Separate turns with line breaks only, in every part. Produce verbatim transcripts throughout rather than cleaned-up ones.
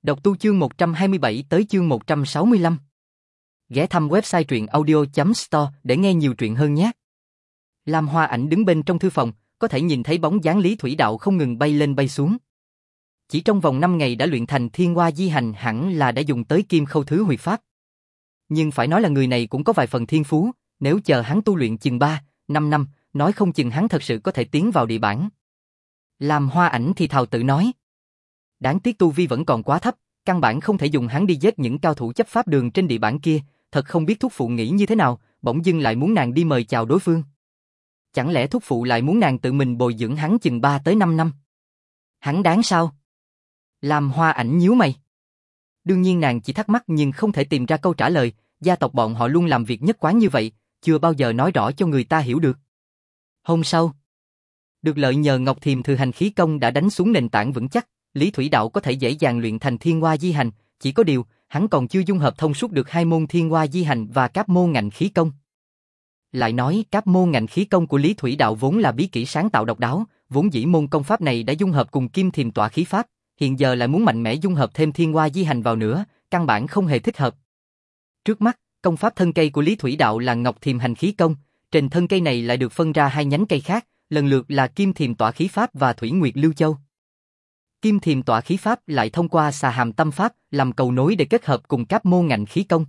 Đọc tu chương một trăm hai mươi bảy tới chương một trăm sáu mươi lăm. Ghé thăm website truyện audio chấm store để nghe nhiều truyện hơn nhé. Lam Hoa Ảnh đứng bên trong thư phòng, có thể nhìn thấy bóng dáng Lý Thủy Đạo không ngừng bay lên bay xuống. Chỉ trong vòng năm ngày đã luyện thành Thiên Hoa Di Hành, hẳn là đã dùng tới Kim Khâu Thứ Huyệt Pháp. Nhưng phải nói là người này cũng có vài phần thiên phú, nếu chờ hắn tu luyện chừng ba, năm năm, nói không chừng hắn thật sự có thể tiến vào địa bản. Lam Hoa Ảnh thì thào tự nói. Đáng tiếc tu vi vẫn còn quá thấp, căn bản không thể dùng hắn đi giết những cao thủ chấp pháp đường trên địa bản kia, thật không biết thúc phụ nghĩ như thế nào, bỗng dưng lại muốn nàng đi mời chào đối phương. Chẳng lẽ thúc phụ lại muốn nàng tự mình bồi dưỡng hắn chừng ba tới năm năm? Hắn đáng sao? Lam Hoa Ảnh nhíu mày. Đương nhiên nàng chỉ thắc mắc nhưng không thể tìm ra câu trả lời, gia tộc bọn họ luôn làm việc nhất quán như vậy, chưa bao giờ nói rõ cho người ta hiểu được. Hôm sau, được lợi nhờ Ngọc Thiềm Thừa Hành khí công đã đánh xuống nền tảng vững chắc, Lý Thủy Đạo có thể dễ dàng luyện thành Thiên Hoa Di Hành, chỉ có điều, hắn còn chưa dung hợp thông suốt được hai môn Thiên Hoa Di Hành và Cáp Môn Ngạnh khí công. Lại nói, Cáp Môn Ngạnh khí công của Lý Thủy Đạo vốn là bí kỹ sáng tạo độc đáo, vốn dĩ môn công pháp này đã dung hợp cùng Kim Thiềm Tọa khí pháp, hiện giờ lại muốn mạnh mẽ dung hợp thêm Thiên Hoa Di Hành vào nữa, căn bản không hề thích hợp. Trước mắt, công pháp thân cây của Lý Thủy Đạo là Ngọc Thiềm Hành khí công, trên thân cây này lại được phân ra hai nhánh cây khác, lần lượt là Kim Thiềm Tọa khí pháp và Thủy Nguyệt Lưu Châu. Kim Thiềm Tọa khí pháp lại thông qua Xà Hàm Tâm pháp làm cầu nối để kết hợp cùng Cáp Môn Ngạnh khí công.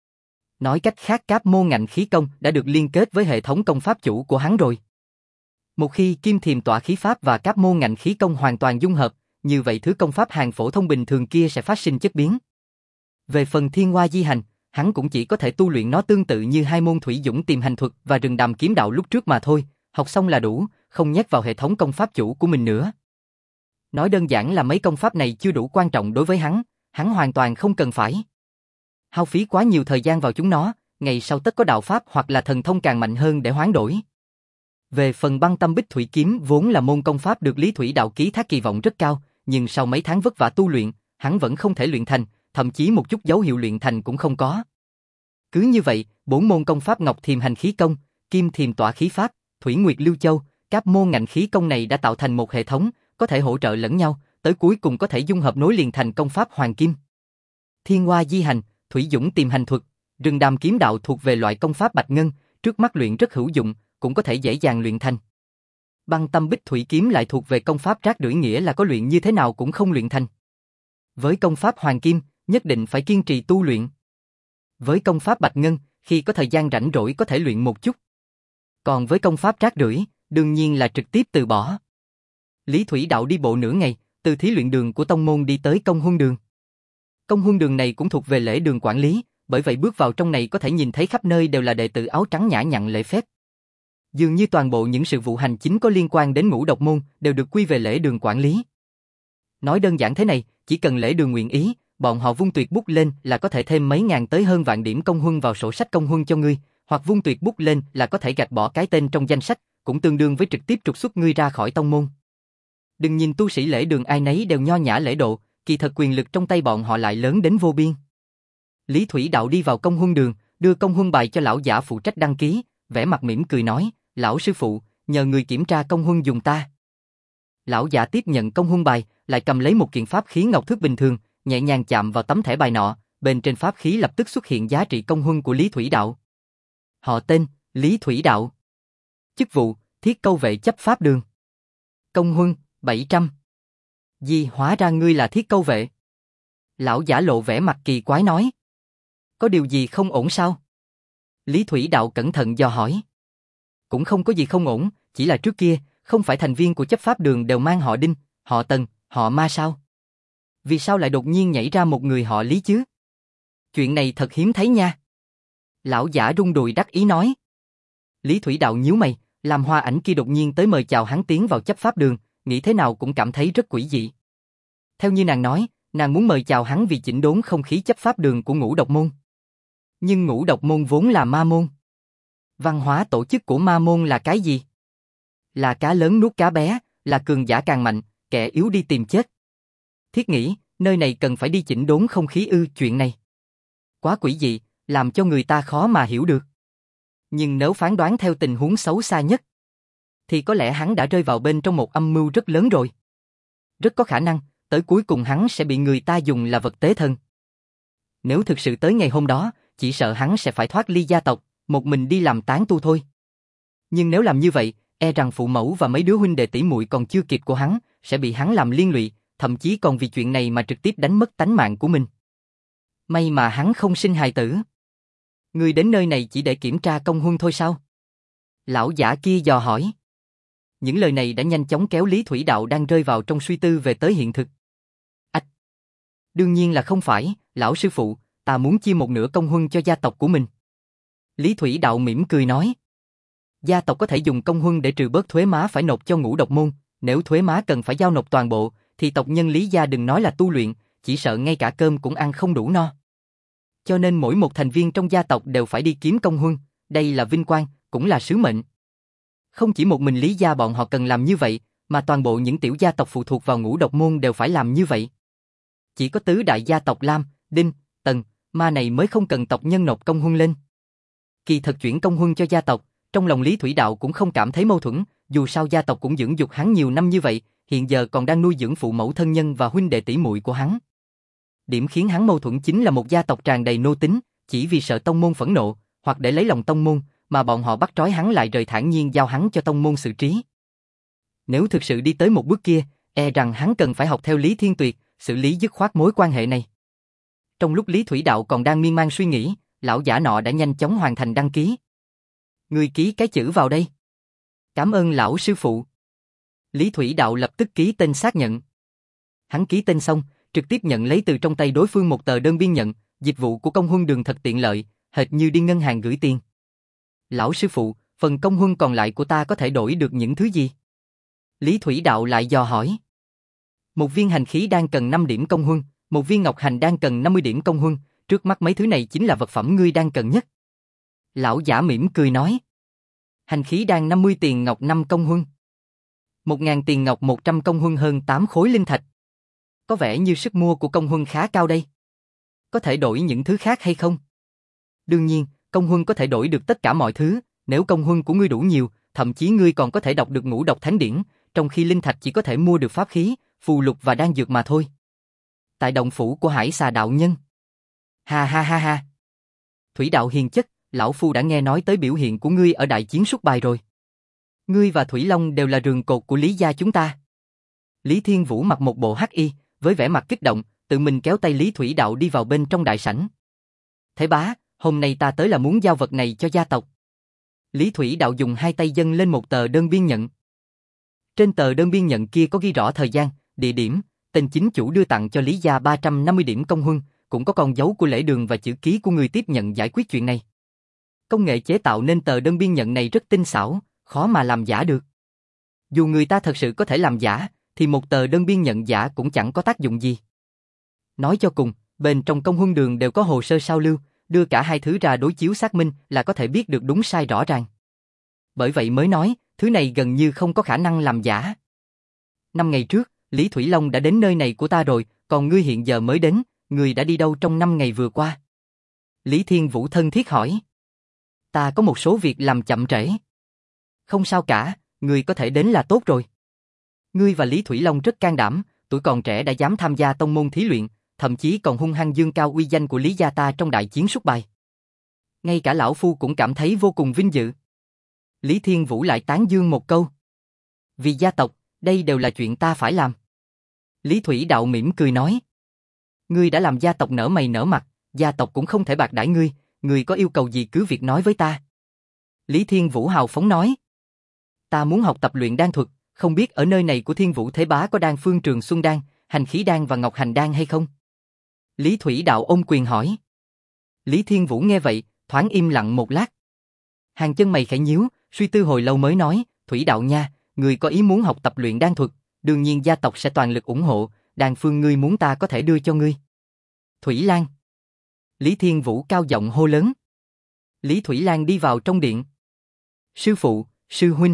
Nói cách khác, Cáp Môn Ngạnh khí công đã được liên kết với hệ thống công pháp chủ của hắn rồi. Một khi Kim Thiềm Tọa khí pháp và Cáp Môn Ngạnh khí công hoàn toàn dung hợp, như vậy thứ công pháp hàng phổ thông bình thường kia sẽ phát sinh chất biến. Về phần Thiên Hoa Di Hành, hắn cũng chỉ có thể tu luyện nó tương tự như hai môn Thủy Dũng Tiềm Hành thuật và Rừng Đàm Kiếm Đạo lúc trước mà thôi, học xong là đủ, không nhét vào hệ thống công pháp chủ của mình nữa. Nói đơn giản là mấy công pháp này chưa đủ quan trọng đối với hắn, hắn hoàn toàn không cần phải hao phí quá nhiều thời gian vào chúng nó, ngày sau tất có đạo pháp hoặc là thần thông càng mạnh hơn để hoán đổi. Về phần Băng Tâm Bích Thủy Kiếm vốn là môn công pháp được Lý Thủy Đạo ký thác kỳ vọng rất cao, nhưng sau mấy tháng vất vả tu luyện, hắn vẫn không thể luyện thành, thậm chí một chút dấu hiệu luyện thành cũng không có. Cứ như vậy, bốn môn công pháp Ngọc Thiềm Hành khí công, Kim Thiềm Tọa khí pháp, Thủy Nguyệt Lưu Châu, Cáp Môn Ngạnh khí công này đã tạo thành một hệ thống, có thể hỗ trợ lẫn nhau, tới cuối cùng có thể dung hợp nối liền thành công pháp Hoàng Kim. Thiên Hoa Di Hành, Thủy Dũng Tiềm Hành thuật, Rừng Đàm Kiếm Đạo thuộc về loại công pháp bạch ngân, trước mắt luyện rất hữu dụng, cũng có thể dễ dàng luyện thành. Băng Tâm Bích Thủy Kiếm lại thuộc về công pháp rác rưởi, nghĩa là có luyện như thế nào cũng không luyện thành. Với công pháp Hoàng Kim, nhất định phải kiên trì tu luyện. Với công pháp bạch ngân, khi có thời gian rảnh rỗi có thể luyện một chút. Còn với công pháp rác rưởi, đương nhiên là trực tiếp từ bỏ. Lý Thủy Đạo đi bộ nửa ngày, từ thí luyện đường của tông môn đi tới Công Huân Đường. Công Huân Đường này cũng thuộc về lễ đường quản lý, bởi vậy bước vào trong này có thể nhìn thấy khắp nơi đều là đệ tử áo trắng nhã nhặn lễ phép. Dường như toàn bộ những sự vụ hành chính có liên quan đến Ngũ Độc môn đều được quy về lễ đường quản lý. Nói đơn giản thế này, chỉ cần lễ đường nguyện ý, bọn họ vung tuyệt bút lên là có thể thêm mấy ngàn tới hơn vạn điểm công huân vào sổ sách công huân cho ngươi, hoặc vung tuyệt bút lên là có thể gạch bỏ cái tên trong danh sách, cũng tương đương với trực tiếp trục xuất ngươi ra khỏi tông môn. Đừng nhìn tu sĩ lễ đường ai nấy đều nho nhã lễ độ, kỳ thật quyền lực trong tay bọn họ lại lớn đến vô biên. Lý Thủy Đạo đi vào Công Huân Đường, đưa công huân bài cho lão giả phụ trách đăng ký, vẻ mặt mỉm cười nói, lão sư phụ, nhờ người kiểm tra công huân dùng ta. Lão giả tiếp nhận công huân bài, lại cầm lấy một kiện pháp khí ngọc thước bình thường, nhẹ nhàng chạm vào tấm thẻ bài nọ, bên trên pháp khí lập tức xuất hiện giá trị công huân của Lý Thủy Đạo. Họ tên, Lý Thủy Đạo. Chức vụ, Thiết Câu Vệ chấp pháp đường. Công huân, bảy trăm. Di, hóa ra ngươi là Thiết Câu Vệ. Lão giả lộ vẻ mặt kỳ quái nói. Có điều gì không ổn sao? Lý Thủy Đạo cẩn thận dò hỏi. Cũng không có gì không ổn, chỉ là trước kia, không phải thành viên của chấp pháp đường đều mang họ Đinh, họ Tần, họ Ma sao? Vì sao lại đột nhiên nhảy ra một người họ Lý chứ? Chuyện này thật hiếm thấy nha. Lão giả rung đùi đắc ý nói. Lý Thủy Đạo nhíu mày, Lam Hoa Ảnh kia đột nhiên tới mời chào hắn tiến vào chấp pháp đường, nghĩ thế nào cũng cảm thấy rất quỷ dị. Theo như nàng nói, nàng muốn mời chào hắn vì chỉnh đốn không khí chấp pháp đường của Ngũ Độc môn. Nhưng Ngũ Độc môn vốn là ma môn. Văn hóa tổ chức của ma môn là cái gì? Là cá lớn nuốt cá bé, là cường giả càng mạnh, kẻ yếu đi tìm chết. Thiết nghĩ, nơi này cần phải đi chỉnh đốn không khí ư, chuyện này quá quỷ dị, làm cho người ta khó mà hiểu được. Nhưng nếu phán đoán theo tình huống xấu xa nhất, thì có lẽ hắn đã rơi vào bên trong một âm mưu rất lớn rồi. Rất có khả năng, tới cuối cùng hắn sẽ bị người ta dùng là vật tế thân. Nếu thực sự tới ngày hôm đó, chỉ sợ hắn sẽ phải thoát ly gia tộc, một mình đi làm tán tu thôi. Nhưng nếu làm như vậy, e rằng phụ mẫu và mấy đứa huynh đệ tỷ muội còn chưa kịp của hắn, sẽ bị hắn làm liên lụy, thậm chí còn vì chuyện này mà trực tiếp đánh mất tánh mạng của mình. May mà hắn không sinh hài tử. Ngươi đến nơi này chỉ để kiểm tra công huân thôi sao? Lão giả kia dò hỏi. Những lời này đã nhanh chóng kéo Lý Thủy Đạo đang rơi vào trong suy tư về tới hiện thực. Ách! Đương nhiên là không phải, lão sư phụ, ta muốn chia một nửa công huân cho gia tộc của mình. Lý Thủy Đạo mỉm cười nói. Gia tộc có thể dùng công huân để trừ bớt thuế má phải nộp cho Ngũ Độc môn, nếu thuế má cần phải giao nộp toàn bộ, thì tộc nhân Lý gia đừng nói là tu luyện, chỉ sợ ngay cả cơm cũng ăn không đủ no. Cho nên mỗi một thành viên trong gia tộc đều phải đi kiếm công huân, đây là vinh quang, cũng là sứ mệnh. Không chỉ một mình Lý gia bọn họ cần làm như vậy, mà toàn bộ những tiểu gia tộc phụ thuộc vào Ngũ Độc môn đều phải làm như vậy. Chỉ có tứ đại gia tộc Lam, Đinh, Tần, Ma này mới không cần tộc nhân nộp công huân lên. Kỳ thật chuyển công huân cho gia tộc, trong lòng Lý Thủy Đạo cũng không cảm thấy mâu thuẫn, dù sao gia tộc cũng dưỡng dục hắn nhiều năm như vậy, hiện giờ còn đang nuôi dưỡng phụ mẫu thân nhân và huynh đệ tỷ muội của hắn. Điểm khiến hắn mâu thuẫn chính là một gia tộc tràn đầy nô tính, chỉ vì sợ tông môn phẫn nộ, hoặc để lấy lòng tông môn, mà bọn họ bắt trói hắn lại rời thản nhiên giao hắn cho tông môn xử trí. Nếu thực sự đi tới một bước kia, e rằng hắn cần phải học theo Lý Thiên Tuyệt, xử lý dứt khoát mối quan hệ này. Trong lúc Lý Thủy Đạo còn đang miên man suy nghĩ, lão giả nọ đã nhanh chóng hoàn thành đăng ký. Người ký cái chữ vào đây. Cảm ơn lão sư phụ. Lý Thủy Đạo lập tức ký tên xác nhận. Hắn ký tên xong, trực tiếp nhận lấy từ trong tay đối phương một tờ đơn biên nhận, dịch vụ của công huân đường thật tiện lợi, hệt như đi ngân hàng gửi tiền. Lão sư phụ, phần công huân còn lại của ta có thể đổi được những thứ gì? Lý Thủy Đạo lại dò hỏi. Một viên hành khí đan cần năm điểm công huân, một viên ngọc hành đan cần năm mươi điểm công huân, trước mắt mấy thứ này chính là vật phẩm ngươi đang cần nhất. Lão giả mỉm cười nói. Hành khí đan năm mươi tiền ngọc năm công huân. Một ngàn tiền ngọc một trăm công huân hơn tám khối linh thạch. Có vẻ như sức mua của công huân khá cao đây. Có thể đổi những thứ khác hay không? Đương nhiên, công huân có thể đổi được tất cả mọi thứ, nếu công huân của ngươi đủ nhiều, thậm chí ngươi còn có thể đọc được ngũ độc thánh điển, trong khi linh thạch chỉ có thể mua được pháp khí, phù lục và đan dược mà thôi. Tại động phủ của Hải Xà đạo nhân. Ha ha ha ha. Thủy Đạo hiền chất, lão phu đã nghe nói tới biểu hiện của ngươi ở đại chiến Súc Bài rồi. Ngươi và Thủy Long đều là rường cột của Lý gia chúng ta. Lý Thiên Vũ mặc một bộ hắc y, với vẻ mặt kích động, tự mình kéo tay Lý Thủy Đạo đi vào bên trong đại sảnh. Thế bá, hôm nay ta tới là muốn giao vật này cho gia tộc. Lý Thủy Đạo dùng hai tay dâng lên một tờ đơn biên nhận. Trên tờ đơn biên nhận kia có ghi rõ thời gian, địa điểm, tên chính chủ đưa tặng cho Lý gia ba trăm năm mươi điểm công huân, cũng có con dấu của lễ đường và chữ ký của người tiếp nhận giải quyết chuyện này. Công nghệ chế tạo nên tờ đơn biên nhận này rất tinh xảo, khó mà làm giả được. Dù người ta thật sự có thể làm giả, thì một tờ đơn biên nhận giả cũng chẳng có tác dụng gì. Nói cho cùng, bên trong công huân đường đều có hồ sơ sao lưu, đưa cả hai thứ ra đối chiếu xác minh là có thể biết được đúng sai rõ ràng. Bởi vậy mới nói, thứ này gần như không có khả năng làm giả. Năm ngày trước, Lý Thủy Long đã đến nơi này của ta rồi, còn ngươi hiện giờ mới đến, ngươi đã đi đâu trong năm ngày vừa qua? Lý Thiên Vũ thân thiết hỏi. Ta có một số việc làm chậm trễ. Không sao cả, ngươi có thể đến là tốt rồi. Ngươi và Lý Thủy Long rất can đảm, tuổi còn trẻ đã dám tham gia tông môn thí luyện, thậm chí còn hung hăng dương cao uy danh của Lý gia ta trong đại chiến Súc Bài. Ngay cả lão phu cũng cảm thấy vô cùng vinh dự. Lý Thiên Vũ lại tán dương một câu. Vì gia tộc, đây đều là chuyện ta phải làm. Lý Thủy Đạo mỉm cười nói. Ngươi đã làm gia tộc nở mày nở mặt, gia tộc cũng không thể bạc đãi ngươi, ngươi có yêu cầu gì cứ việc nói với ta. Lý Thiên Vũ hào phóng nói. Ta muốn học tập luyện đan thuật, không biết ở nơi này của Thiên Vũ Thế Bá có đan phương Trường Xuân Đan, hành khí đan và ngọc hành đan hay không? Lý Thủy Đạo ôm quyền hỏi. Lý Thiên Vũ nghe vậy, thoáng im lặng một lát. Hàng chân mày khẽ nhíu, suy tư hồi lâu mới nói, Thủy Đạo nha, ngươi có ý muốn học tập luyện đan thuật, đương nhiên gia tộc sẽ toàn lực ủng hộ, đan phương ngươi muốn ta có thể đưa cho ngươi. Thủy Lan. Lý Thiên Vũ cao giọng hô lớn. Lý Thủy Lan đi vào trong điện. Sư phụ, sư huynh.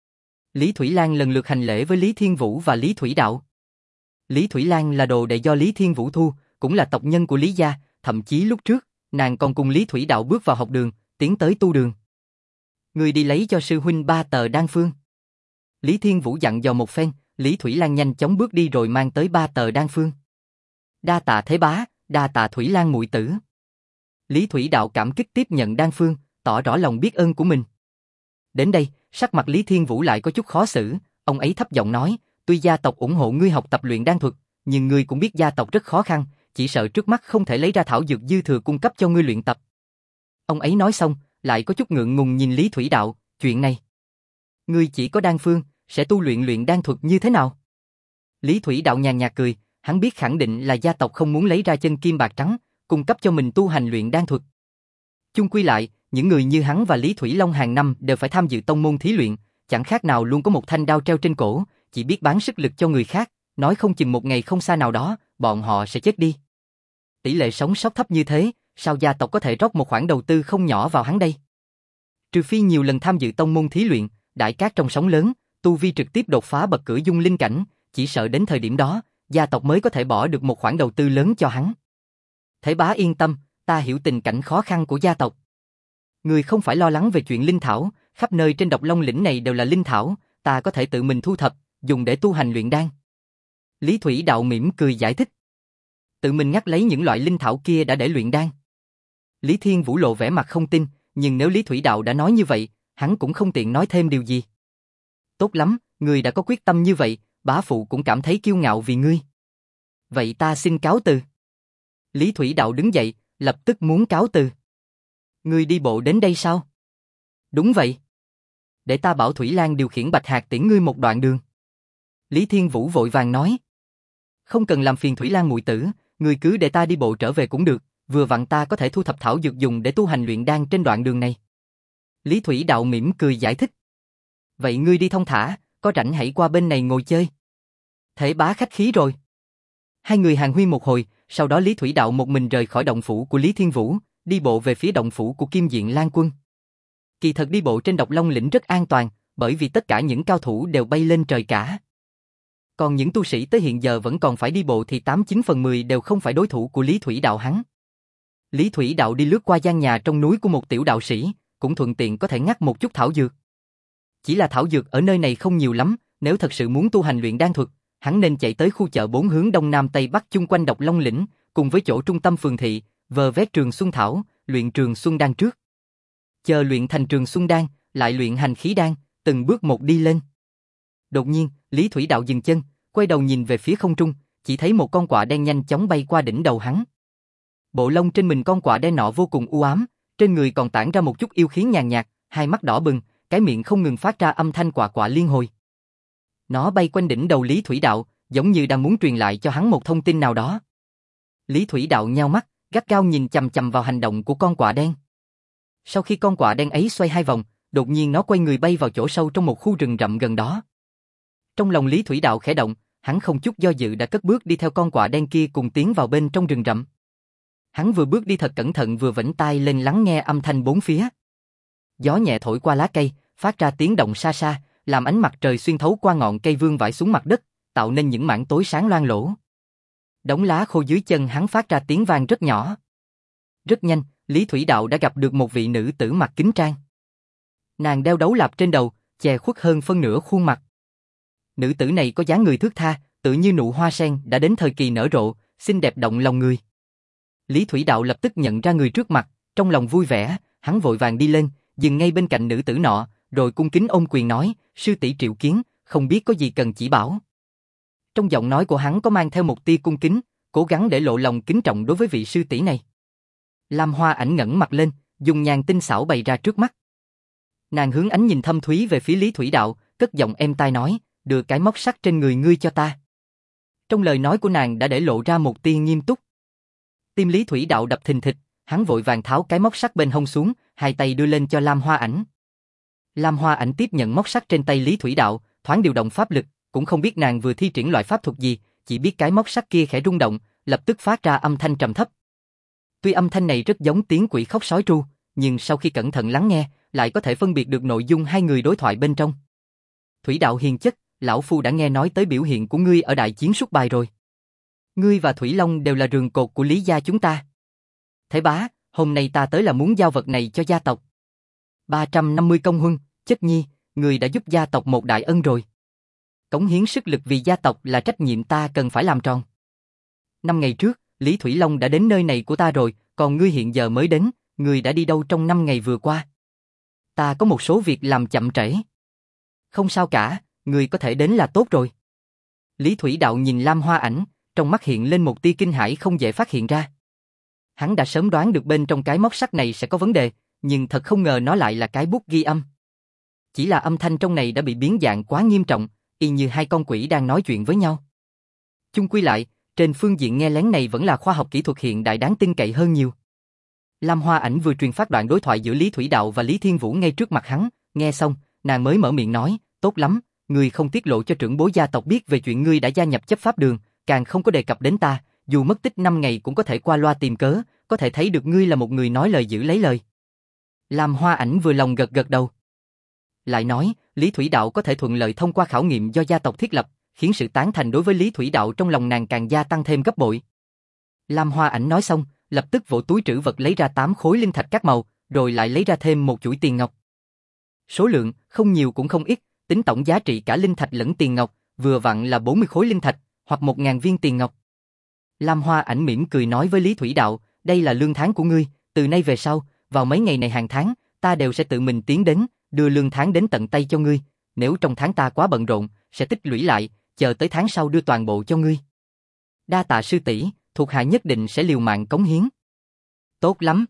Lý Thủy Lan lần lượt hành lễ với Lý Thiên Vũ và Lý Thủy Đạo. Lý Thủy Lan là đồ đệ do Lý Thiên Vũ thu, cũng là tộc nhân của Lý gia, thậm chí lúc trước, nàng còn cùng Lý Thủy Đạo bước vào học đường, tiến tới tu đường. Người đi lấy cho sư huynh ba tờ đan phương. Lý Thiên Vũ dặn dò một phen, Lý Thủy Lan nhanh chóng bước đi rồi mang tới ba tờ đan phương. Đa tạ Thế Bá, đa tạ Thủy Lan muội tử. Lý Thủy Đạo cảm kích tiếp nhận đan phương, tỏ rõ lòng biết ơn của mình. Đến đây, sắc mặt Lý Thiên Vũ lại có chút khó xử, ông ấy thấp giọng nói, tuy gia tộc ủng hộ ngươi học tập luyện đan thuật, nhưng ngươi cũng biết gia tộc rất khó khăn, chỉ sợ trước mắt không thể lấy ra thảo dược dư thừa cung cấp cho ngươi luyện tập. Ông ấy nói xong, lại có chút ngượng ngùng nhìn Lý Thủy Đạo, chuyện này. Ngươi chỉ có đan phương, sẽ tu luyện luyện đan thuật như thế nào? Lý Thủy Đạo nhàn nhạt cười, hắn biết khẳng định là gia tộc không muốn lấy ra chân kim bạc trắng, cung cấp cho mình tu hành luyện đan thuật. Chung quy lại, những người như hắn và Lý Thủy Long hàng năm đều phải tham dự tông môn thí luyện, chẳng khác nào luôn có một thanh đao treo trên cổ, chỉ biết bán sức lực cho người khác, nói không chừng một ngày không xa nào đó, bọn họ sẽ chết đi. Tỷ lệ sống sót thấp như thế, sao gia tộc có thể rót một khoản đầu tư không nhỏ vào hắn đây? Trừ phi nhiều lần tham dự tông môn thí luyện, đại cát trong sóng lớn, tu vi trực tiếp đột phá bậc cửa dung linh cảnh, chỉ sợ đến thời điểm đó, gia tộc mới có thể bỏ được một khoản đầu tư lớn cho hắn. Thế Bá yên tâm, ta hiểu tình cảnh khó khăn của gia tộc. Người không phải lo lắng về chuyện linh thảo, khắp nơi trên Độc Long lĩnh này đều là linh thảo, ta có thể tự mình thu thập, dùng để tu hành luyện đan. Lý Thủy Đạo mỉm cười giải thích. Tự mình ngắt lấy những loại linh thảo kia đã để luyện đan. Lý Thiên Vũ lộ vẻ mặt không tin, nhưng nếu Lý Thủy Đạo đã nói như vậy, hắn cũng không tiện nói thêm điều gì. Tốt lắm, người đã có quyết tâm như vậy, bá phụ cũng cảm thấy kiêu ngạo vì ngươi. Vậy ta xin cáo từ. Lý Thủy Đạo đứng dậy, lập tức muốn cáo từ. Ngươi đi bộ đến đây sao? Đúng vậy. Để ta bảo Thủy Lan điều khiển Bạch Hạc tiễn ngươi một đoạn đường. Lý Thiên Vũ vội vàng nói. Không cần làm phiền Thủy Lan muội tử, ngươi cứ để ta đi bộ trở về cũng được, vừa vặn ta có thể thu thập thảo dược dùng để tu hành luyện đan trên đoạn đường này. Lý Thủy Đạo mỉm cười giải thích. Vậy ngươi đi thong thả, có rảnh hãy qua bên này ngồi chơi. Thế Bá khách khí rồi. Hai người hàn huyên một hồi, sau đó Lý Thủy Đạo một mình rời khỏi động phủ của Lý Thiên Vũ, đi bộ về phía động phủ của Kim Diện Lan Quân. Kỳ thật đi bộ trên Độc Long lĩnh rất an toàn, bởi vì tất cả những cao thủ đều bay lên trời cả. Còn những tu sĩ tới hiện giờ vẫn còn phải đi bộ thì tám chín phần mười đều không phải đối thủ của Lý Thủy Đạo hắn. Lý Thủy Đạo đi lướt qua gian nhà trong núi của một tiểu đạo sĩ, cũng thuận tiện có thể ngắt một chút thảo dược. Chỉ là thảo dược ở nơi này không nhiều lắm, nếu thật sự muốn tu hành luyện đan thuật, hắn nên chạy tới khu chợ bốn hướng đông nam tây bắc chung quanh Độc Long lĩnh, cùng với chỗ trung tâm phường thị, vờ vét Trường Xuân thảo, luyện Trường Xuân đan trước. Chờ luyện thành Trường Xuân đan, lại luyện hành khí đan, từng bước một đi lên. Đột nhiên, Lý Thủy Đạo dừng chân, quay đầu nhìn về phía không trung, chỉ thấy một con quạ đen nhanh chóng bay qua đỉnh đầu hắn. Bộ lông trên mình con quạ đen nọ vô cùng u ám, trên người còn tản ra một chút yêu khí nhàn nhạt, hai mắt đỏ bừng, cái miệng không ngừng phát ra âm thanh quạ quạ liên hồi. Nó bay quanh đỉnh đầu Lý Thủy Đạo, giống như đang muốn truyền lại cho hắn một thông tin nào đó. Lý Thủy Đạo nheo mắt, gắt gao nhìn chằm chằm vào hành động của con quạ đen. Sau khi con quạ đen ấy xoay hai vòng, đột nhiên nó quay người bay vào chỗ sâu trong một khu rừng rậm gần đó. Trong lòng Lý Thủy Đạo khẽ động, hắn không chút do dự đã cất bước đi theo con quạ đen kia cùng tiến vào bên trong rừng rậm. Hắn vừa bước đi thật cẩn thận vừa vểnh tai lên lắng nghe âm thanh bốn phía. Gió nhẹ thổi qua lá cây, phát ra tiếng động xa xa, làm ánh mặt trời xuyên thấu qua ngọn cây vương vãi xuống mặt đất, tạo nên những mảng tối sáng loang lổ. Đống lá khô dưới chân hắn phát ra tiếng vang rất nhỏ. Rất nhanh, Lý Thủy Đạo đã gặp được một vị nữ tử mặc kính trang. Nàng đeo đấu lạp trên đầu, che khuất hơn phân nửa khuôn mặt. Nữ tử này có dáng người thướt tha, tự như nụ hoa sen đã đến thời kỳ nở rộ, xinh đẹp động lòng người. Lý Thủy Đạo lập tức nhận ra người trước mặt, trong lòng vui vẻ, hắn vội vàng đi lên, dừng ngay bên cạnh nữ tử nọ, rồi cung kính ôm quyền nói, sư tỷ triệu kiến, không biết có gì cần chỉ bảo. Trong giọng nói của hắn có mang theo một tia cung kính, cố gắng để lộ lòng kính trọng đối với vị sư tỷ này. Lam Hoa Ảnh ngẩng mặt lên, dùng nhàn tinh xảo bày ra trước mắt. Nàng hướng ánh nhìn thâm thúy về phía Lý Thủy Đạo, cất giọng êm tai nói, đưa cái móc sắt trên người ngươi cho ta. Trong lời nói của nàng đã để lộ ra một tia nghiêm túc. Tim Lý Thủy Đạo đập thình thịch, hắn vội vàng tháo cái móc sắt bên hông xuống, hai tay đưa lên cho Lam Hoa Ảnh. Lam Hoa Ảnh tiếp nhận móc sắt trên tay Lý Thủy Đạo, thoáng điều động pháp lực, cũng không biết nàng vừa thi triển loại pháp thuật gì, chỉ biết cái móc sắt kia khẽ rung động, lập tức phát ra âm thanh trầm thấp. Tuy âm thanh này rất giống tiếng quỷ khóc sói tru, nhưng sau khi cẩn thận lắng nghe, lại có thể phân biệt được nội dung hai người đối thoại bên trong. Thủy Đạo hiền chất, lão phu đã nghe nói tới biểu hiện của ngươi ở đại chiến Súc Bài rồi. Ngươi và Thủy Long đều là rường cột của Lý gia chúng ta. Thế Bá, hôm nay ta tới là muốn giao vật này cho gia tộc. ba trăm năm mươi công huân, chất nhi, ngươi đã giúp gia tộc một đại ân rồi. Cống hiến sức lực vì gia tộc là trách nhiệm ta cần phải làm tròn. Năm ngày trước, Lý Thủy Long đã đến nơi này của ta rồi, còn ngươi hiện giờ mới đến, ngươi đã đi đâu trong năm ngày vừa qua? Ta có một số việc làm chậm trễ. Không sao cả, ngươi có thể đến là tốt rồi. Lý Thủy Đạo nhìn Lam Hoa Ảnh, trong mắt hiện lên một tia kinh hãi không dễ phát hiện ra. Hắn đã sớm đoán được bên trong cái móc sắt này sẽ có vấn đề, nhưng thật không ngờ nó lại là cái bút ghi âm. Chỉ là âm thanh trong này đã bị biến dạng quá nghiêm trọng, y như hai con quỷ đang nói chuyện với nhau. Chung quy lại, trên phương diện nghe lén này vẫn là khoa học kỹ thuật hiện đại đáng tin cậy hơn nhiều. Lam Hoa Ảnh vừa truyền phát đoạn đối thoại giữa Lý Thủy Đạo và Lý Thiên Vũ ngay trước mặt hắn, nghe xong, nàng mới mở miệng nói, tốt lắm, ngươi không tiết lộ cho trưởng bối gia tộc biết về chuyện ngươi đã gia nhập chấp pháp đường, càng không có đề cập đến ta, dù mất tích năm ngày cũng có thể qua loa tìm cớ, có thể thấy được ngươi là một người nói lời giữ lấy lời. Lam Hoa Ảnh vừa lòng gật gật đầu. Lại nói, Lý Thủy Đạo có thể thuận lợi thông qua khảo nghiệm do gia tộc thiết lập, khiến sự tán thành đối với Lý Thủy Đạo trong lòng nàng càng gia tăng thêm gấp bội. Lam Hoa Ảnh nói xong, lập tức vỗ túi trữ vật lấy ra tám khối linh thạch các màu, rồi lại lấy ra thêm một chuỗi tiền ngọc. Số lượng, không nhiều cũng không ít, tính tổng giá trị cả linh thạch lẫn tiền ngọc, vừa vặn là bốn mươi khối linh thạch, hoặc một ngàn viên tiền ngọc. Lam Hoa Ảnh mỉm cười nói với Lý Thủy Đạo, đây là lương tháng của ngươi, từ nay về sau, vào mấy ngày này hàng tháng, ta đều sẽ tự mình tiến đến, đưa lương tháng đến tận tay cho ngươi, nếu trong tháng ta quá bận rộn, sẽ tích lũy lại, chờ tới tháng sau đưa toàn bộ cho ngươi. Đa tạ sư tỷ, thuộc hạ nhất định sẽ liều mạng cống hiến. Tốt lắm.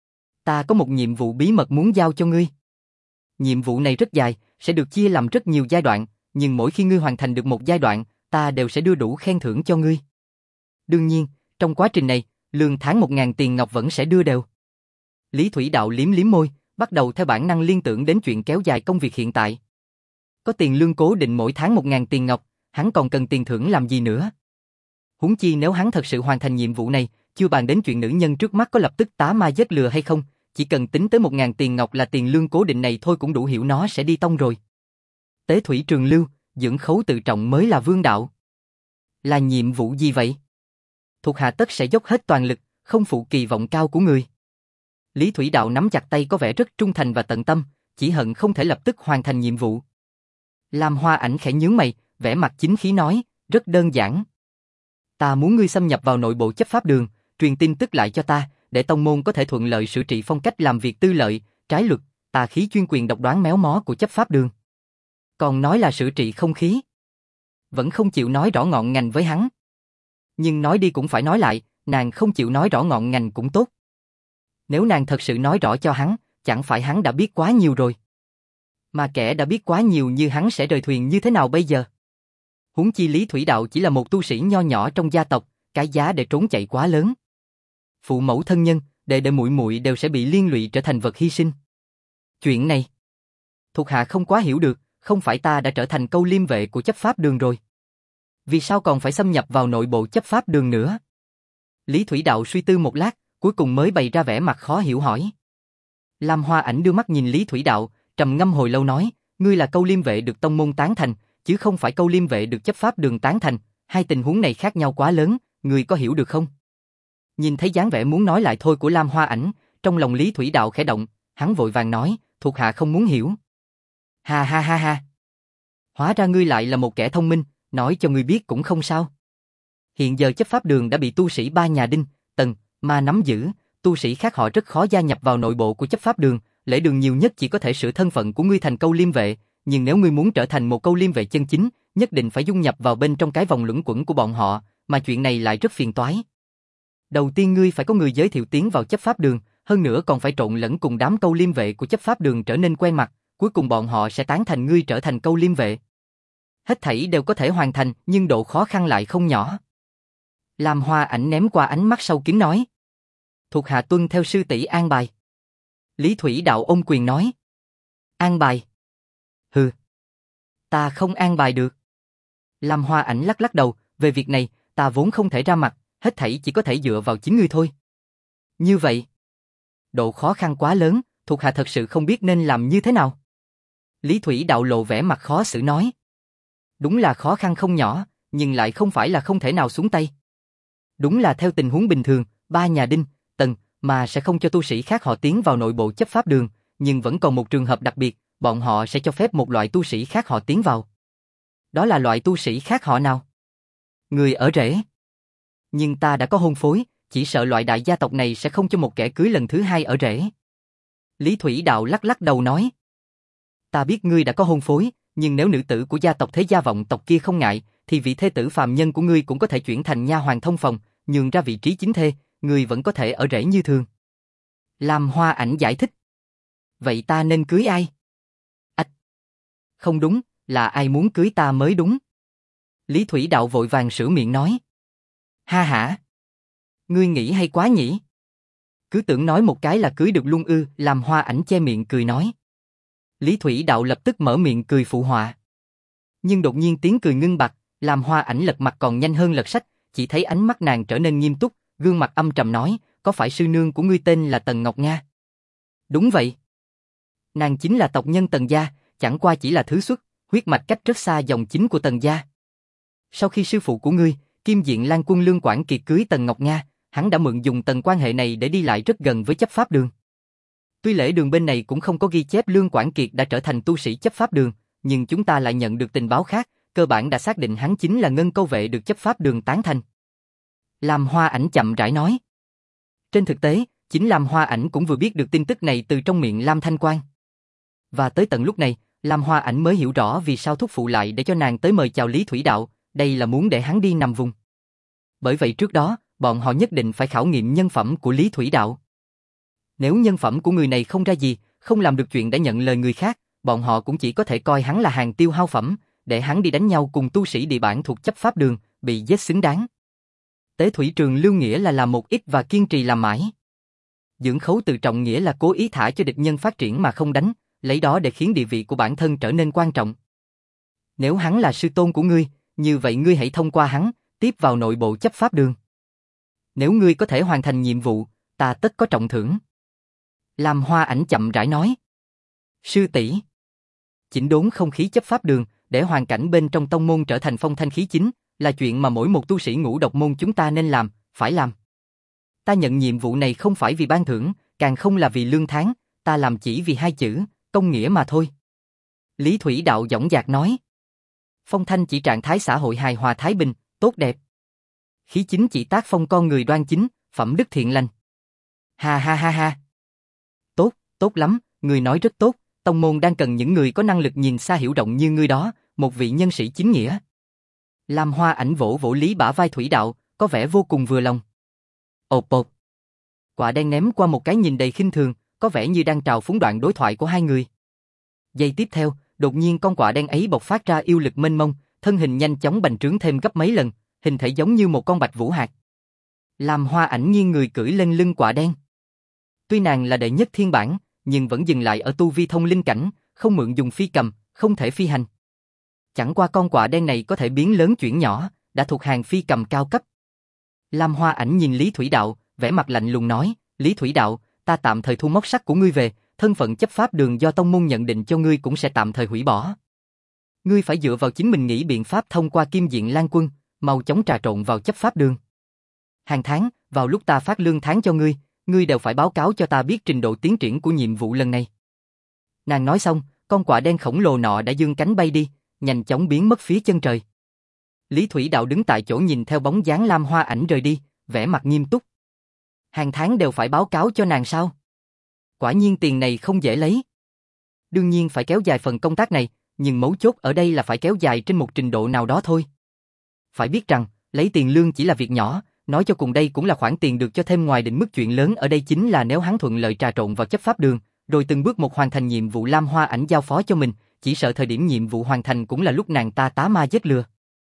Ta có một nhiệm vụ bí mật muốn giao cho ngươi. Nhiệm vụ này rất dài, sẽ được chia làm rất nhiều giai đoạn, nhưng mỗi khi ngươi hoàn thành được một giai đoạn, ta đều sẽ đưa đủ khen thưởng cho ngươi. Đương nhiên, trong quá trình này, lương tháng một ngàn tiền ngọc vẫn sẽ đưa đều. Lý Thủy Đạo liếm liếm môi, bắt đầu theo bản năng liên tưởng đến chuyện kéo dài công việc hiện tại. Có tiền lương cố định mỗi tháng một ngàn tiền ngọc, hắn còn cần tiền thưởng làm gì nữa? Huống chi nếu hắn thật sự hoàn thành nhiệm vụ này, chưa bàn đến chuyện nữ nhân trước mắt có lập tức tá ma giết lừa hay không, chỉ cần tính tới một ngàn tiền ngọc là tiền lương cố định này thôi cũng đủ hiểu nó sẽ đi tông rồi. Tế thủy trường lưu, dưỡng khấu tự trọng mới là vương đạo. Là nhiệm vụ gì vậy? Thuộc hạ tất sẽ dốc hết toàn lực, không phụ kỳ vọng cao của người. Lý Thủy Đạo nắm chặt tay có vẻ rất trung thành và tận tâm, chỉ hận không thể lập tức hoàn thành nhiệm vụ. Lam Hoa Ảnh khẽ nhướng mày, vẻ mặt chính khí nói, rất đơn giản. Ta muốn ngươi xâm nhập vào nội bộ chấp pháp đường, truyền tin tức lại cho ta, để tông môn có thể thuận lợi sửa trị phong cách làm việc tư lợi, trái luật, tà khí chuyên quyền độc đoán méo mó của chấp pháp đường. Còn nói là sửa trị không khí. Vẫn không chịu nói rõ ngọn ngành với hắn. Nhưng nói đi cũng phải nói lại, nàng không chịu nói rõ ngọn ngành cũng tốt. Nếu nàng thật sự nói rõ cho hắn, chẳng phải hắn đã biết quá nhiều rồi. Mà kẻ đã biết quá nhiều như hắn sẽ rời thuyền như thế nào bây giờ? Huống chi Lý Thủy Đạo chỉ là một tu sĩ nho nhỏ trong gia tộc, cái giá để trốn chạy quá lớn. Phụ mẫu thân nhân, đệ đệ muội muội đều sẽ bị liên lụy trở thành vật hy sinh. Chuyện này, thuộc hạ không quá hiểu được, không phải ta đã trở thành câu liêm vệ của chấp pháp đường rồi. Vì sao còn phải xâm nhập vào nội bộ chấp pháp đường nữa? Lý Thủy Đạo suy tư một lát, cuối cùng mới bày ra vẻ mặt khó hiểu hỏi. Lam Hoa Ảnh đưa mắt nhìn Lý Thủy Đạo, trầm ngâm hồi lâu nói, ngươi là câu liêm vệ được tông môn tán thành, chứ không phải câu liêm vệ được chấp pháp đường tán thành, hai tình huống này khác nhau quá lớn, ngươi có hiểu được không? Nhìn thấy dáng vẻ muốn nói lại thôi của Lam Hoa Ảnh, trong lòng Lý Thủy Đạo khẽ động, hắn vội vàng nói, thuộc hạ không muốn hiểu. Ha ha ha ha. Hóa ra ngươi lại là một kẻ thông minh, nói cho ngươi biết cũng không sao. Hiện giờ chấp pháp đường đã bị tu sĩ ba nhà Đinh, Tần, Ma nắm giữ, tu sĩ khác họ rất khó gia nhập vào nội bộ của chấp pháp đường, lễ đường nhiều nhất chỉ có thể sửa thân phận của ngươi thành câu liêm vệ, nhưng nếu ngươi muốn trở thành một câu liêm vệ chân chính, nhất định phải dung nhập vào bên trong cái vòng luẩn quẩn của bọn họ, mà chuyện này lại rất phiền toái. Đầu tiên ngươi phải có người giới thiệu tiến vào chấp pháp đường, hơn nữa còn phải trộn lẫn cùng đám câu liêm vệ của chấp pháp đường trở nên quen mặt, cuối cùng bọn họ sẽ tán thành ngươi trở thành câu liêm vệ. Hết thảy đều có thể hoàn thành, nhưng độ khó khăn lại không nhỏ. Lam Hoa Ảnh ném qua ánh mắt sâu kín nói. Thuộc hạ tuân theo sư tỷ an bài. Lý Thủy Đạo ôm quyền nói. An bài? Hừ. Ta không an bài được. Lam Hoa Ảnh lắc lắc đầu, về việc này, ta vốn không thể ra mặt, hết thảy chỉ có thể dựa vào chính ngươi thôi. Như vậy, độ khó khăn quá lớn, thuộc hạ thật sự không biết nên làm như thế nào. Lý Thủy Đạo lộ vẻ mặt khó xử nói. Đúng là khó khăn không nhỏ, nhưng lại không phải là không thể nào xuống tay. Đúng là theo tình huống bình thường, ba nhà Đinh, Tần, mà sẽ không cho tu sĩ khác họ tiến vào nội bộ chấp pháp đường, nhưng vẫn còn một trường hợp đặc biệt, bọn họ sẽ cho phép một loại tu sĩ khác họ tiến vào. Đó là loại tu sĩ khác họ nào? Người ở rễ. Nhưng ta đã có hôn phối, chỉ sợ loại đại gia tộc này sẽ không cho một kẻ cưới lần thứ hai ở rễ. Lý Thủy Đạo lắc lắc đầu nói. Ta biết ngươi đã có hôn phối, nhưng nếu nữ tử của gia tộc Thế Gia vọng tộc kia không ngại, thì vị thê tử phàm nhân của ngươi cũng có thể chuyển thành nha hoàn thông phòng, nhường ra vị trí chính thê, ngươi vẫn có thể ở rễ như thường. Lam Hoa Ảnh giải thích. Vậy ta nên cưới ai? Ách! Không đúng, là ai muốn cưới ta mới đúng. Lý Thủy Đạo vội vàng sửa miệng nói. Ha hả! Ngươi nghĩ hay quá nhỉ? Cứ tưởng nói một cái là cưới được luôn ư, Lam Hoa Ảnh che miệng cười nói. Lý Thủy Đạo lập tức mở miệng cười phụ họa. Nhưng đột nhiên tiếng cười ngưng bặt, Lam Hoa Ảnh lật mặt còn nhanh hơn lật sách, chỉ thấy ánh mắt nàng trở nên nghiêm túc, gương mặt âm trầm nói, có phải sư nương của ngươi tên là Tần Ngọc Nga? Đúng vậy. Nàng chính là tộc nhân Tần gia, chẳng qua chỉ là thứ xuất, huyết mạch cách rất xa dòng chính của Tần gia. Sau khi sư phụ của ngươi, Kim Diện Lan Quân Lương Quảng Kiệt cưới Tần Ngọc Nga, hắn đã mượn dùng tầng quan hệ này để đi lại rất gần với chấp pháp đường. Tuy lễ đường bên này cũng không có ghi chép Lương Quảng Kiệt đã trở thành tu sĩ chấp pháp đường, nhưng chúng ta lại nhận được tình báo khác, cơ bản đã xác định hắn chính là ngân câu vệ được chấp pháp đường tán thành. Lam Hoa Ảnh chậm rãi nói. Trên thực tế, chính Lam Hoa Ảnh cũng vừa biết được tin tức này từ trong miệng Lam Thanh Quang. Và tới tận lúc này, Lam Hoa Ảnh mới hiểu rõ vì sao thúc phụ lại để cho nàng tới mời chào Lý Thủy Đạo, đây là muốn để hắn đi nằm vùng. Bởi vậy trước đó, bọn họ nhất định phải khảo nghiệm nhân phẩm của Lý Thủy Đạo. Nếu nhân phẩm của người này không ra gì, không làm được chuyện đã nhận lời người khác, bọn họ cũng chỉ có thể coi hắn là hàng tiêu hao phẩm, để hắn đi đánh nhau cùng tu sĩ địa bản thuộc chấp pháp đường, bị giết xứng đáng. Tế Thủy Trường Lưu nghĩa là làm một ít và kiên trì làm mãi. Dưỡng khấu từ trọng nghĩa là cố ý thả cho địch nhân phát triển mà không đánh, lấy đó để khiến địa vị của bản thân trở nên quan trọng. Nếu hắn là sư tôn của ngươi, như vậy ngươi hãy thông qua hắn, tiếp vào nội bộ chấp pháp đường. Nếu ngươi có thể hoàn thành nhiệm vụ, ta tất có trọng thưởng. Lam Hoa Ảnh chậm rãi nói. Sư tỷ, chỉnh đốn không khí chấp pháp đường, để hoàn cảnh bên trong tông môn trở thành phong thanh khí chính, là chuyện mà mỗi một tu sĩ ngũ độc môn chúng ta nên làm, phải làm. Ta nhận nhiệm vụ này không phải vì ban thưởng, càng không là vì lương tháng, ta làm chỉ vì hai chữ, công nghĩa mà thôi. Lý Thủy Đạo dõng dạc nói. Phong thanh chỉ trạng thái xã hội hài hòa thái bình, tốt đẹp. Khí chính chỉ tác phong con người đoan chính, phẩm đức thiện lành. Ha ha ha ha. Tốt, tốt lắm, người nói rất tốt, tông môn đang cần những người có năng lực nhìn xa hiểu rộng như ngươi đó, một vị nhân sĩ chính nghĩa. Lam Hoa Ảnh vỗ vỗ Lý bả vai Thủy Đạo, có vẻ vô cùng vừa lòng. Ộp ộp. Quả đen ném qua một cái nhìn đầy khinh thường, có vẻ như đang trào phúng đoạn đối thoại của hai người. Giây tiếp theo, đột nhiên con quạ đen ấy bộc phát ra yêu lực mênh mông, thân hình nhanh chóng bành trướng thêm gấp mấy lần, hình thể giống như một con bạch vũ hạc. Lam Hoa Ảnh nghiêng người cưỡi lên lưng quạ đen. Tuy nàng là đệ nhất thiên bản, nhưng vẫn dừng lại ở tu vi thông linh cảnh, không mượn dùng phi cầm, không thể phi hành. Chẳng qua con quạ đen này có thể biến lớn chuyển nhỏ, đã thuộc hàng phi cầm cao cấp. Lam Hoa Ảnh nhìn Lý Thủy Đạo, vẻ mặt lạnh lùng nói, Lý Thủy Đạo, ta tạm thời thu móc sắt của ngươi về, thân phận chấp pháp đường do tông môn nhận định cho ngươi cũng sẽ tạm thời hủy bỏ. Ngươi phải dựa vào chính mình nghĩ biện pháp thông qua Kim Diện Lan Quân, mau chóng trà trộn vào chấp pháp đường. Hàng tháng, vào lúc ta phát lương tháng cho ngươi, ngươi đều phải báo cáo cho ta biết trình độ tiến triển của nhiệm vụ lần này. Nàng nói xong, con quạ đen khổng lồ nọ đã giương cánh bay đi, nhanh chóng biến mất phía chân trời. Lý Thủy Đạo đứng tại chỗ nhìn theo bóng dáng Lam Hoa Ảnh rời đi, vẻ mặt nghiêm túc. Hàng tháng đều phải báo cáo cho nàng sao? Quả nhiên tiền này không dễ lấy. Đương nhiên phải kéo dài phần công tác này, nhưng mấu chốt ở đây là phải kéo dài trên một trình độ nào đó thôi. Phải biết rằng, lấy tiền lương chỉ là việc nhỏ, nói cho cùng đây cũng là khoản tiền được cho thêm ngoài định mức chuyện lớn ở đây chính là nếu hắn thuận lợi trà trộn vào chấp pháp đường, rồi từng bước một hoàn thành nhiệm vụ Lam Hoa Ảnh giao phó cho mình, chỉ sợ thời điểm nhiệm vụ hoàn thành cũng là lúc nàng ta tá ma giết lừa.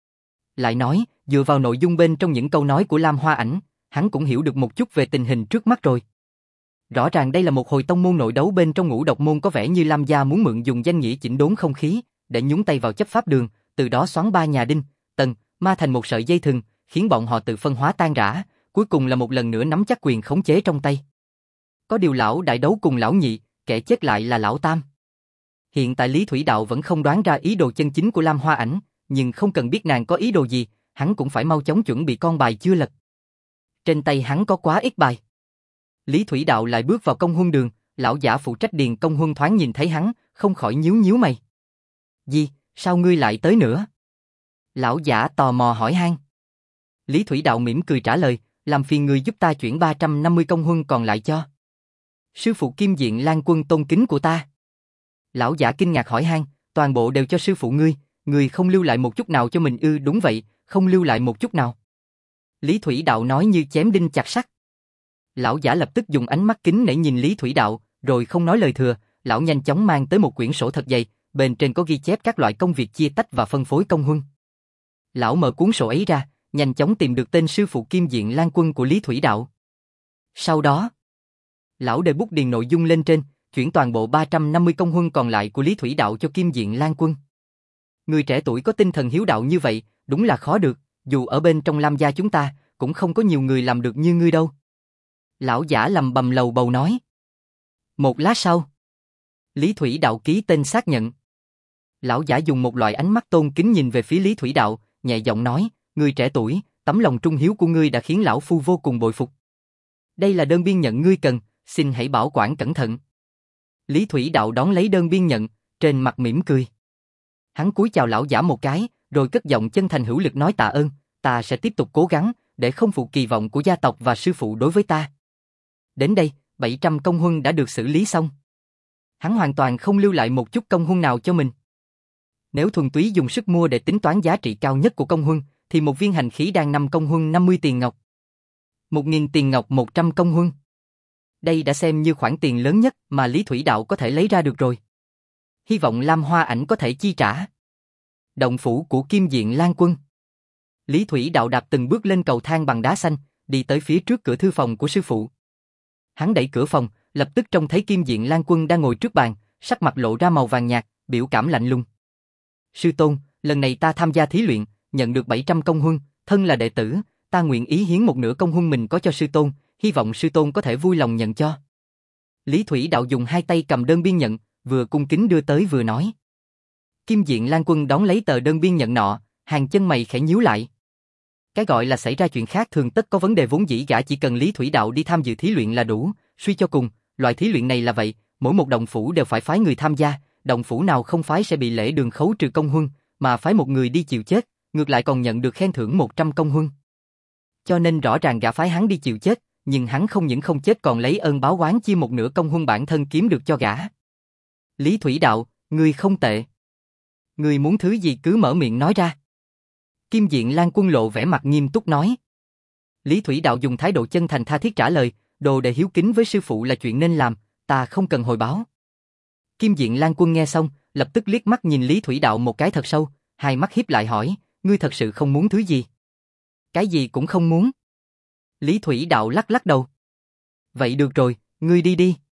Lại nói, dựa vào nội dung bên trong những câu nói của Lam Hoa Ảnh, hắn cũng hiểu được một chút về tình hình trước mắt rồi. Rõ ràng đây là một hồi tông môn nội đấu bên trong ngũ độc môn, có vẻ như Lam gia muốn mượn dùng danh nghĩa chỉnh đốn không khí, để nhúng tay vào chấp pháp đường, từ đó xoắn ba nhà Đinh, Tần, Ma thành một sợi dây thừng, khiến bọn họ tự phân hóa tan rã, cuối cùng là một lần nữa nắm chắc quyền khống chế trong tay. Có điều lão đại đấu cùng lão nhị, kẻ chết lại là lão tam. Hiện tại Lý Thủy Đạo vẫn không đoán ra ý đồ chân chính của Lam Hoa Ảnh, nhưng không cần biết nàng có ý đồ gì, hắn cũng phải mau chóng chuẩn bị con bài chưa lật. Trên tay hắn có quá ít bài. Lý Thủy Đạo lại bước vào công huân đường, lão giả phụ trách điền công huân thoáng nhìn thấy hắn, không khỏi nhíu nhíu mày. Gì, sao ngươi lại tới nữa? Lão giả tò mò hỏi han. Lý Thủy Đạo mỉm cười trả lời, làm phiền người giúp ta chuyển ba trăm năm mươi công huân còn lại cho sư phụ Kim Diện Lan Quân tôn kính của ta. Lão giả kinh ngạc hỏi han, toàn bộ đều cho sư phụ ngươi, ngươi không lưu lại một chút nào cho mình ư? Đúng vậy, không lưu lại một chút nào. Lý Thủy Đạo nói như chém đinh chặt sắt. Lão giả lập tức dùng ánh mắt kính nể nhìn Lý Thủy Đạo, rồi không nói lời thừa, lão nhanh chóng mang tới một quyển sổ thật dày, bên trên có ghi chép các loại công việc chia tách và phân phối công huân. Lão mở cuốn sổ ấy ra, nhanh chóng tìm được tên sư phụ Kim Diện Lan Quân của Lý Thủy Đạo. Sau đó, lão để bút điền nội dung lên trên, chuyển toàn bộ ba trăm năm mươi công huân còn lại của Lý Thủy Đạo cho Kim Diện Lan Quân. Người trẻ tuổi có tinh thần hiếu đạo như vậy, đúng là khó được, dù ở bên trong Lam gia chúng ta, cũng không có nhiều người làm được như ngươi đâu. Lão giả lầm bầm lầu bầu nói. Một lát sau, Lý Thủy Đạo ký tên xác nhận. Lão giả dùng một loại ánh mắt tôn kính nhìn về phía Lý Thủy Đạo, nhẹ giọng nói, người trẻ tuổi, tấm lòng trung hiếu của ngươi đã khiến lão phu vô cùng bội phục. Đây là đơn biên nhận ngươi cần, xin hãy bảo quản cẩn thận. Lý Thủy Đạo đón lấy đơn biên nhận, trên mặt mỉm cười. Hắn cúi chào lão giả một cái, rồi cất giọng chân thành hữu lực nói tạ ơn, ta sẽ tiếp tục cố gắng, để không phụ kỳ vọng của gia tộc và sư phụ đối với ta. Đến đây, bảy trăm công huân đã được xử lý xong. Hắn hoàn toàn không lưu lại một chút công huân nào cho mình. Nếu thuần túy dùng sức mua để tính toán giá trị cao nhất của công huân, thì một viên hành khí đan năm công huân năm mươi tiền ngọc. Một nghìn tiền ngọc một trăm công huân. Đây đã xem như khoản tiền lớn nhất mà Lý Thủy Đạo có thể lấy ra được rồi. Hy vọng Lam Hoa Ảnh có thể chi trả. Động phủ của Kim Diện Lan Quân. Lý Thủy Đạo đạp từng bước lên cầu thang bằng đá xanh, đi tới phía trước cửa thư phòng của sư phụ. Hắn đẩy cửa phòng, lập tức trông thấy Kim Diện Lan Quân đang ngồi trước bàn, sắc mặt lộ ra màu vàng nhạt, biểu cảm lạnh lùng. Sư tôn, lần này ta tham gia thí luyện, nhận được bảy trăm công huân, thân là đệ tử, ta nguyện ý hiến một nửa công huân mình có cho sư tôn, hy vọng sư tôn có thể vui lòng nhận cho. Lý Thủy Đạo dùng hai tay cầm đơn biên nhận, vừa cung kính đưa tới vừa nói. Kim Diện Lan Quân đón lấy tờ đơn biên nhận nọ, hàng chân mày khẽ nhíu lại. Cái gọi là xảy ra chuyện khác thường tất có vấn đề, vốn dĩ gã chỉ cần Lý Thủy Đạo đi tham dự thí luyện là đủ, suy cho cùng, loại thí luyện này là vậy, mỗi một động phủ đều phải phái người tham gia, động phủ nào không phái sẽ bị lễ đường khấu trừ công huân, mà phái một người đi chịu chết, ngược lại còn nhận được khen thưởng một trăm công huân. Cho nên rõ ràng gã phái hắn đi chịu chết, nhưng hắn không những không chết còn lấy ơn báo oán chia một nửa công huân bản thân kiếm được cho gã. Lý Thủy Đạo, ngươi không tệ. Ngươi muốn thứ gì cứ mở miệng nói ra. Kim Diện Lan Quân lộ vẻ mặt nghiêm túc nói. Lý Thủy Đạo dùng thái độ chân thành tha thiết trả lời, đồ đệ hiếu kính với sư phụ là chuyện nên làm, ta không cần hồi báo. Kim Diện Lan Quân nghe xong, lập tức liếc mắt nhìn Lý Thủy Đạo một cái thật sâu, hai mắt híp lại hỏi, ngươi thật sự không muốn thứ gì? Cái gì cũng không muốn. Lý Thủy Đạo lắc lắc đầu. Vậy được rồi, ngươi đi đi.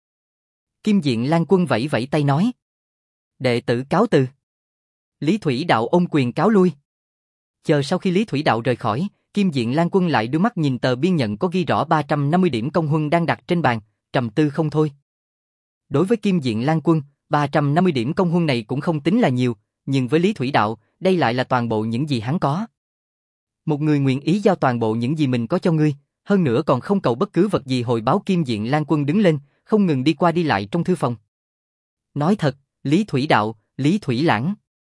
Kim Diện Lan Quân vẫy vẫy tay nói. Đệ tử cáo từ. Lý Thủy Đạo ôm quyền cáo lui. Chờ sau khi Lý Thủy Đạo rời khỏi, Kim Diện Lan Quân lại đưa mắt nhìn tờ biên nhận có ghi rõ ba trăm năm mươi điểm công huân đang đặt trên bàn, trầm tư không thôi. Đối với Kim Diện Lan Quân, ba trăm năm mươi điểm công huân này cũng không tính là nhiều, nhưng với Lý Thủy Đạo, đây lại là toàn bộ những gì hắn có. Một người nguyện ý giao toàn bộ những gì mình có cho ngươi, hơn nữa còn không cầu bất cứ vật gì hồi báo. Kim Diện Lan Quân đứng lên, không ngừng đi qua đi lại trong thư phòng. Nói thật, Lý Thủy Đạo, Lý Thủy Lãng.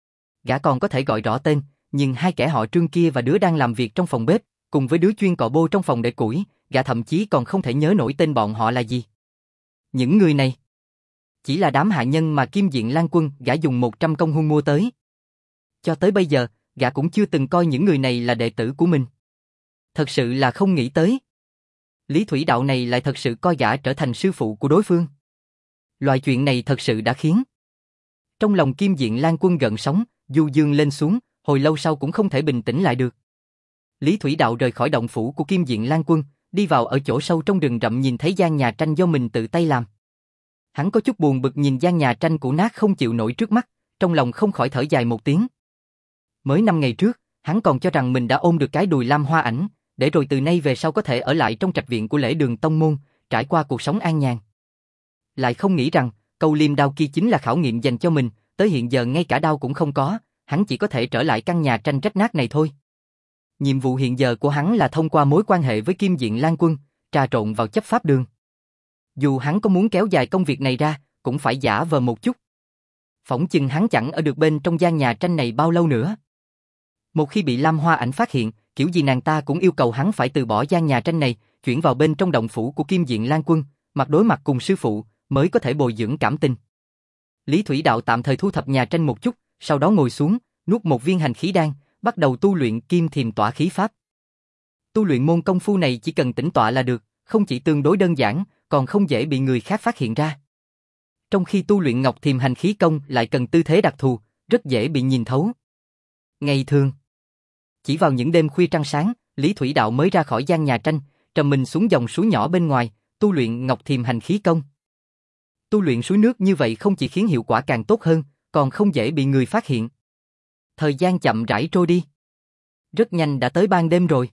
Gã còn có thể gọi rõ tên, nhưng hai kẻ họ Trương kia và đứa đang làm việc trong phòng bếp, cùng với đứa chuyên cọ bô trong phòng để củi, gã thậm chí còn không thể nhớ nổi tên bọn họ là gì. Những người này chỉ là đám hạ nhân mà Kim Diện Lan Quân gã dùng một trăm công huân mua tới. Cho tới bây giờ, gã cũng chưa từng coi những người này là đệ tử của mình. Thật sự là không nghĩ tới. Lý Thủy Đạo này lại thật sự coi gã trở thành sư phụ của đối phương. Loại chuyện này thật sự đã khiến trong lòng Kim Diện Lan Quân gợn sóng, du dương lên xuống, hồi lâu sau cũng không thể bình tĩnh lại được. Lý Thủy Đạo rời khỏi động phủ của Kim Diện Lan Quân, đi vào ở chỗ sâu trong rừng rậm, nhìn thấy gian nhà tranh do mình tự tay làm. Hắn có chút buồn bực nhìn gian nhà tranh cũ nát không chịu nổi trước mắt, trong lòng không khỏi thở dài một tiếng. Mới năm ngày trước, hắn còn cho rằng mình đã ôm được cái đùi Lam Hoa Ảnh, để rồi từ nay về sau có thể ở lại trong trạch viện của Lễ Đường tông môn, trải qua cuộc sống an nhàn. Lại không nghĩ rằng, câu liêm đao kia chính là khảo nghiệm dành cho mình, tới hiện giờ ngay cả đao cũng không có, hắn chỉ có thể trở lại căn nhà tranh rách nát này thôi. Nhiệm vụ hiện giờ của hắn là thông qua mối quan hệ với Kim Diện Lan Quân, trà trộn vào chấp pháp đường. Dù hắn có muốn kéo dài công việc này ra, cũng phải giả vờ một chút. Phỏng chừng hắn chẳng ở được bên trong gian nhà tranh này bao lâu nữa. Một khi bị Lam Hoa Ảnh phát hiện, kiểu gì nàng ta cũng yêu cầu hắn phải từ bỏ gian nhà tranh này, chuyển vào bên trong động phủ của Kim Diện Lan Quân, mặt đối mặt cùng sư phụ, mới có thể bồi dưỡng cảm tình. Lý Thủy Đạo tạm thời thu thập nhà tranh một chút, sau đó ngồi xuống, nuốt một viên hành khí đan, bắt đầu tu luyện Kim Thiềm Tỏa Khí Pháp. Tu luyện môn công phu này chỉ cần tĩnh tọa là được, không chỉ tương đối đơn giản, còn không dễ bị người khác phát hiện ra. Trong khi tu luyện Ngọc Thiềm Hành Khí Công lại cần tư thế đặc thù, rất dễ bị nhìn thấu. Ngày thường, chỉ vào những đêm khuya trăng sáng, Lý Thủy Đạo mới ra khỏi gian nhà tranh, trầm mình xuống dòng suối nhỏ bên ngoài, tu luyện Ngọc Thiềm Hành Khí Công. Tu luyện suối nước như vậy không chỉ khiến hiệu quả càng tốt hơn, còn không dễ bị người phát hiện. Thời gian chậm rãi trôi đi. Rất nhanh đã tới ban đêm rồi.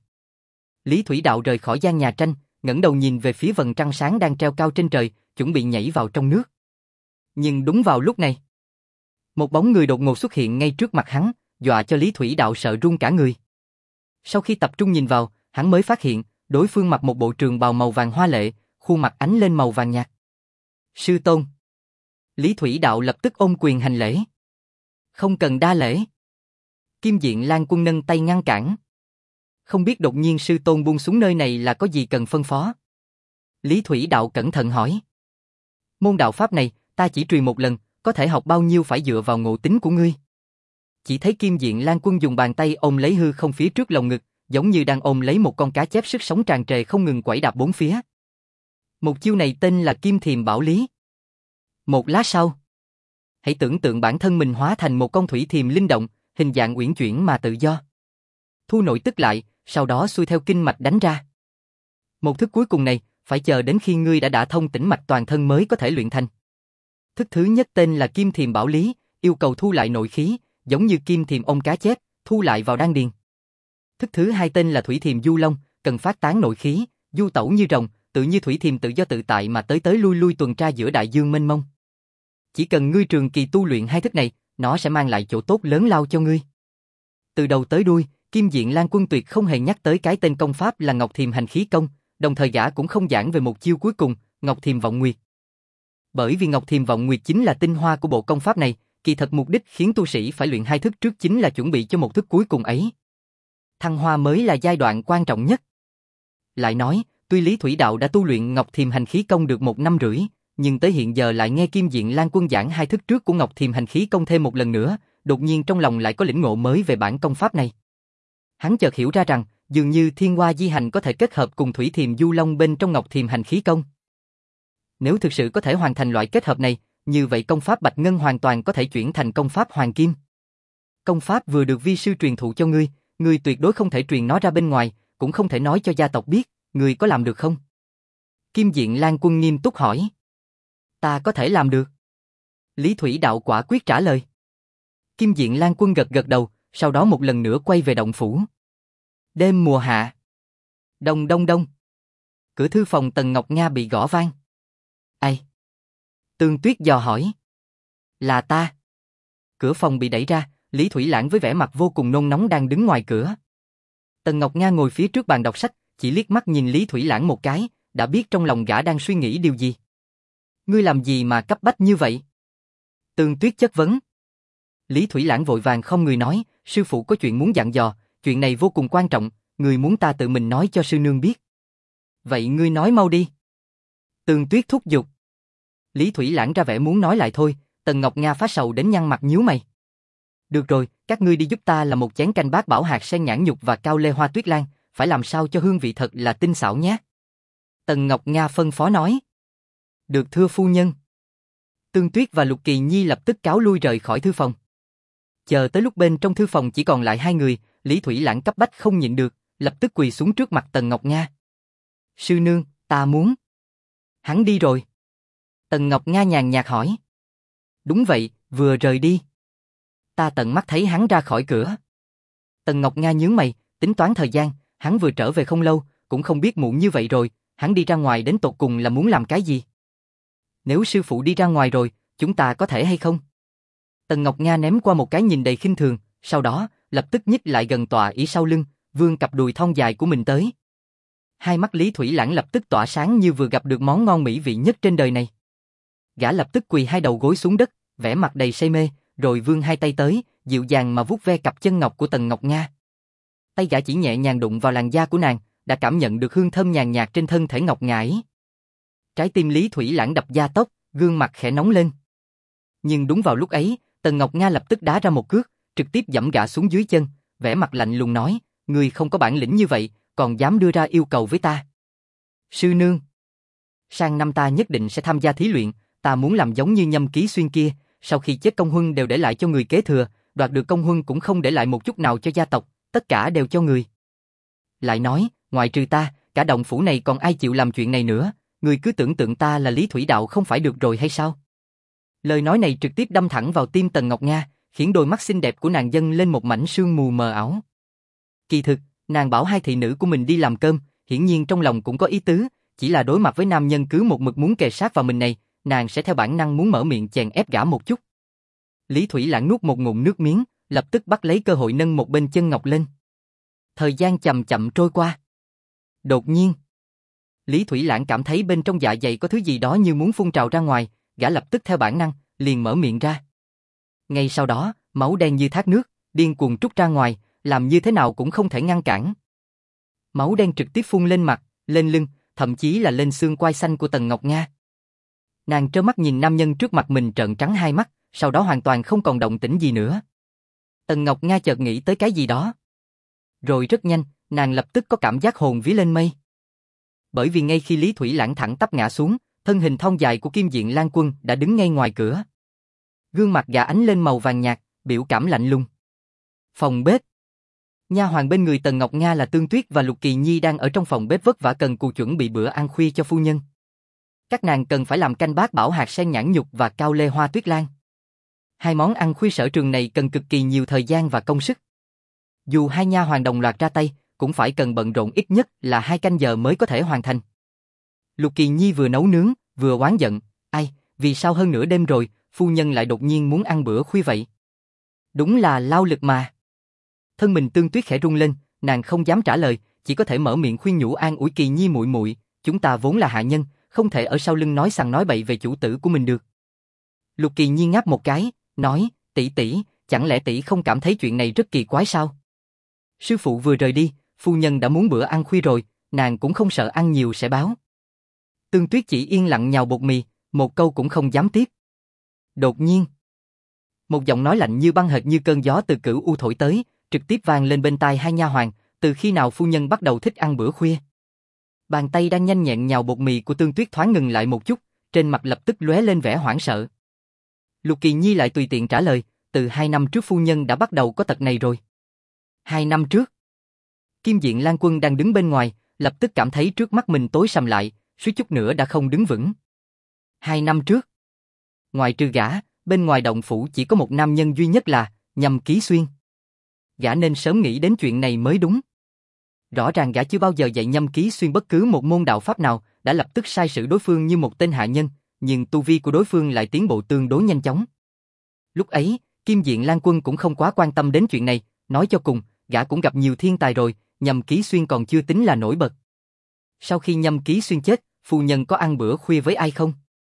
Lý Thủy Đạo rời khỏi gian nhà tranh, ngẩng đầu nhìn về phía vầng trăng sáng đang treo cao trên trời, chuẩn bị nhảy vào trong nước. Nhưng đúng vào lúc này, một bóng người đột ngột xuất hiện ngay trước mặt hắn, dọa cho Lý Thủy Đạo sợ run cả người. Sau khi tập trung nhìn vào, hắn mới phát hiện, đối phương mặc một bộ trường bào màu vàng hoa lệ, khuôn mặt ánh lên màu vàng nhạt. Sư tôn. Lý Thủy Đạo lập tức ôm quyền hành lễ. Không cần đa lễ. Kim Diện Lan Quân nâng tay ngăn cản. Không biết đột nhiên sư tôn buông xuống nơi này là có gì cần phân phó. Lý Thủy Đạo cẩn thận hỏi. Môn đạo pháp này, ta chỉ truyền một lần, có thể học bao nhiêu phải dựa vào ngộ tính của ngươi. Chỉ thấy Kim Diện Lan Quân dùng bàn tay ôm lấy hư không phía trước lồng ngực, giống như đang ôm lấy một con cá chép sức sống tràn trề không ngừng quẩy đạp bốn phía. Một chiêu này tên là Kim Thiềm Bảo Lý. Một lát sau, hãy tưởng tượng bản thân mình hóa thành một con thủy thiềm linh động, hình dạng uyển chuyển mà tự do. Thu nội tức lại, sau đó xuôi theo kinh mạch đánh ra. Một thức cuối cùng này, phải chờ đến khi ngươi đã đả thông tĩnh mạch toàn thân mới có thể luyện thành. Thức thứ nhất tên là Kim Thiềm Bảo Lý, yêu cầu thu lại nội khí, giống như kim thiềm ôm cá chép, thu lại vào đan điền. Thức thứ hai tên là Thủy Thiềm Du Long, cần phát tán nội khí, du tẩu như rồng, tự như thủy thiềm tự do tự tại mà tới tới lui lui tuần tra giữa đại dương mênh mông. Chỉ cần ngươi trường kỳ tu luyện hai thức này, nó sẽ mang lại chỗ tốt lớn lao cho ngươi. Từ đầu tới đuôi, Kim Diện Lan Quân tuyệt không hề nhắc tới cái tên công pháp là Ngọc Thiềm Hành Khí Công, đồng thời gã cũng không giảng về một chiêu cuối cùng, Ngọc Thiềm Vọng Nguyệt. Bởi vì Ngọc Thiềm Vọng Nguyệt chính là tinh hoa của bộ công pháp này, kỳ thật mục đích khiến tu sĩ phải luyện hai thức trước chính là chuẩn bị cho một thức cuối cùng ấy. Thăng hoa mới là giai đoạn quan trọng nhất. Lại nói, tuy Lý Thủy Đạo đã tu luyện Ngọc Thiềm Hành Khí Công được một năm rưỡi, nhưng tới hiện giờ lại nghe Kim Diện Lan Quân giảng hai thức trước của Ngọc Thiềm Hành Khí Công thêm một lần nữa, đột nhiên trong lòng lại có lĩnh ngộ mới về bản công pháp này. Hắn chợt hiểu ra rằng, dường như Thiên Hoa Di Hành có thể kết hợp cùng Thủy Thiềm Du Long bên trong Ngọc Thiềm Hành Khí Công. Nếu thực sự có thể hoàn thành loại kết hợp này, như vậy công pháp Bạch Ngân hoàn toàn có thể chuyển thành công pháp Hoàng Kim. Công pháp vừa được vi sư truyền thụ cho ngươi, ngươi tuyệt đối không thể truyền nó ra bên ngoài, cũng không thể nói cho gia tộc biết, ngươi có làm được không? Kim Diện Lan Quân nghiêm túc hỏi. Ta có thể làm được. Lý Thủy Đạo quả quyết trả lời. Kim Diện Lan Quân gật gật đầu, sau đó một lần nữa quay về động phủ. Đêm mùa hạ. Đông đông đông. Cửa thư phòng Tần Ngọc Nga bị gõ vang. Ai? Tương Tuyết dò hỏi. Là ta. Cửa phòng bị đẩy ra, Lý Thủy Lãng với vẻ mặt vô cùng nôn nóng đang đứng ngoài cửa. Tần Ngọc Nga ngồi phía trước bàn đọc sách, chỉ liếc mắt nhìn Lý Thủy Lãng một cái, đã biết trong lòng gã đang suy nghĩ điều gì. Ngươi làm gì mà cấp bách như vậy? Tương Tuyết chất vấn. Lý Thủy Lãng vội vàng không người nói, sư phụ có chuyện muốn dặn dò, chuyện này vô cùng quan trọng, người muốn ta tự mình nói cho sư nương biết. Vậy ngươi nói mau đi. Tương Tuyết thúc giục. Lý Thủy Lãng ra vẻ muốn nói lại thôi, Tần Ngọc Nga phát sầu đến nhăn mặt nhíu mày. Được rồi, các ngươi đi giúp ta là một chén canh bát bảo hạt sen nhãn nhục và cao lê hoa tuyết lan, phải làm sao cho hương vị thật là tinh xảo nhé. Tần Ngọc Nga phân phó nói. Được thưa phu nhân. Tương Tuyết và Lục Kỳ Nhi lập tức cáo lui rời khỏi thư phòng. Chờ tới lúc bên trong thư phòng chỉ còn lại hai người, Lý Thủy Lãng cấp bách không nhịn được, lập tức quỳ xuống trước mặt Tần Ngọc Nga. Sư nương, ta muốn. Hắn đi rồi. Tần Ngọc Nga nhàn nhạt hỏi. Đúng vậy, vừa rời đi. Ta tận mắt thấy hắn ra khỏi cửa. Tần Ngọc Nga nhướng mày, tính toán thời gian, hắn vừa trở về không lâu, cũng không biết muộn như vậy rồi, hắn đi ra ngoài đến tột cùng là muốn làm cái gì? Nếu sư phụ đi ra ngoài rồi, chúng ta có thể hay không? Tần Ngọc Nga ném qua một cái nhìn đầy khinh thường, sau đó, lập tức nhích lại gần tòa ỷ sau lưng, vươn cặp đùi thon dài của mình tới. Hai mắt Lý Thủy Lãng lập tức tỏa sáng như vừa gặp được món ngon mỹ vị nhất trên đời này. Gã lập tức quỳ hai đầu gối xuống đất, vẻ mặt đầy say mê, rồi vươn hai tay tới, dịu dàng mà vuốt ve cặp chân ngọc của Tần Ngọc Nga. Tay gã chỉ nhẹ nhàng đụng vào làn da của nàng, đã cảm nhận được hương thơm nhàn nhạt trên thân thể ngọc ngà ấy. Trái tim Lý Thủy Lãng đập gia tốc, gương mặt khẽ nóng lên. Nhưng đúng vào lúc ấy, Tần Ngọc Nga lập tức đá ra một cước, trực tiếp giẫm gã xuống dưới chân, vẻ mặt lạnh lùng nói, ngươi không có bản lĩnh như vậy, còn dám đưa ra yêu cầu với ta. Sư nương, sang năm ta nhất định sẽ tham gia thí luyện, ta muốn làm giống như Nhâm Ký Xuyên kia, sau khi chết công huân đều để lại cho người kế thừa, đoạt được công huân cũng không để lại một chút nào cho gia tộc, tất cả đều cho người. Lại nói, ngoại trừ ta, cả đồng phủ này còn ai chịu làm chuyện này nữa, ngươi cứ tưởng tượng ta là Lý Thủy Đạo không phải được rồi hay sao? Lời nói này trực tiếp đâm thẳng vào tim Tần Ngọc Nga, khiến đôi mắt xinh đẹp của nàng dâng lên một mảnh sương mù mờ ảo. Kỳ thực, nàng bảo hai thị nữ của mình đi làm cơm, hiển nhiên trong lòng cũng có ý tứ, chỉ là đối mặt với nam nhân cứ một mực muốn kề sát vào mình này, nàng sẽ theo bản năng muốn mở miệng chèn ép gã một chút. Lý Thủy Lãng nuốt một ngụm nước miếng, lập tức bắt lấy cơ hội nâng một bên chân ngọc lên. Thời gian chậm chậm trôi qua. Đột nhiên, Lý Thủy Lãng cảm thấy bên trong dạ dày có thứ gì đó như muốn phun trào ra ngoài, gã lập tức theo bản năng, liền mở miệng ra. Ngay sau đó, máu đen như thác nước, điên cuồng trút ra ngoài, làm như thế nào cũng không thể ngăn cản. Máu đen trực tiếp phun lên mặt, lên lưng, thậm chí là lên xương quai xanh của Tần Ngọc Nga. Nàng trơ mắt nhìn nam nhân trước mặt mình trợn trắng hai mắt, sau đó hoàn toàn không còn động tĩnh gì nữa. Tần Ngọc Nga chợt nghĩ tới cái gì đó. Rồi rất nhanh, nàng lập tức có cảm giác hồn vía lên mây. Bởi vì ngay khi Lý Thủy Lãng thẳng tắp ngã xuống, thân hình thon dài của Kim Diện Lan Quân đã đứng ngay ngoài cửa. Gương mặt gã ánh lên màu vàng nhạt, biểu cảm lạnh lùng. Phòng bếp. Nha hoàn bên người Tần Ngọc Nga là Tương Tuyết và Lục Kỳ Nhi đang ở trong phòng bếp vất vả cần cù chuẩn bị bữa ăn khuya cho phu nhân. Các nàng cần phải làm canh bát bảo hạt sen nhãn nhục và cao lê hoa tuyết lan. Hai món ăn khuya sở trường này cần cực kỳ nhiều thời gian và công sức. Dù hai nha hoàn đồng loạt ra tay, cũng phải cần bận rộn ít nhất là hai canh giờ mới có thể hoàn thành. Lục Kỳ Nhi vừa nấu nướng, vừa oán giận, ai, vì sao hơn nửa đêm rồi, phu nhân lại đột nhiên muốn ăn bữa khuya vậy? Đúng là lao lực mà. Thân mình Tương Tuyết khẽ rung lên, nàng không dám trả lời, chỉ có thể mở miệng khuyên nhủ an ủi Kỳ Nhi muội muội, chúng ta vốn là hạ nhân, không thể ở sau lưng nói sằng nói bậy về chủ tử của mình được. Lục Kỳ Nhi ngáp một cái, nói, tỷ tỷ, chẳng lẽ tỷ không cảm thấy chuyện này rất kỳ quái sao? Sư phụ vừa rời đi, phu nhân đã muốn bữa ăn khuya rồi, nàng cũng không sợ ăn nhiều sẽ báo. Tương Tuyết chỉ yên lặng nhào bột mì, một câu cũng không dám tiếp. Đột nhiên, một giọng nói lạnh như băng hệt như cơn gió từ Cửu U thổi tới, trực tiếp vang lên bên tai hai nha hoàn, từ khi nào phu nhân bắt đầu thích ăn bữa khuya? Bàn tay đang nhanh nhẹn nhào bột mì của Tương Tuyết thoáng ngừng lại một chút, trên mặt lập tức lóe lên vẻ hoảng sợ. Lục Kỳ Nhi lại tùy tiện trả lời, từ hai năm trước phu nhân đã bắt đầu có tật này rồi. Hai năm trước? Kim Diện Lan Quân đang đứng bên ngoài, lập tức cảm thấy trước mắt mình tối sầm lại, suýt chút nữa đã không đứng vững. Hai năm trước? Ngoài trừ gã, bên ngoài động phủ chỉ có một nam nhân duy nhất là Nhâm Ký Xuyên. Gã nên sớm nghĩ đến chuyện này mới đúng. Rõ ràng gã chưa bao giờ dạy Nhâm Ký Xuyên bất cứ một môn đạo pháp nào, đã lập tức sai sử đối phương như một tên hạ nhân, nhưng tu vi của đối phương lại tiến bộ tương đối nhanh chóng. Lúc ấy, Kim Diện Lan Quân cũng không quá quan tâm đến chuyện này, nói cho cùng, gã cũng gặp nhiều thiên tài rồi, Nhâm Ký Xuyên còn chưa tính là nổi bật. Sau khi Nhâm Ký Xuyên chết, phu nhân có ăn bữa khuya với ai không?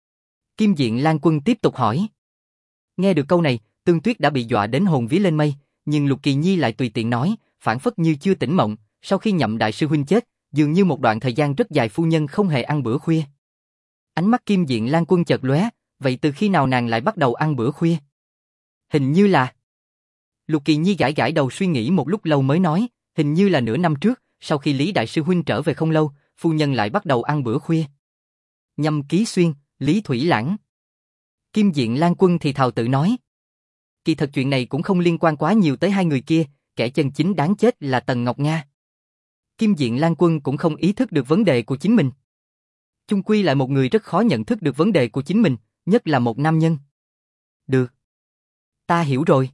Kim Diện Lan Quân tiếp tục hỏi. Nghe được câu này, Tương Tuyết đã bị dọa đến hồn vía lên mây, nhưng Lục Kỳ Nhi lại tùy tiện nói, phản phất như chưa tỉnh mộng, sau khi Nhậm đại sư huynh chết, dường như một đoạn thời gian rất dài phu nhân không hề ăn bữa khuya. Ánh mắt Kim Diện Lan Quân chợt lóe, vậy từ khi nào nàng lại bắt đầu ăn bữa khuya? Hình như là... Lục Kỳ Nhi gãi gãi đầu suy nghĩ một lúc lâu mới nói, hình như là nửa năm trước, sau khi Lý đại sư huynh trở về không lâu, phu nhân lại bắt đầu ăn bữa khuya. Nhâm Ký Xuyên, Lý Thủy Lãng. Kim Diện Lan Quân thì thào tự nói. Kỳ thật chuyện này cũng không liên quan quá nhiều tới hai người kia, kẻ chân chính đáng chết là Tần Ngọc Nga. Kim Diện Lan Quân cũng không ý thức được vấn đề của chính mình. Chung quy lại một người rất khó nhận thức được vấn đề của chính mình, nhất là một nam nhân. Được. Ta hiểu rồi.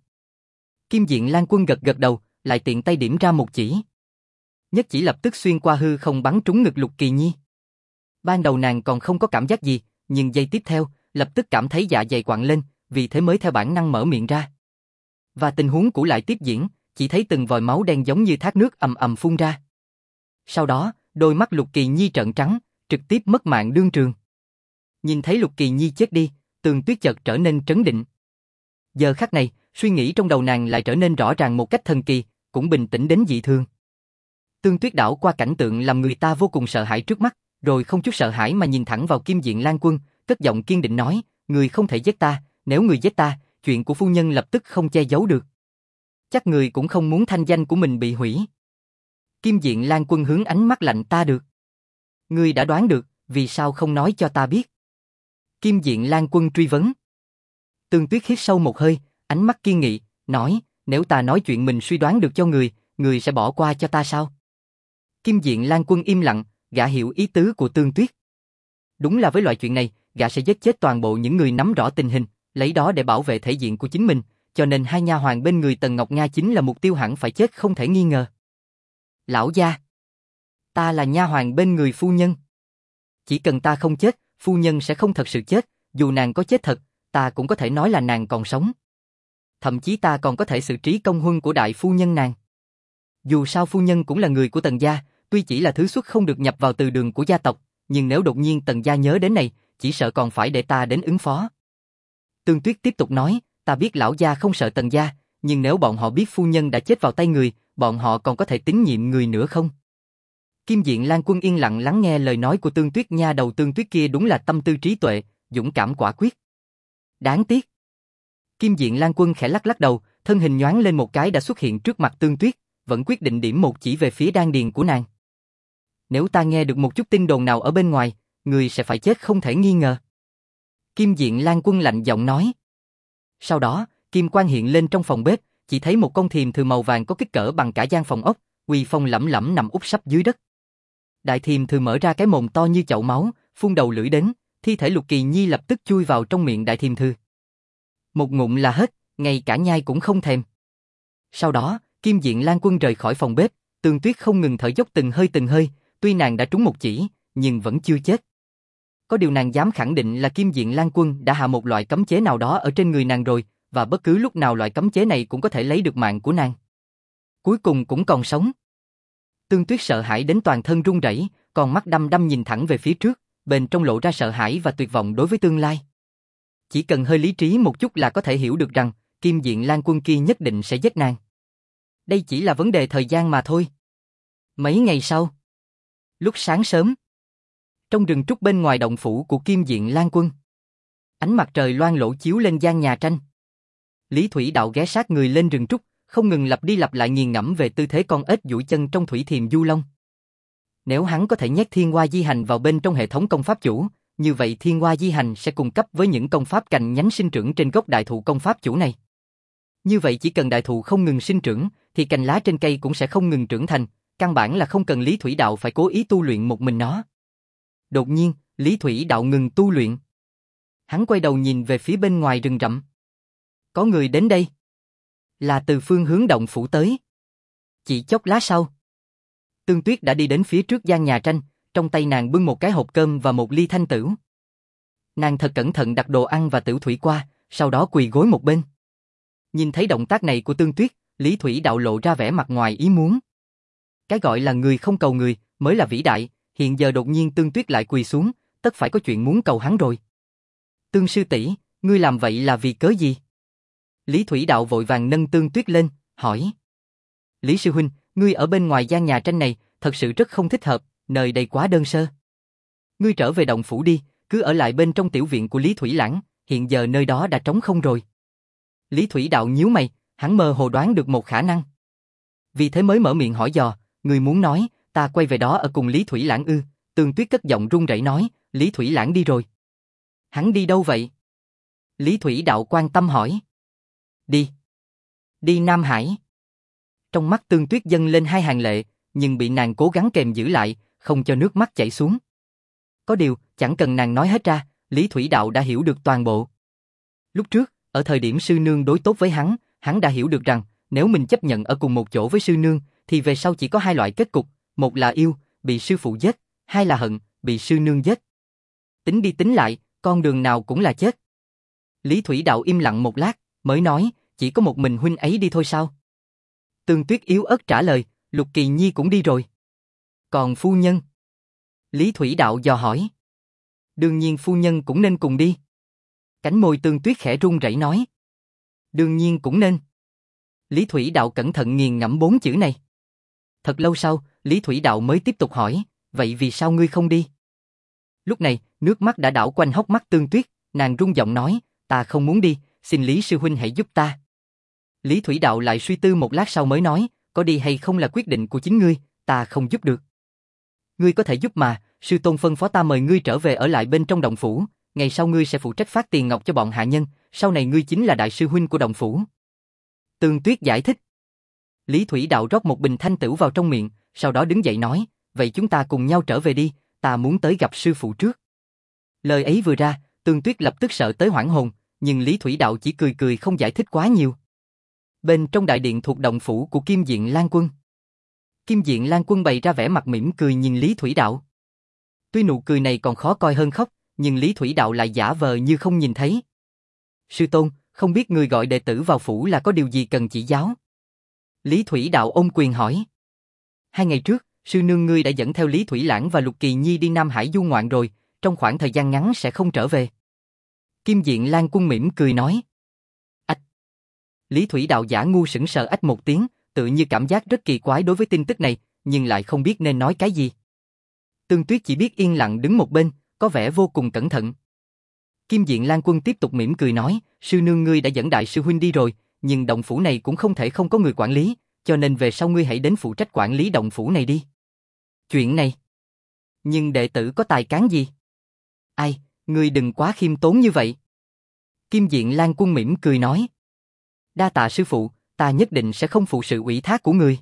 Kim Diện Lan Quân gật gật đầu, lại tiện tay điểm ra một chỉ. Nhất chỉ lập tức xuyên qua hư không bắn trúng ngực Lục Kỳ Nhi. Ban đầu nàng còn không có cảm giác gì, nhưng giây tiếp theo, lập tức cảm thấy dạ dày quặn lên, vì thế mới theo bản năng mở miệng ra. Và tình huống cũ lại tiếp diễn, chỉ thấy từng vòi máu đen giống như thác nước ầm ầm phun ra. Sau đó, đôi mắt Lục Kỳ Nhi trợn trắng, trực tiếp mất mạng đương trường. Nhìn thấy Lục Kỳ Nhi chết đi, Tường Tuyết chợt trở nên trấn định. Giờ khắc này, Suy nghĩ trong đầu nàng lại trở nên rõ ràng một cách thần kỳ, cũng bình tĩnh đến dị thường. Tương Tuyết đảo qua cảnh tượng làm người ta vô cùng sợ hãi trước mắt, rồi không chút sợ hãi mà nhìn thẳng vào Kim Diện Lan Quân, cất giọng kiên định nói, người không thể giết ta, nếu người giết ta, chuyện của phu nhân lập tức không che giấu được. Chắc người cũng không muốn thanh danh của mình bị hủy. Kim Diện Lan Quân hướng ánh mắt lạnh ta được. Ngươi đã đoán được, vì sao không nói cho ta biết? Kim Diện Lan Quân truy vấn. Tương Tuyết hít sâu một hơi, ánh mắt kiên nghị, nói, nếu ta nói chuyện mình suy đoán được cho người, người sẽ bỏ qua cho ta sao? Kim Diện Lan Quân im lặng, gã hiểu ý tứ của Tương Tuyết. Đúng là với loại chuyện này, gã sẽ giết chết toàn bộ những người nắm rõ tình hình, lấy đó để bảo vệ thể diện của chính mình, cho nên hai nha hoàn bên người Tần Ngọc Nga chính là mục tiêu hẳn phải chết không thể nghi ngờ. Lão gia, ta là nha hoàn bên người phu nhân. Chỉ cần ta không chết, phu nhân sẽ không thật sự chết, dù nàng có chết thật, ta cũng có thể nói là nàng còn sống. Thậm chí ta còn có thể xử trí công huân của đại phu nhân nàng. Dù sao phu nhân cũng là người của Tần gia, tuy chỉ là thứ xuất không được nhập vào từ đường của gia tộc, nhưng nếu đột nhiên Tần gia nhớ đến này, chỉ sợ còn phải để ta đến ứng phó. Tương Tuyết tiếp tục nói, ta biết lão gia không sợ Tần gia, nhưng nếu bọn họ biết phu nhân đã chết vào tay người, bọn họ còn có thể tín nhiệm người nữa không? Kim Diện Lan Quân yên lặng lắng nghe lời nói của Tương Tuyết, nha đầu Tương Tuyết kia đúng là tâm tư trí tuệ, dũng cảm quả quyết. Đáng tiếc. Kim Diện Lan Quân khẽ lắc lắc đầu, thân hình nhoáng lên một cái đã xuất hiện trước mặt Tương Tuyết, vẫn quyết định điểm một chỉ về phía đan điền của nàng. Nếu ta nghe được một chút tin đồn nào ở bên ngoài, người sẽ phải chết không thể nghi ngờ. Kim Diện Lan Quân lạnh giọng nói. Sau đó, kim quang hiện lên trong phòng bếp, chỉ thấy một con thiềm thừ màu vàng có kích cỡ bằng cả gian phòng ốc, uy phong lẫm lẫm nằm úp sấp dưới đất. Đại thiềm thừ mở ra cái mồm to như chậu máu, phun đầu lưỡi đến, thi thể Lục Kỳ Nhi lập tức chui vào trong miệng đại thiềm thừ. Một ngụm là hết, ngay cả nhai cũng không thèm. Sau đó, Kim Diện Lan Quân rời khỏi phòng bếp, Tương Tuyết không ngừng thở dốc từng hơi từng hơi, tuy nàng đã trúng một chỉ, nhưng vẫn chưa chết. Có điều nàng dám khẳng định là Kim Diện Lan Quân đã hạ một loại cấm chế nào đó ở trên người nàng rồi, và bất cứ lúc nào loại cấm chế này cũng có thể lấy được mạng của nàng. Cuối cùng cũng còn sống. Tương Tuyết sợ hãi đến toàn thân run rẩy, còn mắt đăm đăm nhìn thẳng về phía trước, bên trong lộ ra sợ hãi và tuyệt vọng đối với tương lai. Chỉ cần hơi lý trí một chút là có thể hiểu được rằng, Kim Diện Lan Quân kia nhất định sẽ giết nàng. Đây chỉ là vấn đề thời gian mà thôi. Mấy ngày sau, lúc sáng sớm, trong rừng trúc bên ngoài động phủ của Kim Diện Lan Quân, ánh mặt trời loang lổ chiếu lên gian nhà tranh. Lý Thủy Đạo ghé sát người lên rừng trúc, không ngừng lặp đi lặp lại nghiền ngẫm về tư thế con ếch duỗi chân trong thủy thiềm du long. Nếu hắn có thể nhét Thiên Hoa Di Hành vào bên trong hệ thống công pháp chủ, như vậy Thiên Hoa Di Hành sẽ cung cấp với những công pháp cành nhánh sinh trưởng trên gốc đại thụ công pháp chủ này. Như vậy chỉ cần đại thụ không ngừng sinh trưởng, thì cành lá trên cây cũng sẽ không ngừng trưởng thành, căn bản là không cần Lý Thủy Đạo phải cố ý tu luyện một mình nó. Đột nhiên, Lý Thủy Đạo ngừng tu luyện. Hắn quay đầu nhìn về phía bên ngoài rừng rậm. Có người đến đây. Là từ phương hướng động phủ tới. Chỉ chốc lát sau, Tương Tuyết đã đi đến phía trước gian nhà tranh, trong tay nàng bưng một cái hộp cơm và một ly thanh tửu. Nàng thật cẩn thận đặt đồ ăn và tửu thủy qua, sau đó quỳ gối một bên. Nhìn thấy động tác này của Tương Tuyết, Lý Thủy Đạo lộ ra vẻ mặt ngoài ý muốn. Cái gọi là người không cầu người mới là vĩ đại, hiện giờ đột nhiên Tương Tuyết lại quỳ xuống, tất phải có chuyện muốn cầu hắn rồi. Tương sư tỷ, ngươi làm vậy là vì cớ gì? Lý Thủy Đạo vội vàng nâng Tương Tuyết lên, hỏi. Lý sư huynh, ngươi ở bên ngoài gian nhà tranh này, thật sự rất không thích hợp, nơi đây quá đơn sơ. Ngươi trở về động phủ đi, cứ ở lại bên trong tiểu viện của Lý Thủy Lãng, hiện giờ nơi đó đã trống không rồi. Lý Thủy Đạo nhíu mày, hắn mơ hồ đoán được một khả năng. Vì thế mới mở miệng hỏi dò, ngươi muốn nói, ta quay về đó ở cùng Lý Thủy Lãng ư? Tương Tuyết cất giọng run rẩy nói, Lý Thủy Lãng đi rồi. Hắn đi đâu vậy? Lý Thủy Đạo quan tâm hỏi. Đi. Đi Nam Hải. Trong mắt Tương Tuyết dâng lên hai hàng lệ, nhưng bị nàng cố gắng kềm giữ lại, không cho nước mắt chảy xuống. Có điều, chẳng cần nàng nói hết ra, Lý Thủy Đạo đã hiểu được toàn bộ. Lúc trước, ở thời điểm sư nương đối tốt với hắn, hắn đã hiểu được rằng, nếu mình chấp nhận ở cùng một chỗ với sư nương, thì về sau chỉ có hai loại kết cục, một là yêu, bị sư phụ giết, hai là hận, bị sư nương giết. Tính đi tính lại, con đường nào cũng là chết. Lý Thủy Đạo im lặng một lát, mới nói, chỉ có một mình huynh ấy đi thôi sao? Tương Tuyết yếu ớt trả lời, Lục Kỳ Nhi cũng đi rồi. Còn phu nhân? Lý Thủy Đạo dò hỏi. Đương nhiên phu nhân cũng nên cùng đi. Cánh môi Tương Tuyết khẽ run rẩy nói. Đương nhiên cũng nên. Lý Thủy Đạo cẩn thận nghiền ngẫm bốn chữ này. Thật lâu sau, Lý Thủy Đạo mới tiếp tục hỏi, vậy vì sao ngươi không đi? Lúc này, nước mắt đã đảo quanh hốc mắt Tương Tuyết, nàng run giọng nói, ta không muốn đi, xin Lý sư huynh hãy giúp ta. Lý Thủy Đạo lại suy tư một lát sau mới nói, có đi hay không là quyết định của chính ngươi, ta không giúp được. Ngươi có thể giúp mà, sư tôn phân phó ta mời ngươi trở về ở lại bên trong động phủ, ngày sau ngươi sẽ phụ trách phát tiền ngọc cho bọn hạ nhân, sau này ngươi chính là đại sư huynh của động phủ. Tương Tuyết giải thích. Lý Thủy Đạo rót một bình thanh tửu vào trong miệng, sau đó đứng dậy nói, vậy chúng ta cùng nhau trở về đi, ta muốn tới gặp sư phụ trước. Lời ấy vừa ra, Tương Tuyết lập tức sợ tới hoảng hồn, nhưng Lý Thủy Đạo chỉ cười cười không giải thích quá nhiều. Bên trong đại điện thuộc động phủ của Kim Diện Lan Quân. Kim Diện Lan Quân bày ra vẻ mặt mỉm cười nhìn Lý Thủy Đạo. Tuy nụ cười này còn khó coi hơn khóc, nhưng Lý Thủy Đạo lại giả vờ như không nhìn thấy. Sư tôn, không biết người gọi đệ tử vào phủ là có điều gì cần chỉ giáo? Lý Thủy Đạo ôm quyền hỏi. Hai ngày trước, sư nương ngươi đã dẫn theo Lý Thủy Lãng và Lục Kỳ Nhi đi Nam Hải du ngoạn rồi, trong khoảng thời gian ngắn sẽ không trở về. Kim Diện Lan Quân mỉm cười nói. Ách! Lý Thủy Đạo giả ngu sững sờ ách một tiếng, tự như cảm giác rất kỳ quái đối với tin tức này, nhưng lại không biết nên nói cái gì. Tương Tuyết chỉ biết yên lặng đứng một bên, có vẻ vô cùng cẩn thận. Kim Diện Lan Quân tiếp tục mỉm cười nói, sư nương ngươi đã dẫn đại sư huynh đi rồi, nhưng động phủ này cũng không thể không có người quản lý, cho nên về sau ngươi hãy đến phụ trách quản lý động phủ này đi. Chuyện này. Nhưng đệ tử có tài cán gì? Ai, ngươi đừng quá khiêm tốn như vậy. Kim Diện Lan Quân mỉm cười nói. Đa tạ sư phụ, ta nhất định sẽ không phụ sự ủy thác của người.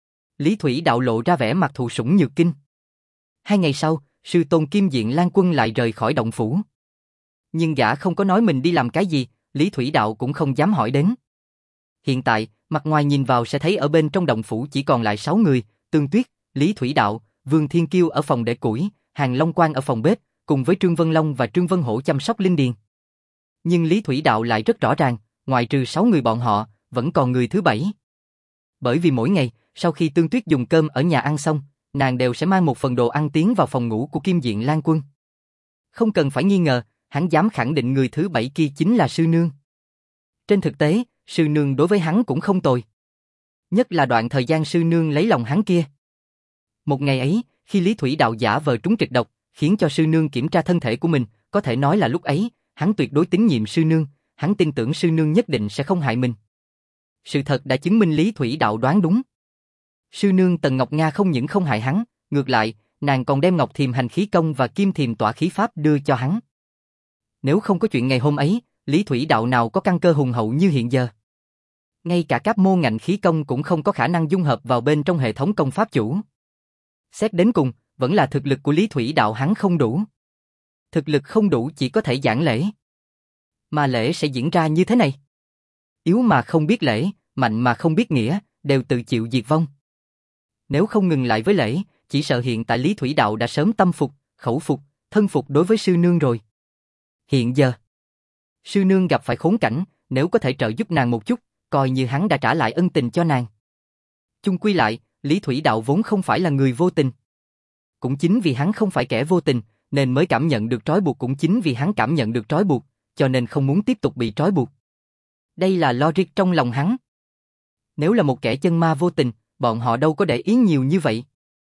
Lý Thủy Đạo lộ ra vẻ mặt thụ sủng nhược kinh. Hai ngày sau, sư tôn Kim Diện Lan Quân lại rời khỏi động phủ. Nhưng gã không có nói mình đi làm cái gì, Lý Thủy Đạo cũng không dám hỏi đến. Hiện tại, mặt ngoài nhìn vào sẽ thấy ở bên trong động phủ chỉ còn lại sáu người, Tương Tuyết, Lý Thủy Đạo, Vương Thiên Kiêu ở phòng để củi, Hàng Long Quang ở phòng bếp, cùng với Trương Vân Long và Trương Vân Hổ chăm sóc linh điền. Nhưng Lý Thủy Đạo lại rất rõ ràng, ngoài trừ sáu người bọn họ, vẫn còn người thứ bảy. Bởi vì mỗi ngày, sau khi Tương Tuyết dùng cơm ở nhà ăn xong, nàng đều sẽ mang một phần đồ ăn tiến vào phòng ngủ của Kim Diện Lan Quân. Không cần phải nghi ngờ, hắn dám khẳng định người thứ bảy kia chính là sư nương. Trên thực tế, sư nương đối với hắn cũng không tồi. Nhất là đoạn thời gian sư nương lấy lòng hắn kia. Một ngày ấy, khi Lý Thủy Đạo giả vờ trúng kịch độc, khiến cho sư nương kiểm tra thân thể của mình, có thể nói là lúc ấy, hắn tuyệt đối tín nhiệm sư nương, hắn tin tưởng sư nương nhất định sẽ không hại mình. Sự thật đã chứng minh Lý Thủy Đạo đoán đúng. Sư nương Tần Ngọc Nga không những không hại hắn, ngược lại, nàng còn đem Ngọc Thiềm Hành Khí Công và Kim Thiềm Tỏa Khí Pháp đưa cho hắn. Nếu không có chuyện ngày hôm ấy, Lý Thủy Đạo nào có căn cơ hùng hậu như hiện giờ. Ngay cả các môn ngạnh khí công cũng không có khả năng dung hợp vào bên trong hệ thống công pháp chủ. Xét đến cùng, vẫn là thực lực của Lý Thủy Đạo hắn không đủ. Thực lực không đủ chỉ có thể giảng lễ. Mà lễ sẽ diễn ra như thế này. Yếu mà không biết lễ, mạnh mà không biết nghĩa, đều tự chịu diệt vong. Nếu không ngừng lại với lễ, chỉ sợ hiện tại Lý Thủy Đạo đã sớm tâm phục, khẩu phục, thân phục đối với sư nương rồi. Hiện giờ, sư nương gặp phải khốn cảnh, nếu có thể trợ giúp nàng một chút, coi như hắn đã trả lại ân tình cho nàng. Chung quy lại, Lý Thủy Đạo vốn không phải là người vô tình. Cũng chính vì hắn không phải kẻ vô tình, nên mới cảm nhận được trói buộc, cũng chính vì hắn cảm nhận được trói buộc, cho nên không muốn tiếp tục bị trói buộc. Đây là logic trong lòng hắn. Nếu là một kẻ chân ma vô tình, bọn họ đâu có để ý nhiều như vậy.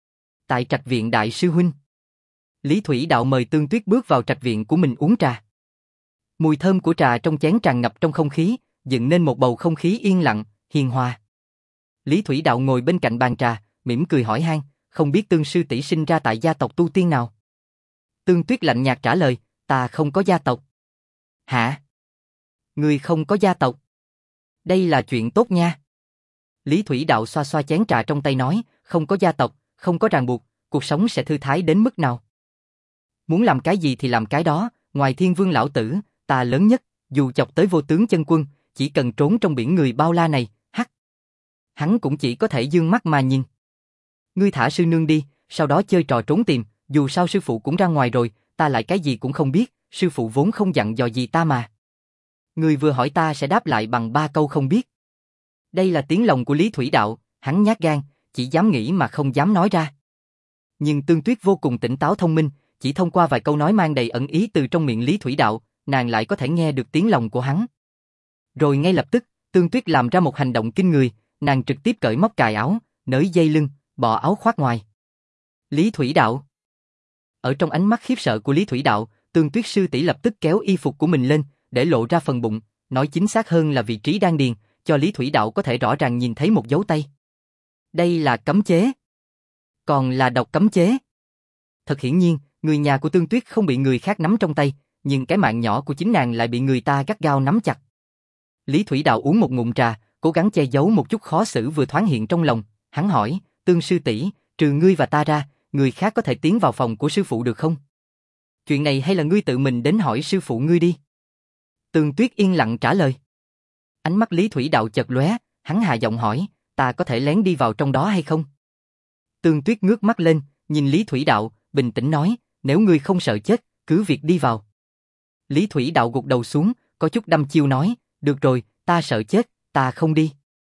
Tại trạch viện đại sư huynh, Lý Thủy Đạo mời Tương Tuyết bước vào trạch viện của mình uống trà. Mùi thơm của trà trong chén tràn ngập trong không khí, dựng nên một bầu không khí yên lặng, hiền hòa. Lý Thủy Đạo ngồi bên cạnh bàn trà, mỉm cười hỏi han, không biết Tương sư tỷ sinh ra tại gia tộc tu tiên nào? Tương Tuyết lạnh nhạt trả lời, ta không có gia tộc. Hả? Ngươi không có gia tộc? Đây là chuyện tốt nha. Lý Thủy Đạo xoa xoa chén trà trong tay nói, không có gia tộc, không có ràng buộc, cuộc sống sẽ thư thái đến mức nào? Muốn làm cái gì thì làm cái đó, ngoài Thiên Vương lão tử, ta lớn nhất, dù chọc tới Vô Tướng chân quân, chỉ cần trốn trong biển người bao la này, hắc. Hắn cũng chỉ có thể dương mắt mà nhìn. Ngươi thả sư nương đi, sau đó chơi trò trốn tìm, dù sao sư phụ cũng ra ngoài rồi, ta lại cái gì cũng không biết, sư phụ vốn không dặn dò gì ta mà. Ngươi vừa hỏi ta sẽ đáp lại bằng ba câu không biết. Đây là tiếng lòng của Lý Thủy Đạo, hắn nhát gan, chỉ dám nghĩ mà không dám nói ra. Nhưng Tương Tuyết vô cùng tỉnh táo thông minh, chỉ thông qua vài câu nói mang đầy ẩn ý từ trong miệng Lý Thủy Đạo, nàng lại có thể nghe được tiếng lòng của hắn. Rồi ngay lập tức, Tương Tuyết làm ra một hành động kinh người, nàng trực tiếp cởi móc cài áo, nới dây lưng, bỏ áo khoác ngoài. Lý Thủy Đạo. Ở trong ánh mắt khiếp sợ của Lý Thủy Đạo, Tương Tuyết sư tỷ lập tức kéo y phục của mình lên, để lộ ra phần bụng, nói chính xác hơn là vị trí đan điền, cho Lý Thủy Đạo có thể rõ ràng nhìn thấy một dấu tay. Đây là cấm chế. Còn là độc cấm chế. Thật hiển nhiên, người nhà của Tương Tuyết không bị người khác nắm trong tay, nhưng cái mạng nhỏ của chính nàng lại bị người ta gắt gao nắm chặt. Lý Thủy Đạo uống một ngụm trà, cố gắng che giấu một chút khó xử vừa thoáng hiện trong lòng, hắn hỏi, Tương sư tỷ, trừ ngươi và ta ra, người khác có thể tiến vào phòng của sư phụ được không? Chuyện này hay là ngươi tự mình đến hỏi sư phụ ngươi đi? Tương Tuyết yên lặng trả lời. Ánh mắt Lý Thủy Đạo chợt lóe, hắn hạ giọng hỏi, ta có thể lén đi vào trong đó hay không? Tương Tuyết ngước mắt lên, nhìn Lý Thủy Đạo, bình tĩnh nói, nếu ngươi không sợ chết, cứ việc đi vào. Lý Thủy Đạo gục đầu xuống, có chút đăm chiêu nói, được rồi, ta sợ chết, ta không đi.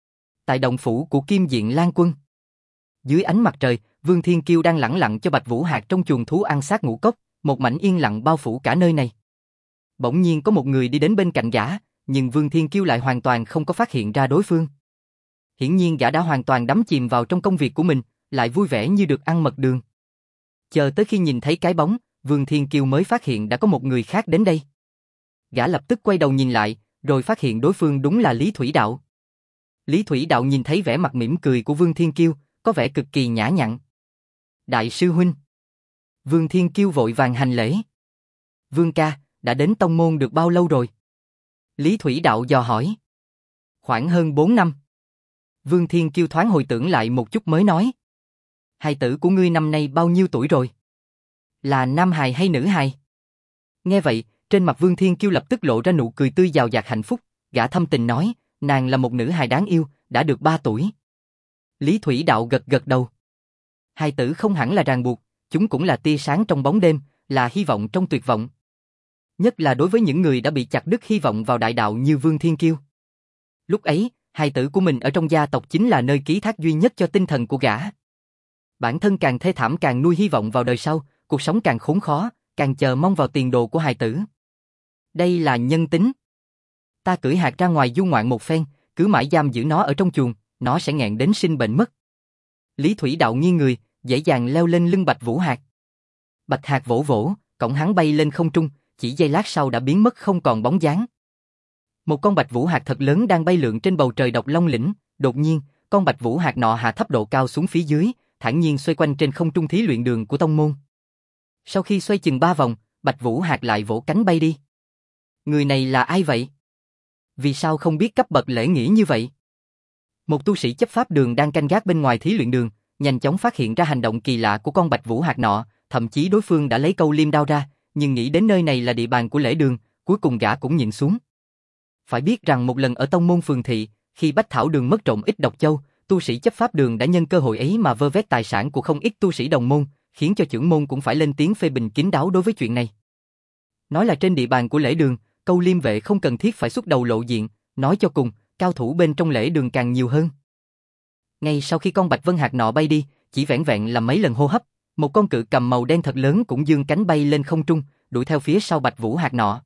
Tại động phủ của Kim Diện Lan Quân. Dưới ánh mặt trời, Vương Thiên Kiêu đang lẳng lặng cho Bạch Vũ Hạc trong chuồng thú ăn xác ngũ cốc, một mảnh yên lặng bao phủ cả nơi này. Bỗng nhiên có một người đi đến bên cạnh gã, nhưng Vương Thiên Kiêu lại hoàn toàn không có phát hiện ra đối phương. Hiển nhiên gã đã hoàn toàn đắm chìm vào trong công việc của mình, lại vui vẻ như được ăn mật đường. Chờ tới khi nhìn thấy cái bóng, Vương Thiên Kiêu mới phát hiện đã có một người khác đến đây. Gã lập tức quay đầu nhìn lại, rồi phát hiện đối phương đúng là Lý Thủy Đạo. Lý Thủy Đạo nhìn thấy vẻ mặt mỉm cười của Vương Thiên Kiêu, có vẻ cực kỳ nhã nhặn. Đại sư huynh. Vương Thiên Kiêu vội vàng hành lễ. Vương ca, đã đến tông môn được bao lâu rồi? Lý Thủy Đạo dò hỏi. Khoảng hơn bốn năm. Vương Thiên Kiêu thoáng hồi tưởng lại một chút mới nói. Hài tử của ngươi năm nay bao nhiêu tuổi rồi? Là nam hài hay nữ hài? Nghe vậy, trên mặt Vương Thiên Kiêu lập tức lộ ra nụ cười tươi giàu dạt hạnh phúc, gã thâm tình nói, nàng là một nữ hài đáng yêu, đã được ba tuổi. Lý Thủy Đạo gật gật đầu. Hài tử không hẳn là ràng buộc, chúng cũng là tia sáng trong bóng đêm, là hy vọng trong tuyệt vọng. Nhất là đối với những người đã bị chặt đứt hy vọng vào đại đạo như Vương Thiên Kiêu. Lúc ấy, hài tử của mình ở trong gia tộc chính là nơi ký thác duy nhất cho tinh thần của gã. Bản thân càng thê thảm càng nuôi hy vọng vào đời sau, cuộc sống càng khốn khó, càng chờ mong vào tiền đồ của hài tử. Đây là nhân tính. Ta cưỡi hạt ra ngoài du ngoạn một phen, cứ mãi giam giữ nó ở trong chuồng, nó sẽ nghẹn đến sinh bệnh mất. Lý Thủy Đạo nghiêng người, dễ dàng leo lên lưng Bạch Vũ Hạc. Bạch Hạc vỗ vỗ, cõng hắn bay lên không trung, chỉ giây lát sau đã biến mất không còn bóng dáng. Một con Bạch Vũ Hạc thật lớn đang bay lượn trên bầu trời Độc Long lĩnh, đột nhiên, con Bạch Vũ Hạc nọ hạ thấp độ cao xuống phía dưới, thản nhiên xoay quanh trên không trung thí luyện đường của tông môn. Sau khi xoay chừng ba vòng, Bạch Vũ Hạc lại vỗ cánh bay đi. Người này là ai vậy? Vì sao không biết cấp bậc lễ nghĩa như vậy? Một tu sĩ chấp pháp đường đang canh gác bên ngoài thí luyện đường, nhanh chóng phát hiện ra hành động kỳ lạ của con Bạch Vũ Hạc nọ, thậm chí đối phương đã lấy câu liêm đao ra, nhưng nghĩ đến nơi này là địa bàn của lễ đường, cuối cùng gã cũng nhịn xuống. Phải biết rằng một lần ở tông môn phường thị, khi Bách Thảo đường mất trộm ít độc châu, tu sĩ chấp pháp đường đã nhân cơ hội ấy mà vơ vét tài sản của không ít tu sĩ đồng môn, khiến cho trưởng môn cũng phải lên tiếng phê bình kín đáo đối với chuyện này. Nói là trên địa bàn của lễ đường, câu liêm vệ không cần thiết phải xuất đầu lộ diện, nói cho cùng, cao thủ bên trong lễ đường càng nhiều hơn. Ngay sau khi con Bạch Vân Hạc nọ bay đi, chỉ vẻn vẹn là mấy lần hô hấp, một con cự cầm màu đen thật lớn cũng dương cánh bay lên không trung, đuổi theo phía sau Bạch Vũ Hạc nọ.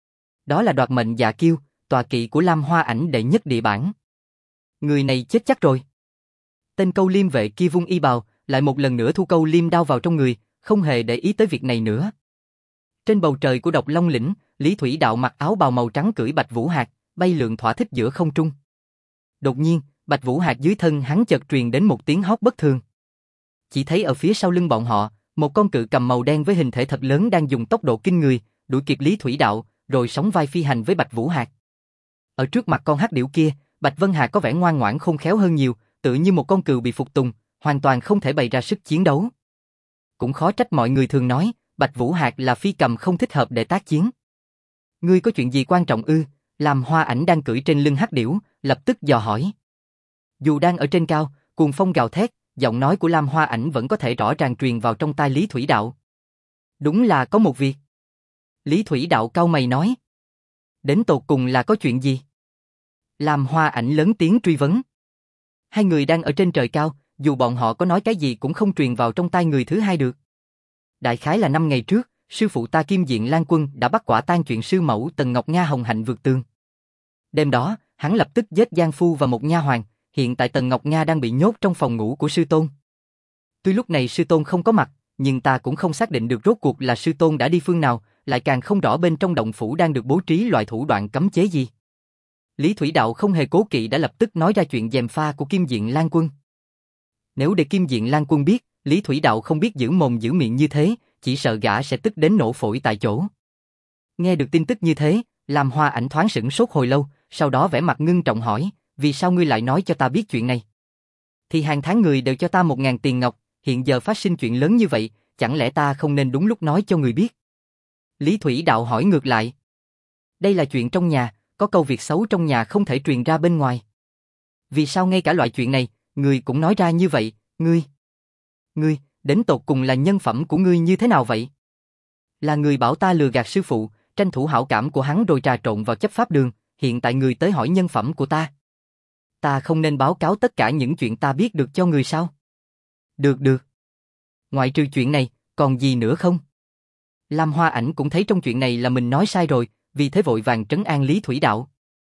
Đó là Đoạt Mệnh Dạ Kiêu, tọa kỵ của Lam Hoa Ảnh đệ nhất địa bản. Người này chết chắc rồi. Tên câu liêm vệ kia vung y bào, lại một lần nữa thu câu liêm đao vào trong người, không hề để ý tới việc này nữa. Trên bầu trời của Độc Long lĩnh, Lý Thủy Đạo mặc áo bào màu trắng cưỡi Bạch Vũ Hạc, bay lượn thỏa thích giữa không trung. Đột nhiên, Bạch Vũ Hạc dưới thân hắn chợt truyền đến một tiếng hót bất thường. Chỉ thấy ở phía sau lưng bọn họ, một con cự cầm màu đen với hình thể thật lớn đang dùng tốc độ kinh người, đuổi kịp Lý Thủy Đạo, rồi sóng vai phi hành với Bạch Vũ Hạc. Ở trước mặt con hắc điểu kia, Bạch Vân Hạc có vẻ ngoan ngoãn khôn khéo hơn nhiều, tự như một con cừu bị phục tùng, hoàn toàn không thể bày ra sức chiến đấu. Cũng khó trách mọi người thường nói, Bạch Vũ Hạc là phi cầm không thích hợp để tác chiến. Ngươi có chuyện gì quan trọng ư? Làm Hoa Ảnh đang cưỡi trên lưng hắc điểu, lập tức dò hỏi. Dù đang ở trên cao, cuồng phong gào thét, giọng nói của Lam Hoa Ảnh vẫn có thể rõ ràng truyền vào trong tai Lý Thủy Đạo. Đúng là có một việc. Lý Thủy Đạo cau mày nói. Đến tột cùng là có chuyện gì? Lam Hoa Ảnh lớn tiếng truy vấn. Hai người đang ở trên trời cao, dù bọn họ có nói cái gì cũng không truyền vào trong tai người thứ hai được. Đại khái là năm ngày trước, sư phụ ta Kim Diện Lan Quân đã bắt quả tang chuyện sư mẫu Tần Ngọc Nga hồng hạnh vượt tường. Đêm đó, hắn lập tức giết Giang Phu và một nha hoàn, hiện tại Tần Ngọc Nga đang bị nhốt trong phòng ngủ của sư tôn. Tuy lúc này sư tôn không có mặt, nhưng ta cũng không xác định được rốt cuộc là sư tôn đã đi phương nào, lại càng không rõ bên trong động phủ đang được bố trí loại thủ đoạn cấm chế gì. Lý Thủy Đạo không hề cố kỵ đã lập tức nói ra chuyện gièm pha của Kim Diện Lan Quân. Nếu để Kim Diện Lan Quân biết, Lý Thủy Đạo không biết giữ mồm giữ miệng như thế, chỉ sợ gã sẽ tức đến nổ phổi tại chỗ. Nghe được tin tức như thế, Lam Hoa Ảnh thoáng sửng sốt hồi lâu, sau đó vẻ mặt ngưng trọng hỏi, vì sao ngươi lại nói cho ta biết chuyện này? Thì hàng tháng người đều cho ta một ngàn tiền ngọc, hiện giờ phát sinh chuyện lớn như vậy, chẳng lẽ ta không nên đúng lúc nói cho người biết? Lý Thủy Đạo hỏi ngược lại. Đây là chuyện trong nhà, có câu việc xấu trong nhà không thể truyền ra bên ngoài. Vì sao ngay cả loại chuyện này, ngươi cũng nói ra như vậy, ngươi? Ngươi, đến tột cùng là nhân phẩm của ngươi như thế nào vậy? Là người bảo ta lừa gạt sư phụ, tranh thủ hảo cảm của hắn rồi trà trộn vào chấp pháp đường, hiện tại người tới hỏi nhân phẩm của ta. Ta không nên báo cáo tất cả những chuyện ta biết được cho người sao? Được được. Ngoại trừ chuyện này, còn gì nữa không? Lam Hoa Ảnh cũng thấy trong chuyện này là mình nói sai rồi, vì thế vội vàng trấn an Lý Thủy Đạo.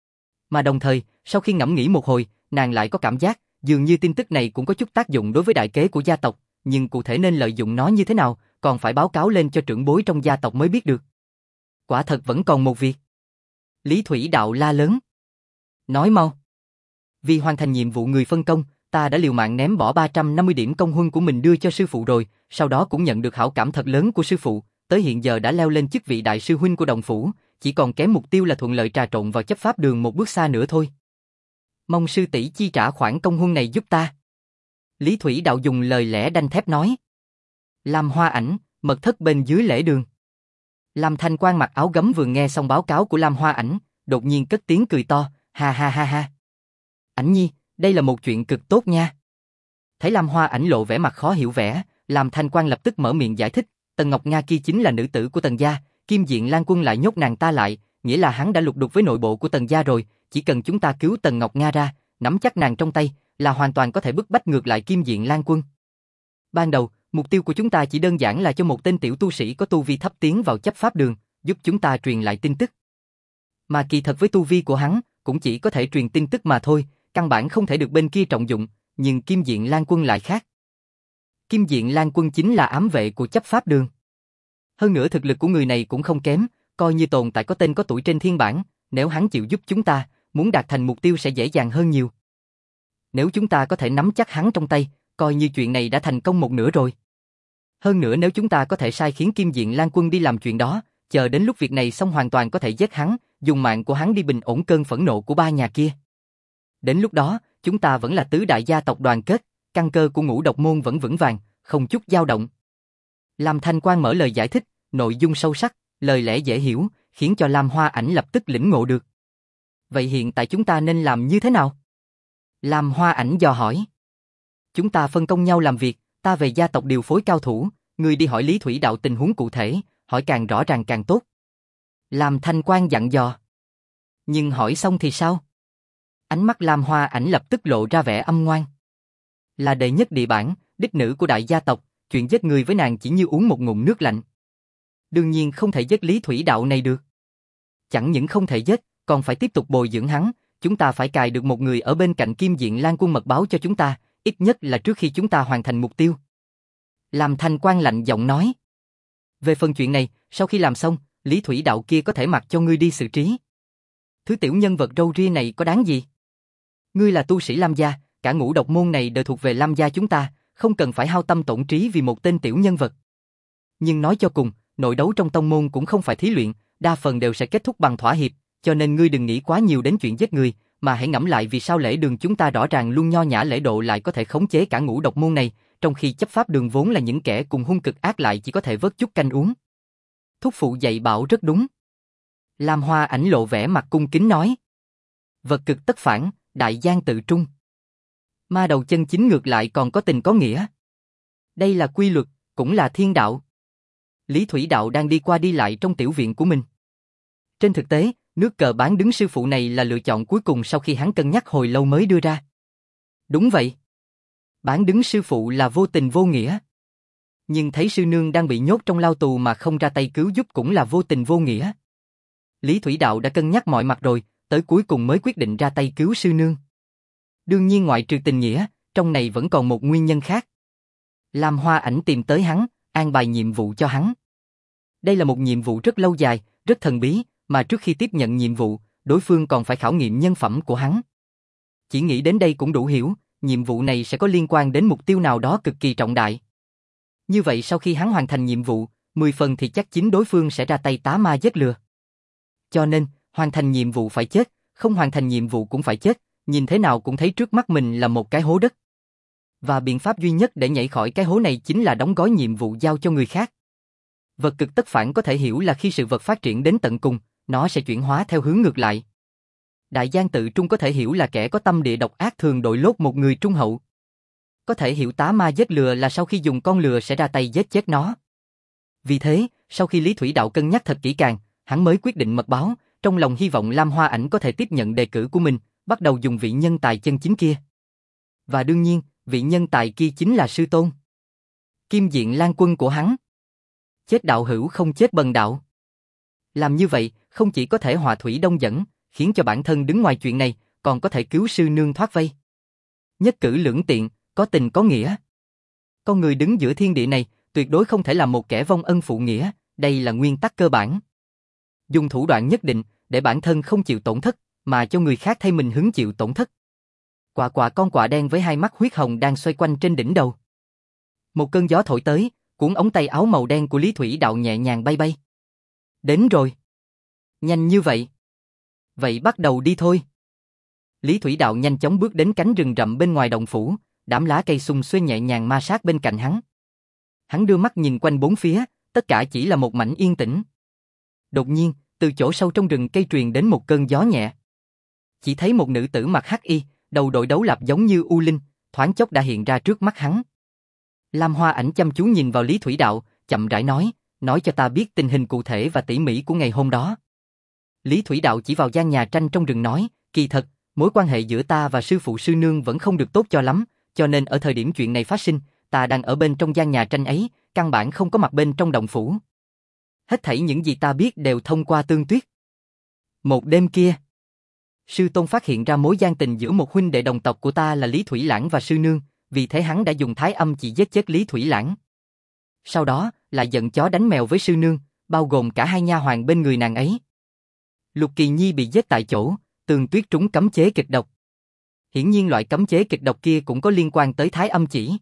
Mà đồng thời, sau khi ngẫm nghĩ một hồi, nàng lại có cảm giác, dường như tin tức này cũng có chút tác dụng đối với đại kế của gia tộc, nhưng cụ thể nên lợi dụng nó như thế nào, còn phải báo cáo lên cho trưởng bối trong gia tộc mới biết được. Quả thật vẫn còn một việc. Lý Thủy Đạo la lớn. Nói mau. Vì hoàn thành nhiệm vụ người phân công, ta đã liều mạng ném bỏ ba trăm năm mươi điểm công huân của mình đưa cho sư phụ rồi, sau đó cũng nhận được hảo cảm thật lớn của sư phụ, tới hiện giờ đã leo lên chức vị đại sư huynh của đồng phủ, chỉ còn kém mục tiêu là thuận lợi trà trộn vào chấp pháp đường một bước xa nữa thôi. Mong sư tỷ chi trả khoản công huân này giúp ta. Lý Thủy Đạo dùng lời lẽ đanh thép nói. Lam Hoa Ảnh, mật thất bên dưới lễ đường. Lam Thanh Quang mặc áo gấm vừa nghe xong báo cáo của Lam Hoa Ảnh, đột nhiên cất tiếng cười to, ha ha ha ha. Ảnh nhi, đây là một chuyện cực tốt nha. Thấy Lam Hoa Ảnh lộ vẻ mặt khó hiểu vẻ, Lam Thanh Quang lập tức mở miệng giải thích, Tần Ngọc Nga kia chính là nữ tử của Tần gia, Kim Diện Lan Quân lại nhốt nàng ta lại, nghĩa là hắn đã lục đục với nội bộ của Tần gia rồi, chỉ cần chúng ta cứu Tần Ngọc Nga ra, nắm chắc nàng trong tay, là hoàn toàn có thể bức bách ngược lại Kim Diện Lan Quân. Ban đầu, mục tiêu của chúng ta chỉ đơn giản là cho một tên tiểu tu sĩ có tu vi thấp tiến vào chấp pháp đường, giúp chúng ta truyền lại tin tức. Mà kỳ thật với tu vi của hắn, cũng chỉ có thể truyền tin tức mà thôi, căn bản không thể được bên kia trọng dụng, nhưng Kim Diện Lan Quân lại khác. Kim Diện Lan Quân chính là ám vệ của chấp pháp đường. Hơn nữa thực lực của người này cũng không kém, coi như tồn tại có tên có tuổi trên thiên bảng, nếu hắn chịu giúp chúng ta, muốn đạt thành mục tiêu sẽ dễ dàng hơn nhiều. Nếu chúng ta có thể nắm chắc hắn trong tay, coi như chuyện này đã thành công một nửa rồi. Hơn nữa nếu chúng ta có thể sai khiến Kim Diện Lan Quân đi làm chuyện đó, chờ đến lúc việc này xong hoàn toàn có thể giết hắn, dùng mạng của hắn đi bình ổn cơn phẫn nộ của ba nhà kia. Đến lúc đó, chúng ta vẫn là tứ đại gia tộc đoàn kết, căn cơ của Ngũ Độc Môn vẫn vững vàng, không chút dao động. Lam Thanh Quang mở lời giải thích, nội dung sâu sắc, lời lẽ dễ hiểu, khiến cho Lam Hoa Ảnh lập tức lĩnh ngộ được. Vậy hiện tại chúng ta nên làm như thế nào? Lam Hoa Ảnh dò hỏi. Chúng ta phân công nhau làm việc, ta về gia tộc điều phối cao thủ, ngươi đi hỏi Lý Thủy Đạo tình huống cụ thể, hỏi càng rõ ràng càng tốt. Lam Thanh Quang dặn dò. Nhưng hỏi xong thì sao? Ánh mắt Lam Hoa Ảnh lập tức lộ ra vẻ âm ngoan. Là đệ nhất địa bản, đích nữ của đại gia tộc, chuyện giết người với nàng chỉ như uống một ngụm nước lạnh. Đương nhiên không thể giết Lý Thủy Đạo này được. Chẳng những không thể giết, còn phải tiếp tục bồi dưỡng hắn, chúng ta phải cài được một người ở bên cạnh Kim Diện Lan Quân mật báo cho chúng ta, ít nhất là trước khi chúng ta hoàn thành mục tiêu. Lam Thanh Quang lạnh giọng nói. Về phần chuyện này, sau khi làm xong, Lý Thủy Đạo kia có thể mặc cho ngươi đi xử trí. Thứ tiểu nhân vật râu ria này có đáng gì? Ngươi là tu sĩ Lam gia, cả Ngũ Độc Môn này đều thuộc về Lam gia chúng ta, không cần phải hao tâm tổn trí vì một tên tiểu nhân vật. Nhưng nói cho cùng, nội đấu trong tông môn cũng không phải thí luyện, đa phần đều sẽ kết thúc bằng thỏa hiệp, cho nên ngươi đừng nghĩ quá nhiều đến chuyện giết người, mà hãy ngẫm lại vì sao lễ đường chúng ta rõ ràng luôn nho nhã lễ độ lại có thể khống chế cả Ngũ Độc Môn này, trong khi chấp pháp đường vốn là những kẻ cùng hung cực ác lại chỉ có thể vớt chút canh uống. Thúc phụ dạy bảo rất đúng. Lam Hoa Ảnh lộ vẻ mặt cung kính nói. Vật cực tất phản, đại gian tự trung. Ma đầu chân chính ngược lại còn có tình có nghĩa. Đây là quy luật, cũng là thiên đạo. Lý Thủy Đạo đang đi qua đi lại trong tiểu viện của mình. Trên thực tế, nước cờ bán đứng sư phụ này là lựa chọn cuối cùng sau khi hắn cân nhắc hồi lâu mới đưa ra. Đúng vậy. Bán đứng sư phụ là vô tình vô nghĩa. Nhưng thấy sư nương đang bị nhốt trong lao tù mà không ra tay cứu giúp cũng là vô tình vô nghĩa. Lý Thủy Đạo đã cân nhắc mọi mặt rồi, tới cuối cùng mới quyết định ra tay cứu sư nương. Đương nhiên ngoại trừ tình nghĩa, trong này vẫn còn một nguyên nhân khác. Lam Hoa Ảnh tìm tới hắn, an bài nhiệm vụ cho hắn. Đây là một nhiệm vụ rất lâu dài, rất thần bí, mà trước khi tiếp nhận nhiệm vụ, đối phương còn phải khảo nghiệm nhân phẩm của hắn. Chỉ nghĩ đến đây cũng đủ hiểu, nhiệm vụ này sẽ có liên quan đến mục tiêu nào đó cực kỳ trọng đại. Như vậy sau khi hắn hoàn thành nhiệm vụ, mười phần thì chắc chính đối phương sẽ ra tay tá ma giết lừa. Cho nên, hoàn thành nhiệm vụ phải chết, không hoàn thành nhiệm vụ cũng phải chết, nhìn thế nào cũng thấy trước mắt mình là một cái hố đất. Và biện pháp duy nhất để nhảy khỏi cái hố này chính là đóng gói nhiệm vụ giao cho người khác. Vật cực tất phản có thể hiểu là khi sự vật phát triển đến tận cùng, nó sẽ chuyển hóa theo hướng ngược lại. Đại Giang Tự Trung có thể hiểu là kẻ có tâm địa độc ác thường đội lốt một người trung hậu. Có thể hiểu tá ma giết lừa là sau khi dùng con lừa sẽ ra tay giết chết nó. Vì thế, sau khi Lý Thủy Đạo cân nhắc thật kỹ càng, hắn mới quyết định mật báo, trong lòng hy vọng Lam Hoa Ảnh có thể tiếp nhận đề cử của mình, bắt đầu dùng vị nhân tài chân chính kia. Và đương nhiên, vị nhân tài kia chính là sư tôn. Kim Diện Lan Quân của hắn. Chết đạo hữu không chết bần đạo. Làm như vậy, không chỉ có thể hòa thủy đông dẫn, khiến cho bản thân đứng ngoài chuyện này, còn có thể cứu sư nương thoát vây. Nhất cử lưỡng tiện, có tình có nghĩa. Con người đứng giữa thiên địa này, tuyệt đối không thể là một kẻ vong ân phụ nghĩa, đây là nguyên tắc cơ bản. Dùng thủ đoạn nhất định, để bản thân không chịu tổn thất, mà cho người khác thay mình hứng chịu tổn thất. Quạ quạ con quạ đen với hai mắt huyết hồng đang xoay quanh trên đỉnh đầu. Một cơn gió thổi tới, cuốn ống tay áo màu đen của Lý Thủy Đạo nhẹ nhàng bay bay. Đến rồi. Nhanh như vậy. Vậy bắt đầu đi thôi. Lý Thủy Đạo nhanh chóng bước đến cánh rừng rậm bên ngoài động phủ, đám lá cây xum xuê nhẹ nhàng ma sát bên cạnh hắn. Hắn đưa mắt nhìn quanh bốn phía, tất cả chỉ là một mảnh yên tĩnh. Đột nhiên, từ chỗ sâu trong rừng cây truyền đến một cơn gió nhẹ. Chỉ thấy một nữ tử mặc hắc y, đầu đội đấu lạp giống như U Linh, thoáng chốc đã hiện ra trước mắt hắn. Lam Hoa Ảnh chăm chú nhìn vào Lý Thủy Đạo, chậm rãi nói, nói cho ta biết tình hình cụ thể và tỉ mỉ của ngày hôm đó. Lý Thủy Đạo chỉ vào gian nhà tranh trong rừng nói, kỳ thật, mối quan hệ giữa ta và sư phụ sư nương vẫn không được tốt cho lắm, cho nên ở thời điểm chuyện này phát sinh, ta đang ở bên trong gian nhà tranh ấy, căn bản không có mặt bên trong động phủ. Hết thảy những gì ta biết đều thông qua Tương Tuyết. Một đêm kia, sư tôn phát hiện ra mối gian tình giữa một huynh đệ đồng tộc của ta là Lý Thủy Lãng và sư nương, vì thế hắn đã dùng thái âm chỉ giết chết Lý Thủy Lãng. Sau đó, lại giận chó đánh mèo với sư nương, bao gồm cả hai nha hoàn bên người nàng ấy. Lục Kỳ Nhi bị giết tại chỗ, Tương Tuyết trúng cấm chế kịch độc. Hiển nhiên loại cấm chế kịch độc kia cũng có liên quan tới thái âm chỉ.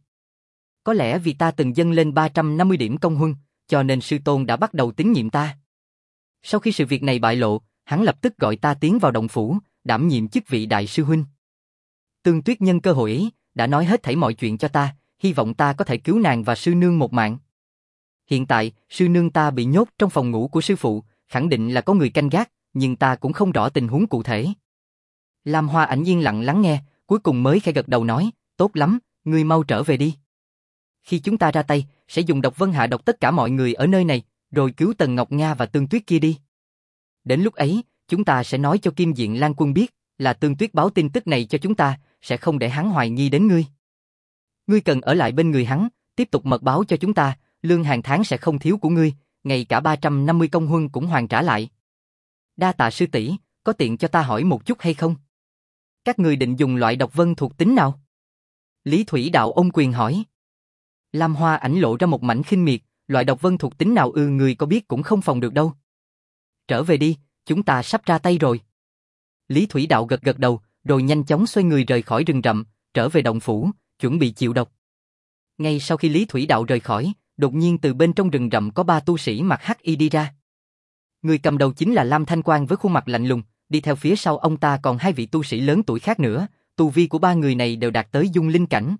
Có lẽ vì ta từng dâng lên ba trăm năm mươi điểm công huân, cho nên sư tôn đã bắt đầu tín nhiệm ta. Sau khi sự việc này bại lộ, hắn lập tức gọi ta tiến vào động phủ, đảm nhiệm chức vị đại sư huynh. Tương Tuyết nhân cơ hội ấy, đã nói hết thảy mọi chuyện cho ta, hy vọng ta có thể cứu nàng và sư nương một mạng. Hiện tại, sư nương ta bị nhốt trong phòng ngủ của sư phụ, khẳng định là có người canh gác, nhưng ta cũng không rõ tình huống cụ thể. Lam Hoa Ảnh yên lặng lắng nghe, cuối cùng mới khẽ gật đầu nói, tốt lắm, ngươi mau trở về đi. Khi chúng ta ra tay, sẽ dùng độc vân hạ độc tất cả mọi người ở nơi này, rồi cứu Tần Ngọc Nga và Tương Tuyết kia đi. Đến lúc ấy, chúng ta sẽ nói cho Kim Diện Lan Quân biết, là Tương Tuyết báo tin tức này cho chúng ta, sẽ không để hắn hoài nghi đến ngươi. Ngươi cần ở lại bên người hắn, tiếp tục mật báo cho chúng ta, lương hàng tháng sẽ không thiếu của ngươi, ngay cả ba trăm năm mươi công huân cũng hoàn trả lại. Đa tạ sư tỷ, có tiện cho ta hỏi một chút hay không? Các người định dùng loại độc vân thuộc tính nào? Lý Thủy Đạo ôm quyền hỏi. Lam Hoa Ảnh lộ ra một mảnh khinh miệt, loại độc vân thuộc tính nào ư người có biết cũng không phòng được đâu. Trở về đi, chúng ta sắp ra tay rồi. Lý Thủy Đạo gật gật đầu, rồi nhanh chóng xoay người rời khỏi rừng rậm, trở về động phủ, chuẩn bị chịu độc. Ngay sau khi Lý Thủy Đạo rời khỏi, đột nhiên từ bên trong rừng rậm có ba tu sĩ mặc hắc y đi ra. Người cầm đầu chính là Lam Thanh Quang với khuôn mặt lạnh lùng, đi theo phía sau ông ta còn hai vị tu sĩ lớn tuổi khác nữa, tu vi của ba người này đều đạt tới dung linh cảnh.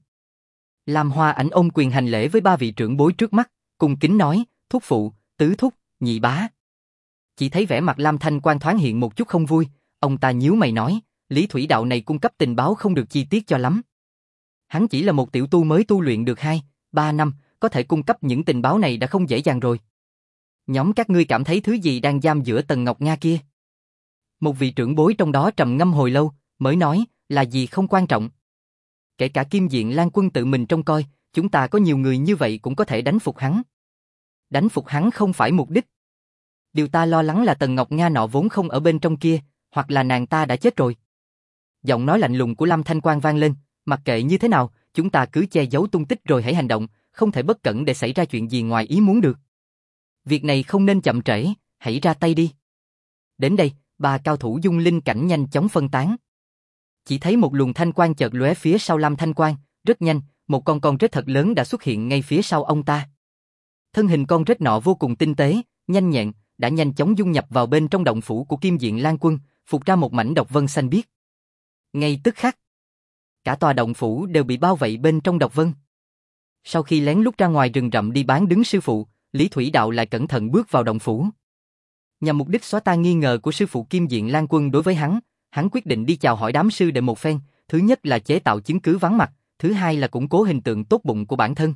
Lam Hoa Ảnh ôm quyền hành lễ với ba vị trưởng bối trước mắt, cung kính nói, thúc phụ, tứ thúc, nhị bá. Chỉ thấy vẻ mặt Lam Thanh Quang thoáng hiện một chút không vui, ông ta nhíu mày nói, Lý Thủy Đạo này cung cấp tình báo không được chi tiết cho lắm. Hắn chỉ là một tiểu tu mới tu luyện được hai, ba năm, có thể cung cấp những tình báo này đã không dễ dàng rồi. Nhóm các ngươi cảm thấy thứ gì đang giam giữa Tần Ngọc Nga kia? Một vị trưởng bối trong đó trầm ngâm hồi lâu, mới nói, là gì không quan trọng. Kể cả Kim Diện Lan Quân tự mình trông coi, chúng ta có nhiều người như vậy cũng có thể đánh phục hắn. Đánh phục hắn không phải mục đích. Điều ta lo lắng là Tần Ngọc Nga nọ vốn không ở bên trong kia, hoặc là nàng ta đã chết rồi. Giọng nói lạnh lùng của Lâm Thanh Quang vang lên, mặc kệ như thế nào, chúng ta cứ che giấu tung tích rồi hãy hành động, không thể bất cẩn để xảy ra chuyện gì ngoài ý muốn được. Việc này không nên chậm trễ, hãy ra tay đi. Đến đây, ba cao thủ dung linh cảnh nhanh chóng phân tán. Chỉ thấy một luồng thanh quang chợt lóe phía sau Lâm Thanh Quang, rất nhanh, một con con rết thật lớn đã xuất hiện ngay phía sau ông ta. Thân hình con rết nọ vô cùng tinh tế, nhanh nhẹn, đã nhanh chóng dung nhập vào bên trong động phủ của Kim Diện Lan Quân, phục ra một mảnh độc vân xanh biếc. Ngay tức khắc, cả tòa động phủ đều bị bao vây bên trong độc vân. Sau khi lén lút ra ngoài rừng rậm đi bán đứng sư phụ, Lý Thủy Đạo lại cẩn thận bước vào động phủ. Nhằm mục đích xóa tan nghi ngờ của sư phụ Kim Diện Lan Quân đối với hắn, hắn quyết định đi chào hỏi đám sư đệ một phen, thứ nhất là chế tạo chứng cứ vắng mặt, thứ hai là củng cố hình tượng tốt bụng của bản thân.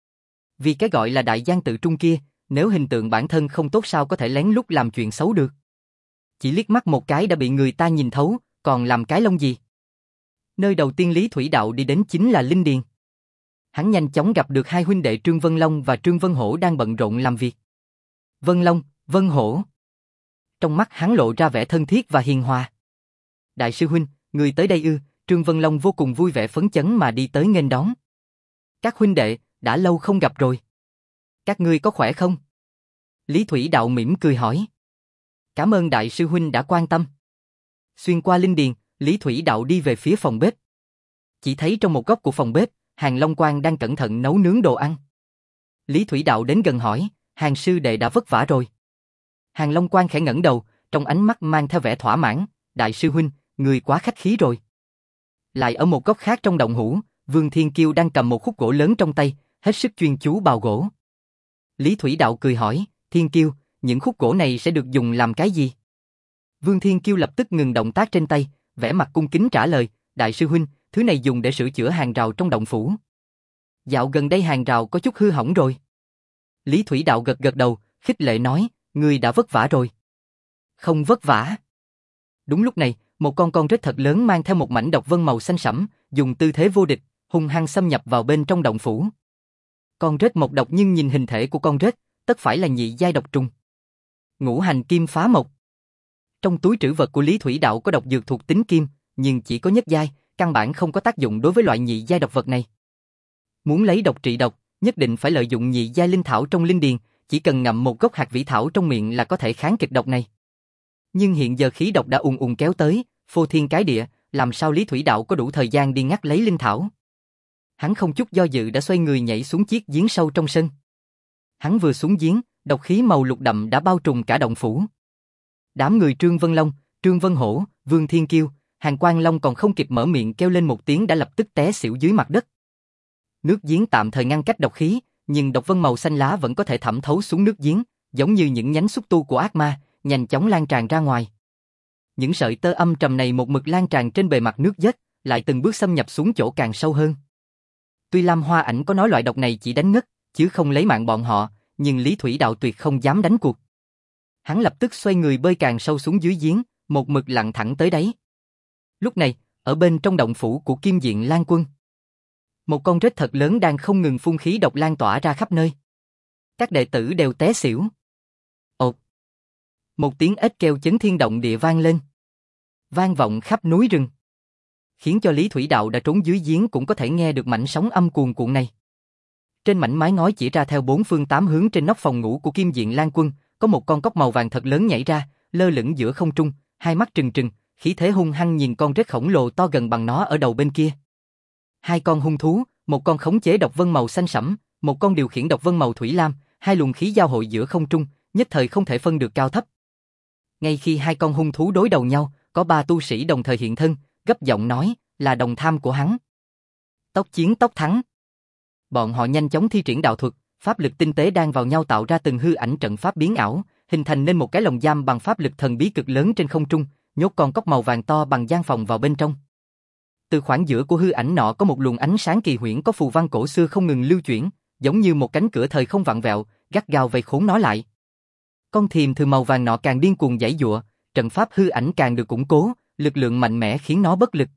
Vì cái gọi là đại gian tự trung kia, nếu hình tượng bản thân không tốt sao có thể lén lút làm chuyện xấu được. Chỉ liếc mắt một cái đã bị người ta nhìn thấu, còn làm cái lông gì. Nơi đầu tiên Lý Thủy Đạo đi đến chính là Linh Điền. Hắn nhanh chóng gặp được hai huynh đệ Trương Vân Long và Trương Vân Hổ đang bận rộn làm việc. Vân Long, Vân Hổ. Trong mắt hắn lộ ra vẻ thân thiết và hiền hòa. Đại sư huynh, người tới đây ư? Trương Vân Long vô cùng vui vẻ phấn chấn mà đi tới nghênh đón. Các huynh đệ, đã lâu không gặp rồi. Các ngươi có khỏe không? Lý Thủy Đạo mỉm cười hỏi. Cảm ơn đại sư huynh đã quan tâm. Xuyên qua linh điền, Lý Thủy Đạo đi về phía phòng bếp. Chỉ thấy trong một góc của phòng bếp, Hàng Long Quang đang cẩn thận nấu nướng đồ ăn. Lý Thủy Đạo đến gần hỏi, Hàng sư đệ đã vất vả rồi. Hàng Long Quang khẽ ngẩng đầu, trong ánh mắt mang theo vẻ thỏa mãn, đại sư huynh, người quá khách khí rồi. Lại ở một góc khác trong động hũ, Vương Thiên Kiêu đang cầm một khúc gỗ lớn trong tay, hết sức chuyên chú bào gỗ. Lý Thủy Đạo cười hỏi, Thiên Kiêu, những khúc gỗ này sẽ được dùng làm cái gì? Vương Thiên Kiêu lập tức ngừng động tác trên tay, vẻ mặt cung kính trả lời, đại sư huynh, thứ này dùng để sửa chữa hàng rào trong động phủ. Dạo gần đây hàng rào có chút hư hỏng rồi. Lý Thủy Đạo gật gật đầu, khích lệ nói, ngươi đã vất vả rồi. Không vất vả. Đúng lúc này, một con con rết thật lớn mang theo một mảnh độc vân màu xanh sẫm, dùng tư thế vô địch, hung hăng xâm nhập vào bên trong động phủ. Con rết mộc độc nhưng nhìn hình thể của con rết, tất phải là nhị giai độc trùng. Ngũ hành kim phá mộc. Trong túi trữ vật của Lý Thủy Đạo có độc dược thuộc tính kim, nhưng chỉ có nhất giai, căn bản không có tác dụng đối với loại nhị giai độc vật này. Muốn lấy độc trị độc, nhất định phải lợi dụng nhị giai linh thảo trong linh điền, chỉ cần ngậm một gốc hạt vĩ thảo trong miệng là có thể kháng kịch độc này. Nhưng hiện giờ khí độc đã ùn ùn kéo tới, phô thiên cái địa, làm sao Lý Thủy Đạo có đủ thời gian đi ngắt lấy linh thảo. Hắn không chút do dự đã xoay người nhảy xuống chiếc giếng sâu trong sân. Hắn vừa xuống giếng, độc khí màu lục đậm đã bao trùm cả động phủ. Đám người Trương Vân Long, Trương Vân Hổ, Vương Thiên Kiêu, Hàng Quang Long còn không kịp mở miệng kêu lên một tiếng đã lập tức té xỉu dưới mặt đất. Nước giếng tạm thời ngăn cách độc khí, nhưng độc vân màu xanh lá vẫn có thể thẩm thấu xuống nước giếng, giống như những nhánh xúc tu của ác ma, nhanh chóng lan tràn ra ngoài. Những sợi tơ âm trầm này một mực lan tràn trên bề mặt nước dết, lại từng bước xâm nhập xuống chỗ càng sâu hơn. Tuy Lam Hoa Ảnh có nói loại độc này chỉ đánh ngất, chứ không lấy mạng bọn họ, nhưng Lý Thủy Đạo tuyệt không dám đánh cuộc. Hắn lập tức xoay người bơi càng sâu xuống dưới giếng, một mực lặn thẳng tới đáy. Lúc này, ở bên trong động phủ của Kim Diện Lan Quân, một con rết thật lớn đang không ngừng phun khí độc lan tỏa ra khắp nơi. Các đệ tử đều té xỉu. Ột! Một tiếng ếch kêu chấn thiên động địa vang lên, vang vọng khắp núi rừng, khiến cho Lý Thủy Đạo đã trốn dưới giếng cũng có thể nghe được mảnh sóng âm cuồn cuộn này. Trên mảnh mái ngói chỉ ra theo bốn phương tám hướng trên nóc phòng ngủ của Kim Diện Lan Quân, có một con cóc màu vàng thật lớn nhảy ra, lơ lửng giữa không trung, hai mắt trừng trừng, khí thế hung hăng nhìn con rết khổng lồ to gần bằng nó ở đầu bên kia. Hai con hung thú, một con khống chế độc vân màu xanh sẫm, một con điều khiển độc vân màu thủy lam, hai luồng khí giao hội giữa không trung, nhất thời không thể phân được cao thấp. Ngay khi hai con hung thú đối đầu nhau, có ba tu sĩ đồng thời hiện thân, gấp giọng nói, là đồng tham của hắn. Tốc chiến tốc thắng. Bọn họ nhanh chóng thi triển đạo thuật, pháp lực tinh tế đang vào nhau tạo ra từng hư ảnh trận pháp biến ảo, hình thành nên một cái lồng giam bằng pháp lực thần bí cực lớn trên không trung, nhốt con cóc màu vàng to bằng gian phòng vào bên trong. Từ khoảng giữa của hư ảnh nọ có một luồng ánh sáng kỳ huyễn có phù văn cổ xưa không ngừng lưu chuyển, giống như một cánh cửa thời không vặn vẹo, gắt gao vây khốn nó lại. Con thiềm thừ màu vàng nọ càng điên cuồng giãy giụa, trận pháp hư ảnh càng được củng cố, lực lượng mạnh mẽ khiến nó bất lực.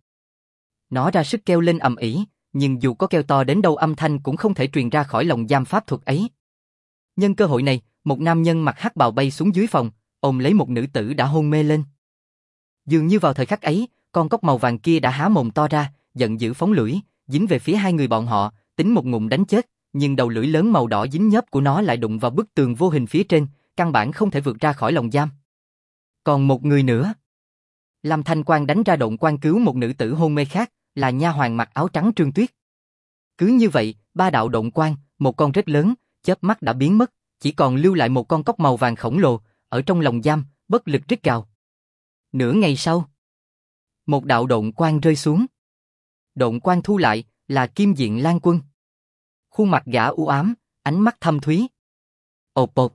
Nó ra sức kêu lên ầm ĩ, nhưng dù có kêu to đến đâu âm thanh cũng không thể truyền ra khỏi lồng giam pháp thuật ấy. Nhân cơ hội này, một nam nhân mặc hắc bào bay xuống dưới phòng, ôm lấy một nữ tử đã hôn mê lên. Dường như vào thời khắc ấy, con cóc màu vàng kia đã há mồm to ra, giận dữ phóng lưỡi, dính về phía hai người bọn họ, tính một ngụm đánh chết, nhưng đầu lưỡi lớn màu đỏ dính nhớp của nó lại đụng vào bức tường vô hình phía trên, căn bản không thể vượt ra khỏi lồng giam. Còn một người nữa. Lâm Thanh Quang đánh ra độn quang cứu một nữ tử hôn mê khác, là nha hoàn mặc áo trắng Trương Tuyết. Cứ như vậy, ba đạo độn quang, một con rết lớn, chớp mắt đã biến mất, chỉ còn lưu lại một con cóc màu vàng khổng lồ, ở trong lồng giam, bất lực rít gào. Nửa ngày sau, một đạo độn quang rơi xuống. Độn quang thu lại, là Kim Diện Lan Quân. Khuôn mặt gã u ám, ánh mắt thâm thúy. Ộp ộp.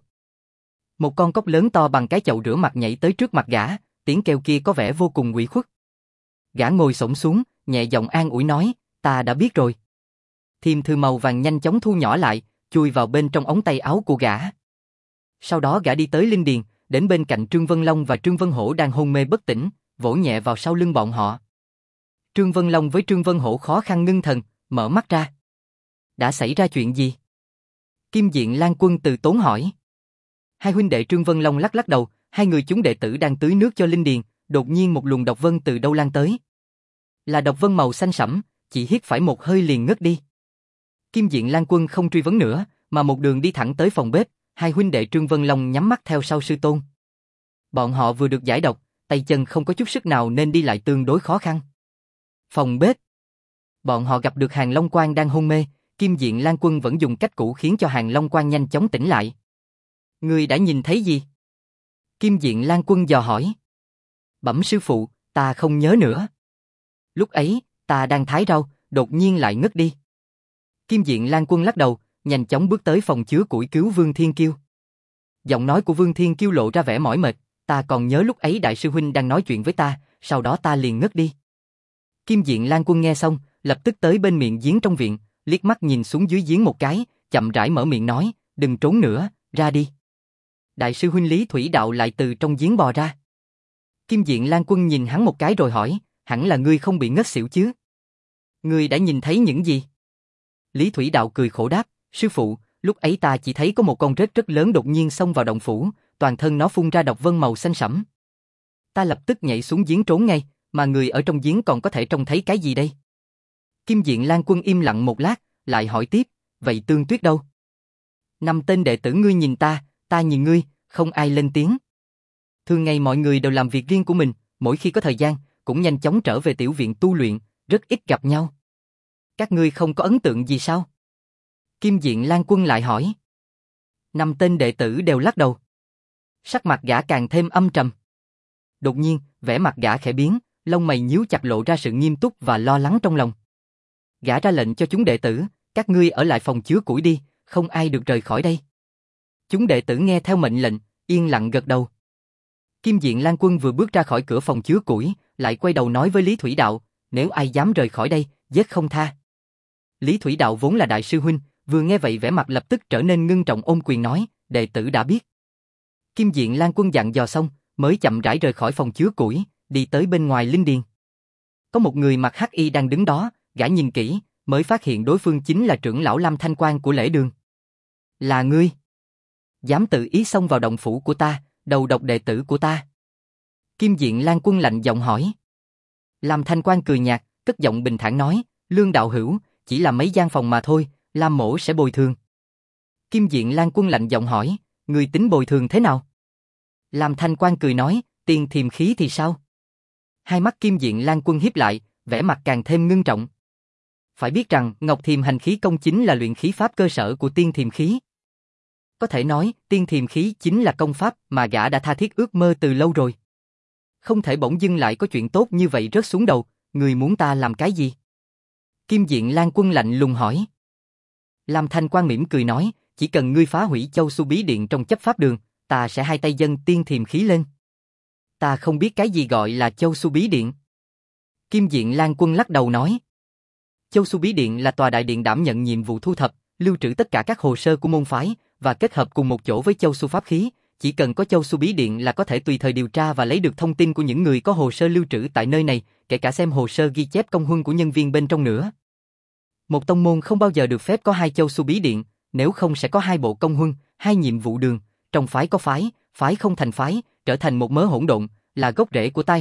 Một con cóc lớn to bằng cái chậu rửa mặt nhảy tới trước mặt gã, tiếng kêu kia có vẻ vô cùng ủy khuất. Gã ngồi xổm xuống, nhẹ giọng an ủi nói, ta đã biết rồi. Thiềm thư màu vàng nhanh chóng thu nhỏ lại, chui vào bên trong ống tay áo của gã. Sau đó gã đi tới linh điền, đến bên cạnh Trương Vân Long và Trương Vân Hổ đang hôn mê bất tỉnh, vỗ nhẹ vào sau lưng bọn họ. Trương Vân Long với Trương Vân Hổ khó khăn ngưng thần, mở mắt ra. Đã xảy ra chuyện gì? Kim Diện Lan Quân từ tốn hỏi. Hai huynh đệ Trương Vân Long lắc lắc đầu, hai người chúng đệ tử đang tưới nước cho linh điền, đột nhiên một luồng độc vân từ đâu lan tới. Là độc vân màu xanh sẫm, chỉ hít phải một hơi liền ngất đi. Kim Diện Lan Quân không truy vấn nữa, mà một đường đi thẳng tới phòng bếp, hai huynh đệ Trương Vân Long nhắm mắt theo sau sư tôn. Bọn họ vừa được giải độc, tay chân không có chút sức nào nên đi lại tương đối khó khăn. Phòng bếp. Bọn họ gặp được Hàn Long Quang đang hôn mê, Kim Diện Lan Quân vẫn dùng cách cũ khiến cho Hàn Long Quang nhanh chóng tỉnh lại. Ngươi đã nhìn thấy gì? Kim Diện Lan Quân dò hỏi. Bẩm sư phụ, ta không nhớ nữa. Lúc ấy, ta đang thái rau, đột nhiên lại ngất đi. Kim Diện Lan Quân lắc đầu, nhanh chóng bước tới phòng chứa củi cứu Vương Thiên Kiêu. Giọng nói của Vương Thiên Kiêu lộ ra vẻ mỏi mệt, ta còn nhớ lúc ấy đại sư huynh đang nói chuyện với ta, sau đó ta liền ngất đi. Kim Diện Lan Quân nghe xong, lập tức tới bên miệng giếng trong viện, liếc mắt nhìn xuống dưới giếng một cái, chậm rãi mở miệng nói, đừng trốn nữa, ra đi. Đại sư huynh Lý Thủy Đạo lại từ trong giếng bò ra. Kim Diện Lan Quân nhìn hắn một cái rồi hỏi, hẳn là ngươi không bị ngất xỉu chứ? Ngươi đã nhìn thấy những gì? Lý Thủy Đạo cười khổ đáp, sư phụ, lúc ấy ta chỉ thấy có một con rết rất lớn đột nhiên xông vào động phủ, toàn thân nó phun ra độc vân màu xanh sẫm. Ta lập tức nhảy xuống giếng trốn ngay, mà người ở trong giếng còn có thể trông thấy cái gì đây? Kim Diện Lan Quân im lặng một lát, lại hỏi tiếp, vậy Tương Tuyết đâu? Năm tên đệ tử ngươi nhìn ta, ta nhìn ngươi, không ai lên tiếng. Thường ngày mọi người đều làm việc riêng của mình, mỗi khi có thời gian, cũng nhanh chóng trở về tiểu viện tu luyện, rất ít gặp nhau. Các ngươi không có ấn tượng gì sao? Kim Diện Lan Quân lại hỏi. Năm tên đệ tử đều lắc đầu. Sắc mặt gã càng thêm âm trầm. Đột nhiên, vẻ mặt gã khẽ biến, lông mày nhíu chặt lộ ra sự nghiêm túc và lo lắng trong lòng. Gã ra lệnh cho chúng đệ tử, các ngươi ở lại phòng chứa củi đi, không ai được rời khỏi đây. Chúng đệ tử nghe theo mệnh lệnh, yên lặng gật đầu. Kim Diện Lan Quân vừa bước ra khỏi cửa phòng chứa củi, lại quay đầu nói với Lý Thủy Đạo, nếu ai dám rời khỏi đây, giết không tha. Lý Thủy Đạo vốn là đại sư huynh, vừa nghe vậy vẻ mặt lập tức trở nên ngưng trọng ôm quyền nói, đệ tử đã biết. Kim Diện Lan Quân dặn dò xong, mới chậm rãi rời khỏi phòng chứa củi, đi tới bên ngoài linh điền. Có một người mặc hắc y đang đứng đó, gã nhìn kỹ, mới phát hiện đối phương chính là trưởng lão Lâm Thanh Quang của lễ đường. Là ngươi? Dám tự ý xông vào động phủ của ta, đầu độc đệ tử của ta? Kim Diện Lan Quân lạnh giọng hỏi. Lâm Thanh Quang cười nhạt, cất giọng bình thản nói, Lương đạo hữu, chỉ là mấy gian phòng mà thôi, Lam mỗ sẽ bồi thường. Kim Diện Lan Quân lạnh giọng hỏi, ngươi tính bồi thường thế nào? Lâm Thanh Quang cười nói, tiền thiềm khí thì sao? Hai mắt Kim Diện Lan Quân híp lại, vẻ mặt càng thêm ngưng trọng. Phải biết rằng, Ngọc Thiềm Hành Khí Công chính là luyện khí pháp cơ sở của tiên thiềm khí. Có thể nói, tiên thiềm khí chính là công pháp mà gã đã tha thiết ước mơ từ lâu rồi. Không thể bỗng dưng lại có chuyện tốt như vậy rớt xuống đầu, người muốn ta làm cái gì? Kim Diện Lan Quân lạnh lùng hỏi. Lâm Thanh Quang mỉm cười nói, chỉ cần ngươi phá hủy Châu Su Bí Điện trong chấp pháp đường, ta sẽ hai tay dâng tiên thiềm khí lên. Ta không biết cái gì gọi là Châu Su Bí Điện. Kim Diện Lan Quân lắc đầu nói. Châu Su Bí Điện là tòa đại điện đảm nhận nhiệm vụ thu thập, lưu trữ tất cả các hồ sơ của môn phái và kết hợp cùng một chỗ với Châu Su Pháp Khí. Chỉ cần có Châu Su Bí Điện là có thể tùy thời điều tra và lấy được thông tin của những người có hồ sơ lưu trữ tại nơi này, kể cả xem hồ sơ ghi chép công huân của nhân viên bên trong nữa. Một tông môn không bao giờ được phép có hai Châu Su Bí Điện, nếu không sẽ có hai bộ công huân, hai nhiệm vụ đường, trong phái có phái, phái không thành phái, trở thành một mớ hỗn độn, là gốc rễ của tai họa,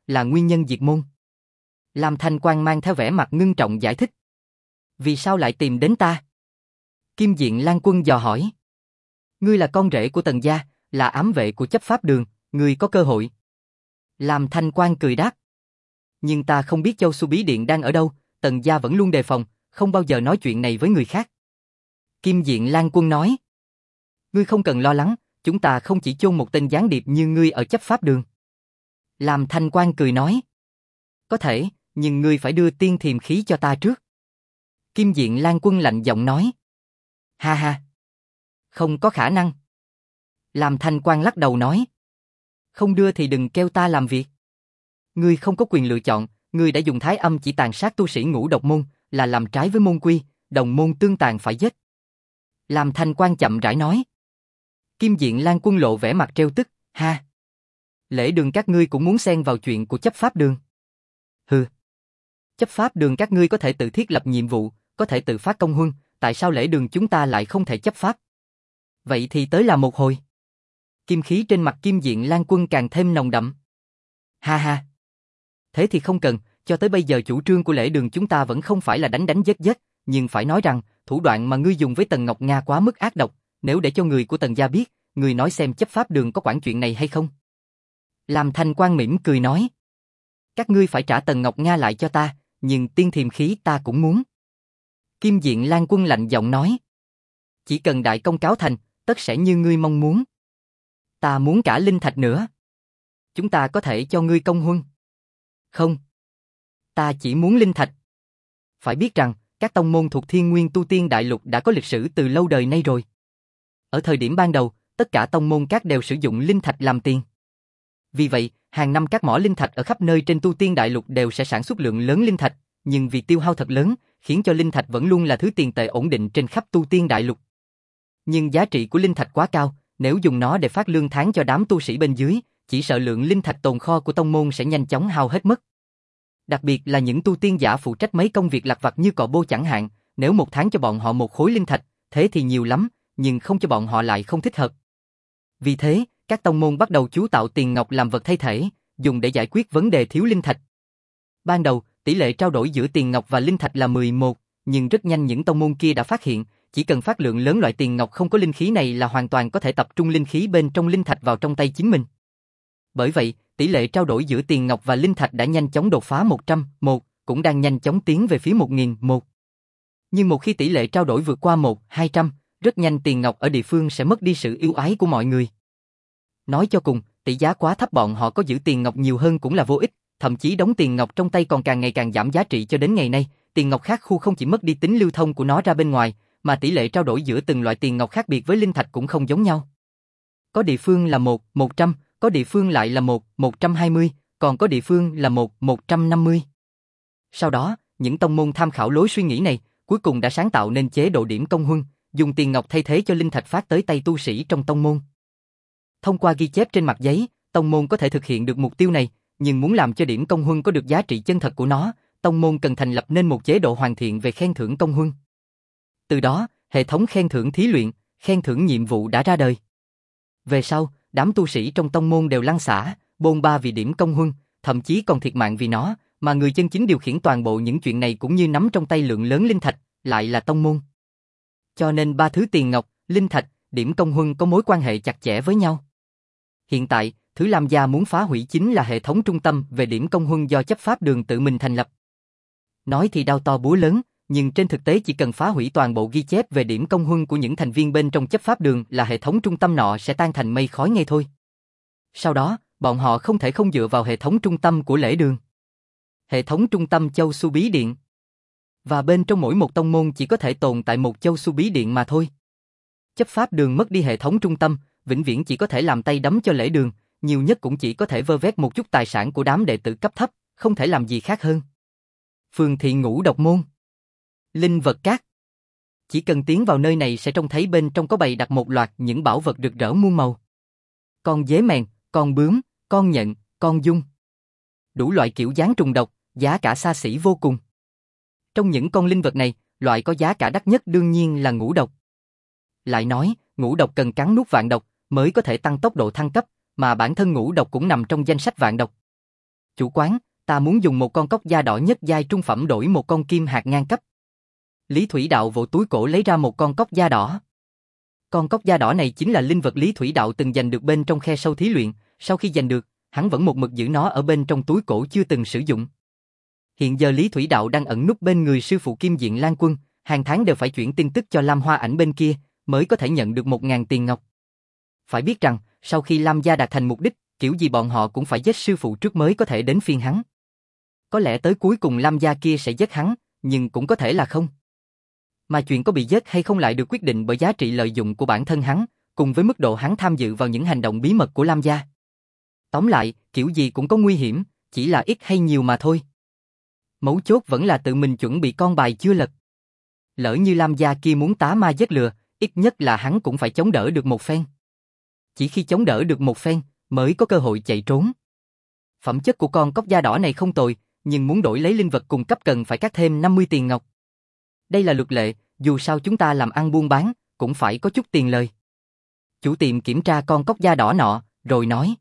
là nguyên nhân diệt môn. Lam Thanh Quang mang theo vẻ mặt ngưng trọng giải thích. Vì sao lại tìm đến ta? Kim Diện Lan Quân dò hỏi. Ngươi là con rể của Tần gia, là ám vệ của chấp pháp đường, ngươi có cơ hội. Lam Thanh Quang cười đáp. Nhưng ta không biết Châu Su Bí Điện đang ở đâu, Tần gia vẫn luôn đề phòng, không bao giờ nói chuyện này với người khác. Kim Diện Lan Quân nói. Ngươi không cần lo lắng, chúng ta không chỉ chôn một tên gián điệp như ngươi ở chấp pháp đường. Lam Thanh Quang cười nói. Có thể, nhưng ngươi phải đưa tiên thiềm khí cho ta trước. Kim Diện Lan Quân lạnh giọng nói. Ha ha. Không có khả năng. Lam Thanh Quang lắc đầu nói. Không đưa thì đừng kêu ta làm việc. Ngươi không có quyền lựa chọn, ngươi đã dùng thái âm chỉ tàn sát tu sĩ Ngũ Độc môn, là làm trái với môn quy, đồng môn tương tàn phải giết. Lam Thanh Quang chậm rãi nói. Kim Diện Lan Quân lộ vẻ mặt trêu tức, ha. Lễ đường các ngươi cũng muốn xen vào chuyện của chấp pháp đường. Hừ. Chấp pháp đường các ngươi có thể tự thiết lập nhiệm vụ, có thể tự phát công huân, tại sao lễ đường chúng ta lại không thể chấp pháp? Vậy thì tới là một hồi. Kim khí trên mặt Kim Diện Lan Quân càng thêm nồng đậm. Ha ha. Thế thì không cần, cho tới bây giờ chủ trương của lễ đường chúng ta vẫn không phải là đánh đánh giết giết, nhưng phải nói rằng, thủ đoạn mà ngươi dùng với Tần Ngọc Nga quá mức ác độc, nếu để cho người của Tần gia biết, người nói xem chấp pháp đường có quản chuyện này hay không? Lam Thanh Quang mỉm cười nói. Các ngươi phải trả Tần Ngọc Nga lại cho ta, nhưng tiên thiềm khí ta cũng muốn. Kim Diện Lan Quân lạnh giọng nói. Chỉ cần đại công cáo thành, tất sẽ như ngươi mong muốn. Ta muốn cả linh thạch nữa. Chúng ta có thể cho ngươi công huân. Không. Ta chỉ muốn linh thạch. Phải biết rằng, các tông môn thuộc Thiên Nguyên Tu Tiên Đại Lục đã có lịch sử từ lâu đời nay rồi. Ở thời điểm ban đầu, tất cả tông môn các đều sử dụng linh thạch làm tiền. Vì vậy, hàng năm các mỏ linh thạch ở khắp nơi trên Tu Tiên Đại Lục đều sẽ sản xuất lượng lớn linh thạch, nhưng vì tiêu hao thật lớn, khiến cho linh thạch vẫn luôn là thứ tiền tệ ổn định trên khắp Tu Tiên Đại Lục. Nhưng giá trị của linh thạch quá cao, nếu dùng nó để phát lương tháng cho đám tu sĩ bên dưới, chỉ sợ lượng linh thạch tồn kho của tông môn sẽ nhanh chóng hao hết mất. Đặc biệt là những tu tiên giả phụ trách mấy công việc lặt vặt như cọ bô chẳng hạn, nếu một tháng cho bọn họ một khối linh thạch, thế thì nhiều lắm, nhưng không cho bọn họ lại không thích hợp. Vì thế, các tông môn bắt đầu chú tạo tiền ngọc làm vật thay thể, dùng để giải quyết vấn đề thiếu linh thạch. Ban đầu, tỷ lệ trao đổi giữa tiền ngọc và linh thạch là mười một, nhưng rất nhanh những tông môn kia đã phát hiện, chỉ cần phát lượng lớn loại tiền ngọc không có linh khí này là hoàn toàn có thể tập trung linh khí bên trong linh thạch vào trong tay chính mình. Bởi vậy, tỷ lệ trao đổi giữa tiền ngọc và linh thạch đã nhanh chóng đột phá một trăm một, cũng đang nhanh chóng tiến về phía một nghìn một. Nhưng một khi tỷ lệ trao đổi vượt qua một, hai trăm, rất nhanh tiền ngọc ở địa phương sẽ mất đi sự yêu ái của mọi người. Nói cho cùng, tỷ giá quá thấp bọn họ có giữ tiền ngọc nhiều hơn cũng là vô ích, thậm chí đống tiền ngọc trong tay còn càng ngày càng giảm giá trị cho đến ngày nay, tiền ngọc khác khu không chỉ mất đi tính lưu thông của nó ra bên ngoài, mà tỷ lệ trao đổi giữa từng loại tiền ngọc khác biệt với linh thạch cũng không giống nhau. Có địa phương là một, một trăm, có địa phương lại là một, một trăm hai mươi, còn có địa phương là một, một trăm năm mươi. Sau đó, những tông môn tham khảo lối suy nghĩ này, cuối cùng đã sáng tạo nên chế độ điểm công huân, dùng tiền ngọc thay thế cho linh thạch phát tới tay tu sĩ trong tông môn. Thông qua ghi chép trên mặt giấy, tông môn có thể thực hiện được mục tiêu này, nhưng muốn làm cho điểm công huân có được giá trị chân thật của nó, tông môn cần thành lập nên một chế độ hoàn thiện về khen thưởng công huân. Từ đó, hệ thống khen thưởng thí luyện, khen thưởng nhiệm vụ đã ra đời. Về sau, đám tu sĩ trong tông môn đều lăn xả, bôn ba vì điểm công huân, thậm chí còn thiệt mạng vì nó, mà người chân chính điều khiển toàn bộ những chuyện này cũng như nắm trong tay lượng lớn linh thạch, lại là tông môn. Cho nên ba thứ tiền ngọc, linh thạch, điểm công huân có mối quan hệ chặt chẽ với nhau. Hiện tại, thứ Lam gia muốn phá hủy chính là hệ thống trung tâm về điểm công huân do chấp pháp đường tự mình thành lập. Nói thì đao to búa lớn, nhưng trên thực tế chỉ cần phá hủy toàn bộ ghi chép về điểm công huân của những thành viên bên trong chấp pháp đường là hệ thống trung tâm nọ sẽ tan thành mây khói ngay thôi. Sau đó, bọn họ không thể không dựa vào hệ thống trung tâm của lễ đường. Hệ thống trung tâm Châu Su Bí Điện. Và bên trong mỗi một tông môn chỉ có thể tồn tại một Châu Su Bí Điện mà thôi. Chấp pháp đường mất đi hệ thống trung tâm, vĩnh viễn chỉ có thể làm tay đấm cho lễ đường, nhiều nhất cũng chỉ có thể vơ vét một chút tài sản của đám đệ tử cấp thấp, không thể làm gì khác hơn. Phường thị Ngũ Độc môn. Linh vật các. Chỉ cần tiến vào nơi này sẽ trông thấy bên trong có bày đặt một loạt những bảo vật rực rỡ muôn màu. Con dế mèn, con bướm, con nhện, con giun. Đủ loại kiểu dáng trùng độc, giá cả xa xỉ vô cùng. Trong những con linh vật này, loại có giá cả đắt nhất đương nhiên là ngũ độc. Lại nói, ngũ độc cần cắn nuốt vạn độc mới có thể tăng tốc độ thăng cấp, mà bản thân ngũ độc cũng nằm trong danh sách vạn độc. Chủ quán, ta muốn dùng một con cóc da đỏ nhất giai trung phẩm đổi một con kim hạt ngang cấp. Lý Thủy Đạo vỗ túi cổ lấy ra một con cóc da đỏ. Con cóc da đỏ này chính là linh vật Lý Thủy Đạo từng giành được bên trong khe sâu thí luyện, sau khi giành được, hắn vẫn một mực giữ nó ở bên trong túi cổ chưa từng sử dụng. Hiện giờ Lý Thủy Đạo đang ẩn núp bên người sư phụ Kim Diện Lan Quân, hàng tháng đều phải chuyển tin tức cho Lam Hoa Ảnh bên kia, mới có thể nhận được một ngàn tiền ngọc. Phải biết rằng, sau khi Lam gia đạt thành mục đích, kiểu gì bọn họ cũng phải giết sư phụ trước mới có thể đến phiên hắn. Có lẽ tới cuối cùng Lam gia kia sẽ giết hắn, nhưng cũng có thể là không. Mà chuyện có bị giết hay không lại được quyết định bởi giá trị lợi dụng của bản thân hắn, cùng với mức độ hắn tham dự vào những hành động bí mật của Lam gia. Tóm lại, kiểu gì cũng có nguy hiểm, chỉ là ít hay nhiều mà thôi. Mấu chốt vẫn là tự mình chuẩn bị con bài chưa lật. Lỡ như Lam gia kia muốn tá ma giết lừa, ít nhất là hắn cũng phải chống đỡ được một phen. Chỉ khi chống đỡ được một phen, mới có cơ hội chạy trốn. Phẩm chất của con cóc da đỏ này không tồi, nhưng muốn đổi lấy linh vật cùng cấp cần phải cắt thêm năm mươi tiền ngọc. Đây là luật lệ, dù sao chúng ta làm ăn buôn bán, cũng phải có chút tiền lời. Chủ tiệm kiểm tra con cóc da đỏ nọ, rồi nói.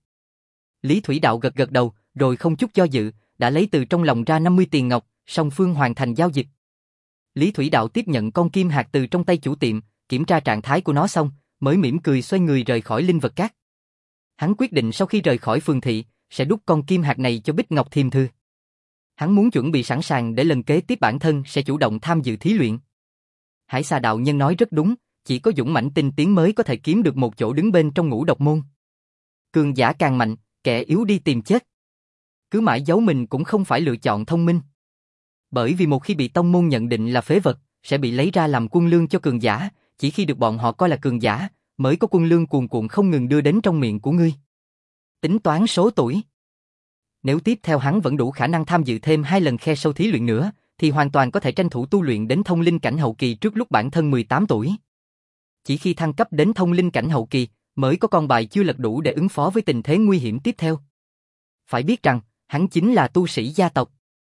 Lý Thủy Đạo gật gật đầu, rồi không chút do dự, đã lấy từ trong lòng ra năm mươi tiền ngọc, song phương hoàn thành giao dịch. Lý Thủy Đạo tiếp nhận con kim hạt từ trong tay chủ tiệm, kiểm tra trạng thái của nó xong, mới mỉm cười xoay người rời khỏi linh vật cát. Hắn quyết định sau khi rời khỏi phường thị, sẽ đút con kim hạt này cho Bích Ngọc Thiềm Thư. Hắn muốn chuẩn bị sẵn sàng để lần kế tiếp bản thân sẽ chủ động tham dự thí luyện. Hải Xà đạo nhân nói rất đúng, chỉ có dũng mãnh tinh tiến mới có thể kiếm được một chỗ đứng bên trong ngũ độc môn. Cường giả càng mạnh, kẻ yếu đi tìm chết. Cứ mãi giấu mình cũng không phải lựa chọn thông minh. Bởi vì một khi bị tông môn nhận định là phế vật, sẽ bị lấy ra làm quân lương cho cường giả, chỉ khi được bọn họ coi là cường giả, mới có quân lương cuồn cuộn không ngừng đưa đến trong miệng của ngươi. Tính toán số tuổi. Nếu tiếp theo hắn vẫn đủ khả năng tham dự thêm hai lần khe sâu thí luyện nữa, thì hoàn toàn có thể tranh thủ tu luyện đến thông linh cảnh hậu kỳ trước lúc bản thân mười tám tuổi. Chỉ khi thăng cấp đến thông linh cảnh hậu kỳ, mới có con bài chưa lật đủ để ứng phó với tình thế nguy hiểm tiếp theo. Phải biết rằng, hắn chính là tu sĩ gia tộc.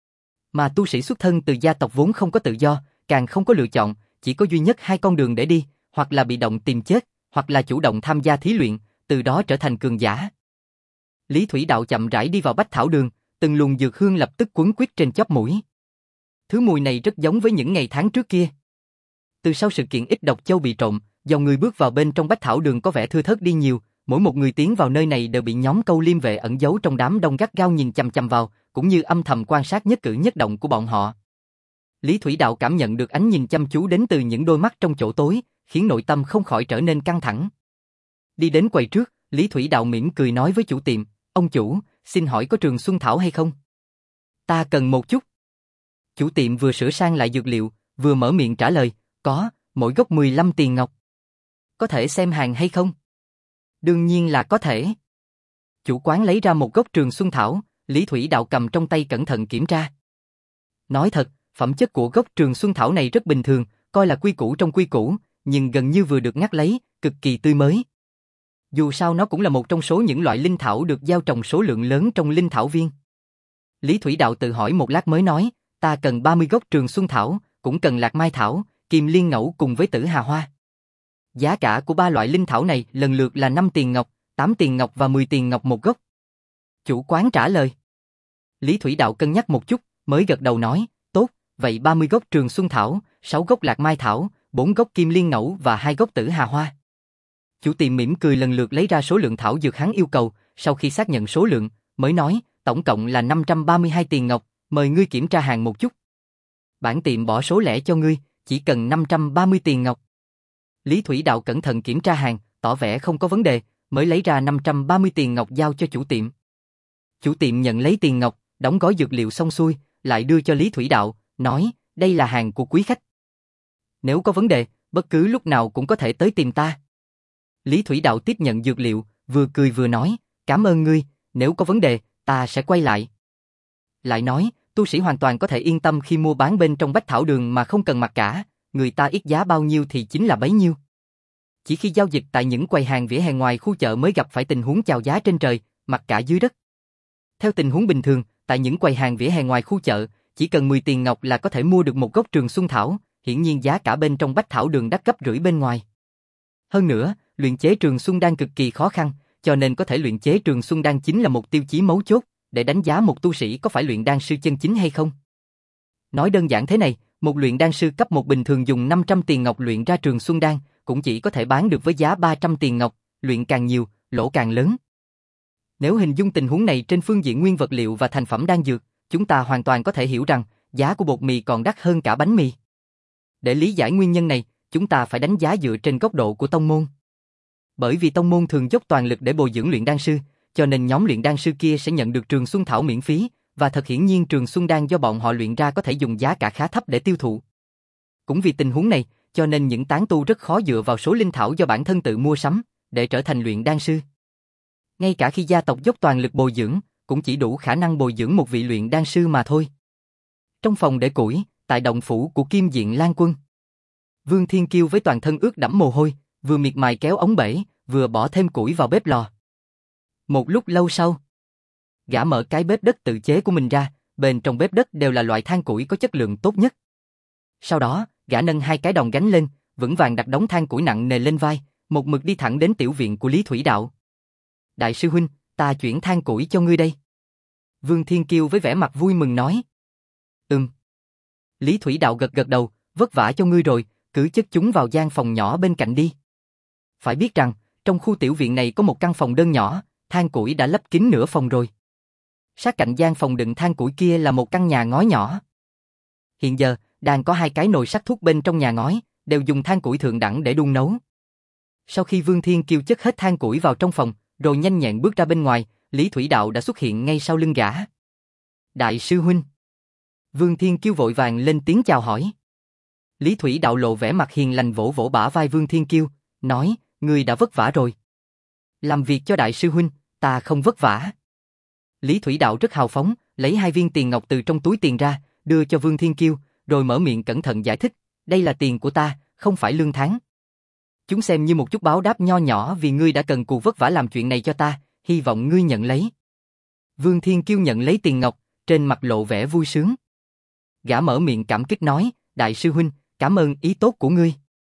Mà tu sĩ xuất thân từ gia tộc vốn không có tự do, càng không có lựa chọn, chỉ có duy nhất hai con đường để đi, hoặc là bị động tìm chết, hoặc là chủ động tham gia thí luyện, từ đó trở thành cường giả. Lý Thủy Đạo chậm rãi đi vào bách thảo đường, từng luồng dược hương lập tức quấn quýt trên chóp mũi. Thứ mùi này rất giống với những ngày tháng trước kia. Từ sau sự kiện ít độc châu bị trộm, dòng người bước vào bên trong bách thảo đường có vẻ thưa thớt đi nhiều, mỗi một người tiến vào nơi này đều bị nhóm câu liêm vệ ẩn giấu trong đám đông gắt gao nhìn chằm chằm vào, cũng như âm thầm quan sát nhất cử nhất động của bọn họ. Lý Thủy Đạo cảm nhận được ánh nhìn chăm chú đến từ những đôi mắt trong chỗ tối, khiến nội tâm không khỏi trở nên căng thẳng. Đi đến quầy trước, Lý Thủy Đạo mỉm cười nói với chủ tiệm, ông chủ, xin hỏi có trường xuân thảo hay không? Ta cần một chút. Chủ tiệm vừa sửa sang lại dược liệu, vừa mở miệng trả lời, có, mỗi gốc mười lăm tiền ngọc. Có thể xem hàng hay không? Đương nhiên là có thể. Chủ quán lấy ra một gốc trường xuân thảo, Lý Thủy Đạo cầm trong tay cẩn thận kiểm tra. Nói thật, phẩm chất của gốc trường xuân thảo này rất bình thường, coi là quy củ trong quy củ, nhưng gần như vừa được ngắt lấy, cực kỳ tươi mới. Dù sao nó cũng là một trong số những loại linh thảo được gieo trồng số lượng lớn trong linh thảo viên. Lý Thủy Đạo tự hỏi một lát mới nói, ta cần ba mươi gốc trường xuân thảo, cũng cần lạc mai thảo, kim liên ngẫu cùng với tử hà hoa. Giá cả của ba loại linh thảo này lần lượt là năm tiền ngọc, tám tiền ngọc và mười tiền ngọc một gốc. Chủ quán trả lời. Lý Thủy Đạo cân nhắc một chút, mới gật đầu nói, tốt, vậy ba mươi gốc trường xuân thảo, sáu gốc lạc mai thảo, bốn gốc kim liên ngẫu và hai gốc tử hà hoa. Chủ tiệm mỉm cười lần lượt lấy ra số lượng thảo dược hắn yêu cầu, sau khi xác nhận số lượng, mới nói, tổng cộng là năm trăm ba mươi hai tiền ngọc, mời ngươi kiểm tra hàng một chút. Bản tiệm bỏ số lẻ cho ngươi, chỉ cần năm trăm ba mươi tiền ngọc. Lý Thủy Đạo cẩn thận kiểm tra hàng, tỏ vẻ không có vấn đề, mới lấy ra năm trăm ba mươi tiền ngọc giao cho chủ tiệm. Chủ tiệm nhận lấy tiền ngọc, đóng gói dược liệu xong xuôi, lại đưa cho Lý Thủy Đạo, nói, đây là hàng của quý khách. Nếu có vấn đề, bất cứ lúc nào cũng có thể tới tìm ta. Lý Thủy Đạo tiếp nhận dược liệu, vừa cười vừa nói, cảm ơn ngươi, nếu có vấn đề, ta sẽ quay lại. Lại nói, tu sĩ hoàn toàn có thể yên tâm khi mua bán bên trong bách thảo đường mà không cần mặc cả, người ta ít giá bao nhiêu thì chính là bấy nhiêu. Chỉ khi giao dịch tại những quầy hàng vỉa hè ngoài khu chợ mới gặp phải tình huống chào giá trên trời, mặc cả dưới đất. Theo tình huống bình thường, tại những quầy hàng vỉa hè ngoài khu chợ, chỉ cần mười tiền ngọc là có thể mua được một gốc trường xuân thảo, hiển nhiên giá cả bên trong bách thảo đường đắt gấp rưỡi bên ngoài. Hơn nữa, luyện chế trường xuân đan cực kỳ khó khăn, cho nên có thể luyện chế trường xuân đan chính là một tiêu chí mấu chốt, để đánh giá một tu sĩ có phải luyện đan sư chân chính hay không. Nói đơn giản thế này, một luyện đan sư cấp một bình thường dùng năm trăm tiền ngọc luyện ra Trường Xuân đan, cũng chỉ có thể bán được với giá ba trăm tiền ngọc, luyện càng nhiều, lỗ càng lớn. Nếu hình dung tình huống này trên phương diện nguyên vật liệu và thành phẩm đan dược, chúng ta hoàn toàn có thể hiểu rằng giá của bột mì còn đắt hơn cả bánh mì. Để lý giải nguyên nhân này, chúng ta phải đánh giá dựa trên góc độ của tông môn. Bởi vì tông môn thường dốc toàn lực để bồi dưỡng luyện đan sư, cho nên nhóm luyện đan sư kia sẽ nhận được Trường Xuân Thảo miễn phí, và thật hiển nhiên Trường Xuân đan do bọn họ luyện ra có thể dùng giá cả khá thấp để tiêu thụ. Cũng vì tình huống này, cho nên những tán tu rất khó dựa vào số linh thảo do bản thân tự mua sắm, để trở thành luyện đan sư. Ngay cả khi gia tộc dốc toàn lực bồi dưỡng, cũng chỉ đủ khả năng bồi dưỡng một vị luyện đan sư mà thôi. Trong phòng để củi, tại động phủ của Kim Diện Lan Quân, Vương Thiên Kiêu với toàn thân ướt đẫm mồ hôi, vừa miệt mài kéo ống bể, vừa bỏ thêm củi vào bếp lò. Một lúc lâu sau, gã mở cái bếp đất tự chế của mình ra, bên trong bếp đất đều là loại than củi có chất lượng tốt nhất. Sau đó, gã nâng hai cái đòn gánh lên, vững vàng đặt đống than củi nặng nề lên vai, một mực đi thẳng đến tiểu viện của Lý Thủy Đạo. Đại sư huynh, ta chuyển than củi cho ngươi đây. Vương Thiên Kiêu với vẻ mặt vui mừng nói. Ừm. Lý Thủy Đạo gật gật đầu, vất vả cho ngươi rồi, cứ chất chúng vào gian phòng nhỏ bên cạnh đi. Phải biết rằng, trong khu tiểu viện này có một căn phòng đơn nhỏ, than củi đã lấp kín nửa phòng rồi. Sát cạnh gian phòng đựng than củi kia là một căn nhà ngói nhỏ. Hiện giờ, đang có hai cái nồi sắt thuốc bên trong nhà ngói, đều dùng than củi thượng đẳng để đun nấu. Sau khi Vương Thiên Kiêu chất hết than củi vào trong phòng, rồi nhanh nhẹn bước ra bên ngoài, Lý Thủy Đạo đã xuất hiện ngay sau lưng gã. Đại sư huynh. Vương Thiên Kiêu vội vàng lên tiếng chào hỏi. Lý Thủy Đạo lộ vẻ mặt hiền lành vỗ vỗ bả vai Vương Thiên Kiêu, nói, ngươi đã vất vả rồi. Làm việc cho đại sư huynh, ta không vất vả. Lý Thủy Đạo rất hào phóng, lấy hai viên tiền ngọc từ trong túi tiền ra, đưa cho Vương Thiên Kiêu, rồi mở miệng cẩn thận giải thích, đây là tiền của ta, không phải lương tháng. Chúng xem như một chút báo đáp nho nhỏ vì ngươi đã cần cù vất vả làm chuyện này cho ta, hy vọng ngươi nhận lấy. Vương Thiên Kiêu nhận lấy tiền ngọc, trên mặt lộ vẻ vui sướng. Gã mở miệng cảm kích nói, đại sư huynh, cảm ơn ý tốt của ngươi.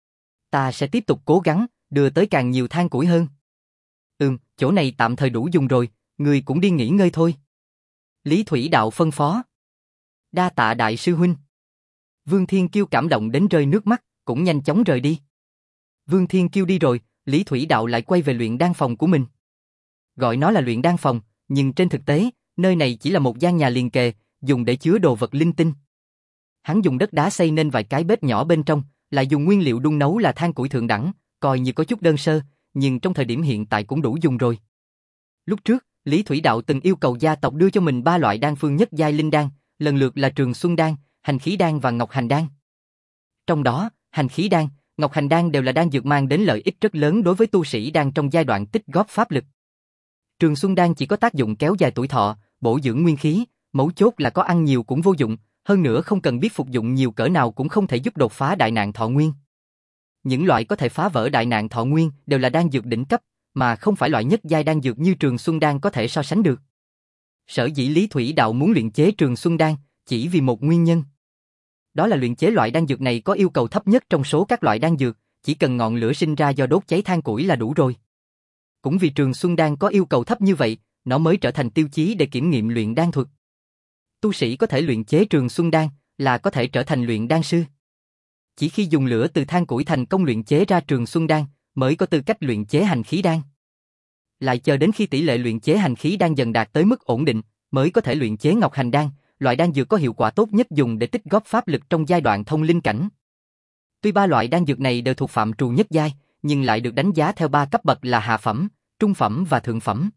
Ta sẽ tiếp tục cố gắng, đưa tới càng nhiều than củi hơn. Ừm, chỗ này tạm thời đủ dùng rồi, ngươi cũng đi nghỉ ngơi thôi. Lý Thủy Đạo phân phó. Đa tạ đại sư huynh. Vương Thiên Kiêu cảm động đến rơi nước mắt, cũng nhanh chóng rời đi. Vương Thiên Kiêu đi rồi, Lý Thủy Đạo lại quay về luyện đan phòng của mình. Gọi nó là luyện đan phòng, nhưng trên thực tế, nơi này chỉ là một gian nhà liền kề, dùng để chứa đồ vật linh tinh. Hắn dùng đất đá xây nên vài cái bếp nhỏ bên trong, lại dùng nguyên liệu đun nấu là than củi thượng đẳng, coi như có chút đơn sơ, nhưng trong thời điểm hiện tại cũng đủ dùng rồi. Lúc trước, Lý Thủy Đạo từng yêu cầu gia tộc đưa cho mình ba loại đan phương nhất giai linh đan, lần lượt là Trường Xuân đan, Hành Khí đan và Ngọc Hành đan. Trong đó, Hành Khí đan, Ngọc Hành đan đều là đan dược mang đến lợi ích rất lớn đối với tu sĩ đang trong giai đoạn tích góp pháp lực. Trường Xuân đan chỉ có tác dụng kéo dài tuổi thọ, bổ dưỡng nguyên khí, mấu chốt là có ăn nhiều cũng vô dụng, hơn nữa không cần biết phục dụng nhiều cỡ nào cũng không thể giúp đột phá đại nạn thọ nguyên. Những loại có thể phá vỡ đại nạn thọ nguyên đều là đan dược đỉnh cấp, mà không phải loại nhất giai đan dược như Trường Xuân đan có thể so sánh được. Sở dĩ Lý Thủy Đạo muốn luyện chế Trường Xuân đan chỉ vì một nguyên nhân. Đó là luyện chế loại đan dược này có yêu cầu thấp nhất trong số các loại đan dược, chỉ cần ngọn lửa sinh ra do đốt cháy than củi là đủ rồi. Cũng vì Trường Xuân đan có yêu cầu thấp như vậy, nó mới trở thành tiêu chí để kiểm nghiệm luyện đan thuật. Tu sĩ có thể luyện chế Trường Xuân đan là có thể trở thành luyện đan sư. Chỉ khi dùng lửa từ than củi thành công luyện chế ra Trường Xuân đan mới có tư cách luyện chế Hành Khí đan. Lại chờ đến khi tỷ lệ luyện chế Hành Khí đan dần đạt tới mức ổn định, mới có thể luyện chế Ngọc Hành đan, loại đan dược có hiệu quả tốt nhất dùng để tích góp pháp lực trong giai đoạn thông linh cảnh. Tuy ba loại đan dược này đều thuộc phạm trù nhất giai, nhưng lại được đánh giá theo ba cấp bậc là hạ phẩm, trung phẩm và thượng phẩm.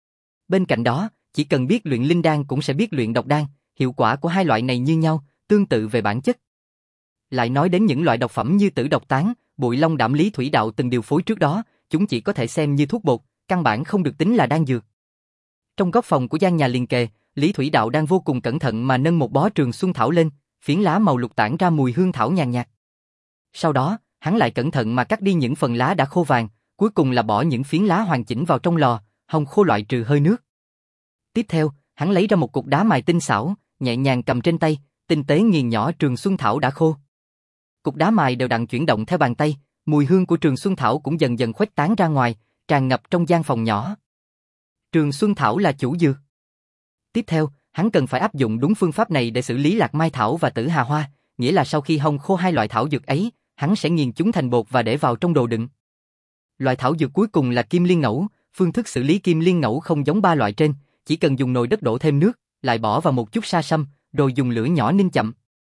Bên cạnh đó, chỉ cần biết luyện linh đan cũng sẽ biết luyện độc đan, hiệu quả của hai loại này như nhau, tương tự về bản chất. Lại nói đến những loại độc phẩm như Tử Độc Tán, Bụi Long Đạm Lý Thủy Đạo từng điều phối trước đó, chúng chỉ có thể xem như thuốc bột, căn bản không được tính là đan dược. Trong góc phòng của gian nhà liền kề, Lý Thủy Đạo đang vô cùng cẩn thận mà nâng một bó Trường Xuân thảo lên, phiến lá màu lục tản ra mùi hương thảo nhàn nhạt. Sau đó, hắn lại cẩn thận mà cắt đi những phần lá đã khô vàng, cuối cùng là bỏ những phiến lá hoàn chỉnh vào trong lò, hong khô loại trừ hơi nước. Tiếp theo, hắn lấy ra một cục đá mài tinh xảo, nhẹ nhàng cầm trên tay, tinh tế nghiền nhỏ Trường Xuân thảo đã khô. Cục đá mài đều đặn chuyển động theo bàn tay, mùi hương của Trường Xuân thảo cũng dần dần khuếch tán ra ngoài, tràn ngập trong gian phòng nhỏ. Trường Xuân thảo là chủ dược. Tiếp theo, hắn cần phải áp dụng đúng phương pháp này để xử lý lạc mai thảo và tử hà hoa, nghĩa là sau khi hong khô hai loại thảo dược ấy, hắn sẽ nghiền chúng thành bột và để vào trong đồ đựng. Loại thảo dược cuối cùng là kim liên ngẫu, phương thức xử lý kim liên ngẫu không giống ba loại trên, chỉ cần dùng nồi đất đổ thêm nước, lại bỏ vào một chút sa sâm, rồi dùng lửa nhỏ ninh chậm.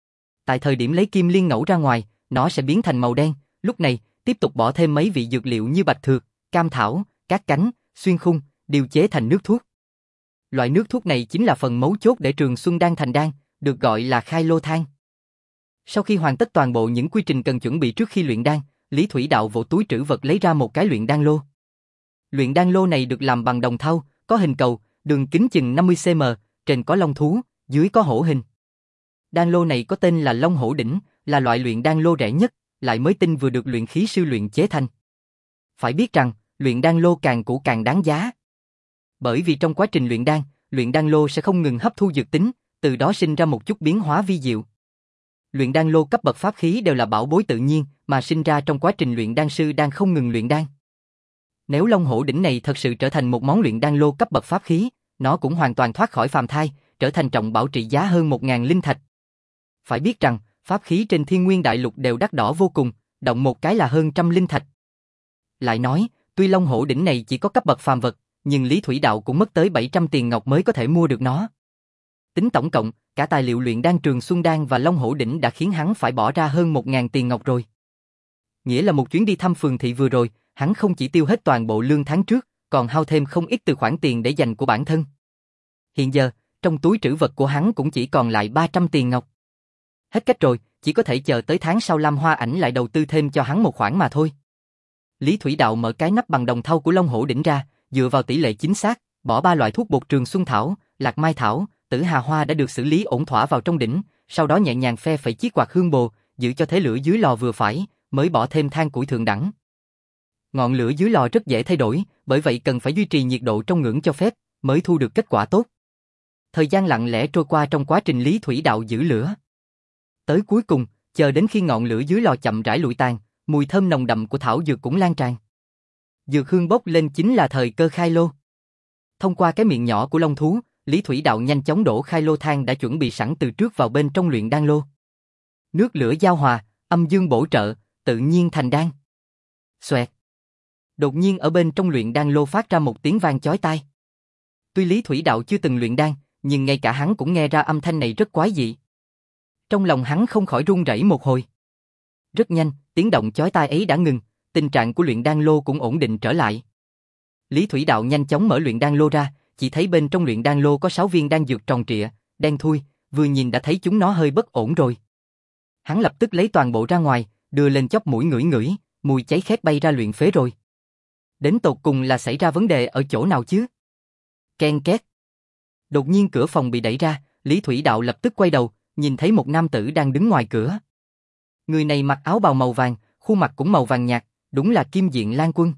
Tại thời điểm lấy kim liên ngẫu ra ngoài, nó sẽ biến thành màu đen, lúc này, tiếp tục bỏ thêm mấy vị dược liệu như bạch thược, cam thảo, cát cánh, xuyên khung, điều chế thành nước thuốc. Loại nước thuốc này chính là phần mấu chốt để Trường Xuân Đan thành đan, được gọi là khai lô thang. Sau khi hoàn tất toàn bộ những quy trình cần chuẩn bị trước khi luyện đan, Lý Thủy Đạo vỗ túi trữ vật lấy ra một cái luyện đan lô. Luyện đan lô này được làm bằng đồng thau, có hình cầu, đường kính chừng năm mươi xăng-ti-mét, trên có long thú, dưới có hổ hình. Đan lô này có tên là Long Hổ Đỉnh, là loại luyện đan lô rẻ nhất, lại mới tinh vừa được luyện khí sư luyện chế thành. Phải biết rằng, luyện đan lô càng cũ càng đáng giá. Bởi vì trong quá trình luyện đan, luyện đan lô sẽ không ngừng hấp thu dược tính, từ đó sinh ra một chút biến hóa vi diệu. Luyện đan lô cấp bậc pháp khí đều là bảo bối tự nhiên mà sinh ra trong quá trình luyện đan sư đang không ngừng luyện đan. Nếu Long Hổ Đỉnh này thật sự trở thành một món luyện đan lô cấp bậc pháp khí, nó cũng hoàn toàn thoát khỏi phàm thai, trở thành trọng bảo trị giá hơn một nghìn linh thạch. Phải biết rằng, pháp khí trên Thiên Nguyên Đại Lục đều đắt đỏ vô cùng, động một cái là hơn trăm linh thạch. Lại nói, tuy Long Hổ Đỉnh này chỉ có cấp bậc phàm vật, nhưng Lý Thủy Đạo cũng mất tới bảy trăm tiền ngọc mới có thể mua được nó. Tính tổng cộng, cả tài liệu luyện đan Trường Xuân Đan và Long Hổ Đỉnh đã khiến hắn phải bỏ ra hơn một nghìn tiền ngọc rồi. Nghĩa là một chuyến đi thăm phường thị vừa rồi, hắn không chỉ tiêu hết toàn bộ lương tháng trước, còn hao thêm không ít từ khoản tiền để dành của bản thân. Hiện giờ, trong túi trữ vật của hắn cũng chỉ còn lại ba trăm tiền ngọc. Hết cách rồi, chỉ có thể chờ tới tháng sau Lam Hoa Ảnh lại đầu tư thêm cho hắn một khoản mà thôi. Lý Thủy Đạo mở cái nắp bằng đồng thau của Long Hổ Đỉnh ra, dựa vào tỷ lệ chính xác, bỏ ba loại thuốc bột Trường Xuân Thảo, Lạc Mai Thảo, Tử Hà Hoa đã được xử lý ổn thỏa vào trong đỉnh, sau đó nhẹ nhàng phe phẩy chiếc quạt hương bồ, giữ cho thế lửa dưới lò vừa phải, mới bỏ thêm than củi thượng đẳng. Ngọn lửa dưới lò rất dễ thay đổi, bởi vậy cần phải duy trì nhiệt độ trong ngưỡng cho phép, mới thu được kết quả tốt. Thời gian lặng lẽ trôi qua trong quá trình Lý Thủy Đạo giữ lửa. Tới cuối cùng, chờ đến khi ngọn lửa dưới lò chậm rãi lụi tàn, mùi thơm nồng đậm của thảo dược cũng lan tràn. Dược hương bốc lên chính là thời cơ khai lô. Thông qua cái miệng nhỏ của long thú, Lý Thủy Đạo nhanh chóng đổ khai lô thang đã chuẩn bị sẵn từ trước vào bên trong luyện đan lô. Nước lửa giao hòa, âm dương bổ trợ, tự nhiên thành đan. Xoẹt. Đột nhiên ở bên trong luyện đan lô phát ra một tiếng vang chói tai. Tuy Lý Thủy Đạo chưa từng luyện đan, nhưng ngay cả hắn cũng nghe ra âm thanh này rất quái dị. Trong lòng hắn không khỏi run rẩy một hồi. Rất nhanh, tiếng động chói tai ấy đã ngừng, tình trạng của luyện đan lô cũng ổn định trở lại. Lý Thủy Đạo nhanh chóng mở luyện đan lô ra, chỉ thấy bên trong luyện đan lô có sáu viên đan dược tròn trịa, đen thui, vừa nhìn đã thấy chúng nó hơi bất ổn rồi. Hắn lập tức lấy toàn bộ ra ngoài, đưa lên chóp mũi ngửi ngửi, mùi cháy khét bay ra luyện phế rồi. Đến tột cùng là xảy ra vấn đề ở chỗ nào chứ? Ken két. Đột nhiên cửa phòng bị đẩy ra, Lý Thủy Đạo lập tức quay đầu, nhìn thấy một nam tử đang đứng ngoài cửa. Người này mặc áo bào màu vàng, khuôn mặt cũng màu vàng nhạt, đúng là Kim Diện Lan Quân.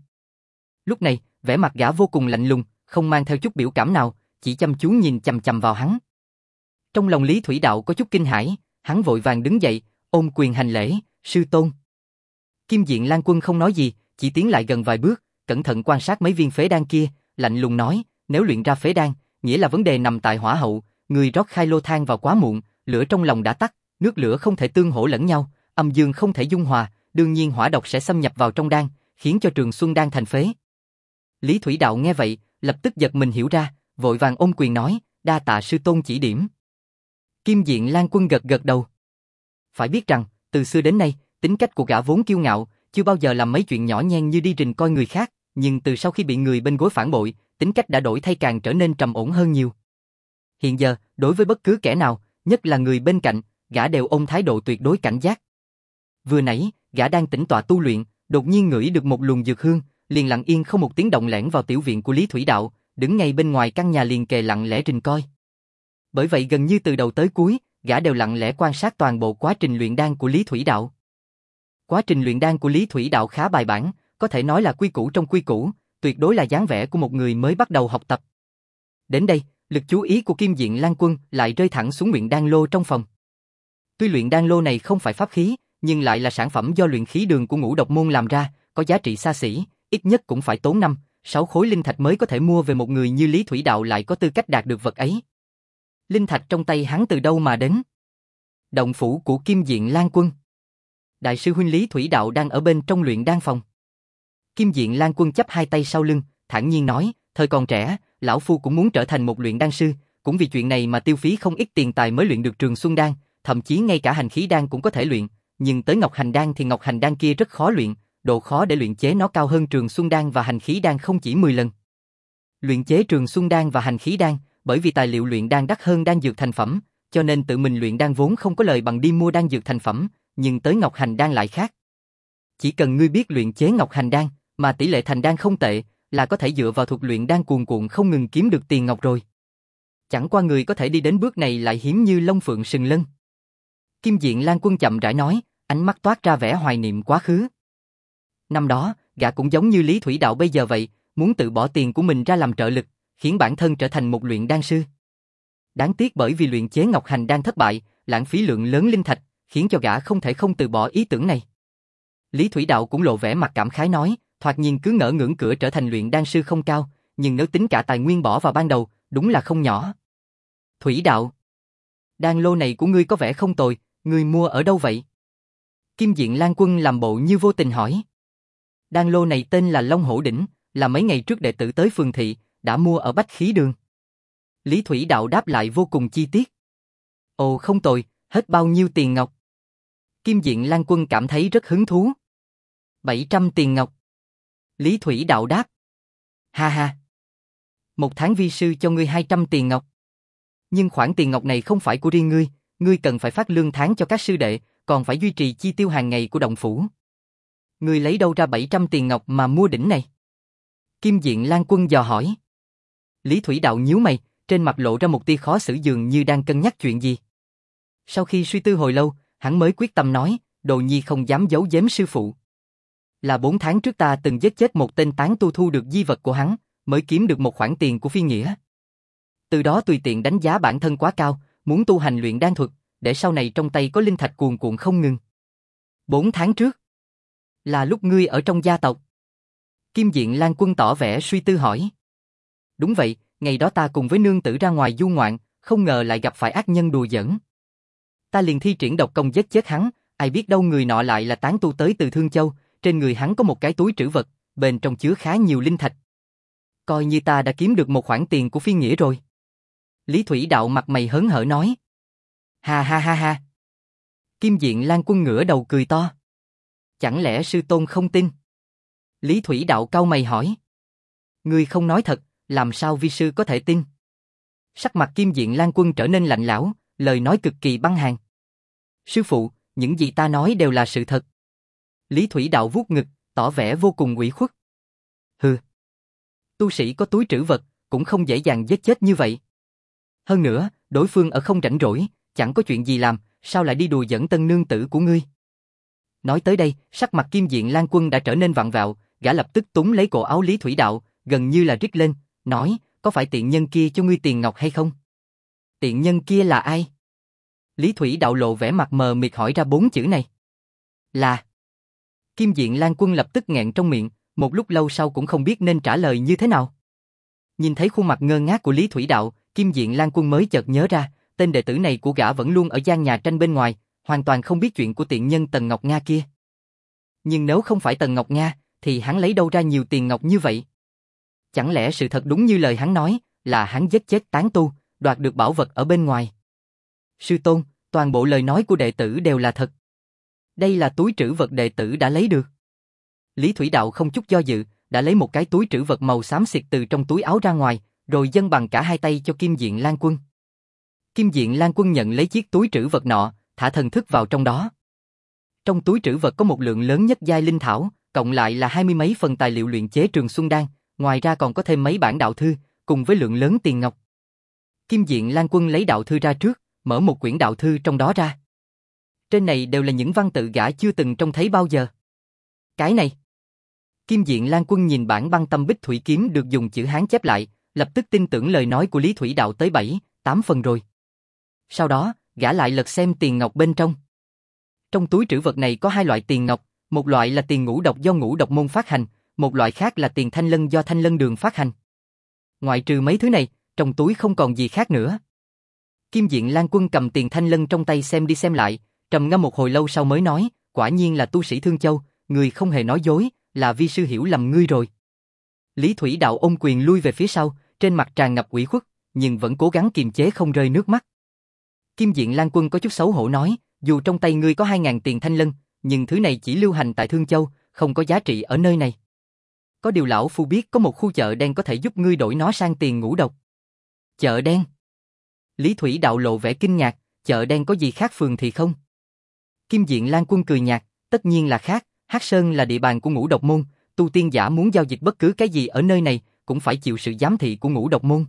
Lúc này, vẻ mặt gã vô cùng lạnh lùng, không mang theo chút biểu cảm nào, chỉ chăm chú nhìn chằm chằm vào hắn. Trong lòng Lý Thủy Đạo có chút kinh hãi, hắn vội vàng đứng dậy, ôm quyền hành lễ, sư tôn. Kim Diện Lan Quân không nói gì, chỉ tiến lại gần vài bước, cẩn thận quan sát mấy viên phế đan kia, lạnh lùng nói, nếu luyện ra phế đan, nghĩa là vấn đề nằm tại hỏa hậu, người rót khai lô than vào quá muộn, lửa trong lòng đã tắt, nước lửa không thể tương hỗ lẫn nhau, âm dương không thể dung hòa, đương nhiên hỏa độc sẽ xâm nhập vào trong đan, khiến cho Trường Xuân Đan thành phế. Lý Thủy Đạo nghe vậy, lập tức giật mình hiểu ra, vội vàng ôm quyền nói, đa tạ sư tôn chỉ điểm. Kim Diện Lan Quân gật gật đầu. Phải biết rằng, từ xưa đến nay, tính cách của gã vốn kiêu ngạo, chưa bao giờ làm mấy chuyện nhỏ nhen như đi rình coi người khác, nhưng từ sau khi bị người bên gối phản bội, tính cách đã đổi thay càng trở nên trầm ổn hơn nhiều. Hiện giờ, đối với bất cứ kẻ nào, nhất là người bên cạnh, gã đều ôm thái độ tuyệt đối cảnh giác. Vừa nãy, gã đang tĩnh tọa tu luyện, đột nhiên ngửi được một luồng dược hương, liền lặng yên không một tiếng động lẻn vào tiểu viện của Lý Thủy Đạo, đứng ngay bên ngoài căn nhà liền kề lặng lẽ rình coi. Bởi vậy gần như từ đầu tới cuối, gã đều lặng lẽ quan sát toàn bộ quá trình luyện đan của Lý Thủy Đạo. Quá trình luyện đan của Lý Thủy Đạo khá bài bản, có thể nói là quy củ trong quy củ, tuyệt đối là dáng vẻ của một người mới bắt đầu học tập. Đến đây, lực chú ý của Kim Diện Lan Quân lại rơi thẳng xuống luyện đan lô trong phòng. Tuy luyện đan lô này không phải pháp khí, nhưng lại là sản phẩm do luyện khí đường của Ngũ Độc Môn làm ra, có giá trị xa xỉ, ít nhất cũng phải tốn năm, sáu khối linh thạch mới có thể mua về. Một người như Lý Thủy Đạo lại có tư cách đạt được vật ấy. Linh thạch trong tay hắn từ đâu mà đến? Động phủ của Kim Diện Lan Quân. Đại sư huynh Lý Thủy Đạo đang ở bên trong luyện đan phòng. Kim Diện Lan Quân chắp hai tay sau lưng, thản nhiên nói, thời còn trẻ, lão phu cũng muốn trở thành một luyện đan sư, cũng vì chuyện này mà tiêu phí không ít tiền tài mới luyện được Trường Xuân Đan, thậm chí ngay cả hành khí đan cũng có thể luyện, nhưng tới Ngọc Hành Đan thì Ngọc Hành Đan kia rất khó luyện, độ khó để luyện chế nó cao hơn Trường Xuân Đan và hành khí đan không chỉ mười lần. Luyện chế Trường Xuân Đan và hành khí đan, bởi vì tài liệu luyện đan đắt hơn đan dược thành phẩm, cho nên tự mình luyện đan vốn không có lời bằng đi mua đan dược thành phẩm, nhưng tới Ngọc Hành Đan lại khác. Chỉ cần ngươi biết luyện chế Ngọc Hành Đan, mà tỷ lệ thành đan không tệ, là có thể dựa vào thuật luyện đan cuồn cuộn không ngừng kiếm được tiền ngọc rồi. Chẳng qua người có thể đi đến bước này lại hiếm như Long Phượng Sừng Lân. Kim Diện Lan Quân chậm rãi nói, ánh mắt toát ra vẻ hoài niệm quá khứ. Năm đó, gã cũng giống như Lý Thủy Đạo bây giờ vậy, muốn tự bỏ tiền của mình ra làm trợ lực, khiến bản thân trở thành một luyện đan sư. Đáng tiếc bởi vì luyện chế Ngọc Hành Đan thất bại, lãng phí lượng lớn linh thạch, khiến cho gã không thể không từ bỏ ý tưởng này. Lý Thủy Đạo cũng lộ vẻ mặt cảm khái nói, thoạt nhìn cứ ngỡ ngưỡng cửa trở thành luyện đan sư không cao, nhưng nếu tính cả tài nguyên bỏ vào ban đầu, đúng là không nhỏ. Thủy Đạo, đan lô này của ngươi có vẻ không tồi, ngươi mua ở đâu vậy? Kim Diện Lan Quân làm bộ như vô tình hỏi. Đan lô này tên là Long Hổ Đỉnh, là mấy ngày trước đệ tử tới phường thị, đã mua ở Bách Khí Đường. Lý Thủy Đạo đáp lại vô cùng chi tiết. Ồ không tồi, hết bao nhiêu tiền ngọc? Kim Diện Lan Quân cảm thấy rất hứng thú. bảy trăm tiền ngọc. Lý Thủy Đạo đáp. Ha ha. Một tháng vi sư cho ngươi hai trăm tiền ngọc. Nhưng khoản tiền ngọc này không phải của riêng ngươi, ngươi cần phải phát lương tháng cho các sư đệ, còn phải duy trì chi tiêu hàng ngày của động phủ. Ngươi lấy đâu ra bảy trăm tiền ngọc mà mua đỉnh này? Kim Diện Lan Quân dò hỏi. Lý Thủy Đạo nhíu mày, trên mặt lộ ra một tia khó xử dường như đang cân nhắc chuyện gì. Sau khi suy tư hồi lâu, hắn mới quyết tâm nói, Đồ Nhi không dám giấu giếm sư phụ. Là bốn tháng trước ta từng giết chết một tên tán tu thu được di vật của hắn, mới kiếm được một khoản tiền của phi nghĩa. Từ đó tùy tiện đánh giá bản thân quá cao, muốn tu hành luyện đan thuật, để sau này trong tay có linh thạch cuồn cuộn không ngừng. Bốn tháng trước? Là lúc ngươi ở trong gia tộc? Kim Diện Lan Quân tỏ vẻ suy tư hỏi. Đúng vậy, ngày đó ta cùng với nương tử ra ngoài du ngoạn, không ngờ lại gặp phải ác nhân đùa giỡn. Ta liền thi triển độc công giết chết hắn, ai biết đâu người nọ lại là tán tu tới từ Thương Châu, trên người hắn có một cái túi trữ vật, bên trong chứa khá nhiều linh thạch. Coi như ta đã kiếm được một khoản tiền của phi nghĩa rồi. Lý Thủy Đạo mặt mày hớn hở nói. Ha ha ha ha. Kim Diện Lan Quân ngửa đầu cười to. Chẳng lẽ sư tôn không tin? Lý Thủy Đạo cau mày hỏi. Ngươi không nói thật, làm sao vi sư có thể tin? Sắc mặt Kim Diện Lan Quân trở nên lạnh lẽo, lời nói cực kỳ băng hàn. Sư phụ, những gì ta nói đều là sự thật. Lý Thủy Đạo vuốt ngực, tỏ vẻ vô cùng ủy khuất. Hừ. Tu sĩ có túi trữ vật, cũng không dễ dàng giết chết như vậy. Hơn nữa, đối phương ở không rảnh rỗi, chẳng có chuyện gì làm, sao lại đi đùa giỡn tân nương tử của ngươi? Nói tới đây, sắc mặt Kim Diện Lan Quân đã trở nên vặn vẹo, gã lập tức túm lấy cổ áo Lý Thủy Đạo, gần như là rít lên, nói, có phải tiện nhân kia cho ngươi tiền ngọc hay không? Tiện nhân kia là ai? Lý Thủy Đạo lộ vẻ mặt mờ mịt hỏi ra bốn chữ này. Là... Kim Diện Lan Quân lập tức nghẹn trong miệng, một lúc lâu sau cũng không biết nên trả lời như thế nào. Nhìn thấy khuôn mặt ngơ ngác của Lý Thủy Đạo, Kim Diện Lan Quân mới chợt nhớ ra, tên đệ tử này của gã vẫn luôn ở gian nhà tranh bên ngoài, hoàn toàn không biết chuyện của tiện nhân Tần Ngọc Nga kia. Nhưng nếu không phải Tần Ngọc Nga, thì hắn lấy đâu ra nhiều tiền ngọc như vậy? Chẳng lẽ sự thật đúng như lời hắn nói, là hắn giết chết tán tu, đoạt được bảo vật ở bên ngoài? Sư tôn, toàn bộ lời nói của đệ tử đều là thật. Đây là túi trữ vật đệ tử đã lấy được. Lý Thủy Đạo không chút do dự, đã lấy một cái túi trữ vật màu xám xịt từ trong túi áo ra ngoài, rồi dâng bằng cả hai tay cho Kim Diện Lan Quân. Kim Diện Lan Quân nhận lấy chiếc túi trữ vật nọ, thả thần thức vào trong đó. Trong túi trữ vật có một lượng lớn nhất giai linh thảo, cộng lại là hai mươi mấy phần tài liệu luyện chế Trường Xuân Đan, ngoài ra còn có thêm mấy bản đạo thư, cùng với lượng lớn tiền ngọc. Kim Diện Lan Quân lấy đạo thư ra trước, mở một quyển đạo thư trong đó ra. Trên này đều là những văn tự gã chưa từng trông thấy bao giờ. Cái này. Kim Diện Lan Quân nhìn bản băng tâm bích thủy kiếm được dùng chữ Hán chép lại, lập tức tin tưởng lời nói của Lý Thủy Đạo tới bảy, tám phần rồi. Sau đó, gã lại lật xem tiền ngọc bên trong. Trong túi trữ vật này có hai loại tiền ngọc, một loại là tiền ngũ độc do ngũ độc môn phát hành, một loại khác là tiền thanh lân do thanh lân đường phát hành. Ngoại trừ mấy thứ này, trong túi không còn gì khác nữa. Kim Diện Lan Quân cầm tiền thanh lân trong tay xem đi xem lại, trầm ngâm một hồi lâu sau mới nói, quả nhiên là tu sĩ Thương Châu, người không hề nói dối, là vi sư hiểu lầm ngươi rồi. Lý Thủy Đạo ôm quyền lui về phía sau, trên mặt tràn ngập ủy khuất, nhưng vẫn cố gắng kiềm chế không rơi nước mắt. Kim Diện Lan Quân có chút xấu hổ nói, dù trong tay ngươi có hai ngàn tiền thanh lân, nhưng thứ này chỉ lưu hành tại Thương Châu, không có giá trị ở nơi này. Có điều lão phu biết có một khu chợ đen có thể giúp ngươi đổi nó sang tiền ngũ độc. Chợ đen? Lý Thủy Đạo lộ vẻ kinh ngạc, chợ đen có gì khác phường thì không? Kim Diện Lan Quân cười nhạt, tất nhiên là khác, Hắc Sơn là địa bàn của Ngũ Độc môn, tu tiên giả muốn giao dịch bất cứ cái gì ở nơi này cũng phải chịu sự giám thị của Ngũ Độc môn.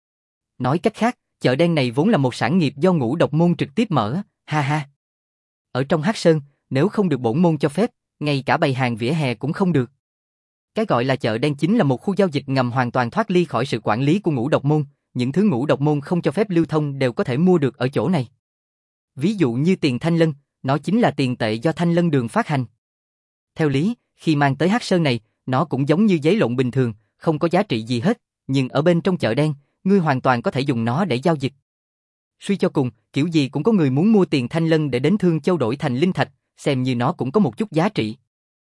Nói cách khác, chợ đen này vốn là một sản nghiệp do Ngũ Độc môn trực tiếp mở, ha ha. Ở trong Hắc Sơn, nếu không được bổn môn cho phép, ngay cả bày hàng vỉa hè cũng không được. Cái gọi là chợ đen chính là một khu giao dịch ngầm hoàn toàn thoát ly khỏi sự quản lý của Ngũ Độc môn, những thứ Ngũ Độc môn không cho phép lưu thông đều có thể mua được ở chỗ này. Ví dụ như tiền thanh lân, nó chính là tiền tệ do Thanh Lân Đường phát hành. Theo lý, khi mang tới Hắc Sơn này, nó cũng giống như giấy lộn bình thường, không có giá trị gì hết, nhưng ở bên trong chợ đen, ngươi hoàn toàn có thể dùng nó để giao dịch. Suy cho cùng, kiểu gì cũng có người muốn mua tiền thanh lân để đến Thương Châu đổi thành linh thạch, xem như nó cũng có một chút giá trị.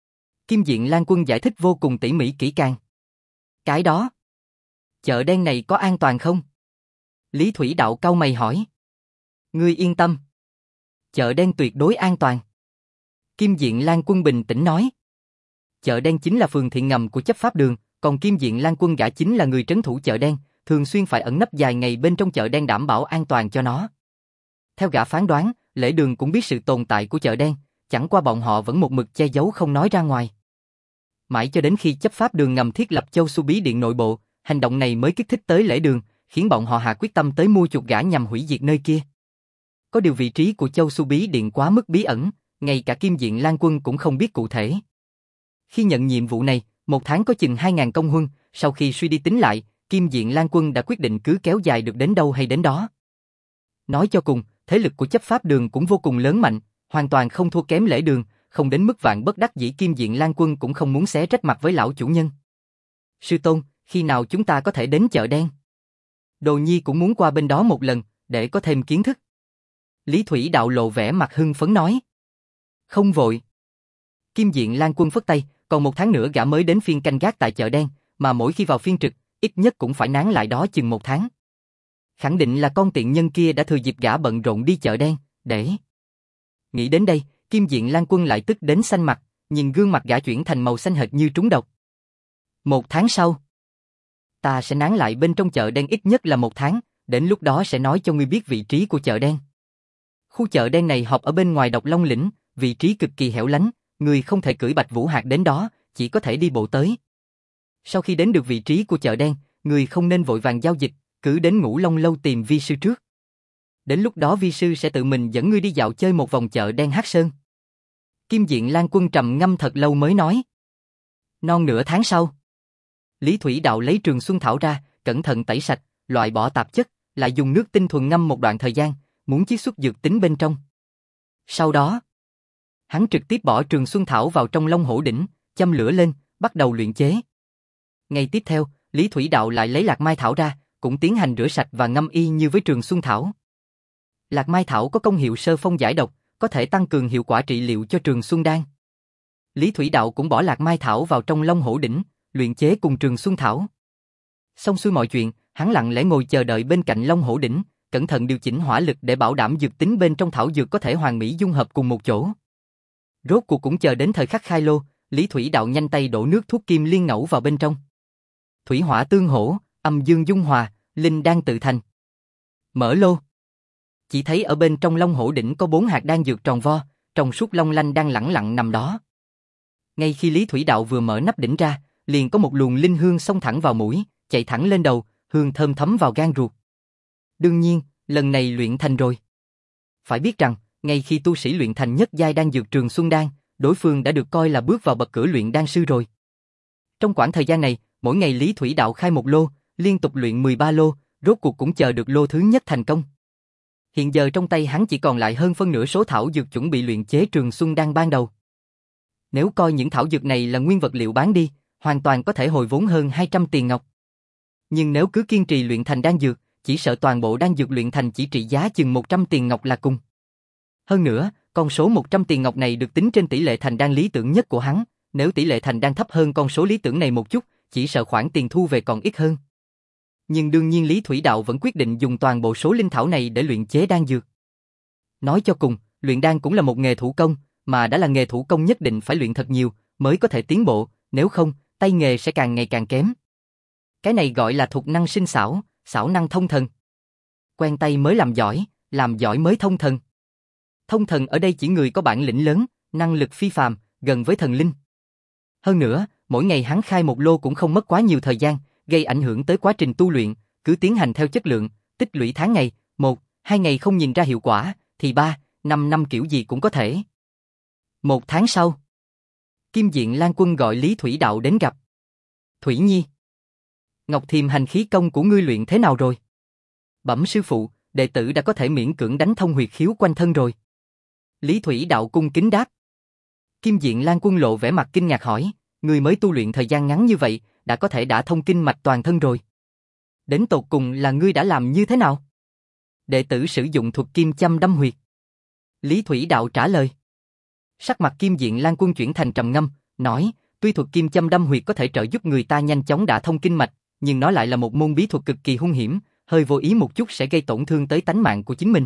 Kim Diện Lan Quân giải thích vô cùng tỉ mỉ kỹ càng. Cái đó, chợ đen này có an toàn không? Lý Thủy Đạo cau mày hỏi. Ngươi yên tâm. Chợ đen tuyệt đối an toàn. Kim Diện Lan Quân bình tĩnh nói. Chợ đen chính là phường thiện ngầm của chấp pháp đường, còn Kim Diện Lan Quân gã chính là người trấn thủ chợ đen, thường xuyên phải ẩn nấp dài ngày bên trong chợ đen đảm bảo an toàn cho nó. Theo gã phán đoán, Lễ Đường cũng biết sự tồn tại của chợ đen, chẳng qua bọn họ vẫn một mực che giấu không nói ra ngoài. Mãi cho đến khi chấp pháp đường ngầm thiết lập Châu Su Bí Điện nội bộ, hành động này mới kích thích tới Lễ Đường, khiến bọn họ hạ quyết tâm tới mua chuộc gã nhằm hủy diệt nơi kia. Có điều vị trí của Châu Su Bí Điện quá mức bí ẩn, ngay cả Kim Diện Lan Quân cũng không biết cụ thể. Khi nhận nhiệm vụ này, một tháng có chừng hai nghìn công huân, sau khi suy đi tính lại, Kim Diện Lan Quân đã quyết định cứ kéo dài được đến đâu hay đến đó. Nói cho cùng, thế lực của chấp pháp đường cũng vô cùng lớn mạnh, hoàn toàn không thua kém Lễ Đường, không đến mức vạn bất đắc dĩ Kim Diện Lan Quân cũng không muốn xé rách mặt với lão chủ nhân. Sư tôn, khi nào chúng ta có thể đến chợ đen? Đồ Nhi cũng muốn qua bên đó một lần, để có thêm kiến thức. Lý Thủy Đạo lộ vẻ mặt hưng phấn nói. Không vội. Kim Diện Lan Quân phất tay, còn một tháng nữa gã mới đến phiên canh gác tại chợ đen, mà mỗi khi vào phiên trực, ít nhất cũng phải nán lại đó chừng một tháng. Khẳng định là con tiện nhân kia đã thừa dịp gã bận rộn đi chợ đen, để... Nghĩ đến đây, Kim Diện Lan Quân lại tức đến xanh mặt, nhìn gương mặt gã chuyển thành màu xanh hệt như trúng độc. Một tháng sau, ta sẽ nán lại bên trong chợ đen ít nhất là một tháng, đến lúc đó sẽ nói cho ngươi biết vị trí của chợ đen. Khu chợ đen này họp ở bên ngoài Độc Long lĩnh, vị trí cực kỳ hẻo lánh, người không thể cưỡi Bạch Vũ Hạc đến đó, chỉ có thể đi bộ tới. Sau khi đến được vị trí của chợ đen, người không nên vội vàng giao dịch, cứ đến Ngũ Long lâu tìm vi sư trước. Đến lúc đó vi sư sẽ tự mình dẫn ngươi đi dạo chơi một vòng chợ đen Hắc Sơn. Kim Diện Lan Quân trầm ngâm thật lâu mới nói. Non nửa tháng sau, Lý Thủy Đạo lấy Trường Xuân Thảo ra, cẩn thận tẩy sạch, loại bỏ tạp chất, lại dùng nước tinh thuần ngâm một đoạn thời gian, muốn chiết xuất dược tính bên trong. Sau đó, hắn trực tiếp bỏ Trường Xuân Thảo vào trong Long Hổ đỉnh, châm lửa lên, bắt đầu luyện chế. Ngày tiếp theo, Lý Thủy Đạo lại lấy Lạc Mai Thảo ra, cũng tiến hành rửa sạch và ngâm y như với Trường Xuân Thảo. Lạc Mai Thảo có công hiệu sơ phong giải độc, có thể tăng cường hiệu quả trị liệu cho Trường Xuân Đan. Lý Thủy Đạo cũng bỏ Lạc Mai Thảo vào trong Long Hổ đỉnh, luyện chế cùng Trường Xuân Thảo. Xong xuôi mọi chuyện, hắn lặng lẽ ngồi chờ đợi bên cạnh Long Hổ đỉnh, cẩn thận điều chỉnh hỏa lực để bảo đảm dược tính bên trong thảo dược có thể hoàn mỹ dung hợp cùng một chỗ. Rốt cuộc cũng chờ đến thời khắc khai lô, Lý Thủy Đạo nhanh tay đổ nước thuốc kim liên ngẫu vào bên trong. Thủy hỏa tương hỗ, âm dương dung hòa, linh đan tự thành. Mở lô. Chỉ thấy ở bên trong Long Hổ đỉnh có bốn hạt đan dược tròn vo, trong suốt long lanh đang lẳng lặng nằm đó. Ngay khi Lý Thủy Đạo vừa mở nắp đỉnh ra, liền có một luồng linh hương xông thẳng vào mũi, chạy thẳng lên đầu, hương thơm thấm vào gan ruột. Đương nhiên, lần này luyện thành rồi. Phải biết rằng, ngay khi tu sĩ luyện thành nhất giai đan dược Trường Xuân Đan, đối phương đã được coi là bước vào bậc cửa luyện đan sư rồi. Trong khoảng thời gian này, mỗi ngày Lý Thủy Đạo khai một lô, liên tục luyện mười ba lô, rốt cuộc cũng chờ được lô thứ nhất thành công. Hiện giờ trong tay hắn chỉ còn lại hơn phân nửa số thảo dược chuẩn bị luyện chế Trường Xuân Đan ban đầu. Nếu coi những thảo dược này là nguyên vật liệu bán đi, hoàn toàn có thể hồi vốn hơn hai trăm tiền ngọc. Nhưng nếu cứ kiên trì luyện thành đan dược, chỉ sợ toàn bộ đan dược luyện thành chỉ trị giá chừng một trăm tiền ngọc là cùng. Hơn nữa, con số một trăm tiền ngọc này được tính trên tỷ lệ thành đan lý tưởng nhất của hắn, nếu tỷ lệ thành đan thấp hơn con số lý tưởng này một chút, chỉ sợ khoản tiền thu về còn ít hơn. Nhưng đương nhiên Lý Thủy Đạo vẫn quyết định dùng toàn bộ số linh thảo này để luyện chế đan dược. Nói cho cùng, luyện đan cũng là một nghề thủ công, mà đã là nghề thủ công nhất định phải luyện thật nhiều mới có thể tiến bộ, nếu không, tay nghề sẽ càng ngày càng kém. Cái này gọi là thuật năng sinh xảo, xảo năng thông thần. Quen tay mới làm giỏi, làm giỏi mới thông thần. Thông thần ở đây chỉ người có bản lĩnh lớn, năng lực phi phàm, gần với thần linh. Hơn nữa, mỗi ngày hắn khai một lô cũng không mất quá nhiều thời gian, gây ảnh hưởng tới quá trình tu luyện, cứ tiến hành theo chất lượng, tích lũy tháng ngày, một, hai ngày không nhìn ra hiệu quả, thì ba, năm năm kiểu gì cũng có thể. Một tháng sau, Kim Diện Lan Quân gọi Lý Thủy Đạo đến gặp. Thủy Nhi, Ngọc Thiềm hành khí công của ngươi luyện thế nào rồi? Bẩm sư phụ, đệ tử đã có thể miễn cưỡng đánh thông huyệt khiếu quanh thân rồi. Lý Thủy Đạo cung kính đáp. Kim Diện Lan Quân lộ vẻ mặt kinh ngạc hỏi, ngươi mới tu luyện thời gian ngắn như vậy, đã có thể đả thông kinh mạch toàn thân rồi. Đến tột cùng là ngươi đã làm như thế nào? Đệ tử sử dụng thuật kim châm đâm huyệt. Lý Thủy Đạo trả lời. Sắc mặt Kim Diện Lan Quân chuyển thành trầm ngâm, nói, tuy thuật kim châm đâm huyệt có thể trợ giúp người ta nhanh chóng đả thông kinh mạch, nhưng nó lại là một môn bí thuật cực kỳ hung hiểm, hơi vô ý một chút sẽ gây tổn thương tới tánh mạng của chính mình.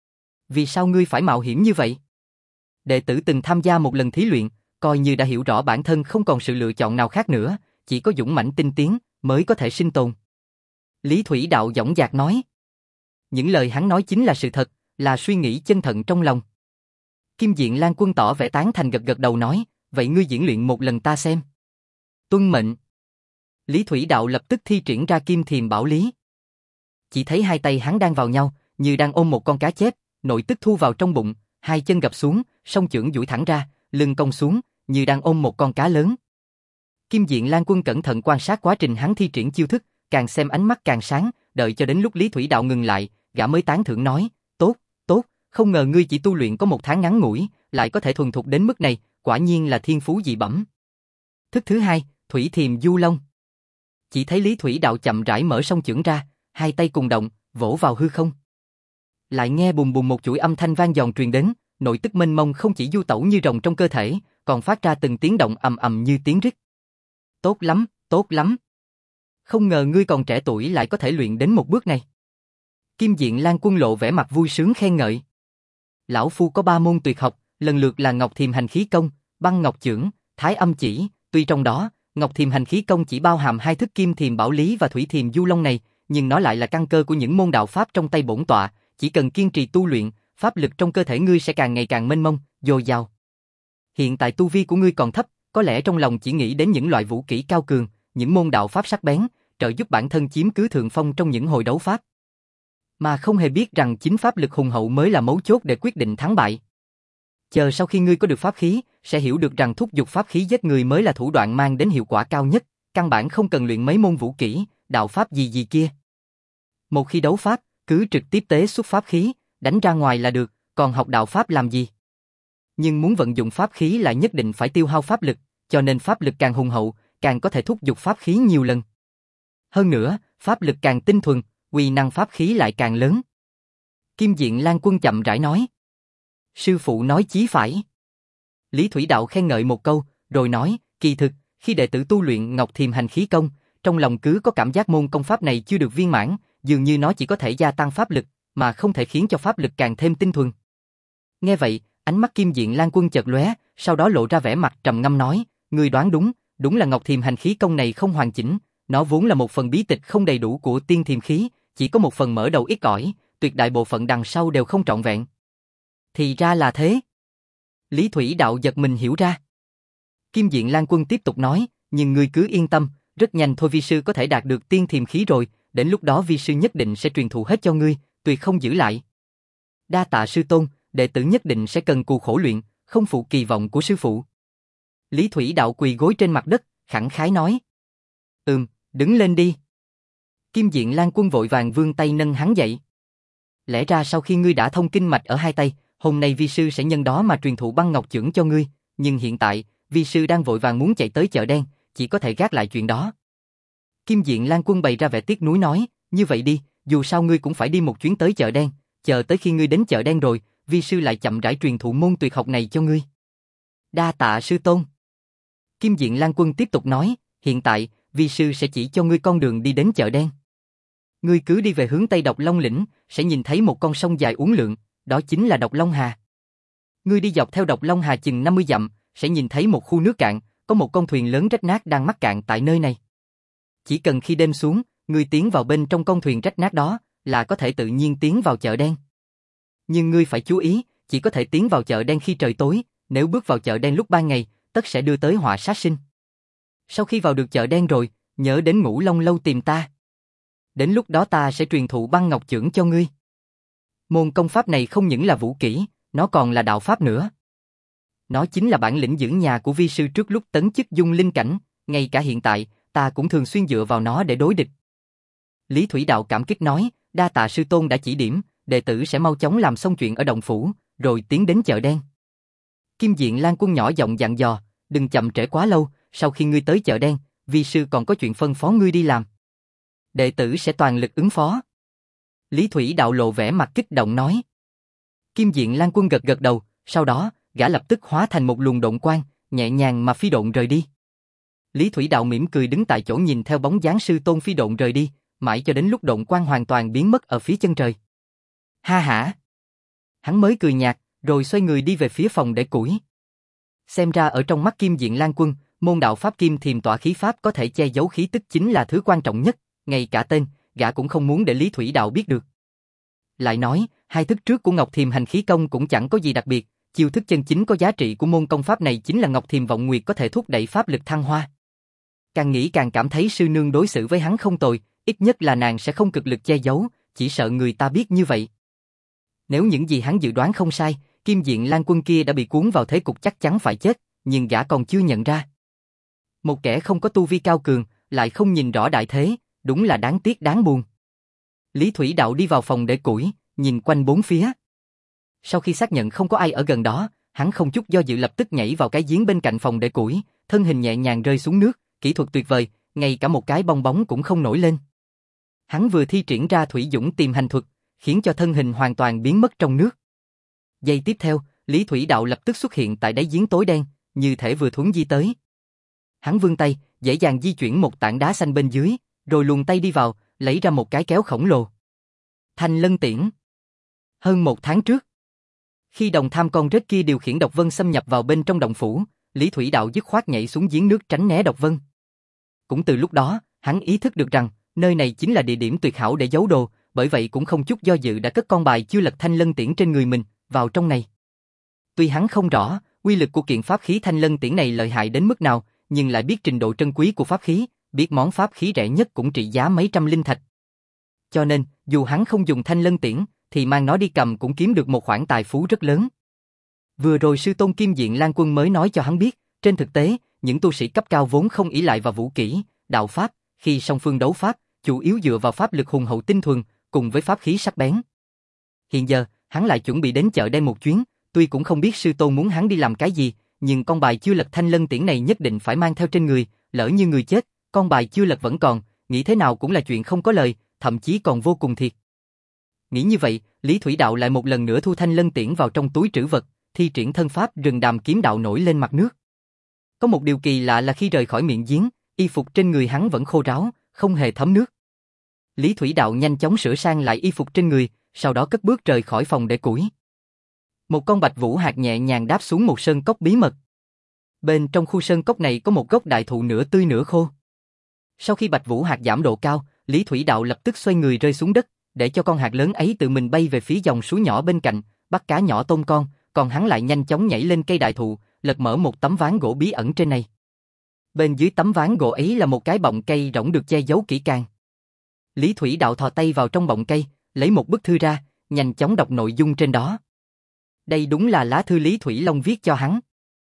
Vì sao ngươi phải mạo hiểm như vậy? Đệ tử từng tham gia một lần thí luyện, coi như đã hiểu rõ bản thân không còn sự lựa chọn nào khác nữa, chỉ có dũng mãnh tinh tiến mới có thể sinh tồn. Lý Thủy Đạo dõng dạc nói. Những lời hắn nói chính là sự thật, là suy nghĩ chân thận trong lòng. Kim Diện Lan Quân tỏ vẻ tán thành gật gật đầu nói, vậy ngươi diễn luyện một lần ta xem. Tuân mệnh. Lý Thủy Đạo lập tức thi triển ra Kim Thiềm Bảo Lý. Chỉ thấy hai tay hắn đang vào nhau, như đang ôm một con cá chép, nội tức thu vào trong bụng, hai chân gập xuống, song chưởng duỗi thẳng ra, lưng cong xuống, như đang ôm một con cá lớn. Kim Diện Lan Quân cẩn thận quan sát quá trình hắn thi triển chiêu thức, càng xem ánh mắt càng sáng, đợi cho đến lúc Lý Thủy Đạo ngừng lại, gã mới tán thưởng nói, tốt, tốt, không ngờ ngươi chỉ tu luyện có một tháng ngắn ngủi, lại có thể thuần thục đến mức này, quả nhiên là thiên phú dị bẩm. Thức thứ hai, Thủy Thiềm Du Long. Chỉ thấy Lý Thủy Đạo chậm rãi mở song chưởng ra, hai tay cùng động, vỗ vào hư không. Lại nghe bùm bùm một chuỗi âm thanh vang dòn truyền đến, nội tức mênh mông không chỉ du tẩu như rồng trong cơ thể, còn phát ra từng tiếng động ầm ầm như tiếng rít. Tốt lắm, tốt lắm. Không ngờ ngươi còn trẻ tuổi lại có thể luyện đến một bước này. Kim Diện Lan Quân lộ vẻ mặt vui sướng khen ngợi. Lão phu có ba môn tuyệt học, lần lượt là Ngọc Thiềm hành khí công, Băng Ngọc chưởng, Thái Âm chỉ, tuy trong đó, Ngọc Thiềm hành khí công chỉ bao hàm hai thức Kim Thiềm Bảo Lý và Thủy Thiềm Du Long này, nhưng nó lại là căn cơ của những môn đạo pháp trong tay bổn tọa, chỉ cần kiên trì tu luyện, pháp lực trong cơ thể ngươi sẽ càng ngày càng mênh mông, dồi dào. Hiện tại tu vi của ngươi còn thấp, có lẽ trong lòng chỉ nghĩ đến những loại vũ kỹ cao cường, những môn đạo pháp sắc bén, trợ giúp bản thân chiếm cứ thượng phong trong những hồi đấu pháp. Mà không hề biết rằng chính pháp lực hùng hậu mới là mấu chốt để quyết định thắng bại. Chờ sau khi ngươi có được pháp khí, sẽ hiểu được rằng thúc giục pháp khí giết người mới là thủ đoạn mang đến hiệu quả cao nhất, căn bản không cần luyện mấy môn vũ kỹ, đạo pháp gì gì kia. Một khi đấu pháp, cứ trực tiếp tế xuất pháp khí, đánh ra ngoài là được, còn học đạo pháp làm gì? Nhưng muốn vận dụng pháp khí lại nhất định phải tiêu hao pháp lực, cho nên pháp lực càng hùng hậu, càng có thể thúc giục pháp khí nhiều lần. Hơn nữa, pháp lực càng tinh thuần, uy năng pháp khí lại càng lớn. Kim Diện Lan Quân chậm rãi nói. Sư phụ nói chí phải. Lý Thủy Đạo khen ngợi một câu, rồi nói, kỳ thực, khi đệ tử tu luyện Ngọc Thiềm hành khí công, trong lòng cứ có cảm giác môn công pháp này chưa được viên mãn, dường như nó chỉ có thể gia tăng pháp lực, mà không thể khiến cho pháp lực càng thêm tinh thuần. Nghe vậy, ánh mắt Kim Diện Lan Quân chợt lóe, sau đó lộ ra vẻ mặt trầm ngâm nói, ngươi đoán đúng, đúng là Ngọc Thiềm hành khí công này không hoàn chỉnh, nó vốn là một phần bí tịch không đầy đủ của tiên thiềm khí, chỉ có một phần mở đầu ít ỏi, tuyệt đại bộ phận đằng sau đều không trọn vẹn. Thì ra là thế. Lý Thủy Đạo giật mình hiểu ra. Kim Diện Lan Quân tiếp tục nói, nhưng ngươi cứ yên tâm, rất nhanh thôi vi sư có thể đạt được tiên thiềm khí rồi, đến lúc đó vi sư nhất định sẽ truyền thụ hết cho ngươi, tuyệt không giữ lại. Đa tạ sư tôn, đệ tử nhất định sẽ cần cù khổ luyện, không phụ kỳ vọng của sư phụ. Lý Thủy Đạo quỳ gối trên mặt đất, khẳng khái nói. Ừm, đứng lên đi. Kim Diện Lan Quân vội vàng vươn tay nâng hắn dậy. Lẽ ra sau khi ngươi đã thông kinh mạch ở hai tay, hôm nay vi sư sẽ nhân đó mà truyền thụ Băng Ngọc chưởng cho ngươi, nhưng hiện tại, vi sư đang vội vàng muốn chạy tới chợ đen, chỉ có thể gác lại chuyện đó. Kim Diện Lan Quân bày ra vẻ tiếc nuối nói, như vậy đi, dù sao ngươi cũng phải đi một chuyến tới chợ đen, chờ tới khi ngươi đến chợ đen rồi, vi sư lại chậm rãi truyền thụ môn tuyệt học này cho ngươi. Đa tạ sư tôn. Kim Diện Lan Quân tiếp tục nói, hiện tại, vi sư sẽ chỉ cho ngươi con đường đi đến chợ đen. Ngươi cứ đi về hướng Tây Độc Long Lĩnh, sẽ nhìn thấy một con sông dài uốn lượn, đó chính là Độc Long Hà. Ngươi đi dọc theo Độc Long Hà chừng năm mươi dặm, sẽ nhìn thấy một khu nước cạn, có một con thuyền lớn rách nát đang mắc cạn tại nơi này. Chỉ cần khi đêm xuống, ngươi tiến vào bên trong con thuyền rách nát đó, là có thể tự nhiên tiến vào chợ đen. Nhưng ngươi phải chú ý, chỉ có thể tiến vào chợ đen khi trời tối, nếu bước vào chợ đen lúc ban ngày, tất sẽ đưa tới họa sát sinh. Sau khi vào được chợ đen rồi, nhớ đến Ngũ Long Lâu tìm ta. Đến lúc đó ta sẽ truyền thụ băng ngọc chưởng cho ngươi. Môn công pháp này không những là vũ kỹ, nó còn là đạo pháp nữa. Nó chính là bản lĩnh giữ nhà của vi sư trước lúc tấn chức dung linh cảnh, ngay cả hiện tại, ta cũng thường xuyên dựa vào nó để đối địch. Lý Thủy Đạo cảm kích nói, đa tạ sư tôn đã chỉ điểm, đệ tử sẽ mau chóng làm xong chuyện ở động phủ, rồi tiến đến chợ đen. Kim Diện Lan Quân nhỏ giọng dặn dò, đừng chậm trễ quá lâu, sau khi ngươi tới chợ đen, vi sư còn có chuyện phân phó ngươi đi làm. Đệ tử sẽ toàn lực ứng phó. Lý Thủy Đạo lộ vẻ mặt kích động nói. Kim Diện Lan Quân gật gật đầu, sau đó, gã lập tức hóa thành một luồng độn quang, nhẹ nhàng mà phi độn rời đi. Lý Thủy Đạo mỉm cười đứng tại chỗ nhìn theo bóng dáng sư tôn phi độn rời đi, mãi cho đến lúc độn quang hoàn toàn biến mất ở phía chân trời. Ha hả! Hắn mới cười nhạt, rồi xoay người đi về phía phòng để củi. Xem ra ở trong mắt Kim Diện Lan Quân, môn đạo pháp kim thiềm tỏa khí pháp có thể che giấu khí tức chính là thứ quan trọng nhất, ngay cả tên, gã cũng không muốn để Lý Thủy Đạo biết được. Lại nói, hai thức trước của Ngọc Thiềm hành khí công cũng chẳng có gì đặc biệt, chiêu thức chân chính có giá trị của môn công pháp này chính là Ngọc Thiềm vọng nguyệt có thể thúc đẩy pháp lực thăng hoa. Càng nghĩ càng cảm thấy sư nương đối xử với hắn không tồi, ít nhất là nàng sẽ không cực lực che giấu, chỉ sợ người ta biết như vậy. Nếu những gì hắn dự đoán không sai, Kim Diện Lan Quân kia đã bị cuốn vào thế cục chắc chắn phải chết, nhưng gã còn chưa nhận ra. Một kẻ không có tu vi cao cường, lại không nhìn rõ đại thế, đúng là đáng tiếc đáng buồn. Lý Thủy Đạo đi vào phòng để củi, nhìn quanh bốn phía. Sau khi xác nhận không có ai ở gần đó, hắn không chút do dự lập tức nhảy vào cái giếng bên cạnh phòng để củi, thân hình nhẹ nhàng rơi xuống nước, kỹ thuật tuyệt vời, ngay cả một cái bong bóng cũng không nổi lên. Hắn vừa thi triển ra thủy dũng tìm hành thuật, khiến cho thân hình hoàn toàn biến mất trong nước. Giây tiếp theo, Lý Thủy Đạo lập tức xuất hiện tại đáy giếng tối đen, như thể vừa thuấn di tới. Hắn vươn tay, dễ dàng di chuyển một tảng đá xanh bên dưới, rồi luồn tay đi vào, lấy ra một cái kéo khổng lồ. Thanh Lân Tiễn. Hơn một tháng trước, khi đồng tham con rết kia điều khiển độc vân xâm nhập vào bên trong động phủ, Lý Thủy Đạo dứt khoát nhảy xuống giếng nước tránh né độc vân. Cũng từ lúc đó, hắn ý thức được rằng, nơi này chính là địa điểm tuyệt hảo để giấu đồ, bởi vậy cũng không chút do dự đã cất con bài chưa lật Thanh Lân Tiễn trên người mình, vào trong này. Tuy hắn không rõ, uy lực của kiện pháp khí Thanh Lân Tiễn này lợi hại đến mức nào, nhưng lại biết trình độ trân quý của pháp khí, biết món pháp khí rẻ nhất cũng trị giá mấy trăm linh thạch. Cho nên, dù hắn không dùng Thanh Lân Tiễn, thì mang nó đi cầm cũng kiếm được một khoản tài phú rất lớn. Vừa rồi sư tôn Kim Diện Lan Quân mới nói cho hắn biết, trên thực tế, những tu sĩ cấp cao vốn không ỷ lại vào vũ kỹ, đạo pháp, khi song phương đấu pháp, chủ yếu dựa vào pháp lực hùng hậu tinh thuần, cùng với pháp khí sắc bén. Hiện giờ, hắn lại chuẩn bị đến chợ đen một chuyến, tuy cũng không biết sư tôn muốn hắn đi làm cái gì, nhưng con bài chưa lật Thanh Lân Tiễn này nhất định phải mang theo trên người, lỡ như người chết, con bài chưa lật vẫn còn, nghĩ thế nào cũng là chuyện không có lời, thậm chí còn vô cùng thiệt. Nghĩ như vậy, Lý Thủy Đạo lại một lần nữa thu Thanh Lân Tiễn vào trong túi trữ vật, thi triển thân pháp rừng đàm kiếm đạo nổi lên mặt nước. Có một điều kỳ lạ là khi rời khỏi miệng giếng, y phục trên người hắn vẫn khô ráo, không hề thấm nước. Lý Thủy Đạo nhanh chóng sửa sang lại y phục trên người, sau đó cất bước rời khỏi phòng để củi. Một con bạch vũ hạc nhẹ nhàng đáp xuống một sơn cốc bí mật. Bên trong khu sơn cốc này có một gốc đại thụ nửa tươi nửa khô. Sau khi bạch vũ hạc giảm độ cao, Lý Thủy Đạo lập tức xoay người rơi xuống đất, để cho con hạc lớn ấy tự mình bay về phía dòng suối nhỏ bên cạnh, bắt cá nhỏ tôm con, còn hắn lại nhanh chóng nhảy lên cây đại thụ, lật mở một tấm ván gỗ bí ẩn trên này. Bên dưới tấm ván gỗ ấy là một cái bọng cây rỗng được che giấu kỹ càng. Lý Thủy Đạo thò tay vào trong bọng cây, lấy một bức thư ra, nhanh chóng đọc nội dung trên đó. Đây đúng là lá thư Lý Thủy Long viết cho hắn.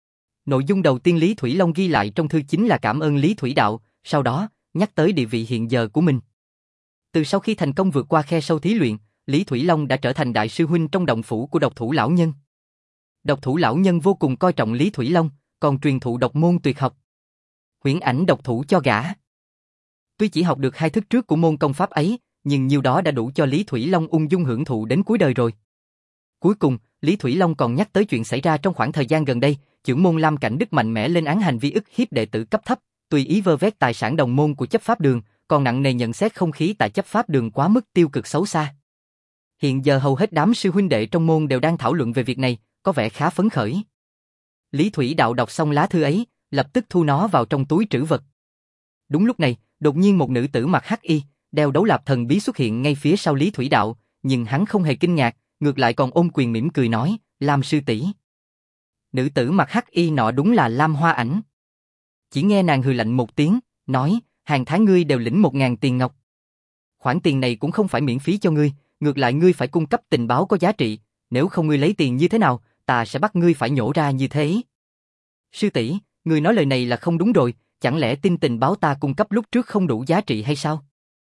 Nội dung đầu tiên Lý Thủy Long ghi lại trong thư chính là cảm ơn Lý Thủy Đạo, sau đó, nhắc tới địa vị hiện giờ của mình. Từ sau khi thành công vượt qua khe sâu thí luyện, Lý Thủy Long đã trở thành đại sư huynh trong động phủ của độc thủ lão nhân. Độc thủ lão nhân vô cùng coi trọng Lý Thủy Long, còn truyền thụ độc môn tuyệt học Huyễn Ảnh độc thủ cho gã. Tuy chỉ học được hai thức trước của môn công pháp ấy, nhưng nhiêu đó đã đủ cho Lý Thủy Long ung dung hưởng thụ đến cuối đời rồi. Cuối cùng, Lý Thủy Long còn nhắc tới chuyện xảy ra trong khoảng thời gian gần đây, chưởng môn Lam Cảnh Đức mạnh mẽ lên án hành vi ức hiếp đệ tử cấp thấp, tùy ý vơ vét tài sản đồng môn của chấp pháp đường, còn nặng nề nhận xét không khí tại chấp pháp đường quá mức tiêu cực xấu xa. Hiện giờ hầu hết đám sư huynh đệ trong môn đều đang thảo luận về việc này, có vẻ khá phấn khởi. Lý Thủy Đạo đọc xong lá thư ấy, lập tức thu nó vào trong túi trữ vật. Đúng lúc này, đột nhiên một nữ tử mặc hắc y, đeo đấu lạp thần bí xuất hiện ngay phía sau Lý Thủy Đạo, nhưng hắn không hề kinh ngạc, ngược lại còn ôm quyền mỉm cười nói, Lam sư tỷ. Nữ tử mặc hắc y nọ đúng là Lam Hoa Ảnh. Chỉ nghe nàng hừ lạnh một tiếng, nói, hàng tháng ngươi đều lĩnh một ngàn tiền ngọc. Khoản tiền này cũng không phải miễn phí cho ngươi, ngược lại ngươi phải cung cấp tình báo có giá trị, nếu không ngươi lấy tiền như thế nào, ta sẽ bắt ngươi phải nhổ ra như thế. Sư tỷ, ngươi nói lời này là không đúng rồi, chẳng lẽ tin tình báo ta cung cấp lúc trước không đủ giá trị hay sao?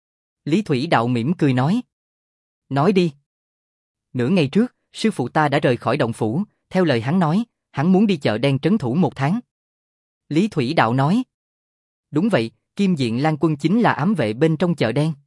Lý Thủy Đạo mỉm cười nói. Nói đi. Nửa ngày trước, sư phụ ta đã rời khỏi động phủ, theo lời hắn nói, hắn muốn đi chợ đen trấn thủ một tháng. Lý Thủy Đạo nói. Đúng vậy, Kim Diện Lan Quân chính là ám vệ bên trong chợ đen.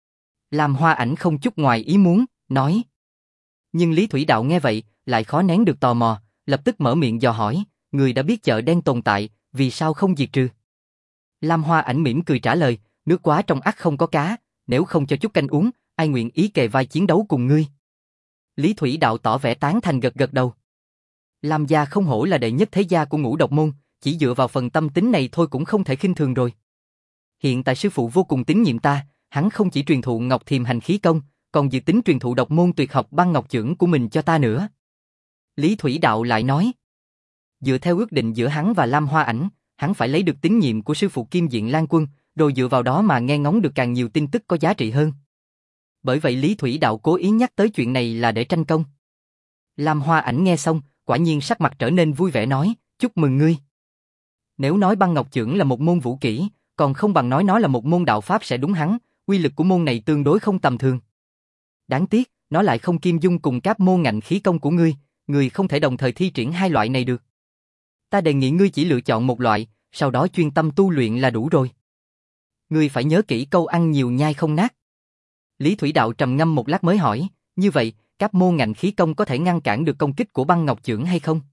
Lam Hoa Ảnh không chút ngoài ý muốn, nói. Nhưng Lý Thủy Đạo nghe vậy, lại khó nén được tò mò, lập tức mở miệng dò hỏi, người đã biết chợ đen tồn tại, vì sao không diệt trừ? Lam Hoa Ảnh mỉm cười trả lời, nước quá trong ắt không có cá, nếu không cho chút canh uống, ai nguyện ý kề vai chiến đấu cùng ngươi? Lý Thủy Đạo tỏ vẻ tán thành gật gật đầu. Lam gia không hổ là đệ nhất thế gia của Ngũ Độc môn, chỉ dựa vào phần tâm tính này thôi cũng không thể khinh thường rồi. Hiện tại sư phụ vô cùng tín nhiệm ta, hắn không chỉ truyền thụ Ngọc Thiềm Hành khí công, còn dự tính truyền thụ độc môn tuyệt học Băng Ngọc Chưởng của mình cho ta nữa. Lý Thủy Đạo lại nói, dựa theo ước định giữa hắn và Lam Hoa Ảnh, hắn phải lấy được tín nhiệm của sư phụ Kim Diện Lan Quân, rồi dựa vào đó mà nghe ngóng được càng nhiều tin tức có giá trị hơn. Bởi vậy Lý Thủy Đạo cố ý nhắc tới chuyện này là để tranh công. Lam Hoa Ảnh nghe xong, quả nhiên sắc mặt trở nên vui vẻ nói, chúc mừng ngươi. Nếu nói Băng Ngọc Chưởng là một môn vũ kỹ, còn không bằng nói nó là một môn đạo pháp sẽ đúng hắn, uy lực của môn này tương đối không tầm thường. Đáng tiếc, nó lại không kim dung cùng các môn ngạnh khí công của ngươi, ngươi không thể đồng thời thi triển hai loại này được. Ta đề nghị ngươi chỉ lựa chọn một loại, sau đó chuyên tâm tu luyện là đủ rồi. Ngươi phải nhớ kỹ câu ăn nhiều nhai không nát. Lý Thủy Đạo trầm ngâm một lát mới hỏi, như vậy, các môn ngạnh khí công có thể ngăn cản được công kích của Băng Ngọc Chưởng hay không?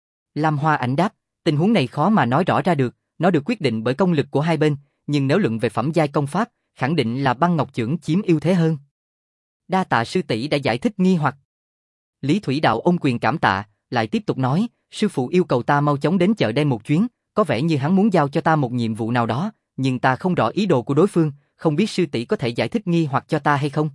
Lam Hoa Ảnh đáp, tình huống này khó mà nói rõ ra được, nó được quyết định bởi công lực của hai bên, nhưng nếu luận về phẩm giai công pháp, khẳng định là Băng Ngọc Chưởng chiếm ưu thế hơn. Đa tạ sư tỷ đã giải thích nghi hoặc. Lý Thủy Đạo ôm quyền cảm tạ, lại tiếp tục nói, sư phụ yêu cầu ta mau chóng đến chợ đen một chuyến, có vẻ như hắn muốn giao cho ta một nhiệm vụ nào đó, nhưng ta không rõ ý đồ của đối phương, không biết sư tỷ có thể giải thích nghi hoặc cho ta hay không?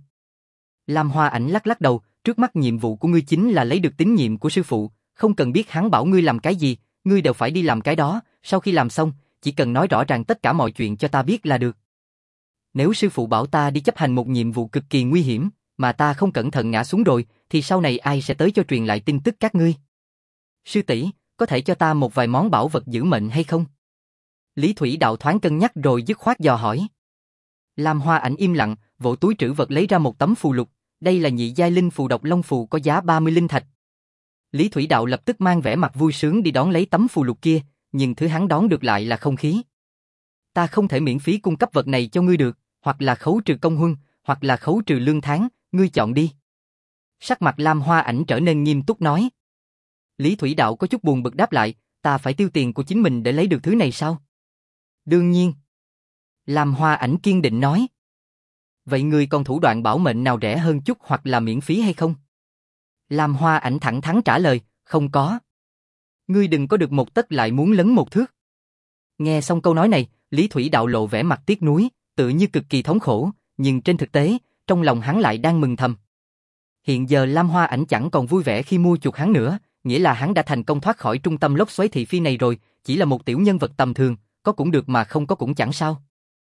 Lam Hoa Ảnh lắc lắc đầu, trước mắt nhiệm vụ của ngươi chính là lấy được tín nhiệm của sư phụ, không cần biết hắn bảo ngươi làm cái gì, ngươi đều phải đi làm cái đó, sau khi làm xong, chỉ cần nói rõ ràng tất cả mọi chuyện cho ta biết là được. Nếu sư phụ bảo ta đi chấp hành một nhiệm vụ cực kỳ nguy hiểm, mà ta không cẩn thận ngã xuống rồi, thì sau này ai sẽ tới cho truyền lại tin tức các ngươi? Sư tỷ, có thể cho ta một vài món bảo vật giữ mệnh hay không? Lý Thủy Đạo thoáng cân nhắc rồi dứt khoát dò hỏi. Lam Hoa Ảnh im lặng, vỗ túi trữ vật lấy ra một tấm phù lục, đây là nhị giai linh phù độc long phù có giá ba mươi linh thạch. Lý Thủy Đạo lập tức mang vẻ mặt vui sướng đi đón lấy tấm phù lục kia, nhưng thứ hắn đón được lại là không khí. Ta không thể miễn phí cung cấp vật này cho ngươi được, hoặc là khấu trừ công huân, hoặc là khấu trừ lương tháng, ngươi chọn đi. Sắc mặt Lam Hoa Ảnh trở nên nghiêm túc nói. Lý Thủy Đạo có chút buồn bực đáp lại, ta phải tiêu tiền của chính mình để lấy được thứ này sao? Đương nhiên. Lam Hoa Ảnh kiên định nói. Vậy ngươi còn thủ đoạn bảo mệnh nào rẻ hơn chút hoặc là miễn phí hay không? Lam Hoa Ảnh thẳng thắn trả lời, không có. Ngươi đừng có được một tấc lại muốn lấn một thước. Nghe xong câu nói này, Lý Thủy Đạo lộ vẻ mặt tiếc nuối, tự như cực kỳ thống khổ, nhưng trên thực tế, trong lòng hắn lại đang mừng thầm. Hiện giờ Lam Hoa Ảnh chẳng còn vui vẻ khi mua chuộc hắn nữa, nghĩa là hắn đã thành công thoát khỏi trung tâm lốc xoáy thị phi này rồi, chỉ là một tiểu nhân vật tầm thường, có cũng được mà không có cũng chẳng sao.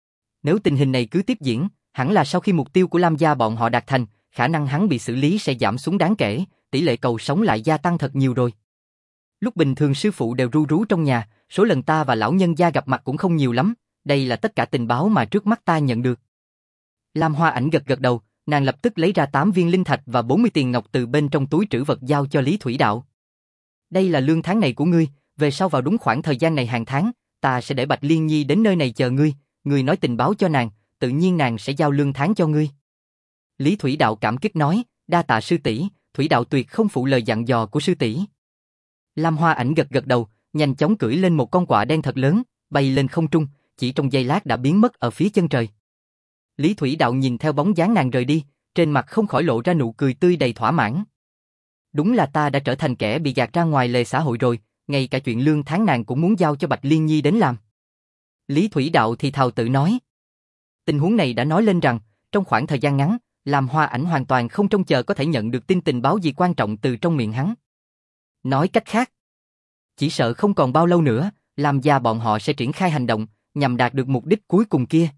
Nếu tình hình này cứ tiếp diễn, hẳn là sau khi mục tiêu của Lam gia bọn họ đạt thành, khả năng hắn bị xử lý sẽ giảm xuống đáng kể, tỷ lệ cầu sống lại gia tăng thật nhiều rồi. Lúc bình thường sư phụ đều ru rú trong nhà, số lần ta và lão nhân gia gặp mặt cũng không nhiều lắm, đây là tất cả tình báo mà trước mắt ta nhận được. Lam Hoa Ảnh gật gật đầu, nàng lập tức lấy ra tám viên linh thạch và bốn mươi tiền ngọc từ bên trong túi trữ vật giao cho Lý Thủy Đạo. Đây là lương tháng này của ngươi, về sau vào đúng khoảng thời gian này hàng tháng, ta sẽ để Bạch Liên Nhi đến nơi này chờ ngươi, ngươi nói tình báo cho nàng, tự nhiên nàng sẽ giao lương tháng cho ngươi. Lý Thủy Đạo cảm kích nói, đa tạ sư tỷ, Thủy Đạo tuyệt không phụ lời dặn dò của sư tỷ. Lam Hoa Ảnh gật gật đầu, nhanh chóng cưỡi lên một con quạ đen thật lớn, bay lên không trung, chỉ trong giây lát đã biến mất ở phía chân trời. Lý Thủy Đạo nhìn theo bóng dáng nàng rời đi, trên mặt không khỏi lộ ra nụ cười tươi đầy thỏa mãn. Đúng là ta đã trở thành kẻ bị gạt ra ngoài lề xã hội rồi, ngay cả chuyện lương tháng nàng cũng muốn giao cho Bạch Liên Nhi đến làm. Lý Thủy Đạo thì thào tự nói. Tình huống này đã nói lên rằng, trong khoảng thời gian ngắn, Lam Hoa Ảnh hoàn toàn không trông chờ có thể nhận được tin tình báo gì quan trọng từ trong miệng hắn. Nói cách khác, chỉ sợ không còn bao lâu nữa, Lam gia bọn họ sẽ triển khai hành động, nhằm đạt được mục đích cuối cùng kia.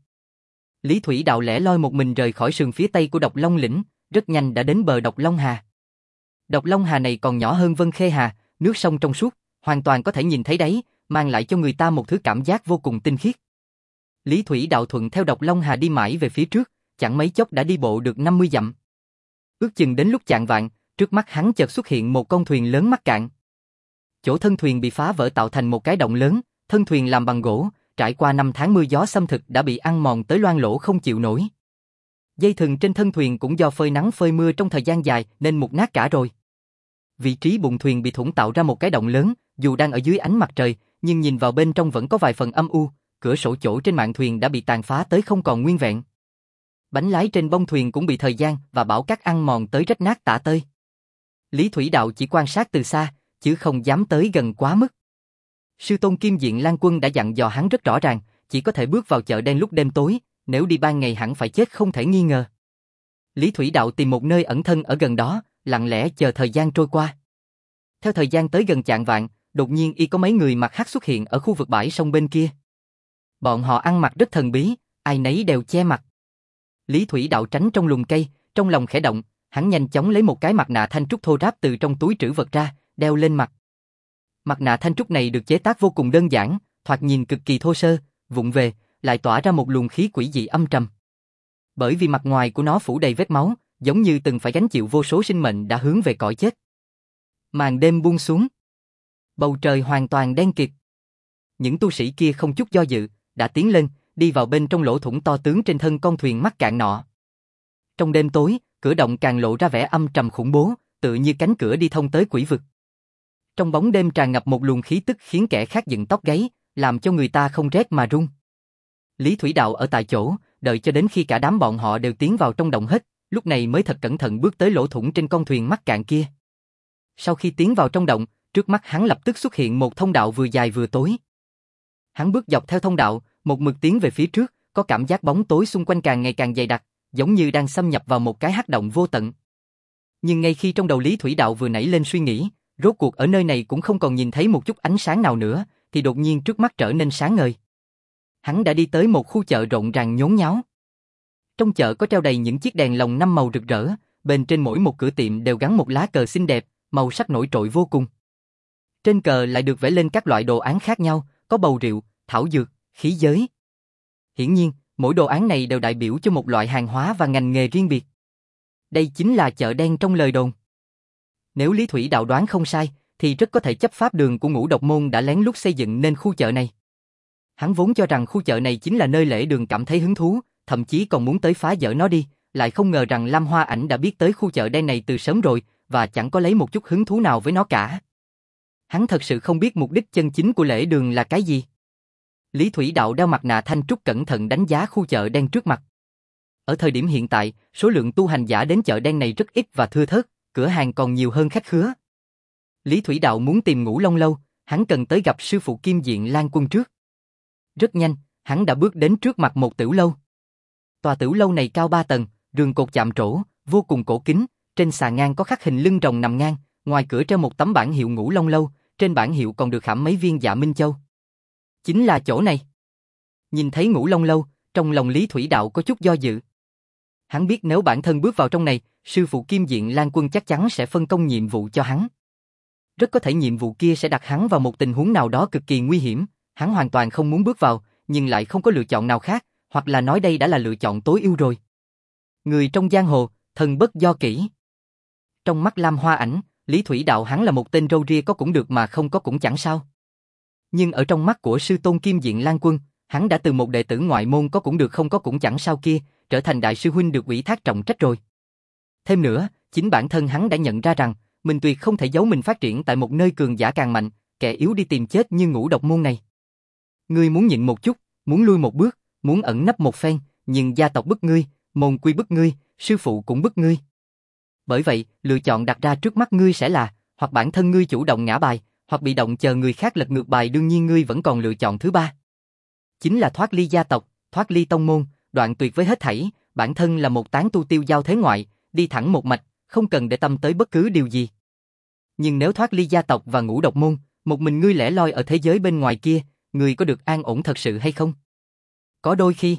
Lý Thủy Đạo lẻ loi một mình rời khỏi sườn phía tây của Độc Long lĩnh, rất nhanh đã đến bờ Độc Long Hà. Độc Long Hà này còn nhỏ hơn Vân Khê Hà, nước sông trong suốt, hoàn toàn có thể nhìn thấy đáy, mang lại cho người ta một thứ cảm giác vô cùng tinh khiết. Lý Thủy Đạo thuận theo Độc Long Hà đi mãi về phía trước, chẳng mấy chốc đã đi bộ được năm mươi dặm. Ước chừng đến lúc chạng vạng, trước mắt hắn chợt xuất hiện một con thuyền lớn mắc cạn. Chỗ thân thuyền bị phá vỡ tạo thành một cái động lớn, thân thuyền làm bằng gỗ, trải qua năm tháng mưa gió xâm thực đã bị ăn mòn tới loang lỗ không chịu nổi. Dây thừng trên thân thuyền cũng do phơi nắng phơi mưa trong thời gian dài nên mục nát cả rồi. Vị trí bụng thuyền bị thủng tạo ra một cái động lớn, dù đang ở dưới ánh mặt trời, nhưng nhìn vào bên trong vẫn có vài phần âm u, cửa sổ chỗ trên mạn thuyền đã bị tàn phá tới không còn nguyên vẹn. Bánh lái trên bông thuyền cũng bị thời gian và bão cát ăn mòn tới rách nát tả tơi. Lý Thủy Đạo chỉ quan sát từ xa, chứ không dám tới gần quá mức. Sư tôn Kim Diện Lan Quân đã dặn dò hắn rất rõ ràng, chỉ có thể bước vào chợ đen lúc đêm tối, nếu đi ban ngày hẳn phải chết không thể nghi ngờ. Lý Thủy Đạo tìm một nơi ẩn thân ở gần đó, lặng lẽ chờ thời gian trôi qua. Theo thời gian tới gần chạng vạng, đột nhiên y có mấy người mặc hắc xuất hiện ở khu vực bãi sông bên kia. Bọn họ ăn mặc rất thần bí, ai nấy đều che mặt. Lý Thủy Đạo tránh trong lùm cây, trong lòng khẽ động, hắn nhanh chóng lấy một cái mặt nạ thanh trúc thô ráp từ trong túi trữ vật ra, đeo lên mặt. Mặt nạ thanh trúc này được chế tác vô cùng đơn giản, thoạt nhìn cực kỳ thô sơ, vụng về, lại tỏa ra một luồng khí quỷ dị âm trầm. Bởi vì mặt ngoài của nó phủ đầy vết máu, giống như từng phải gánh chịu vô số sinh mệnh đã hướng về cõi chết. Màn đêm buông xuống, bầu trời hoàn toàn đen kịt. Những tu sĩ kia không chút do dự, đã tiến lên, đi vào bên trong lỗ thủng to tướng trên thân con thuyền mắc cạn nọ. Trong đêm tối, cửa động càng lộ ra vẻ âm trầm khủng bố, tựa như cánh cửa đi thông tới quỷ vực. Trong bóng đêm tràn ngập một luồng khí tức khiến kẻ khác dựng tóc gáy, làm cho người ta không rét mà run. Lý Thủy Đạo ở tại chỗ, đợi cho đến khi cả đám bọn họ đều tiến vào trong động hết, lúc này mới thật cẩn thận bước tới lỗ thủng trên con thuyền mắc cạn kia. Sau khi tiến vào trong động, trước mắt hắn lập tức xuất hiện một thông đạo vừa dài vừa tối. Hắn bước dọc theo thông đạo, một mực tiến về phía trước, có cảm giác bóng tối xung quanh càng ngày càng dày đặc, giống như đang xâm nhập vào một cái hắc động vô tận. Nhưng ngay khi trong đầu Lý Thủy Đạo vừa nảy lên suy nghĩ, rốt cuộc ở nơi này cũng không còn nhìn thấy một chút ánh sáng nào nữa, thì đột nhiên trước mắt trở nên sáng ngời. Hắn đã đi tới một khu chợ rộn ràng nhốn nháo. Trong chợ có treo đầy những chiếc đèn lồng năm màu rực rỡ, bên trên mỗi một cửa tiệm đều gắn một lá cờ xinh đẹp, màu sắc nổi trội vô cùng. Trên cờ lại được vẽ lên các loại đồ án khác nhau, có bầu rượu, thảo dược, khí giới. Hiển nhiên, mỗi đồ án này đều đại biểu cho một loại hàng hóa và ngành nghề riêng biệt. Đây chính là chợ đen trong lời đồn. Nếu Lý Thủy Đạo đoán không sai, thì rất có thể chấp pháp đường của Ngũ Độc Môn đã lén lút xây dựng nên khu chợ này. Hắn vốn cho rằng khu chợ này chính là nơi Lễ Đường cảm thấy hứng thú, thậm chí còn muốn tới phá dỡ nó đi, lại không ngờ rằng Lam Hoa Ảnh đã biết tới khu chợ đen này từ sớm rồi, và chẳng có lấy một chút hứng thú nào với nó cả. Hắn thật sự không biết mục đích chân chính của Lễ Đường là cái gì. Lý Thủy Đạo đeo mặt nạ thanh trúc cẩn thận đánh giá khu chợ đen trước mặt. Ở thời điểm hiện tại, số lượng tu hành giả đến chợ đen này rất ít và thưa thớt, cửa hàng còn nhiều hơn khách khứa. Lý Thủy Đạo muốn tìm Ngũ Long Lâu, hắn cần tới gặp sư phụ Kim Diện Lan Quân trước. Rất nhanh, hắn đã bước đến trước mặt một tiểu lâu. Tòa tiểu lâu này cao ba tầng, giường cột chạm trổ, vô cùng cổ kính, trên xà ngang có khắc hình lưng rồng nằm ngang, ngoài cửa treo một tấm bảng hiệu Ngũ Long Lâu, trên bảng hiệu còn được khảm mấy viên Dạ Minh Châu. Chính là chỗ này. Nhìn thấy Ngũ Long Lâu, trong lòng Lý Thủy Đạo có chút do dự. Hắn biết nếu bản thân bước vào trong này, sư phụ Kim Diện Lan Quân chắc chắn sẽ phân công nhiệm vụ cho hắn. Rất có thể nhiệm vụ kia sẽ đặt hắn vào một tình huống nào đó cực kỳ nguy hiểm, hắn hoàn toàn không muốn bước vào, nhưng lại không có lựa chọn nào khác, hoặc là nói đây đã là lựa chọn tối ưu rồi. Người trong giang hồ, thần bất do kỷ. Trong mắt Lam Hoa Ảnh, Lý Thủy Đạo hắn là một tên râu ria có cũng được mà không có cũng chẳng sao. Nhưng ở trong mắt của sư tôn Kim Diện Lan Quân, hắn đã từ một đệ tử ngoại môn có cũng được không có cũng chẳng sao kia, trở thành đại sư huynh được ủy thác trọng trách rồi. Thêm nữa, chính bản thân hắn đã nhận ra rằng, mình tuyệt không thể giấu mình phát triển tại một nơi cường giả càng mạnh, kẻ yếu đi tìm chết như Ngũ Độc Môn này. Ngươi muốn nhịn một chút, muốn lui một bước, muốn ẩn nấp một phen, nhưng gia tộc bức ngươi, môn quy bức ngươi, sư phụ cũng bức ngươi. Bởi vậy, lựa chọn đặt ra trước mắt ngươi sẽ là, hoặc bản thân ngươi chủ động ngã bài, hoặc bị động chờ người khác lật ngược bài, đương nhiên ngươi vẫn còn lựa chọn thứ ba. Chính là thoát ly gia tộc, thoát ly tông môn, đoạn tuyệt với hết thảy, bản thân là một tán tu tiêu giao thế ngoại, đi thẳng một mạch, không cần để tâm tới bất cứ điều gì. Nhưng nếu thoát ly gia tộc và Ngũ Độc Môn, một mình ngươi lẻ loi ở thế giới bên ngoài kia, ngươi có được an ổn thật sự hay không? Có đôi khi,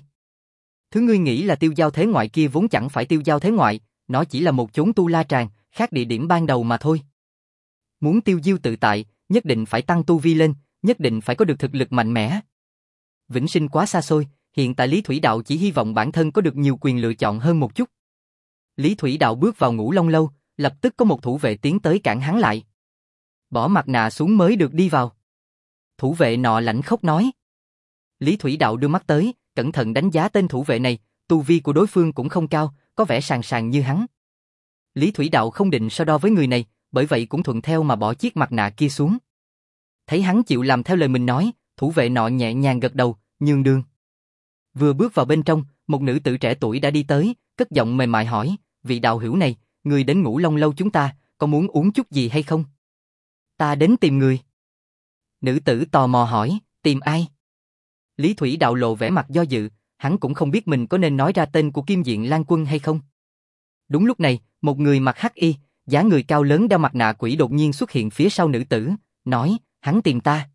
thứ ngươi nghĩ là tiêu giao thế ngoại kia vốn chẳng phải tiêu giao thế ngoại, nó chỉ là một chốn tu la tràng, khác địa điểm ban đầu mà thôi. Muốn tiêu diêu tự tại, nhất định phải tăng tu vi lên, nhất định phải có được thực lực mạnh mẽ. Vĩnh sinh quá xa xôi, hiện tại Lý Thủy Đạo chỉ hy vọng bản thân có được nhiều quyền lựa chọn hơn một chút. Lý Thủy Đạo bước vào Ngũ Long Lâu, lập tức có một thủ vệ tiến tới cản hắn lại. Bỏ mặt nạ xuống mới được đi vào. Thủ vệ nọ lãnh khóc nói. Lý Thủy Đạo đưa mắt tới, cẩn thận đánh giá tên thủ vệ này, tu vi của đối phương cũng không cao, có vẻ sàng sàng như hắn. Lý Thủy Đạo không định so đo với người này, bởi vậy cũng thuận theo mà bỏ chiếc mặt nạ kia xuống. Thấy hắn chịu làm theo lời mình nói, thủ vệ nọ nhẹ nhàng gật đầu, nhường đường. Vừa bước vào bên trong, một nữ tử trẻ tuổi đã đi tới, cất giọng mềm mại hỏi, vị đạo hữu này, người đến Ngũ Long Lâu chúng ta, có muốn uống chút gì hay không? Ta đến tìm người. Nữ tử tò mò hỏi, tìm ai? Lý Thủy Đạo lộ vẻ mặt do dự, hắn cũng không biết mình có nên nói ra tên của Kim Diện Lan Quân hay không. Đúng lúc này, một người mặc hắc y, dáng người cao lớn đeo mặt nạ quỷ đột nhiên xuất hiện phía sau nữ tử, nói, hắn tìm ta.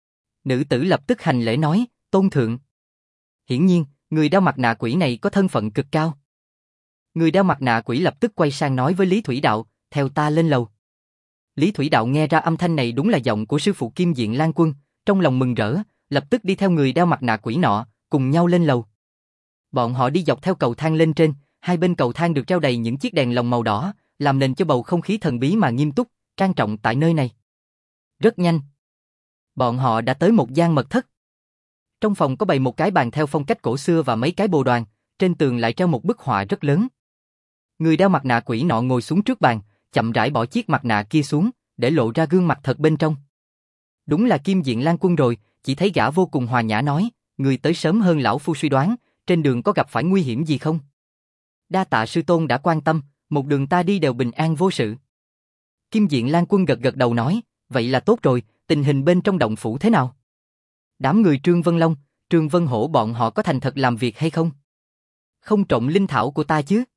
Nữ tử lập tức hành lễ nói, tôn thượng. Hiển nhiên, người đeo mặt nạ quỷ này có thân phận cực cao. Người đeo mặt nạ quỷ lập tức quay sang nói với Lý Thủy Đạo, theo ta lên lầu. Lý Thủy Đạo nghe ra âm thanh này đúng là giọng của sư phụ Kim Diện Lan Quân, trong lòng mừng rỡ, lập tức đi theo người đeo mặt nạ quỷ nọ, cùng nhau lên lầu. Bọn họ đi dọc theo cầu thang lên trên, hai bên cầu thang được treo đầy những chiếc đèn lồng màu đỏ, làm nên cho bầu không khí thần bí mà nghiêm túc, trang trọng tại nơi này. Rất nhanh, bọn họ đã tới một gian mật thất. Trong phòng có bày một cái bàn theo phong cách cổ xưa và mấy cái bồ đoàn, trên tường lại treo một bức họa rất lớn. Người đeo mặt nạ quỷ nọ ngồi xuống trước bàn, chậm rãi bỏ chiếc mặt nạ kia xuống, để lộ ra gương mặt thật bên trong. Đúng là Kim Diện Lan Quân rồi, chỉ thấy gã vô cùng hòa nhã nói, người tới sớm hơn lão phu suy đoán, trên đường có gặp phải nguy hiểm gì không? Đa tạ sư tôn đã quan tâm, một đường ta đi đều bình an vô sự. Kim Diện Lan Quân gật gật đầu nói, vậy là tốt rồi, tình hình bên trong động phủ thế nào? Đám người Trương Vân Long, Trương Vân Hổ bọn họ có thành thật làm việc hay không? Không trộm linh thảo của ta chứ?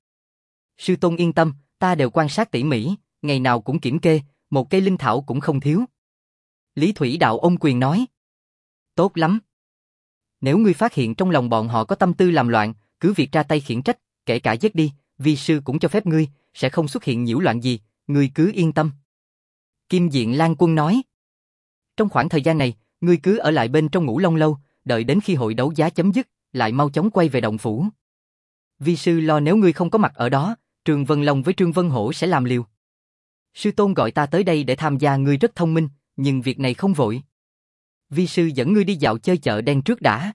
Sư tôn yên tâm, ta đều quan sát tỉ mỉ, ngày nào cũng kiểm kê, một cây linh thảo cũng không thiếu. Lý Thủy Đạo ôm quyền nói. Tốt lắm. Nếu ngươi phát hiện trong lòng bọn họ có tâm tư làm loạn, cứ việc ra tay khiển trách, kể cả giết đi, vi sư cũng cho phép ngươi, sẽ không xuất hiện nhiễu loạn gì, ngươi cứ yên tâm. Kim Diện Lan Quân nói. Trong khoảng thời gian này, ngươi cứ ở lại bên trong Ngũ Long Lâu, đợi đến khi hội đấu giá chấm dứt, lại mau chóng quay về động phủ. Vi sư lo nếu ngươi không có mặt ở đó, Trương Vân Long với Trương Vân Hổ sẽ làm liều. Sư tôn gọi ta tới đây để tham gia, ngươi rất thông minh, nhưng việc này không vội. Vi sư dẫn ngươi đi dạo chơi chợ đen trước đã.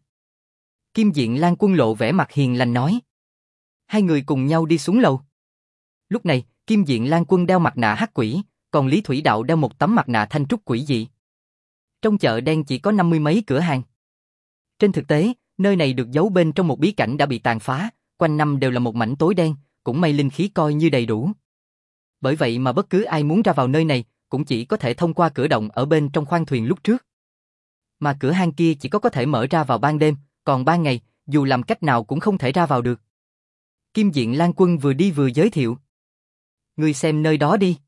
Kim Diện Lan Quân lộ vẻ mặt hiền lành nói. Hai người cùng nhau đi xuống lầu. Lúc này, Kim Diện Lan Quân đeo mặt nạ hắc quỷ, còn Lý Thủy Đạo đeo một tấm mặt nạ thanh trúc quỷ dị. Trong chợ đen chỉ có năm mươi mấy cửa hàng. Trên thực tế, nơi này được giấu bên trong một bí cảnh đã bị tàn phá, quanh năm đều là một mảnh tối đen, cũng may linh khí coi như đầy đủ. Bởi vậy mà bất cứ ai muốn ra vào nơi này, cũng chỉ có thể thông qua cửa động ở bên trong khoang thuyền lúc trước. Mà cửa hang kia chỉ có có thể mở ra vào ban đêm, còn ban ngày, dù làm cách nào cũng không thể ra vào được. Kim Diện Lan Quân vừa đi vừa giới thiệu. Ngươi xem nơi đó đi.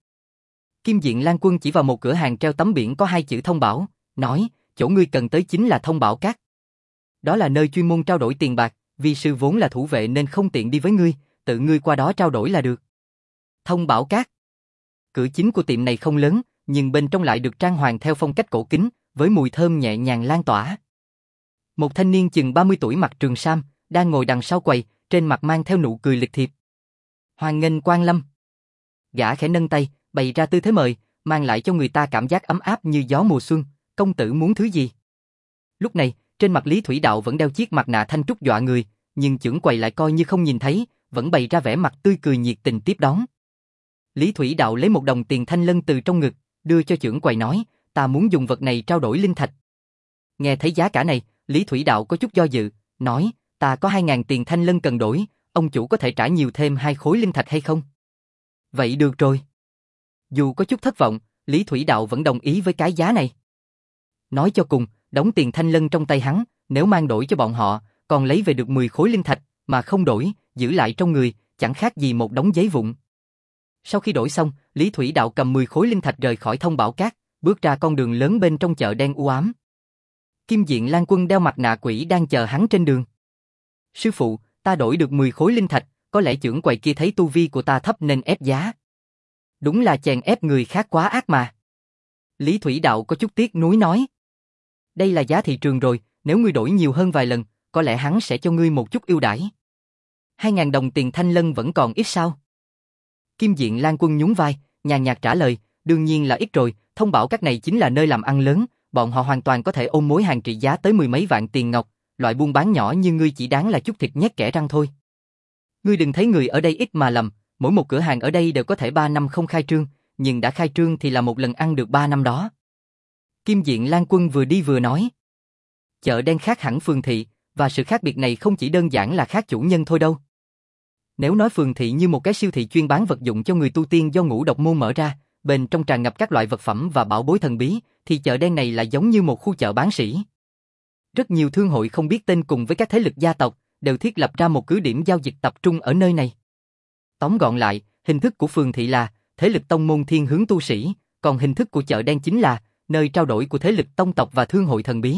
Kim Diện Lan Quân chỉ vào một cửa hàng treo tấm biển có hai chữ thông bảo, nói, chỗ ngươi cần tới chính là Thông Bảo Các. Đó là nơi chuyên môn trao đổi tiền bạc, vì sư vốn là thủ vệ nên không tiện đi với ngươi, tự ngươi qua đó trao đổi là được. Thông Bảo Các. Cửa chính của tiệm này không lớn, nhưng bên trong lại được trang hoàng theo phong cách cổ kính, với mùi thơm nhẹ nhàng lan tỏa. Một thanh niên chừng ba mươi tuổi mặc trường sam, đang ngồi đằng sau quầy, trên mặt mang theo nụ cười lịch thiệp. Hoan nghênh quan lâm. Gã khẽ nâng tay, bày ra tư thế mời, mang lại cho người ta cảm giác ấm áp như gió mùa xuân. Công tử muốn thứ gì? Lúc này, trên mặt Lý Thủy Đạo vẫn đeo chiếc mặt nạ thanh trúc dọa người, nhưng chưởng quầy lại coi như không nhìn thấy, vẫn bày ra vẻ mặt tươi cười nhiệt tình tiếp đón. Lý Thủy Đạo lấy một đồng tiền thanh lân từ trong ngực, đưa cho chưởng quầy nói, ta muốn dùng vật này trao đổi linh thạch. Nghe thấy giá cả này, Lý Thủy Đạo có chút do dự, nói, ta có hai ngàn tiền thanh lân cần đổi, ông chủ có thể trả nhiều thêm hai khối linh thạch hay không? Vậy được rồi. Dù có chút thất vọng, Lý Thủy Đạo vẫn đồng ý với cái giá này. Nói cho cùng, đóng tiền thanh lân trong tay hắn, nếu mang đổi cho bọn họ, còn lấy về được mười khối linh thạch, mà không đổi, giữ lại trong người, chẳng khác gì một đống giấy vụn. Sau khi đổi xong, Lý Thủy Đạo cầm mười khối linh thạch rời khỏi Thông Bảo Cát, bước ra con đường lớn bên trong chợ đen u ám. Kim Diện Lan Quân đeo mặt nạ quỷ đang chờ hắn trên đường. Sư phụ, ta đổi được mười khối linh thạch, có lẽ chưởng quầy kia thấy tu vi của ta thấp nên ép giá. Đúng là chèn ép người khác quá ác mà. Lý Thủy Đạo có chút tiếc nuối nói. Đây là giá thị trường rồi, nếu ngươi đổi nhiều hơn vài lần, có lẽ hắn sẽ cho ngươi một chút ưu đãi. Hai ngàn đồng tiền thanh lân vẫn còn ít sao? Kim Diện Lan Quân nhún vai, nhàn nhạt trả lời, đương nhiên là ít rồi, Thông Bảo Các này chính là nơi làm ăn lớn, bọn họ hoàn toàn có thể ôm mối hàng trị giá tới mười mấy vạn tiền ngọc, loại buôn bán nhỏ như ngươi chỉ đáng là chút thịt nhét kẽ răng thôi. Ngươi đừng thấy người ở đây ít mà lầm, mỗi một cửa hàng ở đây đều có thể ba năm không khai trương, nhưng đã khai trương thì là một lần ăn được ba năm đó. Kim Diện Lan Quân vừa đi vừa nói. Chợ đen khác hẳn phường thị, và sự khác biệt này không chỉ đơn giản là khác chủ nhân thôi đâu. Nếu nói phường thị như một cái siêu thị chuyên bán vật dụng cho người tu tiên do Ngũ Độc Môn mở ra, bên trong tràn ngập các loại vật phẩm và bảo bối thần bí, thì chợ đen này lại giống như một khu chợ bán sỉ. Rất nhiều thương hội không biết tên cùng với các thế lực gia tộc, đều thiết lập ra một cứ điểm giao dịch tập trung ở nơi này. Tóm gọn lại, hình thức của phường thị là thế lực tông môn thiên hướng tu sĩ, còn hình thức của chợ đen chính là nơi trao đổi của thế lực tông tộc và thương hội thần bí.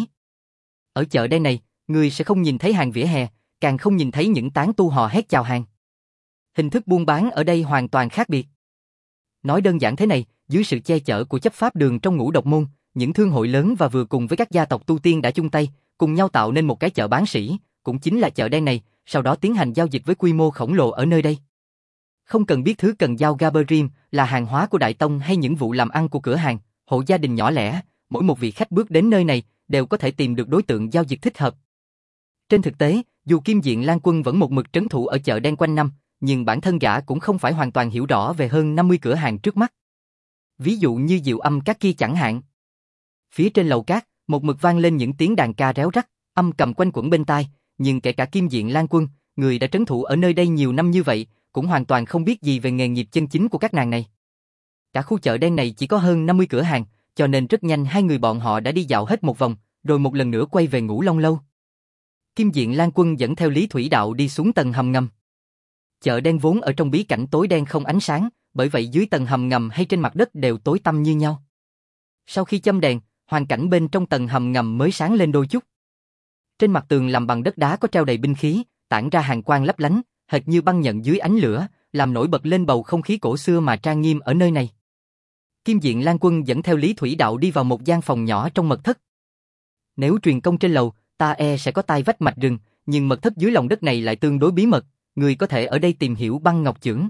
Ở chợ đen này, người sẽ không nhìn thấy hàng vỉa hè, càng không nhìn thấy những tán tu hò hét chào hàng. Hình thức buôn bán ở đây hoàn toàn khác biệt. Nói đơn giản thế này, dưới sự che chở của chấp pháp đường trong Ngũ Độc Môn, những thương hội lớn và vừa cùng với các gia tộc tu tiên đã chung tay, cùng nhau tạo nên một cái chợ bán sỉ, cũng chính là chợ đen này, sau đó tiến hành giao dịch với quy mô khổng lồ ở nơi đây. Không cần biết thứ cần giao Gaberim là hàng hóa của Đại Tông hay những vụ làm ăn của cửa hàng, hộ gia đình nhỏ lẻ, mỗi một vị khách bước đến nơi này đều có thể tìm được đối tượng giao dịch thích hợp. Trên thực tế, dù Kim Diện Lan Quân vẫn một mực trấn thủ ở chợ đen quanh năm, nhưng bản thân gã cũng không phải hoàn toàn hiểu rõ về hơn năm mươi cửa hàng trước mắt. Ví dụ như Diệu Âm Các kia chẳng hạn. Phía trên lầu cát, một mực vang lên những tiếng đàn ca réo rắt, âm cầm quanh quẩn bên tai, nhưng kể cả Kim Diện Lan Quân, người đã trấn thủ ở nơi đây nhiều năm như vậy, cũng hoàn toàn không biết gì về nghề nghiệp chân chính của các nàng này. Cả khu chợ đen này chỉ có hơn năm mươi cửa hàng, cho nên rất nhanh hai người bọn họ đã đi dạo hết một vòng, rồi một lần nữa quay về Ngũ Long Lâu. Kim Diện Lan Quân dẫn theo Lý Thủy Đạo đi xuống tầng hầm ngầm. Chợ đen vốn ở trong bí cảnh tối đen không ánh sáng, bởi vậy dưới tầng hầm ngầm hay trên mặt đất đều tối tăm như nhau. Sau khi châm đèn, hoàn cảnh bên trong tầng hầm ngầm mới sáng lên đôi chút. Trên mặt tường làm bằng đất đá có treo đầy binh khí, tản ra hàn quang lấp lánh, hệt như băng nhận dưới ánh lửa, làm nổi bật lên bầu không khí cổ xưa mà trang nghiêm ở nơi này. Kim Diện Lan Quân dẫn theo Lý Thủy Đạo đi vào một gian phòng nhỏ trong mật thất. Nếu truyền công trên lầu, ta e sẽ có tai vách mạch rừng, nhưng mật thất dưới lòng đất này lại tương đối bí mật, người có thể ở đây tìm hiểu băng ngọc chưởng.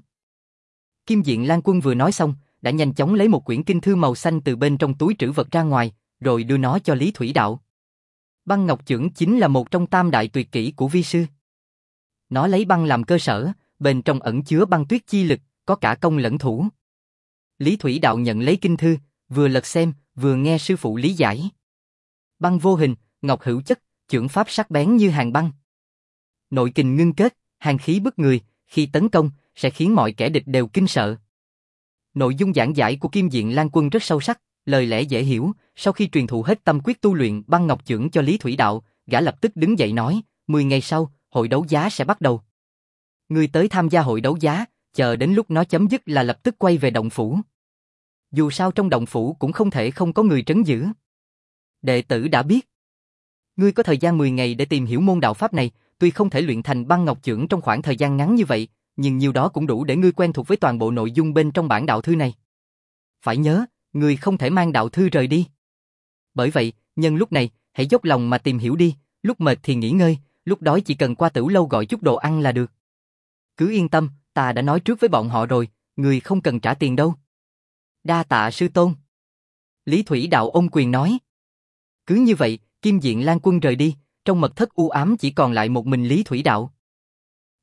Kim Diện Lan Quân vừa nói xong, đã nhanh chóng lấy một quyển kinh thư màu xanh từ bên trong túi trữ vật ra ngoài, rồi đưa nó cho Lý Thủy Đạo. Băng ngọc chưởng chính là một trong tam đại tuyệt kỹ của vi sư. Nó lấy băng làm cơ sở, bên trong ẩn chứa băng tuyết chi lực, có cả công lẫn thủ. Lý Thủy Đạo nhận lấy kinh thư, vừa lật xem, vừa nghe sư phụ lý giải. Băng vô hình, ngọc hữu chất, chưởng pháp sắc bén như hàn băng. Nội kình ngưng kết, hàn khí bức người, khi tấn công, sẽ khiến mọi kẻ địch đều kinh sợ. Nội dung giảng giải của Kim Diện Lan Quân rất sâu sắc, lời lẽ dễ hiểu, sau khi truyền thụ hết tâm quyết tu luyện băng ngọc chưởng cho Lý Thủy Đạo, gã lập tức đứng dậy nói, mười ngày sau, hội đấu giá sẽ bắt đầu. Người tới tham gia hội đấu giá, chờ đến lúc nó chấm dứt là lập tức quay về động phủ. Dù sao trong động phủ cũng không thể không có người trấn giữ. Đệ tử đã biết. Ngươi có thời gian mười ngày để tìm hiểu môn đạo pháp này, tuy không thể luyện thành băng ngọc chưởng trong khoảng thời gian ngắn như vậy, nhưng nhiều đó cũng đủ để ngươi quen thuộc với toàn bộ nội dung bên trong bản đạo thư này. Phải nhớ, ngươi không thể mang đạo thư rời đi. Bởi vậy, nhân lúc này, hãy dốc lòng mà tìm hiểu đi, lúc mệt thì nghỉ ngơi, lúc đói chỉ cần qua Tửu Lâu gọi chút đồ ăn là được. Cứ yên tâm, ta đã nói trước với bọn họ rồi, ngươi không cần trả tiền đâu. Đa tạ sư tôn. Lý Thủy Đạo ôm quyền nói. Cứ như vậy, Kim Diện Lan Quân rời đi, trong mật thất u ám chỉ còn lại một mình Lý Thủy Đạo.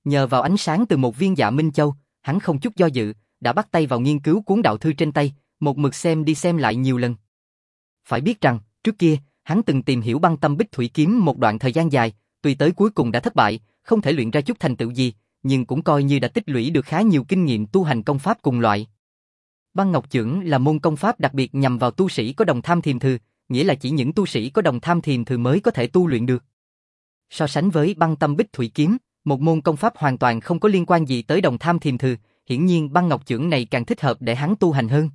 Nhờ vào ánh sáng từ một viên Dạ Minh Châu, hắn không chút do dự, đã bắt tay vào nghiên cứu cuốn đạo thư trên tay, một mực xem đi xem lại nhiều lần. Phải biết rằng, trước kia, hắn từng tìm hiểu băng tâm bích thủy kiếm một đoạn thời gian dài, tuy tới cuối cùng đã thất bại, không thể luyện ra chút thành tựu gì, nhưng cũng coi như đã tích lũy được khá nhiều kinh nghiệm tu hành công pháp cùng loại. Băng Ngọc Chưởng là môn công pháp đặc biệt nhằm vào tu sĩ có đồng tham thiềm thừ, nghĩa là chỉ những tu sĩ có đồng tham thiềm thừ mới có thể tu luyện được. So sánh với băng tâm bích thủy kiếm, một môn công pháp hoàn toàn không có liên quan gì tới đồng tham thiềm thừ, hiển nhiên băng Ngọc Chưởng này càng thích hợp để hắn tu hành hơn.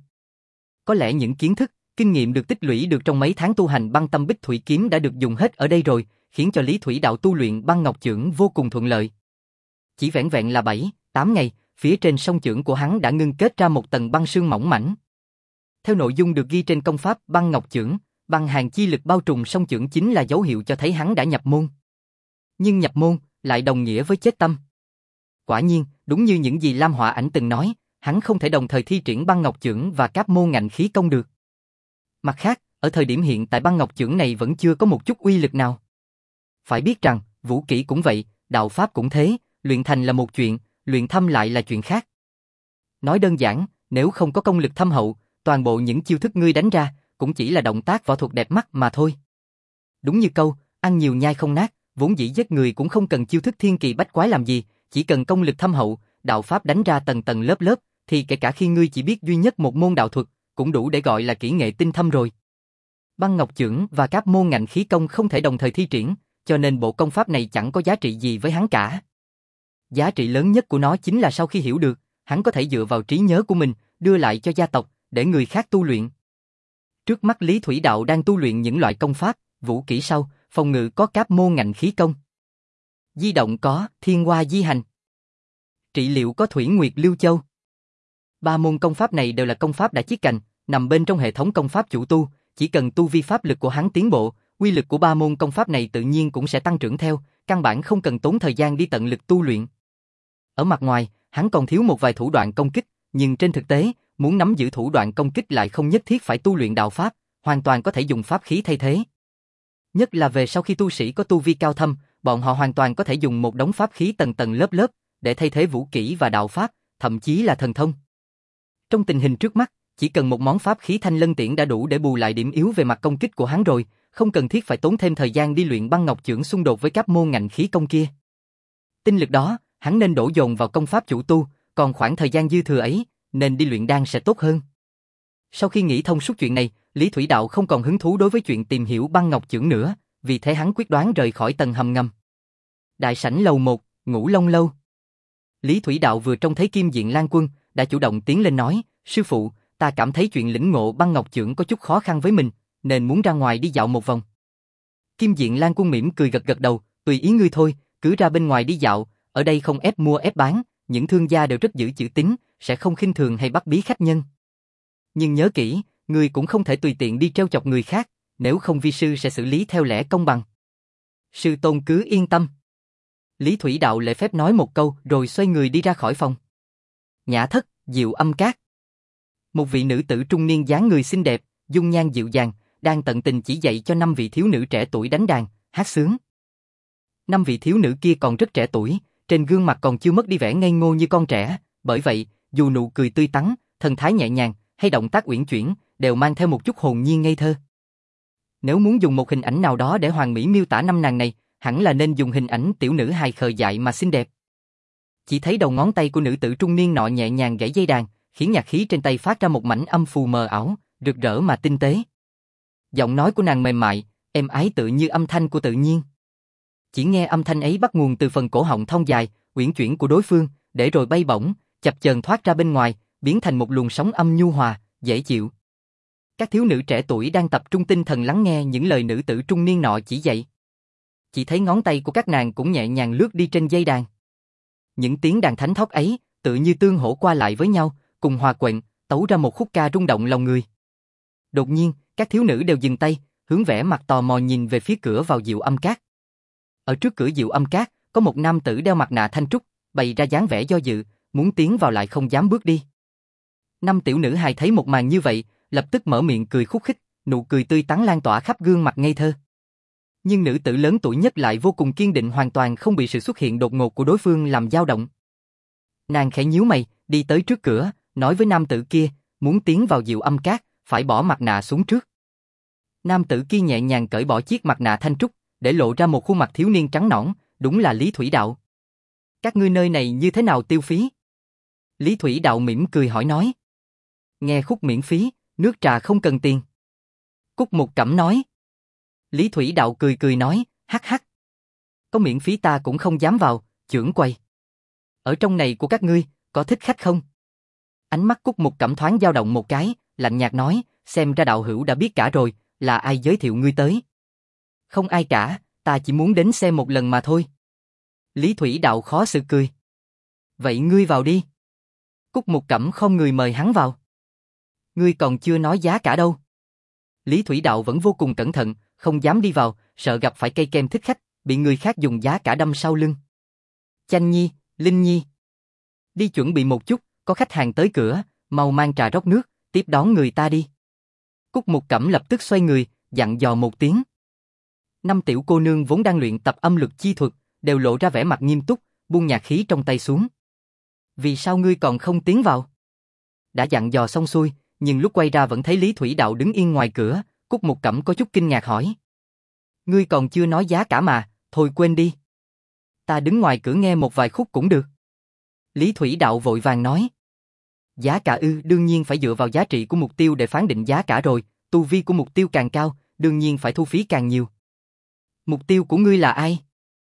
Có lẽ những kiến thức, kinh nghiệm được tích lũy được trong mấy tháng tu hành băng tâm bích thủy kiếm đã được dùng hết ở đây rồi, khiến cho Lý Thủy Đạo tu luyện băng Ngọc Chưởng vô cùng thuận lợi. Chỉ vẻn vẹn là bảy, tám ngày, phía trên song chưởng của hắn đã ngưng kết ra một tầng băng sương mỏng mảnh. Theo nội dung được ghi trên công pháp băng Ngọc Chưởng, băng hàn chi lực bao trùm song chưởng chính là dấu hiệu cho thấy hắn đã nhập môn. Nhưng nhập môn lại đồng nghĩa với chết tâm. Quả nhiên, đúng như những gì Lam Họa Ảnh từng nói, hắn không thể đồng thời thi triển băng Ngọc Chưởng và các môn ngạnh khí công được. Mặt khác, ở thời điểm hiện tại băng Ngọc Chưởng này vẫn chưa có một chút uy lực nào. Phải biết rằng, vũ kỹ cũng vậy, đạo pháp cũng thế, luyện thành là một chuyện, luyện thâm lại là chuyện khác. Nói đơn giản, nếu không có công lực thâm hậu, toàn bộ những chiêu thức ngươi đánh ra, cũng chỉ là động tác võ thuật đẹp mắt mà thôi. Đúng như câu, ăn nhiều nhai không nát, vốn dĩ giết người cũng không cần chiêu thức thiên kỳ bách quái làm gì, chỉ cần công lực thâm hậu, đạo pháp đánh ra tầng tầng lớp lớp, thì kể cả khi ngươi chỉ biết duy nhất một môn đạo thuật, cũng đủ để gọi là kỹ nghệ tinh thâm rồi. Băng Ngọc Chưởng và các môn ngạnh khí công không thể đồng thời thi triển, cho nên bộ công pháp này chẳng có giá trị gì với hắn cả. Giá trị lớn nhất của nó chính là sau khi hiểu được, hắn có thể dựa vào trí nhớ của mình, đưa lại cho gia tộc, để người khác tu luyện. Trước mắt Lý Thủy Đạo đang tu luyện những loại công pháp, vũ kỹ sau, phòng ngự có các môn ngạnh khí công. Di động có Thiên Hoa Di Hành. Trị liệu có Thủy Nguyệt Lưu Châu. Ba môn công pháp này đều là công pháp đã chiết cành, nằm bên trong hệ thống công pháp chủ tu, chỉ cần tu vi pháp lực của hắn tiến bộ, uy lực của ba môn công pháp này tự nhiên cũng sẽ tăng trưởng theo, căn bản không cần tốn thời gian đi tận lực tu luyện. Ở mặt ngoài, hắn còn thiếu một vài thủ đoạn công kích, nhưng trên thực tế, muốn nắm giữ thủ đoạn công kích lại không nhất thiết phải tu luyện đạo pháp, hoàn toàn có thể dùng pháp khí thay thế. Nhất là về sau khi tu sĩ có tu vi cao thâm, bọn họ hoàn toàn có thể dùng một đống pháp khí tầng tầng lớp lớp để thay thế vũ kỹ và đạo pháp, thậm chí là thần thông. Trong tình hình trước mắt, chỉ cần một món pháp khí Thanh Lân Tiễn đã đủ để bù lại điểm yếu về mặt công kích của hắn rồi, không cần thiết phải tốn thêm thời gian đi luyện băng Ngọc Chưởng xung đột với các môn ngạnh khí công kia. Tinh lực đó, hắn nên đổ dồn vào công pháp chủ tu, còn khoảng thời gian dư thừa ấy, nên đi luyện đan sẽ tốt hơn. Sau khi nghĩ thông suốt chuyện này, Lý Thủy Đạo không còn hứng thú đối với chuyện tìm hiểu băng Ngọc Chưởng nữa, vì thế hắn quyết đoán rời khỏi tầng hầm ngầm. Đại sảnh lầu một, Ngũ Long lâu. Lý Thủy Đạo vừa trông thấy Kim Diện Lan Quân, đã chủ động tiến lên nói, sư phụ, ta cảm thấy chuyện lĩnh ngộ băng Ngọc Chưởng có chút khó khăn với mình, nên muốn ra ngoài đi dạo một vòng. Kim Diện Lan Quân mỉm cười gật gật đầu, tùy ý ngươi thôi, cứ ra bên ngoài đi dạo, ở đây không ép mua ép bán, những thương gia đều rất giữ chữ tín, sẽ không khinh thường hay bắt bí khách nhân. Nhưng nhớ kỹ, ngươi cũng không thể tùy tiện đi trêu chọc người khác, nếu không vi sư sẽ xử lý theo lẽ công bằng. Sư tôn cứ yên tâm. Lý Thủy Đạo lễ phép nói một câu rồi xoay người đi ra khỏi phòng. Nhã thất, Diệu Âm Các. Một vị nữ tử trung niên dáng người xinh đẹp, dung nhan dịu dàng, đang tận tình chỉ dạy cho năm vị thiếu nữ trẻ tuổi đánh đàn, hát sướng. Năm vị thiếu nữ kia còn rất trẻ tuổi, trên gương mặt còn chưa mất đi vẻ ngây ngô như con trẻ, bởi vậy, dù nụ cười tươi tắn, thần thái nhẹ nhàng, hay động tác uyển chuyển, đều mang theo một chút hồn nhiên ngây thơ. Nếu muốn dùng một hình ảnh nào đó để hoàn mỹ miêu tả năm nàng này, hẳn là nên dùng hình ảnh tiểu nữ hài khờ dại mà xinh đẹp. Chỉ thấy đầu ngón tay của nữ tử trung niên nọ nhẹ nhàng gảy dây đàn, khiến nhạc khí trên tay phát ra một mảnh âm phù mờ ảo, rực rỡ mà tinh tế. Giọng nói của nàng mềm mại, êm ái tự như âm thanh của tự nhiên. Chỉ nghe âm thanh ấy bắt nguồn từ phần cổ họng thon dài, uyển chuyển của đối phương, để rồi bay bổng, chập chờn thoát ra bên ngoài, biến thành một luồng sóng âm nhu hòa, dễ chịu. Các thiếu nữ trẻ tuổi đang tập trung tinh thần lắng nghe những lời nữ tử trung niên nọ chỉ dạy. Chỉ thấy ngón tay của các nàng cũng nhẹ nhàng lướt đi trên dây đàn. Những tiếng đàn thánh thót ấy, tự như tương hỗ qua lại với nhau, cùng hòa quyện, tấu ra một khúc ca rung động lòng người. Đột nhiên, các thiếu nữ đều dừng tay, hướng vẻ mặt tò mò nhìn về phía cửa vào Diệu Âm Các. Ở trước cửa Diệu Âm Các, có một nam tử đeo mặt nạ thanh trúc, bày ra dáng vẻ do dự, muốn tiến vào lại không dám bước đi. Năm tiểu nữ hài thấy một màn như vậy, lập tức mở miệng cười khúc khích, nụ cười tươi tắn lan tỏa khắp gương mặt ngây thơ. Nhưng nữ tử lớn tuổi nhất lại vô cùng kiên định, hoàn toàn không bị sự xuất hiện đột ngột của đối phương làm dao động. Nàng khẽ nhíu mày, đi tới trước cửa, nói với nam tử kia, muốn tiến vào Diệu Âm Các, phải bỏ mặt nạ xuống trước. Nam tử kia nhẹ nhàng cởi bỏ chiếc mặt nạ thanh trúc, để lộ ra một khuôn mặt thiếu niên trắng nõn, đúng là Lý Thủy Đạo. Các ngươi nơi này như thế nào tiêu phí? Lý Thủy Đạo mỉm cười hỏi nói. Nghe khúc miễn phí, nước trà không cần tiền. Cúc Mục Cẩm nói. Lý Thủy Đạo cười cười nói, hắc hắc. Có miễn phí ta cũng không dám vào, chưởng quầy. Ở trong này của các ngươi, có thích khách không? Ánh mắt Cúc Mục Cẩm thoáng dao động một cái, lạnh nhạt nói, xem ra đạo hữu đã biết cả rồi, là ai giới thiệu ngươi tới? Không ai cả, ta chỉ muốn đến xem một lần mà thôi. Lý Thủy Đạo khó xử cười. Vậy ngươi vào đi. Cúc Mục Cẩm không người mời hắn vào. Ngươi còn chưa nói giá cả đâu. Lý Thủy Đạo vẫn vô cùng cẩn thận, không dám đi vào, sợ gặp phải cây kem thích khách, bị người khác dùng giá cả đâm sau lưng. Chanh Nhi, Linh Nhi. Đi chuẩn bị một chút, có khách hàng tới cửa, mau mang trà rót nước, tiếp đón người ta đi. Cúc Mục Cẩm lập tức xoay người, dặn dò một tiếng. Năm tiểu cô nương vốn đang luyện tập âm lực chi thuật, đều lộ ra vẻ mặt nghiêm túc, buông nhạc khí trong tay xuống. Vì sao ngươi còn không tiến vào? Đã dặn dò xong xuôi, nhưng lúc quay ra vẫn thấy Lý Thủy Đạo đứng yên ngoài cửa, Cúc Mục Cẩm có chút kinh ngạc hỏi. Ngươi còn chưa nói giá cả mà, thôi quên đi. Ta đứng ngoài cửa nghe một vài khúc cũng được. Lý Thủy Đạo vội vàng nói. Giá cả ư, đương nhiên phải dựa vào giá trị của mục tiêu để phán định giá cả rồi, tu vi của mục tiêu càng cao, đương nhiên phải thu phí càng nhiều. Mục tiêu của ngươi là ai?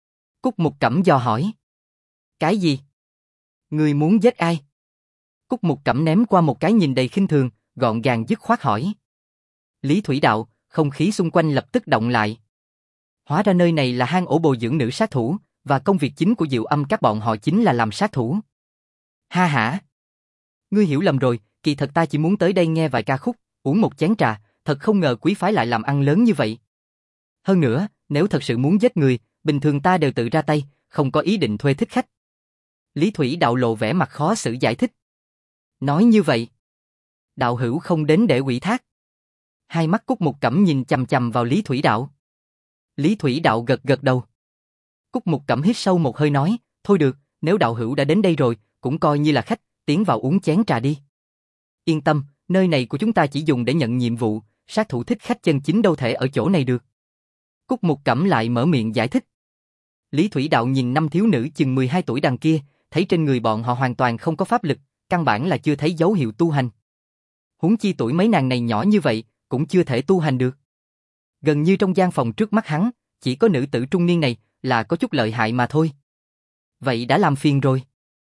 Cúc Mục Cẩm dò hỏi. Cái gì? Ngươi muốn giết ai? Cúc Mục Cẩm ném qua một cái nhìn đầy khinh thường, gọn gàng dứt khoát hỏi. Lý Thủy Đạo, không khí xung quanh lập tức động lại. Hóa ra nơi này là hang ổ bồi dưỡng nữ sát thủ, và công việc chính của Diệu Âm các bọn họ chính là làm sát thủ. Ha hả? Ngươi hiểu lầm rồi, kỳ thật ta chỉ muốn tới đây nghe vài ca khúc, uống một chén trà, thật không ngờ quý phái lại làm ăn lớn như vậy. Hơn nữa, nếu thật sự muốn giết người, bình thường ta đều tự ra tay, không có ý định thuê thích khách. Lý Thủy Đạo lộ vẻ mặt khó xử giải thích. Nói như vậy, đạo hữu không đến để ủy thác. Hai mắt Cúc Mục Cẩm nhìn chằm chằm vào Lý Thủy Đạo. Lý Thủy Đạo gật gật đầu. Cúc Mục Cẩm hít sâu một hơi nói, thôi được, nếu đạo hữu đã đến đây rồi, cũng coi như là khách, tiến vào uống chén trà đi. Yên tâm, nơi này của chúng ta chỉ dùng để nhận nhiệm vụ, sát thủ thích khách chân chính đâu thể ở chỗ này được. Cúc Mục Cẩm lại mở miệng giải thích. Lý Thủy Đạo nhìn năm thiếu nữ chừng mười hai tuổi đằng kia, thấy trên người bọn họ hoàn toàn không có pháp lực, căn bản là chưa thấy dấu hiệu tu hành. Huống chi tuổi mấy nàng này nhỏ như vậy, cũng chưa thể tu hành được. Gần như trong gian phòng trước mắt hắn, chỉ có nữ tử trung niên này là có chút lợi hại mà thôi. Vậy đã làm phiền rồi.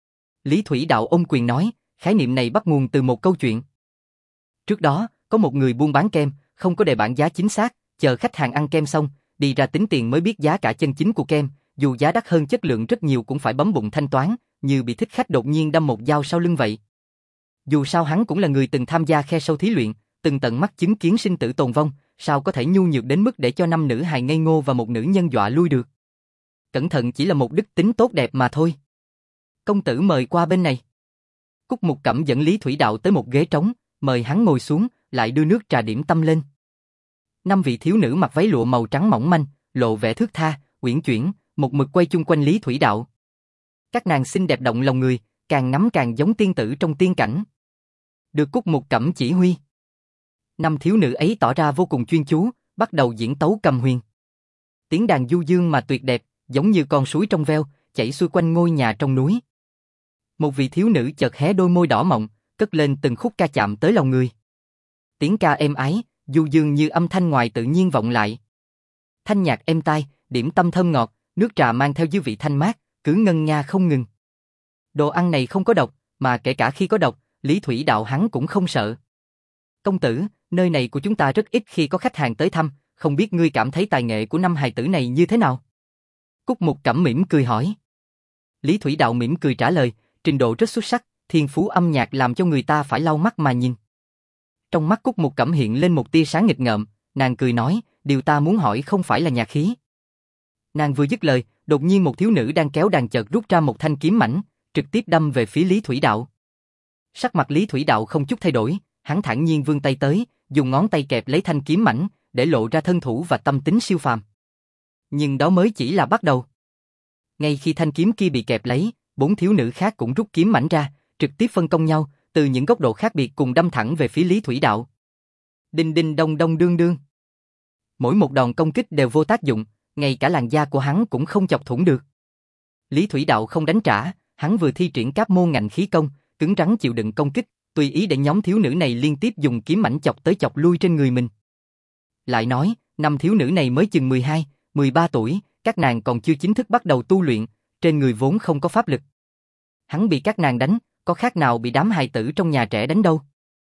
Lý Thủy Đạo ôm quyền nói, khái niệm này bắt nguồn từ một câu chuyện. Trước đó, có một người buôn bán kem, không có đề bảng giá chính xác, chờ khách hàng ăn kem xong, đi ra tính tiền mới biết giá cả chân chính của kem, dù giá đắt hơn chất lượng rất nhiều cũng phải bấm bụng thanh toán, như bị thích khách đột nhiên đâm một dao sau lưng vậy. Dù sao hắn cũng là người từng tham gia khe sâu thí luyện, từng tận mắt chứng kiến sinh tử tồn vong, sao có thể nhu nhược đến mức để cho năm nữ hài ngây ngô và một nữ nhân dọa lui được. Cẩn thận chỉ là một đức tính tốt đẹp mà thôi. Công tử mời qua bên này. Cúc Mục Cẩm dẫn Lý Thủy Đạo tới một ghế trống, mời hắn ngồi xuống, lại đưa nước trà điểm tâm lên. Năm vị thiếu nữ mặc váy lụa màu trắng mỏng manh, lộ vẻ thướt tha, uyển chuyển, một mực quay chung quanh Lý Thủy Đạo. Các nàng xinh đẹp động lòng người, càng ngắm càng giống tiên tử trong tiên cảnh. Được Cúc Mục Cẩm chỉ huy, năm thiếu nữ ấy tỏ ra vô cùng chuyên chú, bắt đầu diễn tấu cầm huyền. Tiếng đàn du dương mà tuyệt đẹp, giống như con suối trong veo, chảy xuôi quanh ngôi nhà trong núi. Một vị thiếu nữ chợt hé đôi môi đỏ mọng, cất lên từng khúc ca chạm tới lòng người. Tiếng ca êm ái, du dương như âm thanh ngoài tự nhiên vọng lại. Thanh nhạc êm tai, điểm tâm thơm ngọt, nước trà mang theo dư vị thanh mát, cứ ngân nga không ngừng. Đồ ăn này không có độc, mà kể cả khi có độc, Lý Thủy Đạo hắn cũng không sợ. Công tử, nơi này của chúng ta rất ít khi có khách hàng tới thăm, không biết ngươi cảm thấy tài nghệ của năm hài tử này như thế nào? Cúc Mục Cẩm mỉm cười hỏi. Lý Thủy Đạo mỉm cười trả lời, trình độ rất xuất sắc, thiên phú âm nhạc làm cho người ta phải lau mắt mà nhìn. Trong mắt Cúc Mục Cẩm hiện lên một tia sáng nghịch ngợm, nàng cười nói, điều ta muốn hỏi không phải là nhạc khí. Nàng vừa dứt lời, đột nhiên một thiếu nữ đang kéo đàn chợt rút ra một thanh kiếm mảnh, trực tiếp đâm về phía Lý Thủy Đạo. Sắc mặt Lý Thủy Đạo không chút thay đổi, hắn thản nhiên vươn tay tới, dùng ngón tay kẹp lấy thanh kiếm mảnh, để lộ ra thân thủ và tâm tính siêu phàm. Nhưng đó mới chỉ là bắt đầu. Ngay khi thanh kiếm kia bị kẹp lấy, bốn thiếu nữ khác cũng rút kiếm mảnh ra, trực tiếp phân công nhau, từ những góc độ khác biệt cùng đâm thẳng về phía Lý Thủy Đạo. Đinh đinh đông đông đương đương. Mỗi một đòn công kích đều vô tác dụng, ngay cả làn da của hắn cũng không chọc thủng được. Lý Thủy Đạo không đánh trả, hắn vừa thi triển Cáp Môn Ngạnh Khí Công, cứng rắn chịu đựng công kích, tùy ý để nhóm thiếu nữ này liên tiếp dùng kiếm mảnh chọc tới chọc lui trên người mình. Lại nói, năm thiếu nữ này mới chừng mười hai, mười ba tuổi, các nàng còn chưa chính thức bắt đầu tu luyện, trên người vốn không có pháp lực. Hắn bị các nàng đánh, có khác nào bị đám hài tử trong nhà trẻ đánh đâu.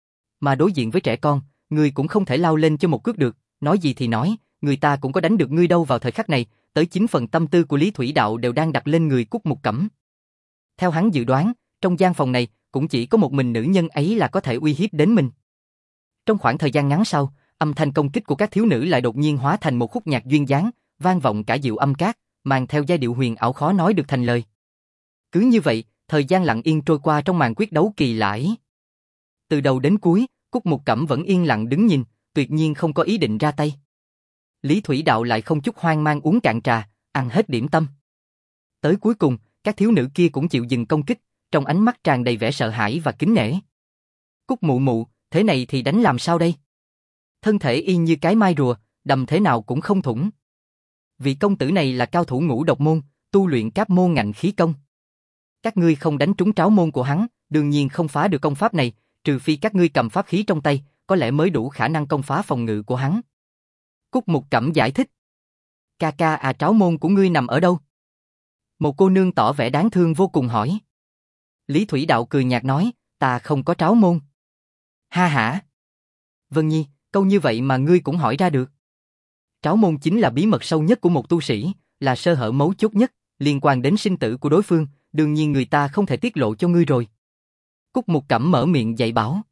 Mà đối diện với trẻ con, người cũng không thể lao lên cho một cước được, nói gì thì nói, người ta cũng có đánh được ngươi đâu. Vào thời khắc này, tới chín phần tâm tư của Lý Thủy Đạo đều đang đặt lên người Cúc Mục Cẩm. Theo hắn dự đoán, trong gian phòng này, cũng chỉ có một mình nữ nhân ấy là có thể uy hiếp đến mình. Trong khoảng thời gian ngắn sau, âm thanh công kích của các thiếu nữ lại đột nhiên hóa thành một khúc nhạc duyên dáng, vang vọng cả Diệu Âm Các, mang theo giai điệu huyền ảo khó nói được thành lời. Cứ như vậy, thời gian lặng yên trôi qua trong màn quyết đấu kỳ lãi. Từ đầu đến cuối, Cúc Mục Cẩm vẫn yên lặng đứng nhìn, tuyệt nhiên không có ý định ra tay. Lý Thủy Đạo lại không chút hoang mang uống cạn trà, ăn hết điểm tâm. Tới cuối cùng, các thiếu nữ kia cũng chịu dừng công kích, trong ánh mắt tràn đầy vẻ sợ hãi và kính nể. Cúc mụ mụ, thế này thì đánh làm sao đây? Thân thể y như cái mai rùa, đầm thế nào cũng không thủng. Vị công tử này là cao thủ ngũ độc môn, tu luyện Cáp Môn Ngạnh Khí Công. Các ngươi không đánh trúng tráo môn của hắn, đương nhiên không phá được công pháp này, trừ phi các ngươi cầm pháp khí trong tay, có lẽ mới đủ khả năng công phá phòng ngự của hắn. Cúc Mục Cẩm giải thích. Ca ca à, tráo môn của ngươi nằm ở đâu? Một cô nương tỏ vẻ đáng thương vô cùng hỏi. Lý Thủy Đạo cười nhạt nói, ta không có tráo môn. Ha hả? Vân Nhi, câu như vậy mà ngươi cũng hỏi ra được. Tráo môn chính là bí mật sâu nhất của một tu sĩ, là sơ hở mấu chốt nhất, liên quan đến sinh tử của đối phương, đương nhiên người ta không thể tiết lộ cho ngươi rồi. Cúc Mục Cẩm mở miệng dạy bảo.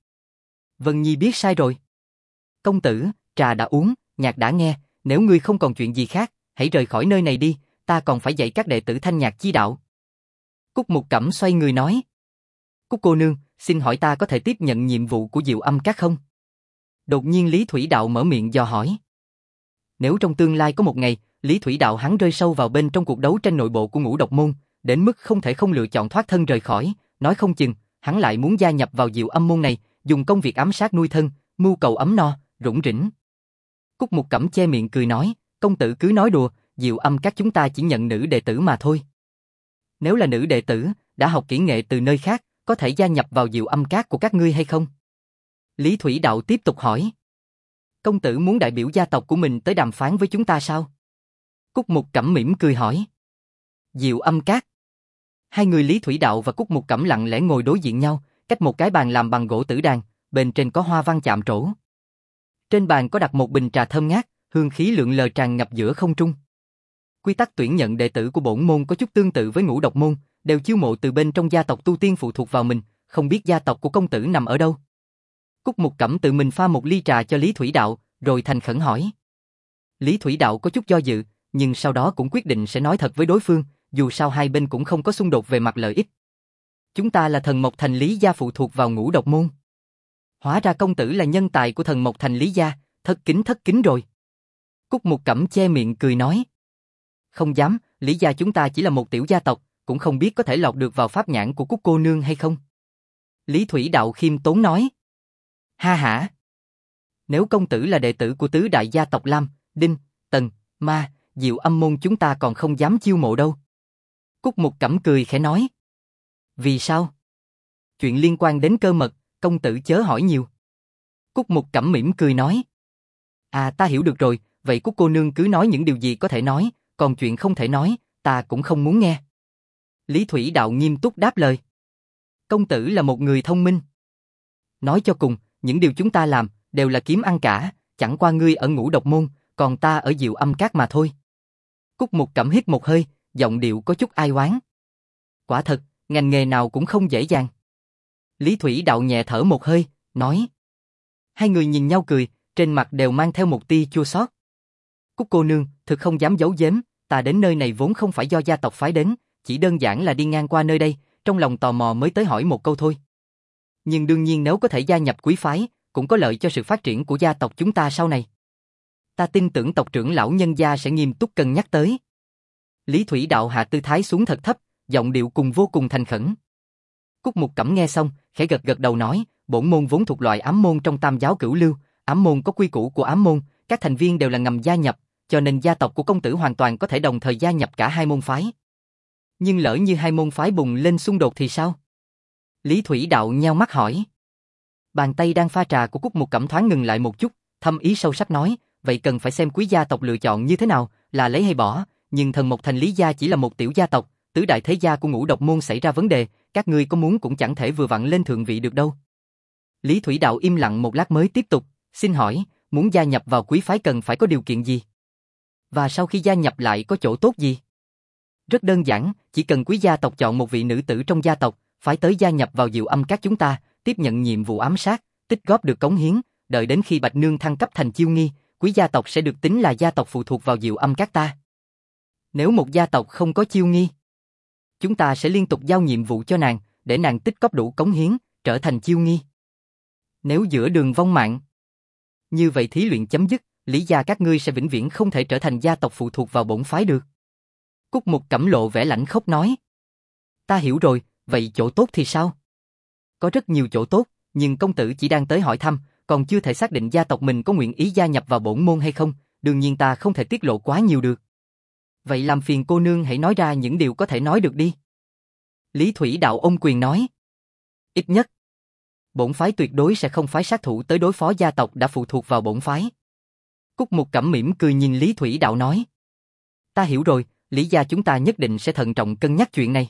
Vân Nhi biết sai rồi. Công tử, trà đã uống, nhạc đã nghe, nếu ngươi không còn chuyện gì khác, hãy rời khỏi nơi này đi, ta còn phải dạy các đệ tử thanh nhạc chi đạo. Cúc Mục Cẩm xoay người nói. Cúc cô nương, xin hỏi ta có thể tiếp nhận nhiệm vụ của Diệu Âm Các không? Đột nhiên Lý Thủy Đạo mở miệng dò hỏi. Nếu trong tương lai có một ngày, Lý Thủy Đạo hắn rơi sâu vào bên trong cuộc đấu tranh nội bộ của ngũ độc môn, đến mức không thể không lựa chọn thoát thân rời khỏi, nói không chừng, hắn lại muốn gia nhập vào Diệu Âm môn này, dùng công việc ám sát nuôi thân, mưu cầu ấm no, rủng rỉnh. Cúc Mục Cẩm che miệng cười nói, công tử cứ nói đùa, Diệu Âm Các chúng ta chỉ nhận nữ đệ tử mà thôi. Nếu là nữ đệ tử, đã học kỹ nghệ từ nơi khác, có thể gia nhập vào Diệu Âm Các của các ngươi hay không? Lý Thủy Đạo tiếp tục hỏi. Công tử muốn đại biểu gia tộc của mình tới đàm phán với chúng ta sao? Cúc Mục Cẩm mỉm cười hỏi. Diệu Âm Các. Hai người Lý Thủy Đạo và Cúc Mục Cẩm lặng lẽ ngồi đối diện nhau, cách một cái bàn làm bằng gỗ tử đàn, bên trên có hoa văn chạm trổ. Trên bàn có đặt một bình trà thơm ngát, hương khí lượn lờ tràn ngập giữa không trung. Quy tắc tuyển nhận đệ tử của bổn môn có chút tương tự với ngũ độc môn, đều chiêu mộ từ bên trong gia tộc tu tiên phụ thuộc vào mình, không biết gia tộc của công tử nằm ở đâu. Cúc Mục Cẩm tự mình pha một ly trà cho Lý Thủy Đạo, rồi thành khẩn hỏi. Lý Thủy Đạo có chút do dự, nhưng sau đó cũng quyết định sẽ nói thật với đối phương, dù sao hai bên cũng không có xung đột về mặt lợi ích. Chúng ta là Thần Mộc Thành Lý gia phụ thuộc vào ngũ độc môn. Hóa ra công tử là nhân tài của Thần Mộc Thành Lý gia, thất kính thất kính rồi. Cúc Mục Cẩm che miệng cười nói. Không dám, Lý gia chúng ta chỉ là một tiểu gia tộc, cũng không biết có thể lọt được vào pháp nhãn của Cúc cô nương hay không. Lý Thủy Đạo khiêm tốn nói. Ha hả. Nếu công tử là đệ tử của tứ đại gia tộc Lam, Đinh, Tần, Ma, Diệu Âm môn chúng ta còn không dám chiêu mộ đâu. Cúc Mục Cẩm cười khẽ nói. Vì sao? Chuyện liên quan đến cơ mật, công tử chớ hỏi nhiều. Cúc Mục Cẩm mỉm cười nói. À, ta hiểu được rồi, vậy Cúc cô nương cứ nói những điều gì có thể nói, còn chuyện không thể nói, ta cũng không muốn nghe. Lý Thủy Đạo nghiêm túc đáp lời. Công tử là một người thông minh. Nói cho cùng, những điều chúng ta làm đều là kiếm ăn cả, chẳng qua ngươi ở ngũ độc môn, còn ta ở Diệu Âm Các mà thôi. Cúc Mục Cẩm hít một hơi, giọng điệu có chút ai oán. Quả thật, ngành nghề nào cũng không dễ dàng. Lý Thủy Đạo nhẹ thở một hơi, nói. Hai người nhìn nhau cười, trên mặt đều mang theo một tia chua xót. Cúc cô nương, thực không dám giấu giếm, ta đến nơi này vốn không phải do gia tộc phái đến, chỉ đơn giản là đi ngang qua nơi đây, trong lòng tò mò mới tới hỏi một câu thôi. Nhưng đương nhiên nếu có thể gia nhập quý phái, cũng có lợi cho sự phát triển của gia tộc chúng ta sau này. Ta tin tưởng tộc trưởng lão nhân gia sẽ nghiêm túc cân nhắc tới. Lý Thủy Đạo hạ tư thái xuống thật thấp, giọng điệu cùng vô cùng thành khẩn. Cúc Mục Cẩm nghe xong, khẽ gật gật đầu nói, bổn môn vốn thuộc loại ám môn trong Tam giáo cửu lưu, ám môn có quy củ của ám môn, các thành viên đều là ngầm gia nhập, cho nên gia tộc của công tử hoàn toàn có thể đồng thời gia nhập cả hai môn phái. Nhưng lỡ như hai môn phái bùng lên xung đột thì sao? Lý Thủy Đạo nheo mắt hỏi. Bàn tay đang pha trà của Cúc Mục Cẩm thoáng ngừng lại một chút, thâm ý sâu sắc nói, vậy cần phải xem quý gia tộc lựa chọn như thế nào, là lấy hay bỏ, nhưng Thần Mộc Thành Lý gia chỉ là một tiểu gia tộc, tứ đại thế gia của Ngũ Độc môn xảy ra vấn đề, các ngươi có muốn cũng chẳng thể vừa vặn lên thượng vị được đâu. Lý Thủy Đạo im lặng một lát mới tiếp tục, xin hỏi, muốn gia nhập vào quý phái cần phải có điều kiện gì? Và sau khi gia nhập lại có chỗ tốt gì? Rất đơn giản, chỉ cần quý gia tộc chọn một vị nữ tử trong gia tộc, phái tới gia nhập vào Diệu Âm Các chúng ta, tiếp nhận nhiệm vụ ám sát, tích góp được cống hiến, đợi đến khi Bạch Nương thăng cấp thành chiêu nghi, quý gia tộc sẽ được tính là gia tộc phụ thuộc vào Diệu Âm Các ta. Nếu một gia tộc không có chiêu nghi, chúng ta sẽ liên tục giao nhiệm vụ cho nàng, để nàng tích góp đủ cống hiến, trở thành chiêu nghi. Nếu giữa đường vong mạng, như vậy thí luyện chấm dứt, Lý gia các ngươi sẽ vĩnh viễn không thể trở thành gia tộc phụ thuộc vào bổn phái được. Cúc Mục Cẩm lộ vẻ lãnh khốc nói. Ta hiểu rồi, vậy chỗ tốt thì sao? Có rất nhiều chỗ tốt, nhưng công tử chỉ đang tới hỏi thăm, còn chưa thể xác định gia tộc mình có nguyện ý gia nhập vào bổn môn hay không, đương nhiên ta không thể tiết lộ quá nhiều được. Vậy làm phiền cô nương hãy nói ra những điều có thể nói được đi. Lý Thủy Đạo ôm quyền nói. Ít nhất, bổn phái tuyệt đối sẽ không phái sát thủ tới đối phó gia tộc đã phụ thuộc vào bổn phái. Cúc Mục Cẩm mỉm cười nhìn Lý Thủy Đạo nói. Ta hiểu rồi, Lý gia chúng ta nhất định sẽ thận trọng cân nhắc chuyện này.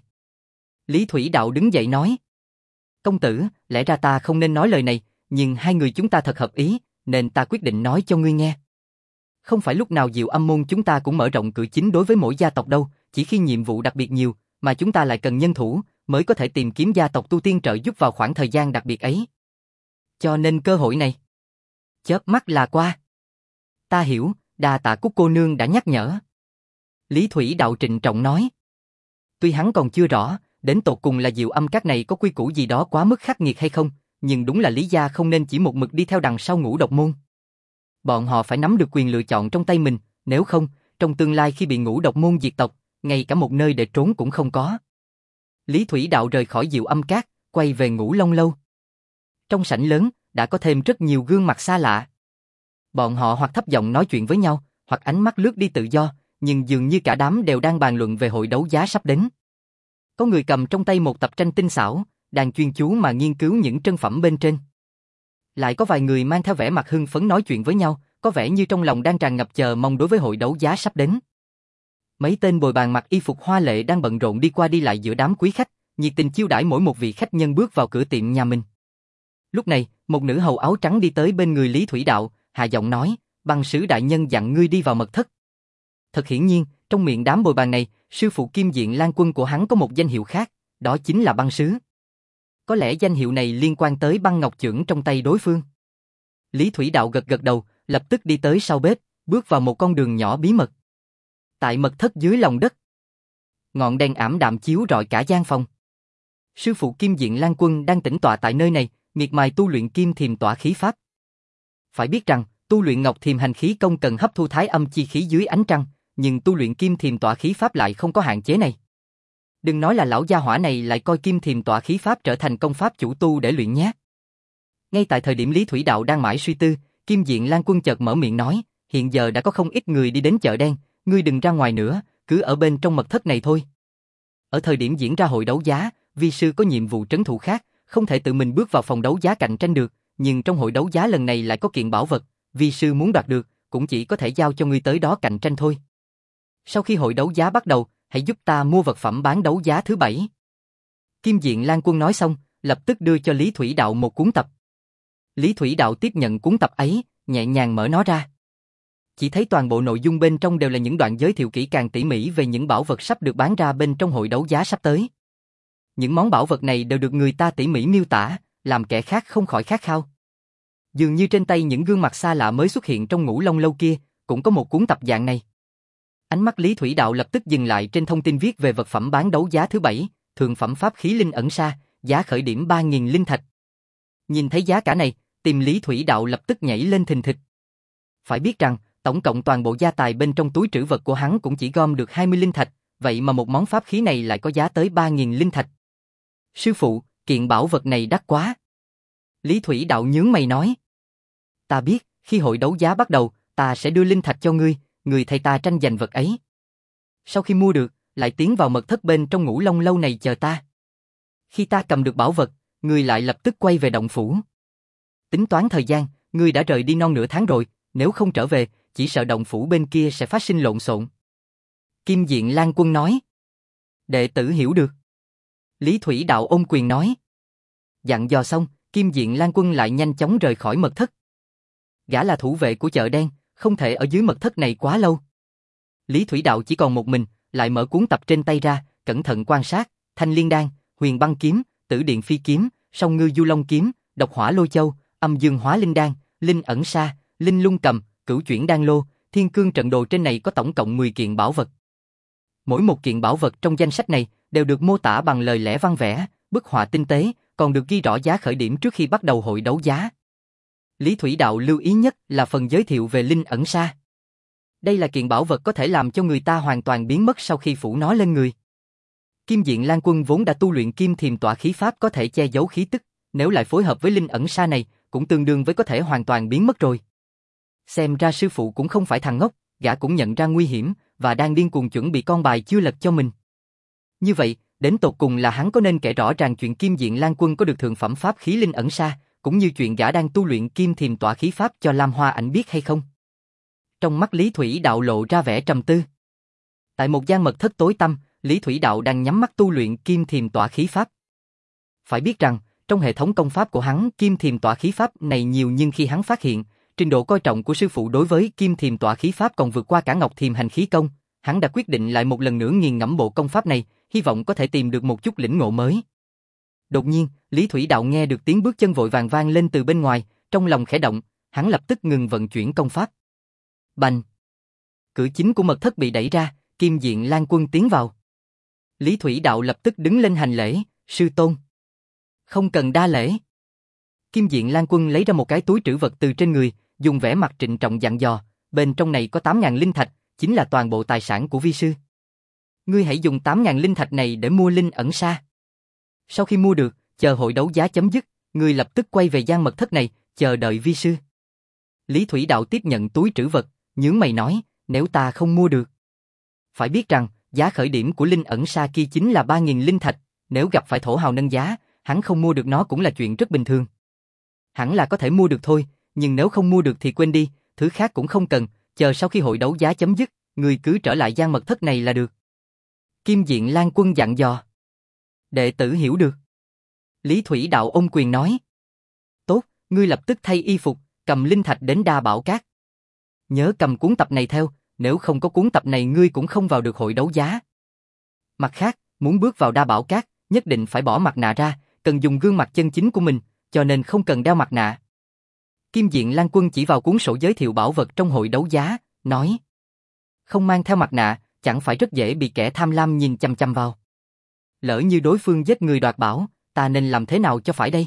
Lý Thủy Đạo đứng dậy nói. Công tử, lẽ ra ta không nên nói lời này, nhưng hai người chúng ta thật hợp ý, nên ta quyết định nói cho ngươi nghe. Không phải lúc nào Diệu Âm môn chúng ta cũng mở rộng cửa chính đối với mỗi gia tộc đâu, chỉ khi nhiệm vụ đặc biệt nhiều, mà chúng ta lại cần nhân thủ, mới có thể tìm kiếm gia tộc tu tiên trợ giúp vào khoảng thời gian đặc biệt ấy. Cho nên cơ hội này, chớp mắt là qua. Ta hiểu, đa tạ Cúc cô nương đã nhắc nhở. Lý Thủy Đạo trịnh trọng nói. Tuy hắn còn chưa rõ, đến tột cùng là Diệu Âm Các này có quy củ gì đó quá mức khắc nghiệt hay không, nhưng đúng là Lý gia không nên chỉ một mực đi theo đằng sau Ngũ Độc môn. Bọn họ phải nắm được quyền lựa chọn trong tay mình, nếu không, trong tương lai khi bị Ngũ Độc môn diệt tộc, ngay cả một nơi để trốn cũng không có. Lý Thủy Đạo rời khỏi Diệu Âm Các, quay về Ngũ Long Lâu. Trong sảnh lớn, đã có thêm rất nhiều gương mặt xa lạ. Bọn họ hoặc thấp giọng nói chuyện với nhau, hoặc ánh mắt lướt đi tự do, nhưng dường như cả đám đều đang bàn luận về hội đấu giá sắp đến. Có người cầm trong tay một tập tranh tinh xảo, đang chuyên chú mà nghiên cứu những trân phẩm bên trên. Lại có vài người mang theo vẻ mặt hưng phấn nói chuyện với nhau, có vẻ như trong lòng đang tràn ngập chờ mong đối với hội đấu giá sắp đến. Mấy tên bồi bàn mặc y phục hoa lệ đang bận rộn đi qua đi lại giữa đám quý khách, nhiệt tình chiêu đãi mỗi một vị khách nhân bước vào cửa tiệm nhà mình. Lúc này, một nữ hầu áo trắng đi tới bên người Lý Thủy Đạo, hạ giọng nói, Băng sứ đại nhân dặn ngươi đi vào mật thất. Thật hiển nhiên, trong miệng đám bồi bàn này, sư phụ Kim Diện Lan Quân của hắn có một danh hiệu khác, đó chính là băng sứ. Có lẽ danh hiệu này liên quan tới băng ngọc chưởng trong tay đối phương. Lý Thủy Đạo gật gật đầu, lập tức đi tới sau bếp, bước vào một con đường nhỏ bí mật. Tại mật thất dưới lòng đất, ngọn đèn ảm đạm chiếu rọi cả gian phòng. Sư phụ Kim Diện Lan Quân đang tĩnh tọa tại nơi này, miệt mài tu luyện kim thiềm tỏa khí pháp. Phải biết rằng, tu luyện ngọc thiềm hành khí công cần hấp thu thái âm chi khí dưới ánh trăng, nhưng tu luyện kim thiềm tỏa khí pháp lại không có hạn chế này. Đừng nói là lão gia hỏa này lại coi kim thiềm tỏa khí pháp trở thành công pháp chủ tu để luyện nhé. Ngay tại thời điểm Lý Thủy Đạo đang mãi suy tư, Kim Diện Lan Quân chợt mở miệng nói, hiện giờ đã có không ít người đi đến chợ đen, ngươi đừng ra ngoài nữa, cứ ở bên trong mật thất này thôi. Ở thời điểm diễn ra hội đấu giá, vi sư có nhiệm vụ trấn thủ khác, không thể tự mình bước vào phòng đấu giá cạnh tranh được, nhưng trong hội đấu giá lần này lại có kiện bảo vật, vi sư muốn đoạt được, cũng chỉ có thể giao cho ngươi tới đó cạnh tranh thôi. Sau khi hội đấu giá bắt đầu, hãy giúp ta mua vật phẩm bán đấu giá thứ bảy. Kim Diện Lan Quân nói xong, lập tức đưa cho Lý Thủy Đạo một cuốn tập. Lý Thủy Đạo tiếp nhận cuốn tập ấy, nhẹ nhàng mở nó ra. Chỉ thấy toàn bộ nội dung bên trong đều là những đoạn giới thiệu kỹ càng tỉ mỉ về những bảo vật sắp được bán ra bên trong hội đấu giá sắp tới. Những món bảo vật này đều được người ta tỉ mỉ miêu tả, làm kẻ khác không khỏi khát khao. Dường như trên tay những gương mặt xa lạ mới xuất hiện trong Ngũ Long Lâu kia, cũng có một cuốn tập dạng này. Ánh mắt Lý Thủy Đạo lập tức dừng lại trên thông tin viết về vật phẩm bán đấu giá thứ bảy, thượng phẩm pháp khí linh ẩn sa, giá khởi điểm ba nghìn linh thạch. Nhìn thấy giá cả này, tim Lý Thủy Đạo lập tức nhảy lên thình thịch. Phải biết rằng, tổng cộng toàn bộ gia tài bên trong túi trữ vật của hắn cũng chỉ gom được hai mươi linh thạch, vậy mà một món pháp khí này lại có giá tới ba nghìn linh thạch. Sư phụ, kiện bảo vật này đắt quá. Lý Thủy Đạo nhướng mày nói. Ta biết, khi hội đấu giá bắt đầu, ta sẽ đưa linh thạch cho ngươi, người thay ta tranh giành vật ấy. Sau khi mua được, lại tiến vào mật thất bên trong Ngũ Long lâu này chờ ta. Khi ta cầm được bảo vật, ngươi lại lập tức quay về động phủ. Tính toán thời gian, ngươi đã rời đi non nửa tháng rồi, nếu không trở về, chỉ sợ động phủ bên kia sẽ phát sinh lộn xộn. Kim Diện Lan Quân nói. Đệ tử hiểu được. Lý Thủy Đạo ôm quyền nói. Dặn dò xong, Kim Diện Lan Quân lại nhanh chóng rời khỏi mật thất. Gã là thủ vệ của chợ đen, không thể ở dưới mật thất này quá lâu. Lý Thủy Đạo chỉ còn một mình, lại mở cuốn tập trên tay ra, cẩn thận quan sát, Thanh Liên Đan, Huyền Băng Kiếm, Tử Điện Phi Kiếm, Song Ngư Du Long Kiếm, Độc Hỏa Lôi Châu, Âm Dương Hóa Linh Đan, Linh Ẩn Sa, Linh Lung Cầm, Cửu Chuyển Đan Lô, Thiên Cương Trận Đồ trên này có tổng cộng mười kiện bảo vật. Mỗi một kiện bảo vật trong danh sách này đều được mô tả bằng lời lẽ văn vẽ, bức họa tinh tế, còn được ghi rõ giá khởi điểm trước khi bắt đầu hội đấu giá. Lý Thủy Đạo lưu ý nhất là phần giới thiệu về Linh Ẩn Sa. Đây là kiện bảo vật có thể làm cho người ta hoàn toàn biến mất sau khi phủ nó lên người. Kim Diện Lan Quân vốn đã tu luyện Kim Thiềm Tọa khí pháp có thể che giấu khí tức, nếu lại phối hợp với Linh Ẩn Sa này, cũng tương đương với có thể hoàn toàn biến mất rồi. Xem ra sư phụ cũng không phải thằng ngốc, gã cũng nhận ra nguy hiểm và đang điên cuồng chuẩn bị con bài chưa lật cho mình. Như vậy, đến tột cùng là hắn có nên kể rõ ràng chuyện Kim Diện Lan Quân có được thượng phẩm pháp khí Linh Ẩn Sa, cũng như chuyện gã đang tu luyện Kim Thiềm Tọa khí pháp cho Lam Hoa Ảnh biết hay không? Trong mắt Lý Thủy Đạo lộ ra vẻ trầm tư. Tại một gian mật thất tối tăm, Lý Thủy Đạo đang nhắm mắt tu luyện Kim Thiềm Tọa khí pháp. Phải biết rằng, trong hệ thống công pháp của hắn, Kim Thiềm Tọa khí pháp này nhiều, nhưng khi hắn phát hiện, trình độ coi trọng của sư phụ đối với Kim Thiềm Tọa khí pháp còn vượt qua cả Ngọc Thiềm Hành khí công, hắn đã quyết định lại một lần nữa nghiền ngẫm bộ công pháp này, hy vọng có thể tìm được một chút lĩnh ngộ mới. Đột nhiên, Lý Thủy Đạo nghe được tiếng bước chân vội vàng vang lên từ bên ngoài, trong lòng khẽ động, hắn lập tức ngừng vận chuyển công pháp. Bành! Cửa chính của mật thất bị đẩy ra, Kim Diện Lan Quân tiến vào. Lý Thủy Đạo lập tức đứng lên hành lễ, sư tôn. Không cần đa lễ. Kim Diện Lan Quân lấy ra một cái túi trữ vật từ trên người, dùng vẻ mặt trịnh trọng dặn dò, bên trong này có tám nghìn linh thạch, chính là toàn bộ tài sản của vi sư. Ngươi hãy dùng tám nghìn linh thạch này để mua Linh Ẩn Sa. Sau khi mua được, chờ hội đấu giá chấm dứt, ngươi lập tức quay về gian mật thất này, chờ đợi vi sư. Lý Thủy Đạo tiếp nhận túi trữ vật, nhướng mày nói, nếu ta không mua được. Phải biết rằng, giá khởi điểm của Linh Ẩn Sa kia chính là ba nghìn linh thạch, nếu gặp phải thổ hào nâng giá, hắn không mua được nó cũng là chuyện rất bình thường. Hẳn là có thể mua được thôi, nhưng nếu không mua được thì quên đi, thứ khác cũng không cần, chờ sau khi hội đấu giá chấm dứt, ngươi cứ trở lại gian mật thất này là được. Kim Diện Lan Quân dặn dò. Đệ tử hiểu được. Lý Thủy Đạo ôm quyền nói. Tốt, ngươi lập tức thay y phục, cầm linh thạch đến Đa Bảo Các. Nhớ cầm cuốn tập này theo, nếu không có cuốn tập này ngươi cũng không vào được hội đấu giá. Mặt khác, muốn bước vào Đa Bảo Các, nhất định phải bỏ mặt nạ ra, cần dùng gương mặt chân chính của mình, cho nên không cần đeo mặt nạ. Kim Diện Lan Quân chỉ vào cuốn sổ giới thiệu bảo vật trong hội đấu giá, nói. Không mang theo mặt nạ, chẳng phải rất dễ bị kẻ tham lam nhìn chằm chằm vào. Lỡ như đối phương giết người đoạt bảo, ta nên làm thế nào cho phải đây?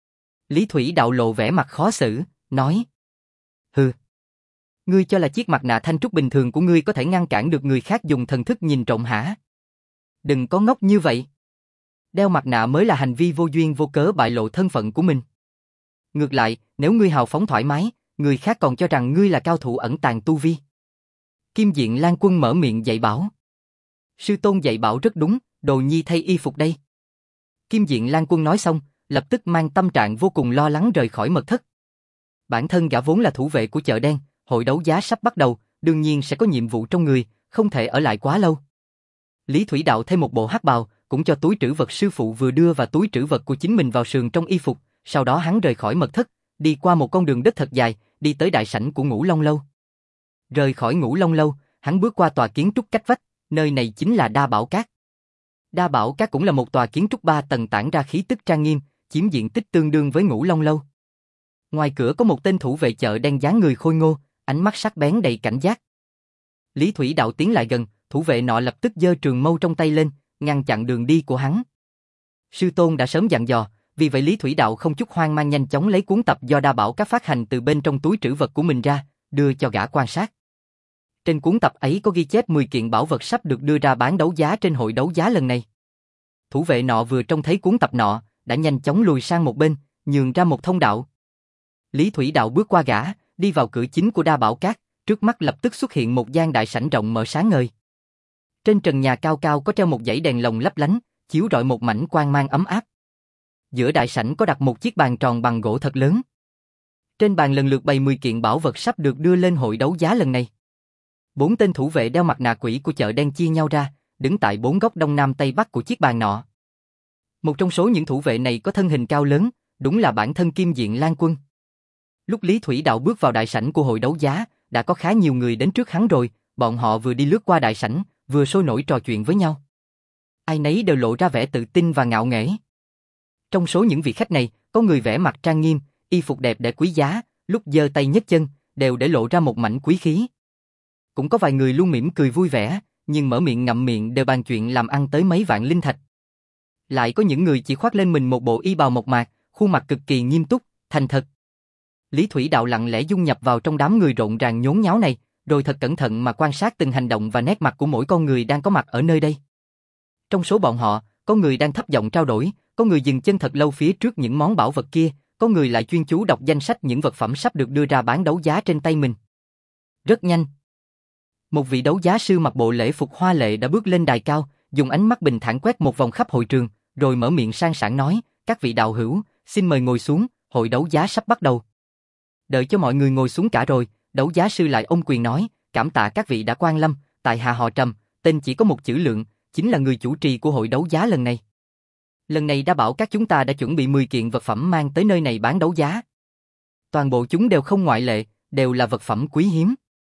Lý Thủy Đạo lộ vẻ mặt khó xử, nói. Hừ. Ngươi cho là chiếc mặt nạ thanh trúc bình thường của ngươi có thể ngăn cản được người khác dùng thần thức nhìn trộm hả? Đừng có ngốc như vậy. Đeo mặt nạ mới là hành vi vô duyên vô cớ bại lộ thân phận của mình. Ngược lại, nếu ngươi hào phóng thoải mái, người khác còn cho rằng ngươi là cao thủ ẩn tàng tu vi. Kim Diện Lan Quân mở miệng dạy bảo. Sư tôn dạy bảo rất đúng, đồ nhi thay y phục đây. Kim Diện Lan Quân nói xong, lập tức mang tâm trạng vô cùng lo lắng rời khỏi mật thất. Bản thân gã vốn là thủ vệ của chợ đen, hội đấu giá sắp bắt đầu, đương nhiên sẽ có nhiệm vụ trong người, không thể ở lại quá lâu. Lý Thủy Đạo thêm một bộ hắc bào, cũng cho túi trữ vật sư phụ vừa đưa và túi trữ vật của chính mình vào sườn trong y phục, sau đó hắn rời khỏi mật thất, đi qua một con đường đất thật dài, đi tới đại sảnh của Ngũ Long lâu. Rời khỏi Ngũ Long lâu, hắn bước qua tòa kiến trúc cách vách, nơi này chính là Đa Bảo Các. Đa Bảo Các cũng là một tòa kiến trúc ba tầng tản ra khí tức trang nghiêm, chiếm diện tích tương đương với Ngũ Long lâu. Ngoài cửa có một tên thủ vệ chợ đen dáng người khôi ngô, ánh mắt sắc bén đầy cảnh giác. Lý Thủy Đạo tiến lại gần, thủ vệ nọ lập tức giơ trường mâu trong tay lên, ngăn chặn đường đi của hắn. Sư tôn đã sớm dặn dò, vì vậy Lý Thủy Đạo không chút hoang mang nhanh chóng lấy cuốn tập do Đa Bảo Các phát hành từ bên trong túi trữ vật của mình ra, đưa cho gã quan sát. Trên cuốn tập ấy có ghi chép mười kiện bảo vật sắp được đưa ra bán đấu giá trên hội đấu giá lần này. Thủ vệ nọ vừa trông thấy cuốn tập nọ, đã nhanh chóng lùi sang một bên, nhường ra một thông đạo. Lý Thủy Đạo bước qua gã, đi vào cửa chính của Đa Bảo Các, trước mắt lập tức xuất hiện một gian đại sảnh rộng mở sáng ngời. Trên trần nhà cao cao có treo một dãy đèn lồng lấp lánh, chiếu rọi một mảnh quang mang ấm áp. Giữa đại sảnh có đặt một chiếc bàn tròn bằng gỗ thật lớn. Trên bàn lần lượt bày mười kiện bảo vật sắp được đưa lên hội đấu giá lần này. Bốn tên thủ vệ đeo mặt nạ quỷ của chợ đen chia nhau ra, đứng tại bốn góc đông nam tây bắc của chiếc bàn nọ. Một trong số những thủ vệ này có thân hình cao lớn, đúng là bản thân Kim Diện Lan Quân. Lúc Lý Thủy Đạo bước vào đại sảnh của hội đấu giá, đã có khá nhiều người đến trước hắn rồi, bọn họ vừa đi lướt qua đại sảnh, vừa sôi nổi trò chuyện với nhau. Ai nấy đều lộ ra vẻ tự tin và ngạo nghễ. Trong số những vị khách này, có người vẻ mặt trang nghiêm, y phục đẹp đẽ quý giá, lúc giơ tay nhấc chân, đều để lộ ra một mảnh quý khí. Cũng có vài người luôn mỉm cười vui vẻ, nhưng mở miệng ngậm miệng đều bàn chuyện làm ăn tới mấy vạn linh thạch. Lại có những người chỉ khoác lên mình một bộ y bào mộc mạc, khuôn mặt cực kỳ nghiêm túc, thành thật. Lý Thủy Đạo lặng lẽ dung nhập vào trong đám người rộn ràng nhốn nháo này, rồi thật cẩn thận mà quan sát từng hành động và nét mặt của mỗi con người đang có mặt ở nơi đây. Trong số bọn họ, có người đang thấp giọng trao đổi, có người dừng chân thật lâu phía trước những món bảo vật kia, có người lại chuyên chú đọc danh sách những vật phẩm sắp được đưa ra bán đấu giá trên tay mình. Rất nhanh, một vị đấu giá sư mặc bộ lễ phục hoa lệ đã bước lên đài cao, dùng ánh mắt bình thản quét một vòng khắp hội trường, rồi mở miệng sang sảng nói, các vị đạo hữu, xin mời ngồi xuống, hội đấu giá sắp bắt đầu. Đợi cho mọi người ngồi xuống cả rồi, đấu giá sư lại ôm quyền nói, cảm tạ các vị đã quan lâm, tại hạ họ Trầm, tên chỉ có một chữ Lượng, chính là người chủ trì của hội đấu giá lần này. Lần này Đa Bảo Các chúng ta đã chuẩn bị mười kiện vật phẩm mang tới nơi này bán đấu giá. Toàn bộ chúng đều không ngoại lệ, đều là vật phẩm quý hiếm.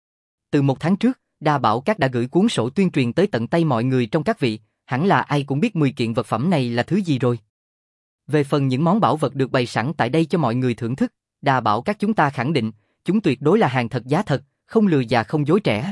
Từ một tháng trước, Đa Bảo Các đã gửi cuốn sổ tuyên truyền tới tận tay mọi người trong các vị, hẳn là ai cũng biết mười kiện vật phẩm này là thứ gì rồi. Về phần những món bảo vật được bày sẵn tại đây cho mọi người thưởng thức, Đa Bảo Các chúng ta khẳng định, chúng tuyệt đối là hàng thật giá thật, không lừa già không dối trẻ.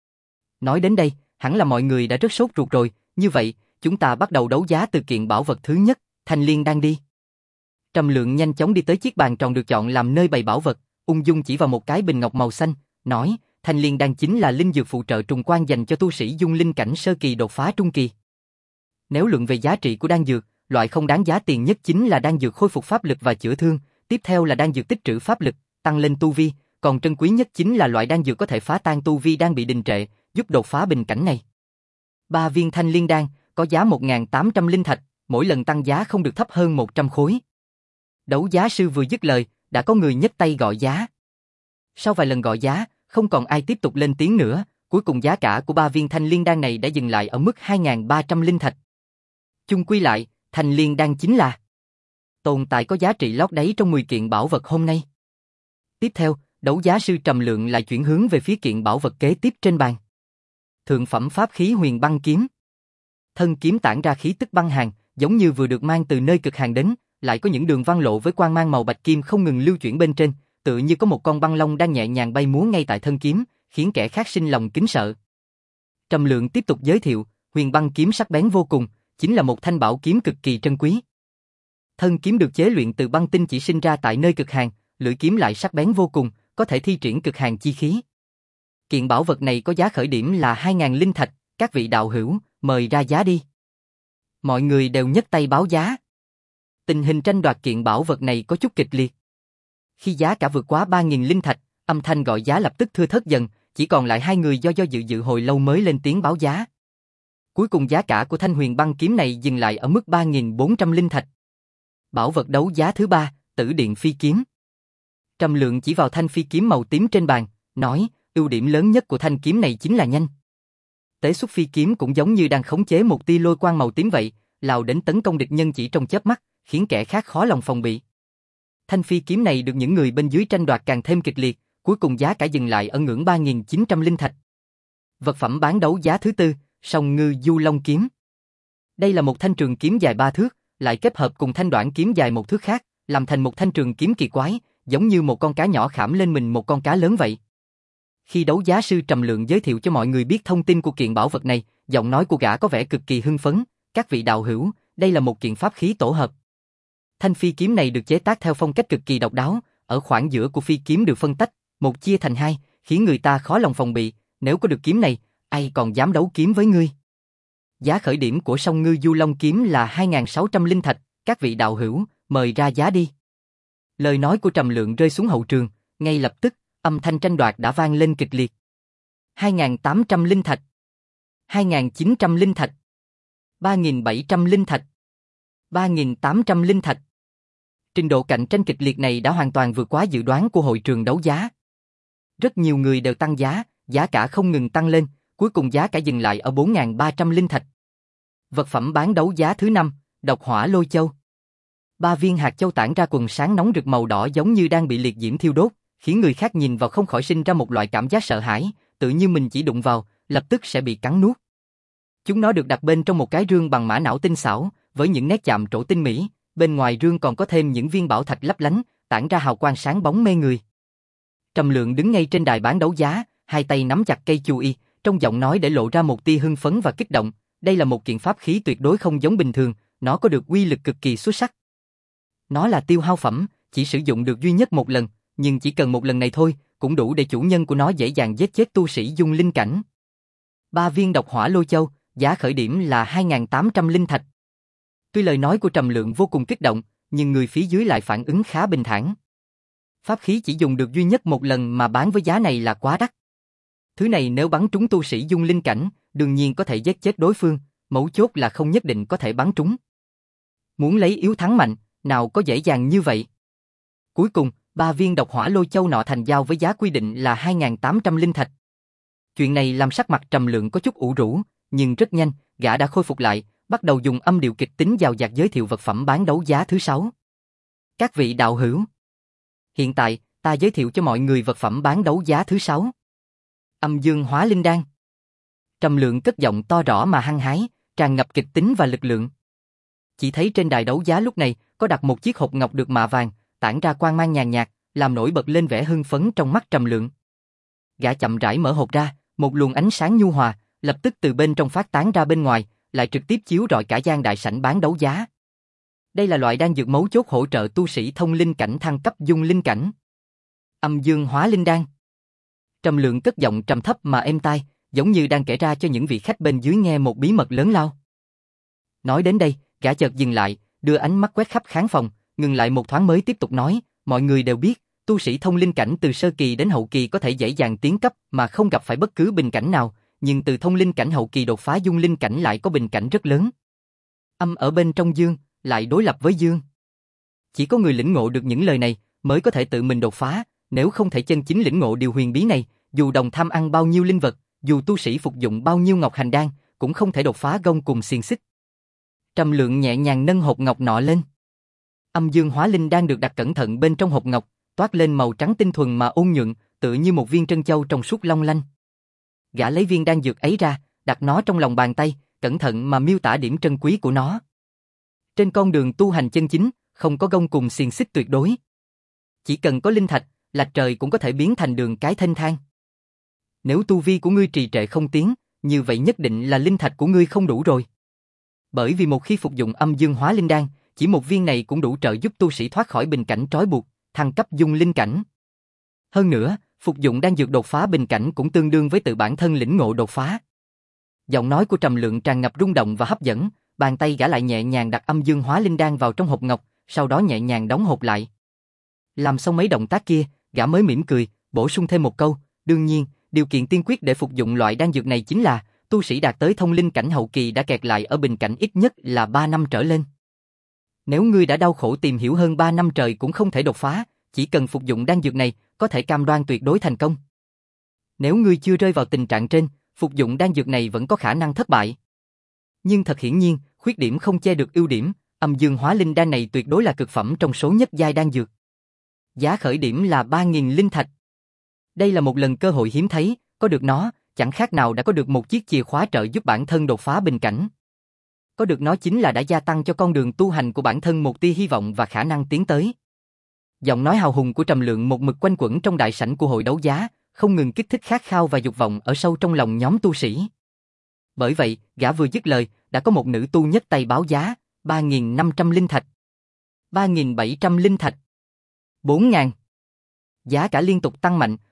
Nói đến đây, hẳn là mọi người đã rất sốt ruột rồi, như vậy, chúng ta bắt đầu đấu giá từ kiện bảo vật thứ nhất, Thanh Liên Đan đi. Trầm Lượng nhanh chóng đi tới chiếc bàn tròn được chọn làm nơi bày bảo vật, ung dung chỉ vào một cái bình ngọc màu xanh, nói, Thanh Liên Đan chính là linh dược phụ trợ trùng quan dành cho tu sĩ dung linh cảnh sơ kỳ đột phá trung kỳ. Nếu luận về giá trị của đan dược, loại không đáng giá tiền nhất chính là đan dược khôi phục pháp lực và chữa thương, tiếp theo là đan dược tích trữ pháp lực, tăng lên tu vi, còn trân quý nhất chính là loại đan dược có thể phá tan tu vi đang bị đình trệ, giúp đột phá bình cảnh này. Ba viên Thanh Liên Đan có giá một nghìn tám trăm linh thạch, mỗi lần tăng giá không được thấp hơn một trăm khối. Đấu giá sư vừa dứt lời, đã có người nhấc tay gọi giá. Sau vài lần gọi giá, không còn ai tiếp tục lên tiếng nữa, cuối cùng giá cả của ba viên Thanh Liên Đan này đã dừng lại ở mức hai nghìn ba trăm linh thạch. Chung quy lại, Thanh Liên Đan chính là tồn tại có giá trị lót đáy trong mười kiện bảo vật hôm nay. Tiếp theo, đấu giá sư Trầm Lượng lại chuyển hướng về phía kiện bảo vật kế tiếp trên bàn. Thượng phẩm pháp khí Huyền Băng Kiếm. Thân kiếm tản ra khí tức băng hàn, giống như vừa được mang từ nơi cực hàn đến, lại có những đường văn lộ với quang mang màu bạch kim không ngừng lưu chuyển bên trên, tựa như có một con băng long đang nhẹ nhàng bay múa ngay tại thân kiếm, khiến kẻ khác sinh lòng kính sợ. Trầm Lượng tiếp tục giới thiệu, Huyền Băng Kiếm sắc bén vô cùng, chính là một thanh bảo kiếm cực kỳ trân quý. Thân kiếm được chế luyện từ băng tinh chỉ sinh ra tại nơi cực hàn, lưỡi kiếm lại sắc bén vô cùng, có thể thi triển cực hàn chi khí. Kiện bảo vật này có giá khởi điểm là hai nghìn linh thạch, các vị đạo hữu, mời ra giá đi. Mọi người đều nhấc tay báo giá. Tình hình tranh đoạt kiện bảo vật này có chút kịch liệt. Khi giá cả vượt quá ba nghìn linh thạch, âm thanh gọi giá lập tức thưa thớt dần, chỉ còn lại hai người do do dự dự hồi lâu mới lên tiếng báo giá. Cuối cùng giá cả của thanh Huyền Băng Kiếm này dừng lại ở mức ba nghìn bốn trăm linh thạch. Bảo vật đấu giá thứ ba, Tử Điện Phi Kiếm. Trầm Lượng chỉ vào thanh phi kiếm màu tím trên bàn, nói, ưu điểm lớn nhất của thanh kiếm này chính là nhanh. Tế xuất phi kiếm cũng giống như đang khống chế một tia lôi quang màu tím vậy, lao đến tấn công địch nhân chỉ trong chớp mắt, khiến kẻ khác khó lòng phòng bị. Thanh phi kiếm này được những người bên dưới tranh đoạt càng thêm kịch liệt, cuối cùng giá cả dừng lại ở ngưỡng ba nghìn chín trăm linh thạch. Vật phẩm bán đấu giá thứ tư, Song Ngư Du Long Kiếm. Đây là một thanh trường kiếm dài ba thước, lại kết hợp cùng thanh đoạn kiếm dài một thước khác, làm thành một thanh trường kiếm kỳ quái, giống như một con cá nhỏ khảm lên mình một con cá lớn vậy. Khi đấu giá sư Trầm Lượng giới thiệu cho mọi người biết thông tin của kiện bảo vật này, giọng nói của gã có vẻ cực kỳ hưng phấn, các vị đạo hữu, đây là một kiện pháp khí tổ hợp. Thanh phi kiếm này được chế tác theo phong cách cực kỳ độc đáo, ở khoảng giữa của phi kiếm được phân tách, một chia thành hai, khiến người ta khó lòng phòng bị, Nếu có được kiếm này, ai còn dám đấu kiếm với ngươi? Giá khởi điểm của Song Ngư Du Long kiếm là hai nghìn sáu trăm linh thạch, các vị đạo hữu, mời ra giá đi. Lời nói của Trầm Lượng rơi xuống hậu trường, ngay lập tức, âm thanh tranh đoạt đã vang lên kịch liệt. hai nghìn tám trăm linh thạch, hai nghìn chín trăm linh thạch, ba nghìn bảy trăm linh thạch, ba nghìn tám trăm linh thạch. Trình độ cạnh tranh kịch liệt này đã hoàn toàn vượt quá dự đoán của hội trường đấu giá. Rất nhiều người đều tăng giá, giá cả không ngừng tăng lên, cuối cùng giá cả dừng lại ở bốn nghìn ba trăm linh thạch. Vật phẩm bán đấu giá thứ năm, Độc Hỏa Lôi Châu. Ba viên hạt châu tản ra quần sáng nóng rực màu đỏ giống như đang bị liệt diễm thiêu đốt, khiến người khác nhìn vào không khỏi sinh ra một loại cảm giác sợ hãi, tự như mình chỉ đụng vào, lập tức sẽ bị cắn nuốt. Chúng nó được đặt bên trong một cái rương bằng mã não tinh xảo, với những nét chạm trổ tinh mỹ, bên ngoài rương còn có thêm những viên bảo thạch lấp lánh, tản ra hào quang sáng bóng mê người. Trầm Lượng đứng ngay trên đài bán đấu giá, hai tay nắm chặt cây chu y, trong giọng nói để lộ ra một tia hưng phấn và kích động, đây là một kiện pháp khí tuyệt đối không giống bình thường, nó có được uy lực cực kỳ xuất sắc. Nó là tiêu hao phẩm, chỉ sử dụng được duy nhất một lần, nhưng chỉ cần một lần này thôi, cũng đủ để chủ nhân của nó dễ dàng giết chết tu sĩ dung linh cảnh. Ba viên Độc Hỏa Lôi Châu, giá khởi điểm là hai nghìn tám trăm linh thạch. Tuy lời nói của Trầm Lượng vô cùng kích động, nhưng người phía dưới lại phản ứng khá bình thản. Pháp khí chỉ dùng được duy nhất một lần mà bán với giá này là quá đắt. Thứ này nếu bắn trúng tu sĩ dung linh cảnh, đương nhiên có thể giết chết đối phương, mấu chốt là không nhất định có thể bắn trúng. Muốn lấy yếu thắng mạnh, nào có dễ dàng như vậy. Cuối cùng, ba viên Độc Hỏa Lôi Châu nọ thành giao với giá quy định là hai nghìn tám trăm linh thạch. Chuyện này làm sắc mặt Trầm Lượng có chút ủ rũ, nhưng rất nhanh, gã đã khôi phục lại, bắt đầu dùng âm điệu kịch tính dào dạt giới thiệu vật phẩm bán đấu giá thứ sáu. Các vị đạo hữu, hiện tại, ta giới thiệu cho mọi người vật phẩm bán đấu giá thứ sáu. Âm Dương Hóa Linh Đan. Trầm Lượng cất giọng to rõ mà hăng hái, tràn ngập kịch tính và lực lượng. Chỉ thấy trên đài đấu giá lúc này, có đặt một chiếc hộp ngọc được mạ vàng, tản ra quang mang nhàn nhạt, làm nổi bật lên vẻ hưng phấn trong mắt Trầm Lượng. Gã chậm rãi mở hộp ra, một luồng ánh sáng nhu hòa, lập tức từ bên trong phát tán ra bên ngoài, lại trực tiếp chiếu rọi cả gian đại sảnh bán đấu giá. Đây là loại đan dược mấu chốt hỗ trợ tu sĩ thông linh cảnh thăng cấp dung linh cảnh. Âm Dương Hóa Linh Đan. Trầm Lượng cất giọng trầm thấp mà êm tai, giống như đang kể ra cho những vị khách bên dưới nghe một bí mật lớn lao. Nói đến đây, gã chợt dừng lại, đưa ánh mắt quét khắp khán phòng, ngừng lại một thoáng mới tiếp tục nói, mọi người đều biết, tu sĩ thông linh cảnh từ sơ kỳ đến hậu kỳ có thể dễ dàng tiến cấp mà không gặp phải bất cứ bình cảnh nào, nhưng từ thông linh cảnh hậu kỳ đột phá dung linh cảnh lại có bình cảnh rất lớn. Âm ở bên trong dương, lại đối lập với dương. Chỉ có người lĩnh ngộ được những lời này mới có thể tự mình đột phá, nếu không thể chân chính lĩnh ngộ điều huyền bí này, dù đồng tham ăn bao nhiêu linh vật, dù tu sĩ phục dụng bao nhiêu ngọc hành đan, cũng không thể đột phá gông cùng xiềng xích. Trầm Lượng nhẹ nhàng nâng hộp ngọc nọ lên. Âm Dương Hóa Linh đang được đặt cẩn thận bên trong hộp ngọc, toát lên màu trắng tinh thuần mà ôn nhuận, tựa như một viên trân châu trong suốt long lanh. Gã lấy viên đan dược ấy ra, đặt nó trong lòng bàn tay, cẩn thận mà miêu tả điểm trân quý của nó. Trên con đường tu hành chân chính, không có gông cùng xiềng xích tuyệt đối. Chỉ cần có linh thạch, lạch trời cũng có thể biến thành đường cái thênh thang. Nếu tu vi của ngươi trì trệ không tiến, như vậy nhất định là linh thạch của ngươi không đủ rồi. Bởi vì một khi phục dụng Âm Dương Hóa Linh Đan, chỉ một viên này cũng đủ trợ giúp tu sĩ thoát khỏi bình cảnh trói buộc, thăng cấp dung linh cảnh. Hơn nữa, phục dụng đan dược đột phá bình cảnh cũng tương đương với tự bản thân lĩnh ngộ đột phá. Giọng nói của Trầm Lượng tràn ngập rung động và hấp dẫn, bàn tay gã lại nhẹ nhàng đặt Âm Dương Hóa Linh Đan vào trong hộp ngọc, sau đó nhẹ nhàng đóng hộp lại. Làm xong mấy động tác kia, gã mới mỉm cười, bổ sung thêm một câu, đương nhiên, điều kiện tiên quyết để phục dụng loại đan dược này chính là tu sĩ đạt tới thông linh cảnh hậu kỳ đã kẹt lại ở bình cảnh ít nhất là ba năm trở lên. Nếu ngươi đã đau khổ tìm hiểu hơn ba năm trời cũng không thể đột phá, chỉ cần phục dụng đan dược này, có thể cam đoan tuyệt đối thành công. Nếu ngươi chưa rơi vào tình trạng trên, phục dụng đan dược này vẫn có khả năng thất bại. Nhưng thật hiển nhiên, khuyết điểm không che được ưu điểm, Âm Dương Hóa Linh Đan này tuyệt đối là cực phẩm trong số nhất giai đan dược. Giá khởi điểm là ba nghìn linh thạch. Đây là một lần cơ hội hiếm thấy, có được nó, chẳng khác nào đã có được một chiếc chìa khóa trợ giúp bản thân đột phá bình cảnh. Có được nó chính là đã gia tăng cho con đường tu hành của bản thân một tia hy vọng và khả năng tiến tới. Giọng nói hào hùng của Trầm Lượng một mực quanh quẩn trong đại sảnh của hội đấu giá, không ngừng kích thích khát khao và dục vọng ở sâu trong lòng nhóm tu sĩ. Bởi vậy, gã vừa dứt lời, đã có một nữ tu nhấc tay báo giá, ba nghìn năm trăm linh thạch, ba nghìn bảy trăm linh thạch, bốn nghìn. Giá cả liên tục tăng mạnh,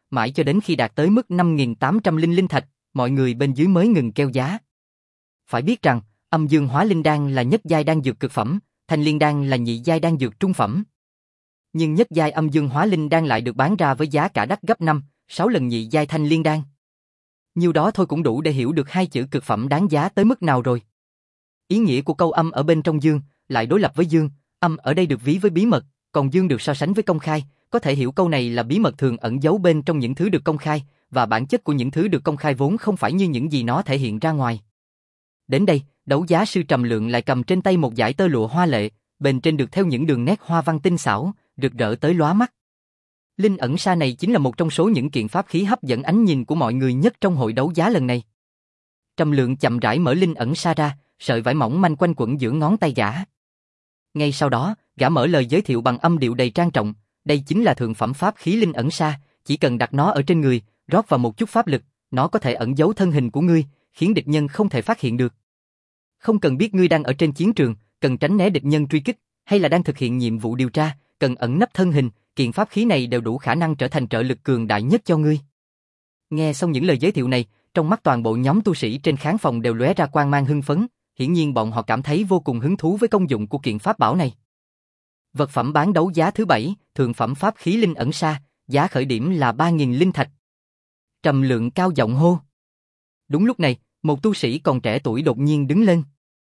mãi cho đến khi đạt tới mức năm nghìn tám trăm linh thạch, mọi người bên dưới mới ngừng kêu giá. Phải biết rằng, âm dương hóa linh đan là nhất giai đan dược cực phẩm, thanh liên đan là nhị giai đan dược trung phẩm. Nhưng nhất giai âm dương hóa linh đan lại được bán ra với giá cả đắt gấp năm, sáu lần nhị giai thanh liên đan. Nhiêu đó thôi cũng đủ để hiểu được hai chữ cực phẩm đáng giá tới mức nào rồi. Ý nghĩa của câu âm ở bên trong dương, lại đối lập với dương, âm ở đây được ví với bí mật, còn dương được so sánh với công khai, có thể hiểu câu này là bí mật thường ẩn giấu bên trong những thứ được công khai, và bản chất của những thứ được công khai vốn không phải như những gì nó thể hiện ra ngoài. Đến đây, đấu giá sư Trầm Lượng lại cầm trên tay một dải tơ lụa hoa lệ, bên trên được thêu những đường nét hoa văn tinh xảo, rực rỡ tới lóa mắt. Linh ẩn sa này chính là một trong số những kiện pháp khí hấp dẫn ánh nhìn của mọi người nhất trong hội đấu giá lần này. Trầm Lượng chậm rãi mở linh ẩn sa ra, sợi vải mỏng manh quanh quẩn giữa ngón tay gã. Ngay sau đó, gã mở lời giới thiệu bằng âm điệu đầy trang trọng, đây chính là thượng phẩm pháp khí linh ẩn sa, chỉ cần đặt nó ở trên người, rót vào một chút pháp lực, nó có thể ẩn giấu thân hình của ngươi, khiến địch nhân không thể phát hiện được. Không cần biết ngươi đang ở trên chiến trường, cần tránh né địch nhân truy kích, hay là đang thực hiện nhiệm vụ điều tra, cần ẩn nấp thân hình, kiện pháp khí này đều đủ khả năng trở thành trợ lực cường đại nhất cho ngươi. Nghe xong những lời giới thiệu này, trong mắt toàn bộ nhóm tu sĩ trên khán phòng đều lóe ra quang mang hưng phấn, hiển nhiên bọn họ cảm thấy vô cùng hứng thú với công dụng của kiện pháp bảo này. Vật phẩm bán đấu giá thứ bảy, thượng phẩm pháp khí linh ẩn sa, giá khởi điểm là ba nghìn linh thạch. Trầm Lượng cao giọng hô. Đúng lúc này, một tu sĩ còn trẻ tuổi đột nhiên đứng lên.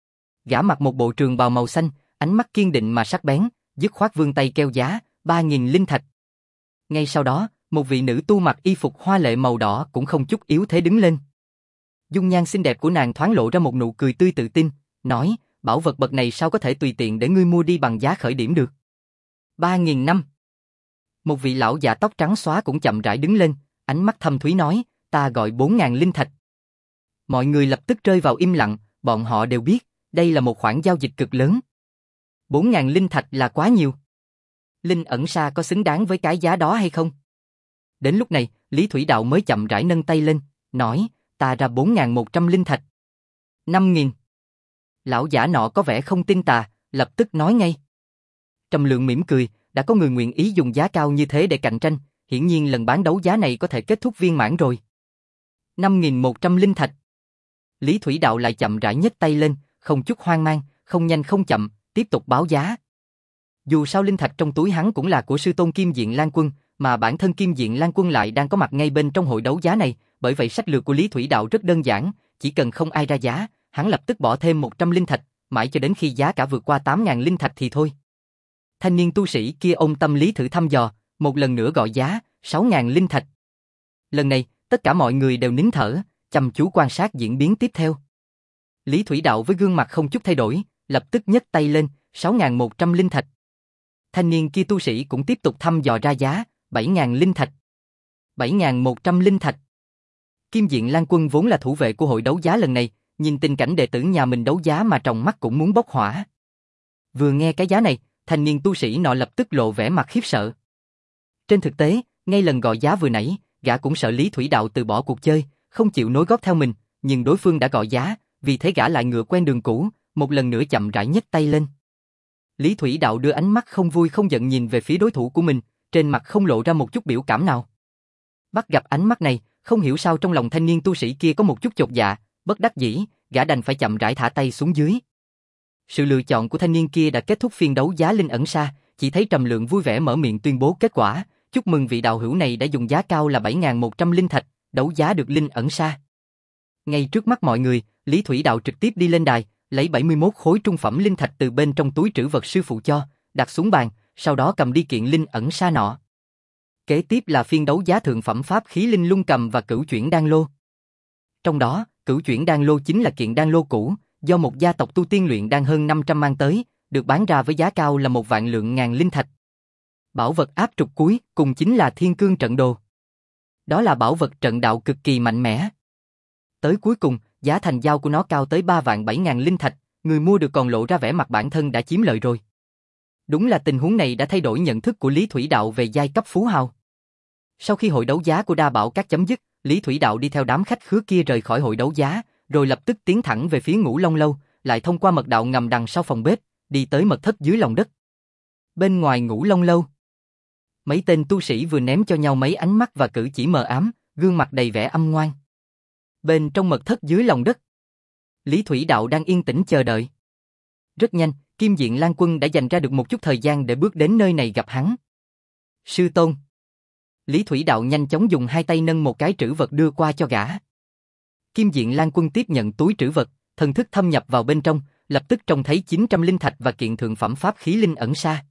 Gã mặc một bộ trường bào màu xanh, ánh mắt kiên định mà sắc bén, dứt khoát vươn tay kêu giá, ba nghìn linh thạch. Ngay sau đó, một vị nữ tu mặc y phục hoa lệ màu đỏ cũng không chút yếu thế đứng lên. Dung nhan xinh đẹp của nàng thoáng lộ ra một nụ cười tươi tự tin, nói, bảo vật bậc này sao có thể tùy tiện để ngươi mua đi bằng giá khởi điểm được. ba nghìn năm. Một vị lão già tóc trắng xóa cũng chậm rãi đứng lên, ánh mắt thâm thúy nói, ta gọi bốn nghìn linh thạch. Mọi người lập tức rơi vào im lặng, bọn họ đều biết, đây là một khoản giao dịch cực lớn. bốn nghìn linh thạch là quá nhiều. Linh ẩn sa có xứng đáng với cái giá đó hay không? Đến lúc này, Lý Thủy Đạo mới chậm rãi nâng tay lên, nói, ta ra bốn nghìn một trăm linh thạch. năm nghìn. Lão giả nọ có vẻ không tin tà, lập tức nói ngay. Trầm Lượng mỉm cười, đã có người nguyện ý dùng giá cao như thế để cạnh tranh, hiển nhiên lần bán đấu giá này có thể kết thúc viên mãn rồi. năm nghìn một trăm linh thạch. Lý Thủy Đạo lại chậm rãi nhấc tay lên, không chút hoang mang, không nhanh không chậm, tiếp tục báo giá. Dù sao linh thạch trong túi hắn cũng là của sư tôn Kim Diện Lan Quân, mà bản thân Kim Diện Lan Quân lại đang có mặt ngay bên trong hội đấu giá này, bởi vậy sách lược của Lý Thủy Đạo rất đơn giản, chỉ cần không ai ra giá, hắn lập tức bỏ thêm một trăm linh thạch, mãi cho đến khi giá cả vượt qua tám nghìn linh thạch thì thôi. Thanh niên tu sĩ kia ôm tâm lý thử thăm dò, một lần nữa gọi giá, sáu nghìn linh thạch. Lần này, tất cả mọi người đều nín thở, chăm chú quan sát diễn biến tiếp theo. Lý Thủy Đạo với gương mặt không chút thay đổi, lập tức nhấc tay lên, sáu nghìn một trăm linh thạch. Thanh niên kia tu sĩ cũng tiếp tục thăm dò ra giá, bảy nghìn linh thạch. bảy nghìn một trăm linh thạch. Kim Diện Lan Quân vốn là thủ vệ của hội đấu giá lần này, nhìn tình cảnh đệ tử nhà mình đấu giá mà trong mắt cũng muốn bốc hỏa. Vừa nghe cái giá này, thanh niên tu sĩ nọ lập tức lộ vẻ mặt khiếp sợ. Trên thực tế, ngay lần gọi giá vừa nãy, gã cũng sợ Lý Thủy Đạo từ bỏ cuộc chơi, không chịu nối gót theo mình, nhưng đối phương đã gọi giá, vì thế gã lại ngựa quen đường cũ, một lần nữa chậm rãi nhấc tay lên. Lý Thủy Đạo đưa ánh mắt không vui không giận nhìn về phía đối thủ của mình, trên mặt không lộ ra một chút biểu cảm nào. Bắt gặp ánh mắt này, không hiểu sao trong lòng thanh niên tu sĩ kia có một chút chột dạ, bất đắc dĩ, gã đành phải chậm rãi thả tay xuống dưới. Sự lựa chọn của thanh niên kia đã kết thúc phiên đấu giá linh ẩn sa, chỉ thấy Trầm Lượng vui vẻ mở miệng tuyên bố kết quả, chúc mừng vị đạo hữu này đã dùng giá cao là bảy nghìn một trăm linh thạch, đấu giá được linh ẩn sa. Ngay trước mắt mọi người, Lý Thủy Đạo trực tiếp đi lên đài, lấy bảy mươi mốt khối trung phẩm linh thạch từ bên trong túi trữ vật sư phụ cho, đặt xuống bàn, sau đó cầm đi kiện linh ẩn sa nọ. Kế tiếp là phiên đấu giá thượng phẩm pháp khí linh lung cầm và cửu chuyển đan lô. Trong đó, cửu chuyển đan lô chính là kiện đan lô cũ, do một gia tộc tu tiên luyện đan hơn năm trăm mang tới, được bán ra với giá cao là một vạn lượng ngàn linh thạch. Bảo vật áp trục cuối cùng chính là Thiên Cương Trận Đồ. Đó là bảo vật trận đạo cực kỳ mạnh mẽ. Tới cuối cùng, giá thành giao của nó cao tới ba vạn bảy nghìn linh thạch, người mua được còn lộ ra vẻ mặt bản thân đã chiếm lợi rồi. Đúng là tình huống này đã thay đổi nhận thức của Lý Thủy Đạo về giai cấp phú hào. Sau khi hội đấu giá của Đa Bảo Các chấm dứt, Lý Thủy Đạo đi theo đám khách khứa kia rời khỏi hội đấu giá, rồi lập tức tiến thẳng về phía Ngũ Long Lâu, lại thông qua mật đạo ngầm đằng sau phòng bếp, đi tới mật thất dưới lòng đất. Bên ngoài Ngũ Long Lâu, Mấy tên tu sĩ vừa ném cho nhau mấy ánh mắt và cử chỉ mờ ám, gương mặt đầy vẻ âm ngoan. Bên trong mật thất dưới lòng đất, Lý Thủy Đạo đang yên tĩnh chờ đợi. Rất nhanh, Kim Diện Lan Quân đã dành ra được một chút thời gian để bước đến nơi này gặp hắn. Sư tôn. Lý Thủy Đạo nhanh chóng dùng hai tay nâng một cái trữ vật đưa qua cho gã. Kim Diện Lan Quân tiếp nhận túi trữ vật, thần thức thâm nhập vào bên trong, lập tức trông thấy chín trăm linh thạch và kiện thượng phẩm pháp khí linh ẩn sa.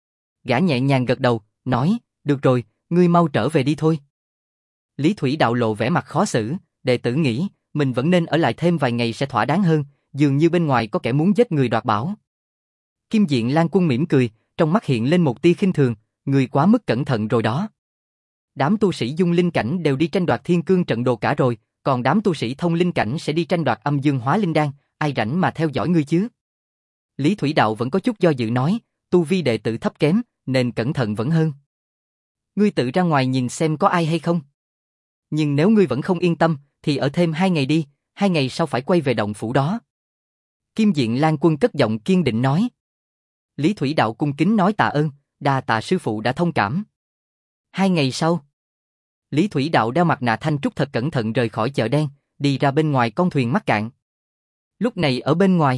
Gã nhẹ nhàng gật đầu, nói, được rồi, ngươi mau trở về đi thôi. Lý Thủy Đạo lộ vẻ mặt khó xử, đệ tử nghĩ, mình vẫn nên ở lại thêm vài ngày sẽ thỏa đáng hơn, dường như bên ngoài có kẻ muốn giết người đoạt bảo. Kim Diện Lan Quân mỉm cười, trong mắt hiện lên một tia khinh thường, người quá mức cẩn thận rồi đó. Đám tu sĩ dung linh cảnh đều đi tranh đoạt thiên cương trận đồ cả rồi, còn đám tu sĩ thông linh cảnh sẽ đi tranh đoạt âm dương hóa linh đan, ai rảnh mà theo dõi ngươi chứ? Lý Thủy Đạo vẫn có chút do dự nói, tu vi đệ tử thấp kém, nên cẩn thận vẫn hơn. Ngươi tự ra ngoài nhìn xem có ai hay không. Nhưng nếu ngươi vẫn không yên tâm, thì ở thêm hai ngày đi, hai ngày sau phải quay về động phủ đó. Kim Diện Lan Quân cất giọng kiên định nói. Lý Thủy Đạo cung kính nói tạ ơn, đa tạ sư phụ đã thông cảm. Hai ngày sau, Lý Thủy Đạo đeo mặt nạ thanh trúc thật cẩn thận rời khỏi chợ đen, đi ra bên ngoài con thuyền mắc cạn. Lúc này ở bên ngoài,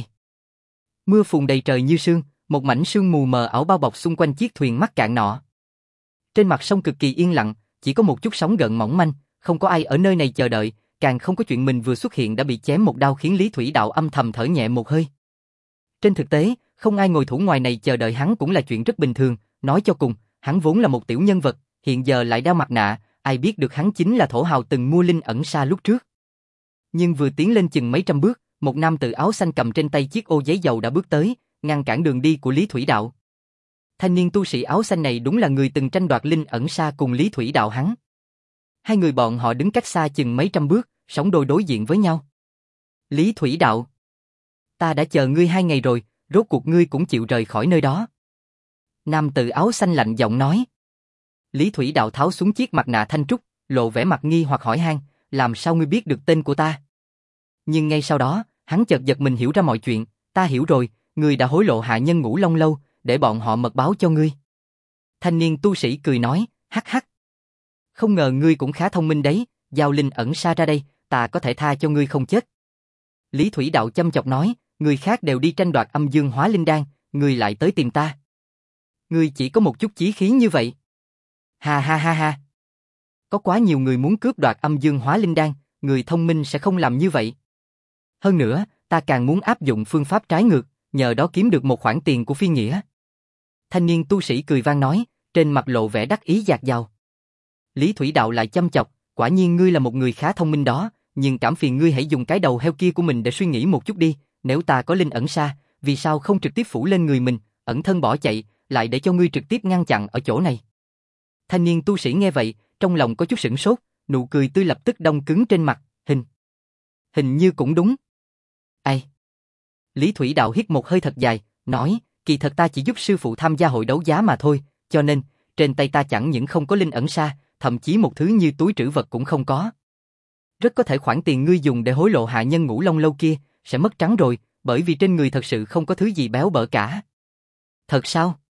mưa phùn đầy trời như sương, một mảnh sương mù mờ ảo bao bọc xung quanh chiếc thuyền mắc cạn nọ. Trên mặt sông cực kỳ yên lặng, chỉ có một chút sóng gợn mỏng manh, không có ai ở nơi này chờ đợi, càng không có chuyện mình vừa xuất hiện đã bị chém một đao khiến Lý Thủy Đạo âm thầm thở nhẹ một hơi. Trên thực tế, không ai ngồi thủ ngoài này chờ đợi hắn cũng là chuyện rất bình thường, nói cho cùng, hắn vốn là một tiểu nhân vật, hiện giờ lại đeo mặt nạ, ai biết được hắn chính là thổ hào từng mua linh ẩn sa lúc trước. Nhưng vừa tiến lên chừng mấy trăm bước, một nam tử áo xanh cầm trên tay chiếc ô giấy dầu đã bước tới, ngăn cản đường đi của Lý Thủy Đạo. Thanh niên tu sĩ áo xanh này đúng là người từng tranh đoạt linh ẩn sa cùng Lý Thủy Đạo hắn. Hai người bọn họ đứng cách xa chừng mấy trăm bước, sóng đôi đối diện với nhau. Lý Thủy Đạo, ta đã chờ ngươi hai ngày rồi, rốt cuộc ngươi cũng chịu rời khỏi nơi đó. Nam tử áo xanh lạnh giọng nói. Lý Thủy Đạo tháo xuống chiếc mặt nạ thanh trúc, lộ vẻ mặt nghi hoặc hỏi han, làm sao ngươi biết được tên của ta? Nhưng ngay sau đó, hắn chợt giật mình hiểu ra mọi chuyện, ta hiểu rồi, ngươi đã hối lộ hạ nhân Ngũ Long Lâu, để bọn họ mật báo cho ngươi. Thanh niên tu sĩ cười nói, hắc hắc. Không ngờ ngươi cũng khá thông minh đấy, giao linh ẩn sa ra đây, ta có thể tha cho ngươi không chết. Lý Thủy Đạo chăm chọc nói, người khác đều đi tranh đoạt âm dương hóa linh đan, ngươi lại tới tìm ta. Ngươi chỉ có một chút chí khí như vậy. Ha ha ha ha. Có quá nhiều người muốn cướp đoạt âm dương hóa linh đan, người thông minh sẽ không làm như vậy. Hơn nữa, ta càng muốn áp dụng phương pháp trái ngược, nhờ đó kiếm được một khoản tiền của phi nghĩa. Thanh niên tu sĩ cười vang nói, trên mặt lộ vẻ đắc ý dạt dào. Lý Thủy Đạo lại chăm chọc, quả nhiên ngươi là một người khá thông minh đó, nhưng cảm phiền ngươi hãy dùng cái đầu heo kia của mình để suy nghĩ một chút đi, nếu ta có linh ẩn sa, vì sao không trực tiếp phủ lên người mình, ẩn thân bỏ chạy, lại để cho ngươi trực tiếp ngăn chặn ở chỗ này. Thanh niên tu sĩ nghe vậy, trong lòng có chút sửng sốt, nụ cười tươi lập tức đông cứng trên mặt, hình. Hình như cũng đúng. Ai? Lý Thủy Đạo hít một hơi thật dài, nói, kỳ thật ta chỉ giúp sư phụ tham gia hội đấu giá mà thôi, cho nên, trên tay ta chẳng những không có linh ẩn sa, thậm chí một thứ như túi trữ vật cũng không có. Rất có thể khoản tiền ngươi dùng để hối lộ hạ nhân Ngũ Long Lâu kia, sẽ mất trắng rồi, bởi vì trên người thật sự không có thứ gì béo bở cả. Thật sao?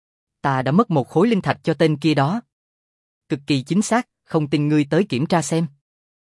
Ta đã mất một khối linh thạch cho tên kia đó. Cực kỳ chính xác, không tin ngươi tới kiểm tra xem.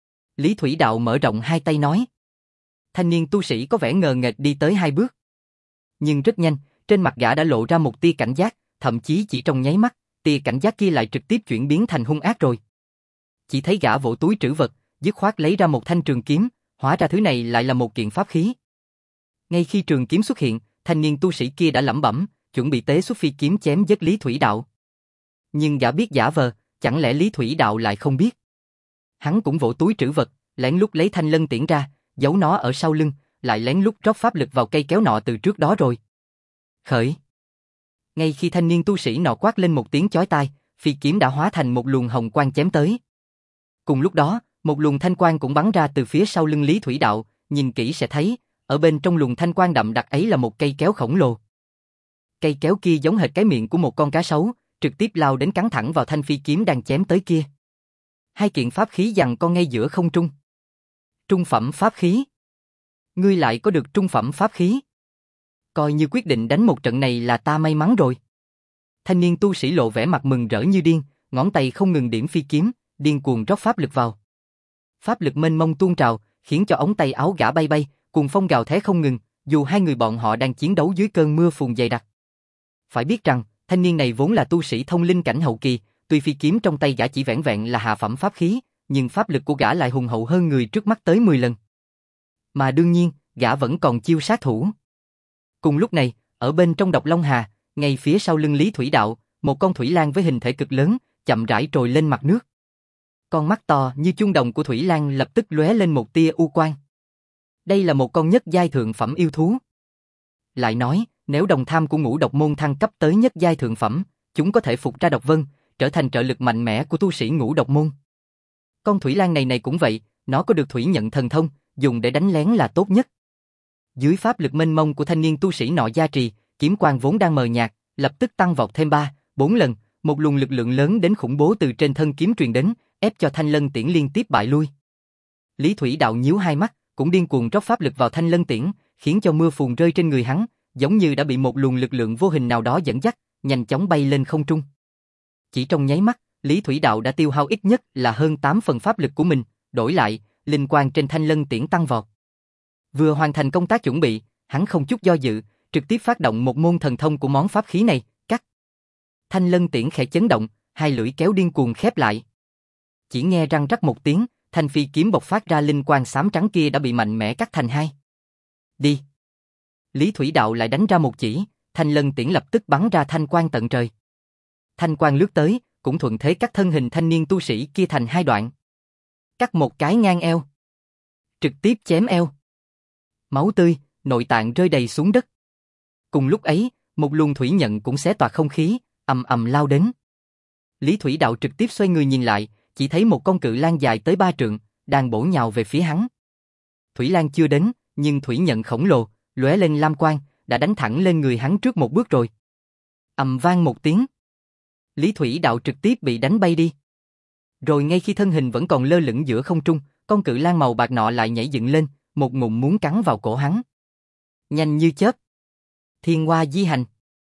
Lý Thủy Đạo mở rộng hai tay nói. Thanh niên tu sĩ có vẻ ngờ nghệch đi tới hai bước. Nhưng rất nhanh, trên mặt gã đã lộ ra một tia cảnh giác, thậm chí chỉ trong nháy mắt, tia cảnh giác kia lại trực tiếp chuyển biến thành hung ác rồi. Chỉ thấy gã vỗ túi trữ vật, dứt khoát lấy ra một thanh trường kiếm, hóa ra thứ này lại là một kiện pháp khí. Ngay khi trường kiếm xuất hiện, thanh niên tu sĩ kia đã lẩm bẩm, chuẩn bị tế xuất phi kiếm chém giết Lý Thủy Đạo. Nhưng gã biết giả vờ, chẳng lẽ Lý Thủy Đạo lại không biết? Hắn cũng vỗ túi trữ vật, lén lút lấy thanh lân tiễn ra, giấu nó ở sau lưng, lại lén lút rót pháp lực vào cây kéo nọ từ trước đó rồi. Khởi. Ngay khi thanh niên tu sĩ nọ quát lên một tiếng chói tai, phi kiếm đã hóa thành một luồng hồng quang chém tới. Cùng lúc đó, một luồng thanh quang cũng bắn ra từ phía sau lưng Lý Thủy Đạo, nhìn kỹ sẽ thấy, ở bên trong luồng thanh quang đậm đặc ấy là một cây kéo khổng lồ. Cây kéo kia giống hệt cái miệng của một con cá sấu, trực tiếp lao đến cắn thẳng vào thanh phi kiếm đang chém tới kia. Hai kiện pháp khí giằng co ngay giữa không trung. Trung phẩm pháp khí. Ngươi lại có được trung phẩm pháp khí. Coi như quyết định đánh một trận này là ta may mắn rồi. thanh niên tu sĩ lộ vẻ mặt mừng rỡ như điên, ngón tay không ngừng điểm phi kiếm, điên cuồng rót pháp lực vào. Pháp lực mênh mông tuôn trào, khiến cho ống tay áo gã bay bay, cuồng phong gào thét không ngừng, dù hai người bọn họ đang chiến đấu dưới cơn mưa phùn dày đặc. Phải biết rằng, thanh niên này vốn là tu sĩ thông linh cảnh hậu kỳ, tuy phi kiếm trong tay gã chỉ vẻn vẹn là hạ phẩm pháp khí, nhưng pháp lực của gã lại hùng hậu hơn người trước mắt tới mười lần. Mà đương nhiên, gã vẫn còn chiêu sát thủ. Cùng lúc này, ở bên trong Độc Long Hà, ngay phía sau lưng Lý Thủy Đạo, một con thủy lang với hình thể cực lớn, chậm rãi trồi lên mặt nước. Con mắt to như chuông đồng của thủy lang lập tức lóe lên một tia u quang. Đây là một con nhất giai thượng phẩm yêu thú. Lại nói, nếu đồng tham của ngũ độc môn thăng cấp tới nhất giai thượng phẩm, chúng có thể phục ra độc vân, trở thành trợ lực mạnh mẽ của tu sĩ ngũ độc môn. Con thủy lang này này cũng vậy, nó có được thủy nhận thần thông, dùng để đánh lén là tốt nhất. Dưới pháp lực mênh mông của thanh niên tu sĩ nọ gia trì, kiếm quang vốn đang mờ nhạt, lập tức tăng vọt thêm ba, bốn lần, một luồng lực lượng lớn đến khủng bố từ trên thân kiếm truyền đến, ép cho Thanh Lân Tiễn liên tiếp bại lui. Lý Thủy Đạo nhíu hai mắt, cũng điên cuồng rót pháp lực vào Thanh Lân Tiễn, khiến cho mưa phùn rơi trên người hắn, giống như đã bị một luồng lực lượng vô hình nào đó dẫn dắt, nhanh chóng bay lên không trung. Chỉ trong nháy mắt, Lý Thủy Đạo đã tiêu hao ít nhất là hơn tám phần pháp lực của mình, đổi lại, linh quang trên Thanh Lân Tiễn tăng vọt. Vừa hoàn thành công tác chuẩn bị, hắn không chút do dự, trực tiếp phát động một môn thần thông của món pháp khí này, cắt. Thanh Lân Tiễn khẽ chấn động, hai lưỡi kéo điên cuồng khép lại. Chỉ nghe răng rắc một tiếng, thanh phi kiếm bộc phát ra linh quang xám trắng kia đã bị mạnh mẽ cắt thành hai. Đi. Lý Thủy Đạo lại đánh ra một chỉ, Thanh Lân Tiễn lập tức bắn ra thanh quang tận trời. Thanh quang lướt tới, cũng thuận thế cắt thân hình thanh niên tu sĩ kia thành hai đoạn. Cắt một cái ngang eo. Trực tiếp chém eo. Máu tươi, nội tạng rơi đầy xuống đất. Cùng lúc ấy, một luồng thủy nhận cũng xé toạc không khí, ầm ầm lao đến. Lý Thủy Đạo trực tiếp xoay người nhìn lại, chỉ thấy một con cự lang dài tới ba trượng, đang bổ nhào về phía hắn. Thủy lang chưa đến, nhưng thủy nhận khổng lồ, lóe lên lam quang, đã đánh thẳng lên người hắn trước một bước rồi. Ầm vang một tiếng. Lý Thủy Đạo trực tiếp bị đánh bay đi. Rồi ngay khi thân hình vẫn còn lơ lửng giữa không trung, con cự lang màu bạc nọ lại nhảy dựng lên, một ngụm muốn cắn vào cổ hắn. Nhanh như chớp. Thiên Hoa Di Hành.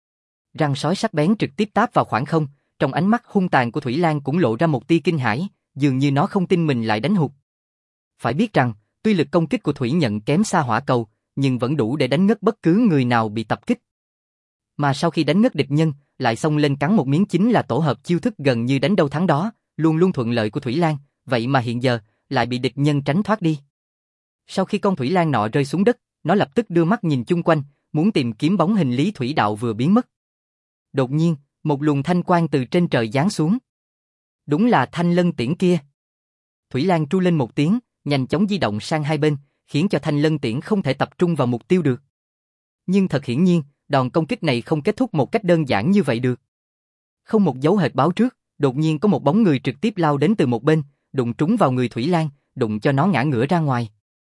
Răng sói sắc bén trực tiếp táp vào khoảng không, trong ánh mắt hung tàn của Thủy Lang cũng lộ ra một tia kinh hãi, dường như nó không tin mình lại đánh hụt. Phải biết rằng, tuy lực công kích của Thủy Nhận kém xa hỏa cầu, nhưng vẫn đủ để đánh ngất bất cứ người nào bị tập kích. Mà sau khi đánh ngất địch nhân, lại xông lên cắn một miếng chính là tổ hợp chiêu thức gần như đánh đâu thắng đó, luôn luôn thuận lợi của Thủy Lang, vậy mà hiện giờ lại bị địch nhân tránh thoát đi. Sau khi con Thủy Lang nọ rơi xuống đất, nó lập tức đưa mắt nhìn chung quanh, muốn tìm kiếm bóng hình Lý Thủy Đạo vừa biến mất. Đột nhiên, một luồng thanh quang từ trên trời giáng xuống. Đúng là Thanh Lân Tiễn kia. Thủy Lang tru lên một tiếng, nhanh chóng di động sang hai bên, khiến cho Thanh Lân Tiễn không thể tập trung vào mục tiêu được. Nhưng thật hiển nhiên, đòn công kích này không kết thúc một cách đơn giản như vậy được. Không một dấu hệt báo trước, đột nhiên có một bóng người trực tiếp lao đến từ một bên, đụng trúng vào người Thủy Lang, đụng cho nó ngã ngửa ra ngoài.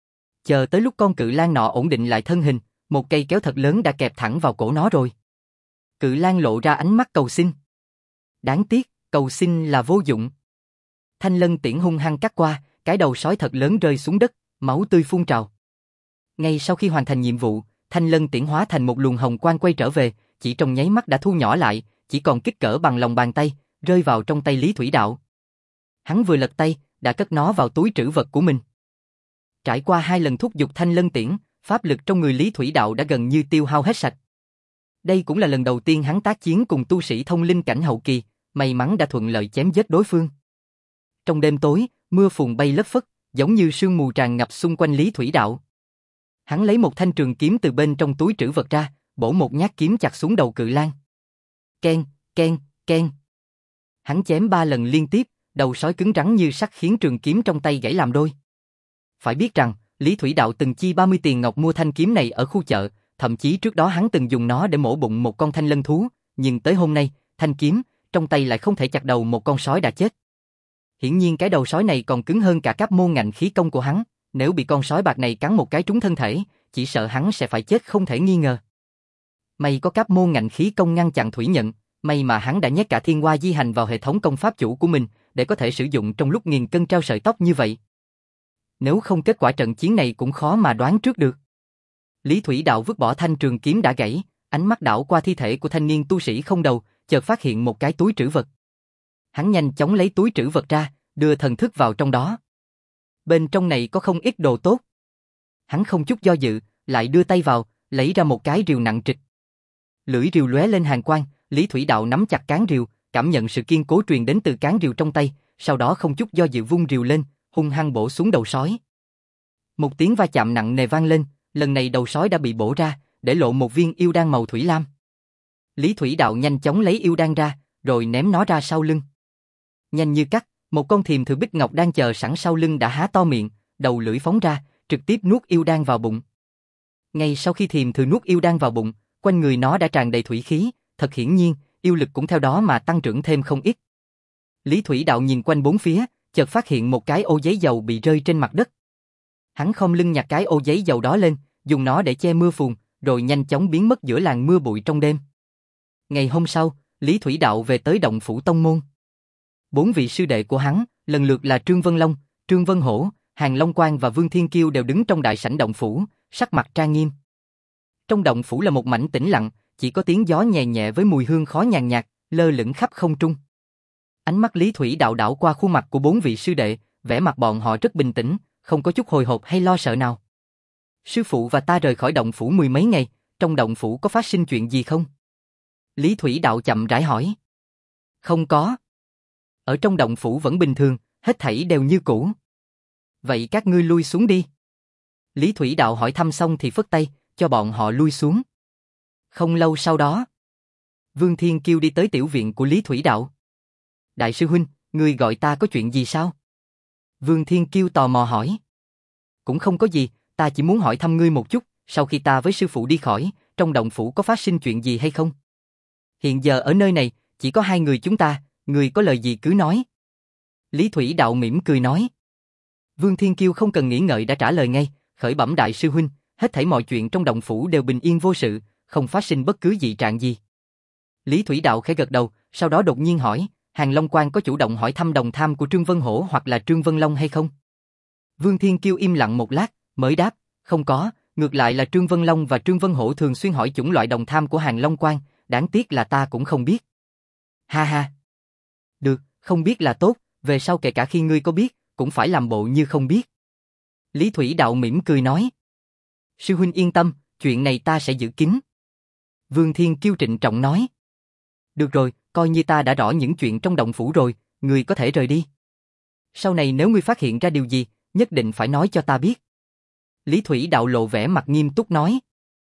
Chờ tới lúc con cự lang nọ ổn định lại thân hình, một cây kéo thật lớn đã kẹp thẳng vào cổ nó rồi. Cự lang lộ ra ánh mắt cầu xin. Đáng tiếc, cầu xin là vô dụng. Thanh Lân Tiễn hung hăng cắt qua, cái đầu sói thật lớn rơi xuống đất, máu tươi phun trào. Ngay sau khi hoàn thành nhiệm vụ, Thanh Lân Tiễn hóa thành một luồng hồng quang quay trở về, chỉ trong nháy mắt đã thu nhỏ lại, chỉ còn kích cỡ bằng lòng bàn tay, rơi vào trong tay Lý Thủy Đạo. Hắn vừa lật tay, đã cất nó vào túi trữ vật của mình. Trải qua hai lần thúc giục Thanh Lân Tiễn, pháp lực trong người Lý Thủy Đạo đã gần như tiêu hao hết sạch. Đây cũng là lần đầu tiên hắn tác chiến cùng tu sĩ thông linh cảnh hậu kỳ, may mắn đã thuận lợi chém giết đối phương. Trong đêm tối, mưa phùn bay lất phất, giống như sương mù tràn ngập xung quanh Lý Thủy Đạo. Hắn lấy một thanh trường kiếm từ bên trong túi trữ vật ra, bổ một nhát kiếm chặt xuống đầu cự lang. Ken, ken, ken. Hắn chém ba lần liên tiếp, đầu sói cứng rắn như sắt khiến trường kiếm trong tay gãy làm đôi. Phải biết rằng, Lý Thủy Đạo từng chi ba mươi tiền ngọc mua thanh kiếm này ở khu chợ, thậm chí trước đó hắn từng dùng nó để mổ bụng một con thanh lân thú, nhưng tới hôm nay, thanh kiếm trong tay lại không thể chặt đầu một con sói đã chết. Hiển nhiên cái đầu sói này còn cứng hơn cả các môn ngạnh khí công của hắn, nếu bị con sói bạc này cắn một cái trúng thân thể, chỉ sợ hắn sẽ phải chết không thể nghi ngờ. May có các môn ngạnh khí công ngăn chặn Thủy Nhận, may mà hắn đã nhét cả Thiên Hoa Di Hành vào hệ thống công pháp chủ của mình, để có thể sử dụng trong lúc nghìn cân treo sợi tóc như vậy. Nếu không kết quả trận chiến này cũng khó mà đoán trước được. Lý Thủy Đạo vứt bỏ thanh trường kiếm đã gãy, ánh mắt đảo qua thi thể của thanh niên tu sĩ không đầu, chợt phát hiện một cái túi trữ vật. Hắn nhanh chóng lấy túi trữ vật ra, đưa thần thức vào trong đó. Bên trong này có không ít đồ tốt. Hắn không chút do dự, lại đưa tay vào, lấy ra một cái rìu nặng trịch. Lưỡi rìu lóe lên hàn quang, Lý Thủy Đạo nắm chặt cán rìu, cảm nhận sự kiên cố truyền đến từ cán rìu trong tay, sau đó không chút do dự vung rìu lên, hung hăng bổ xuống đầu sói. Một tiếng va chạm nặng nề vang lên, lần này đầu sói đã bị bổ ra, để lộ một viên yêu đan màu thủy lam. Lý Thủy Đạo nhanh chóng lấy yêu đan ra, rồi ném nó ra sau lưng. Nhanh như cắt, một con thiềm thử bích ngọc đang chờ sẵn sau lưng đã há to miệng, đầu lưỡi phóng ra, trực tiếp nuốt yêu đan vào bụng. Ngay sau khi thiềm thử nuốt yêu đan vào bụng, quanh người nó đã tràn đầy thủy khí, thật hiển nhiên, yêu lực cũng theo đó mà tăng trưởng thêm không ít. Lý Thủy Đạo nhìn quanh bốn phía, chợt phát hiện một cái ô giấy dầu bị rơi trên mặt đất. Hắn khom lưng nhặt cái ô giấy dầu đó lên, dùng nó để che mưa phùn, rồi nhanh chóng biến mất giữa làn mưa bụi trong đêm. Ngày hôm sau, Lý Thủy Đạo về tới động phủ tông môn. Bốn vị sư đệ của hắn, lần lượt là Trương Vân Long, Trương Vân Hổ, Hàn Long Quang và Vương Thiên Kiêu đều đứng trong đại sảnh động phủ, sắc mặt trang nghiêm. Trong động phủ là một mảnh tĩnh lặng, chỉ có tiếng gió nhẹ nhẹ với mùi hương khói nhàn nhạt, lơ lửng khắp không trung. Ánh mắt Lý Thủy Đạo đảo qua khuôn mặt của bốn vị sư đệ, vẻ mặt bọn họ rất bình tĩnh, không có chút hồi hộp hay lo sợ nào. Sư phụ và ta rời khỏi động phủ mười mấy ngày, trong động phủ có phát sinh chuyện gì không? Lý Thủy Đạo chậm rãi hỏi. Không có. Ở trong động phủ vẫn bình thường, hết thảy đều như cũ. Vậy các ngươi lui xuống đi. Lý Thủy Đạo hỏi thăm xong thì phất tay, cho bọn họ lui xuống. Không lâu sau đó, Vương Thiên Kiêu đi tới tiểu viện của Lý Thủy Đạo. Đại sư huynh, ngươi gọi ta có chuyện gì sao? Vương Thiên Kiêu tò mò hỏi. Cũng không có gì, ta chỉ muốn hỏi thăm ngươi một chút, sau khi ta với sư phụ đi khỏi, trong động phủ có phát sinh chuyện gì hay không? Hiện giờ ở nơi này, chỉ có hai người chúng ta, ngươi có lời gì cứ nói. Lý Thủy Đạo mỉm cười nói. Vương Thiên Kiêu không cần nghĩ ngợi đã trả lời ngay, khởi bẩm đại sư huynh, hết thảy mọi chuyện trong động phủ đều bình yên vô sự, không phát sinh bất cứ dị trạng gì. Lý Thủy Đạo khẽ gật đầu, sau đó đột nhiên hỏi, Hàn Long Quang có chủ động hỏi thăm đồng tham của Trương Vân Hổ hoặc là Trương Vân Long hay không? Vương Thiên Kiêu im lặng một lát, mới đáp, không có, ngược lại là Trương Vân Long và Trương Vân Hổ thường xuyên hỏi chủng loại đồng tham của Hàn Long Quang, đáng tiếc là ta cũng không biết. Ha ha. Được, không biết là tốt, về sau kể cả khi ngươi có biết, cũng phải làm bộ như không biết. Lý Thủy Đạo mỉm cười nói. Sư huynh yên tâm, chuyện này ta sẽ giữ kín. Vương Thiên Kiêu trịnh trọng nói. Được rồi, coi như ta đã rõ những chuyện trong động phủ rồi, ngươi có thể rời đi. Sau này nếu ngươi phát hiện ra điều gì, nhất định phải nói cho ta biết. Lý Thủy Đạo lộ vẻ mặt nghiêm túc nói.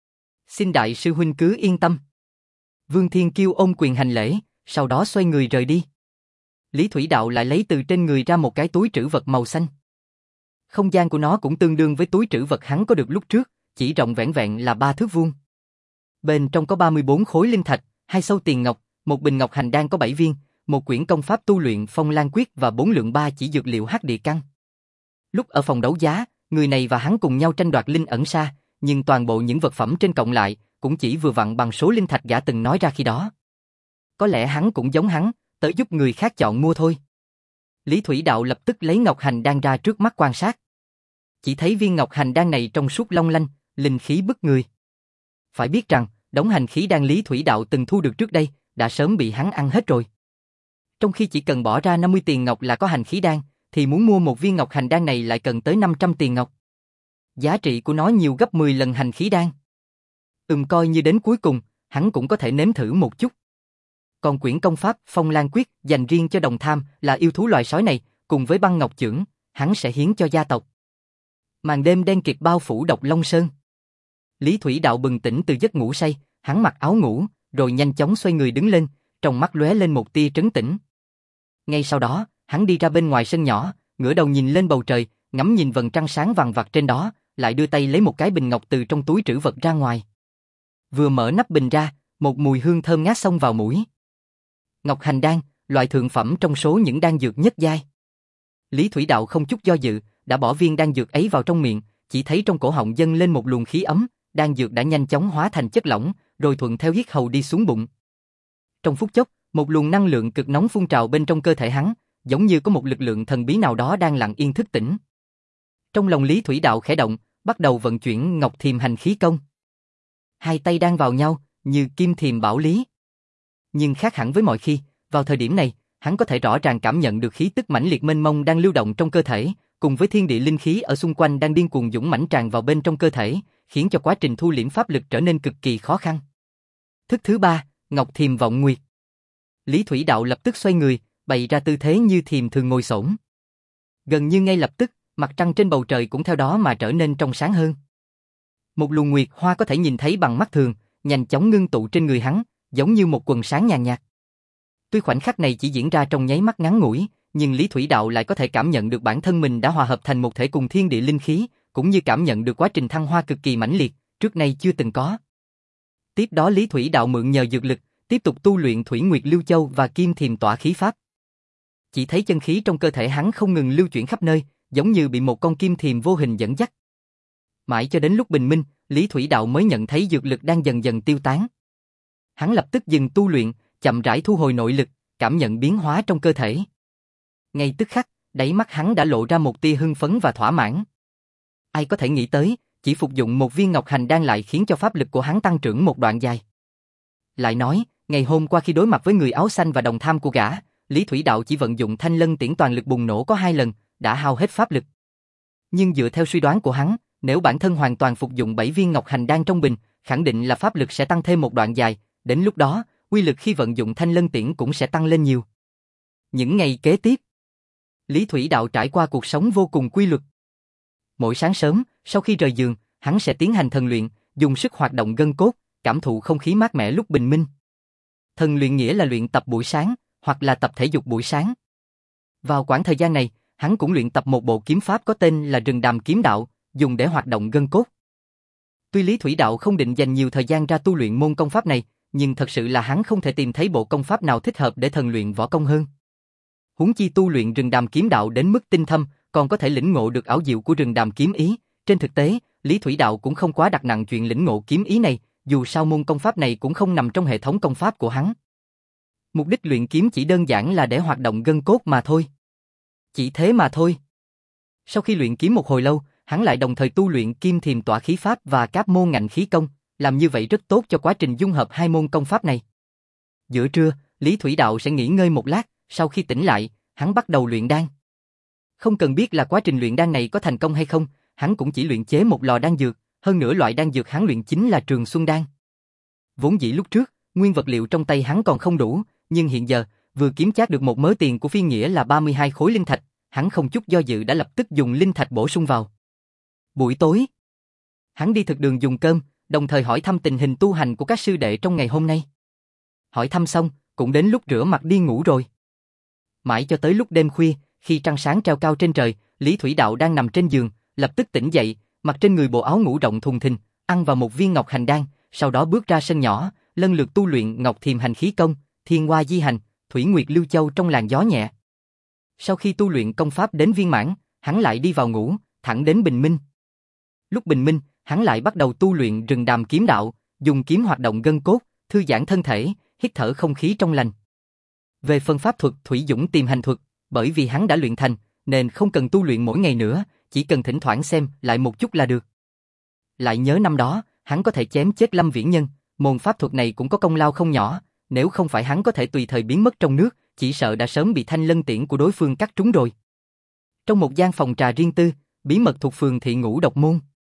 Xin đại sư huynh cứ yên tâm. Vương Thiên Kiêu ôm quyền hành lễ, sau đó xoay người rời đi. Lý Thủy Đạo lại lấy từ trên người ra một cái túi trữ vật màu xanh. Không gian của nó cũng tương đương với túi trữ vật hắn có được lúc trước, chỉ rộng vẻn vẹn là ba thước vuông. Bên trong có ba mươi bốn khối linh thạch, hai sâu tiền ngọc, một bình ngọc hành đan có bảy viên, một quyển công pháp tu luyện Phong Lan Quyết và bốn lượng ba chỉ dược liệu hắc địa căn. Lúc ở phòng đấu giá, người này và hắn cùng nhau tranh đoạt linh ẩn sa, nhưng toàn bộ những vật phẩm trên cộng lại cũng chỉ vừa vặn bằng số linh thạch gã từng nói ra khi đó. Có lẽ hắn cũng giống hắn, tới giúp người khác chọn mua thôi. Lý Thủy Đạo lập tức lấy ngọc hành đan ra trước mắt quan sát. Chỉ thấy viên ngọc hành đan này trong suốt long lanh, linh khí bức người. Phải biết rằng, đống hành khí đan Lý Thủy Đạo từng thu được trước đây, đã sớm bị hắn ăn hết rồi. Trong khi chỉ cần bỏ ra năm mươi tiền ngọc là có hành khí đan, thì muốn mua một viên ngọc hành đan này lại cần tới năm trăm tiền ngọc. Giá trị của nó nhiều gấp mười lần hành khí đan. Ừm coi như đến cuối cùng, hắn cũng có thể nếm thử một chút. Còn quyển công pháp Phong Lan Quyết dành riêng cho đồng tham là yêu thú loài sói này, cùng với băng ngọc chưởng, hắn sẽ hiến cho gia tộc. Màn đêm đen kịt bao phủ Độc Long Sơn. Lý Thủy Đạo bừng tỉnh từ giấc ngủ say, hắn mặc áo ngủ, rồi nhanh chóng xoay người đứng lên, trong mắt lóe lên một tia trấn tĩnh. Ngay sau đó, hắn đi ra bên ngoài sân nhỏ, ngửa đầu nhìn lên bầu trời, ngắm nhìn vầng trăng sáng vàng vặc trên đó, lại đưa tay lấy một cái bình ngọc từ trong túi trữ vật ra ngoài. Vừa mở nắp bình ra, một mùi hương thơm ngát xông vào mũi. Ngọc hành đan, loại thượng phẩm trong số những đan dược nhất giai. Lý Thủy Đạo không chút do dự, đã bỏ viên đan dược ấy vào trong miệng, chỉ thấy trong cổ họng dâng lên một luồng khí ấm, đan dược đã nhanh chóng hóa thành chất lỏng, rồi thuận theo huyết hầu đi xuống bụng. Trong phút chốc, một luồng năng lượng cực nóng phun trào bên trong cơ thể hắn, giống như có một lực lượng thần bí nào đó đang lặng yên thức tỉnh. Trong lòng Lý Thủy Đạo khẽ động, bắt đầu vận chuyển Ngọc Thiềm Hành Khí Công. Hai tay đang vào nhau, như kim thiềm bảo lý. Nhưng khác hẳn với mọi khi, vào thời điểm này, hắn có thể rõ ràng cảm nhận được khí tức mãnh liệt mênh mông đang lưu động trong cơ thể, cùng với thiên địa linh khí ở xung quanh đang điên cuồng dũng mãnh tràn vào bên trong cơ thể, khiến cho quá trình thu liễm pháp lực trở nên cực kỳ khó khăn. Thức thứ ba, Ngọc Thiềm Vọng Nguyệt. Lý Thủy Đạo lập tức xoay người, bày ra tư thế như thiềm thường ngồi xổm. Gần như ngay lập tức, mặt trăng trên bầu trời cũng theo đó mà trở nên trong sáng hơn. Một luồng nguyệt hoa có thể nhìn thấy bằng mắt thường, nhanh chóng ngưng tụ trên người hắn, giống như một quần sáng nhàn nhạt. Tuy khoảnh khắc này chỉ diễn ra trong nháy mắt ngắn ngủi, nhưng Lý Thủy Đạo lại có thể cảm nhận được bản thân mình đã hòa hợp thành một thể cùng thiên địa linh khí, cũng như cảm nhận được quá trình thăng hoa cực kỳ mãnh liệt, trước nay chưa từng có. Tiếp đó Lý Thủy Đạo mượn nhờ dược lực, tiếp tục tu luyện Thủy Nguyệt Lưu Châu và Kim Thiềm Tỏa Khí Pháp. Chỉ thấy chân khí trong cơ thể hắn không ngừng lưu chuyển khắp nơi, giống như bị một con kim thiềm vô hình dẫn dắt. Mãi cho đến lúc bình minh, Lý Thủy Đạo mới nhận thấy dược lực đang dần dần tiêu tán. Hắn lập tức dừng tu luyện, chậm rãi thu hồi nội lực, cảm nhận biến hóa trong cơ thể. Ngay tức khắc, đáy mắt hắn đã lộ ra một tia hưng phấn và thỏa mãn. Ai có thể nghĩ tới, chỉ phục dụng một viên ngọc hành đan lại khiến cho pháp lực của hắn tăng trưởng một đoạn dài. Lại nói, ngày hôm qua khi đối mặt với người áo xanh và đồng tham của gã, Lý Thủy Đạo chỉ vận dụng Thanh Lân Tiễn toàn lực bùng nổ có hai lần, đã hao hết pháp lực. Nhưng dựa theo suy đoán của hắn, nếu bản thân hoàn toàn phục dụng bảy viên ngọc hành đan trong bình, khẳng định là pháp lực sẽ tăng thêm một đoạn dài, đến lúc đó, uy lực khi vận dụng Thanh Lân Tiễn cũng sẽ tăng lên nhiều. Những ngày kế tiếp, Lý Thủy Đạo trải qua cuộc sống vô cùng quy luật. Mỗi sáng sớm, sau khi rời giường, hắn sẽ tiến hành thần luyện, dùng sức hoạt động gân cốt, cảm thụ không khí mát mẻ lúc bình minh. Thần luyện nghĩa là luyện tập buổi sáng, hoặc là tập thể dục buổi sáng. Vào quãng thời gian này, hắn cũng luyện tập một bộ kiếm pháp có tên là Rừng Đàm Kiếm Đạo, dùng để hoạt động gân cốt. Tuy Lý Thủy Đạo không định dành nhiều thời gian ra tu luyện môn công pháp này, nhưng thật sự là hắn không thể tìm thấy bộ công pháp nào thích hợp để thần luyện võ công hơn. Huống chi tu luyện Rừng Đàm Kiếm Đạo đến mức tinh thâm, còn có thể lĩnh ngộ được ảo diệu của Rừng Đàm Kiếm Ý. Trên thực tế, Lý Thủy Đạo cũng không quá đặt nặng chuyện lĩnh ngộ kiếm ý này, dù sao môn công pháp này cũng không nằm trong hệ thống công pháp của hắn. Mục đích luyện kiếm chỉ đơn giản là để hoạt động gân cốt mà thôi. Chỉ thế mà thôi. Sau khi luyện kiếm một hồi lâu, hắn lại đồng thời tu luyện Kim Thiềm Tỏa Khí Pháp và các môn ngạnh khí công, làm như vậy rất tốt cho quá trình dung hợp hai môn công pháp này. Giữa trưa, Lý Thủy Đạo sẽ nghỉ ngơi một lát, sau khi tỉnh lại, hắn bắt đầu luyện đan. Không cần biết là quá trình luyện đan này có thành công hay không, hắn cũng chỉ luyện chế một lò đan dược, hơn nữa loại đan dược hắn luyện chính là Trường Xuân Đan. Vốn dĩ lúc trước, nguyên vật liệu trong tay hắn còn không đủ, nhưng hiện giờ, vừa kiếm chác được một mớ tiền của Phi Nghĩa là ba mươi hai khối linh thạch, hắn không chút do dự đã lập tức dùng linh thạch bổ sung vào. Buổi tối, hắn đi thực đường dùng cơm, đồng thời hỏi thăm tình hình tu hành của các sư đệ trong ngày hôm nay. Hỏi thăm xong, cũng đến lúc rửa mặt đi ngủ rồi. Mãi cho tới lúc đêm khuya, khi trăng sáng treo cao trên trời, Lý Thủy Đạo đang nằm trên giường, lập tức tỉnh dậy, mặc trên người bộ áo ngủ rộng thùng thình, ăn vào một viên ngọc hành đan, sau đó bước ra sân nhỏ, lần lượt tu luyện Ngọc Thiềm Hành Khí Công, Thiên Hoa Di Hành, Thủy Nguyệt Lưu Châu trong làn gió nhẹ. Sau khi tu luyện công pháp đến viên mãn, hắn lại đi vào ngủ, thẳng đến bình minh. Lúc bình minh, hắn lại bắt đầu tu luyện Rừng Đàm Kiếm Đạo, dùng kiếm hoạt động gân cốt, thư giãn thân thể, hít thở không khí trong lành. Về phần pháp thuật Thủy Dũng Tiềm Hành Thuật, bởi vì hắn đã luyện thành, nên không cần tu luyện mỗi ngày nữa, chỉ cần thỉnh thoảng xem lại một chút là được. Lại nhớ năm đó, hắn có thể chém chết Lâm Viễn Nhân, môn pháp thuật này cũng có công lao không nhỏ, nếu không phải hắn có thể tùy thời biến mất trong nước, chỉ sợ đã sớm bị Thanh Lân Tiễn của đối phương cắt trúng rồi. Trong một gian phòng trà riêng tư, bí mật thuộc phường Thị Ngũ Độc Môn,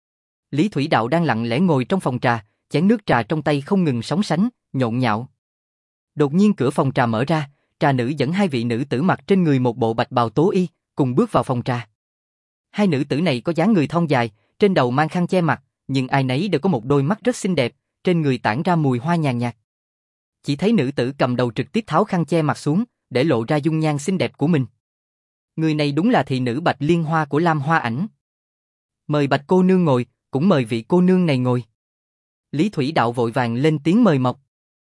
Lý Thủy Đạo đang lặng lẽ ngồi trong phòng trà, chén nước trà trong tay không ngừng sóng sánh, nhộn nhạo. Đột nhiên cửa phòng trà mở ra, trà nữ dẫn hai vị nữ tử mặc trên người một bộ bạch bào tố y, cùng bước vào phòng trà. Hai nữ tử này có dáng người thon dài, trên đầu mang khăn che mặt, nhưng ai nấy đều có một đôi mắt rất xinh đẹp, trên người tản ra mùi hoa nhàn nhạt. Chỉ thấy nữ tử cầm đầu trực tiếp tháo khăn che mặt xuống, để lộ ra dung nhan xinh đẹp của mình. Người này đúng là thị nữ Bạch Liên Hoa của Lam Hoa Ảnh. Mời Bạch cô nương ngồi, cũng mời vị cô nương này ngồi. Lý Thủy Đạo vội vàng lên tiếng mời mọc.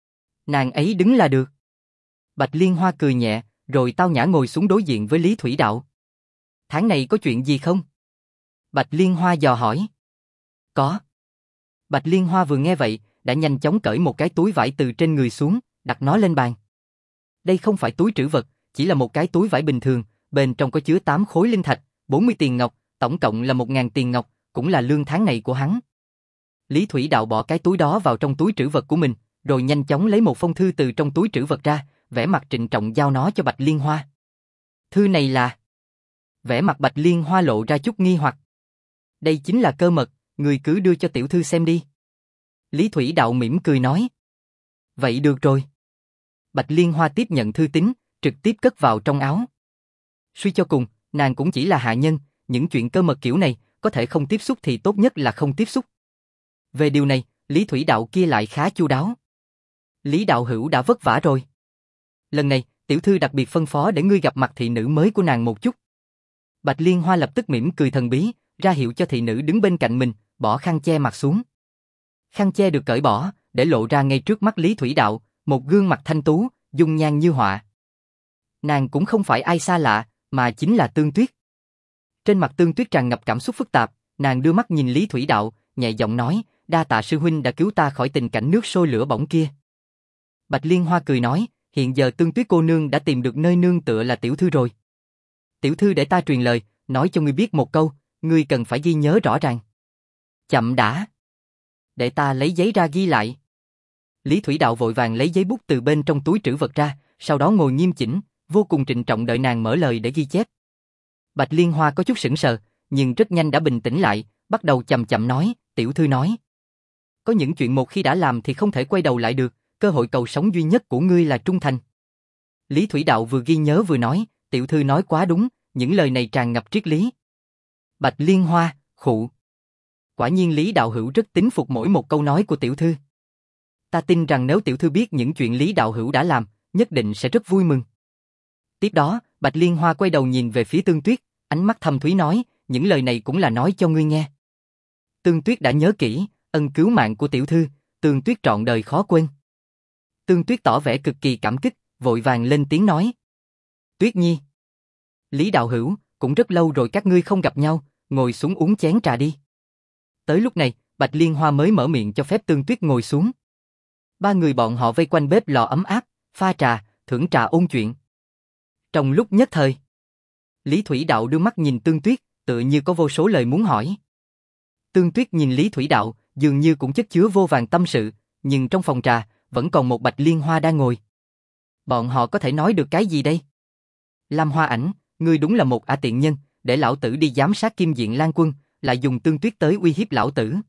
Nàng ấy đứng là được. Bạch Liên Hoa cười nhẹ, rồi tao nhã ngồi xuống đối diện với Lý Thủy Đạo. Tháng này có chuyện gì không? Bạch Liên Hoa dò hỏi. Có. Bạch Liên Hoa vừa nghe vậy, đã nhanh chóng cởi một cái túi vải từ trên người xuống, đặt nó lên bàn. Đây không phải túi trữ vật, chỉ là một cái túi vải bình thường, bên trong có chứa tám khối linh thạch, bốn mươi tiền ngọc, tổng cộng là một nghìn tiền ngọc, cũng là lương tháng này của hắn. Lý Thủy Đạo bỏ cái túi đó vào trong túi trữ vật của mình, rồi nhanh chóng lấy một phong thư từ trong túi trữ vật ra, vẻ mặt trịnh trọng giao nó cho Bạch Liên Hoa. Thư này là... Vẻ mặt Bạch Liên Hoa lộ ra chút nghi hoặc. Đây chính là cơ mật, người cứ đưa cho tiểu thư xem đi. Lý Thủy Đạo mỉm cười nói. Vậy được rồi. Bạch Liên Hoa tiếp nhận thư tín, trực tiếp cất vào trong áo. Suy cho cùng, nàng cũng chỉ là hạ nhân, những chuyện cơ mật kiểu này, có thể không tiếp xúc thì tốt nhất là không tiếp xúc. Về điều này, Lý Thủy Đạo kia lại khá chu đáo. Lý đạo hữu đã vất vả rồi. Lần này, tiểu thư đặc biệt phân phó để ngươi gặp mặt thị nữ mới của nàng một chút. Bạch Liên Hoa lập tức mỉm cười thần bí, ra hiệu cho thị nữ đứng bên cạnh mình, bỏ khăn che mặt xuống. Khăn che được cởi bỏ, để lộ ra ngay trước mắt Lý Thủy Đạo, một gương mặt thanh tú, dung nhan như họa. Nàng cũng không phải ai xa lạ, mà chính là Tương Tuyết. Trên mặt Tương Tuyết tràn ngập cảm xúc phức tạp, nàng đưa mắt nhìn Lý Thủy Đạo, nhẹ giọng nói, đa tạ sư huynh đã cứu ta khỏi tình cảnh nước sôi lửa bỏng kia. Bạch Liên Hoa cười nói, hiện giờ Tương Tuyết cô nương đã tìm được nơi nương tựa là tiểu thư rồi. Tiểu thư để ta truyền lời, nói cho ngươi biết một câu, ngươi cần phải ghi nhớ rõ ràng. Chậm đã. Để ta lấy giấy ra ghi lại. Lý Thủy Đạo vội vàng lấy giấy bút từ bên trong túi trữ vật ra, sau đó ngồi nghiêm chỉnh, vô cùng trịnh trọng đợi nàng mở lời để ghi chép. Bạch Liên Hoa có chút sững sờ, nhưng rất nhanh đã bình tĩnh lại, bắt đầu chậm chậm nói, tiểu thư nói. Có những chuyện một khi đã làm thì không thể quay đầu lại được, cơ hội cầu sống duy nhất của ngươi là trung thành. Lý Thủy Đạo vừa ghi nhớ vừa nói, tiểu thư nói quá đúng, những lời này tràn ngập triết lý. Bạch Liên Hoa, khụ. Quả nhiên Lý đạo hữu rất tín phục mỗi một câu nói của tiểu thư. Ta tin rằng nếu tiểu thư biết những chuyện Lý đạo hữu đã làm, nhất định sẽ rất vui mừng. Tiếp đó, Bạch Liên Hoa quay đầu nhìn về phía Tương Tuyết, ánh mắt thâm thúy nói, những lời này cũng là nói cho ngươi nghe. Tương Tuyết đã nhớ kỹ, ân cứu mạng của tiểu thư, Tương Tuyết trọn đời khó quên. Tương Tuyết tỏ vẻ cực kỳ cảm kích, vội vàng lên tiếng nói. Tuyết Nhi. Lý đạo hữu, cũng rất lâu rồi các ngươi không gặp nhau, ngồi xuống uống chén trà đi. Tới lúc này, Bạch Liên Hoa mới mở miệng cho phép Tương Tuyết ngồi xuống. Ba người bọn họ vây quanh bếp lò ấm áp, pha trà, thưởng trà ôn chuyện. Trong lúc nhất thời, Lý Thủy Đạo đưa mắt nhìn Tương Tuyết, tựa như có vô số lời muốn hỏi. Tương Tuyết nhìn Lý Thủy Đạo, dường như cũng chất chứa vô vàn tâm sự, nhưng trong phòng trà, vẫn còn một Bạch Liên Hoa đang ngồi. Bọn họ có thể nói được cái gì đây? Lam Hoa Ảnh, ngươi đúng là một ả tiện nhân, để lão tử đi giám sát Kim Diện Lan Quân, lại dùng Tương Tuyết tới uy hiếp lão tử.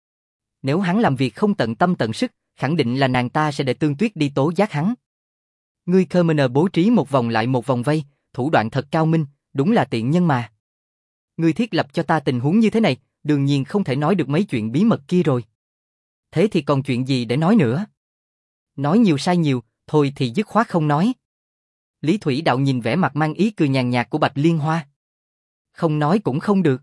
Nếu hắn làm việc không tận tâm tận sức, khẳng định là nàng ta sẽ để Tương Tuyết đi tố giác hắn. Ngươi Khmer bố trí một vòng lại một vòng vây, thủ đoạn thật cao minh, đúng là tiện nhân mà. Ngươi thiết lập cho ta tình huống như thế này, đương nhiên không thể nói được mấy chuyện bí mật kia rồi. Thế thì còn chuyện gì để nói nữa? Nói nhiều sai nhiều, thôi thì dứt khoát không nói. Lý Thủy Đạo nhìn vẻ mặt mang ý cười nhàn nhạt của Bạch Liên Hoa. Không nói cũng không được.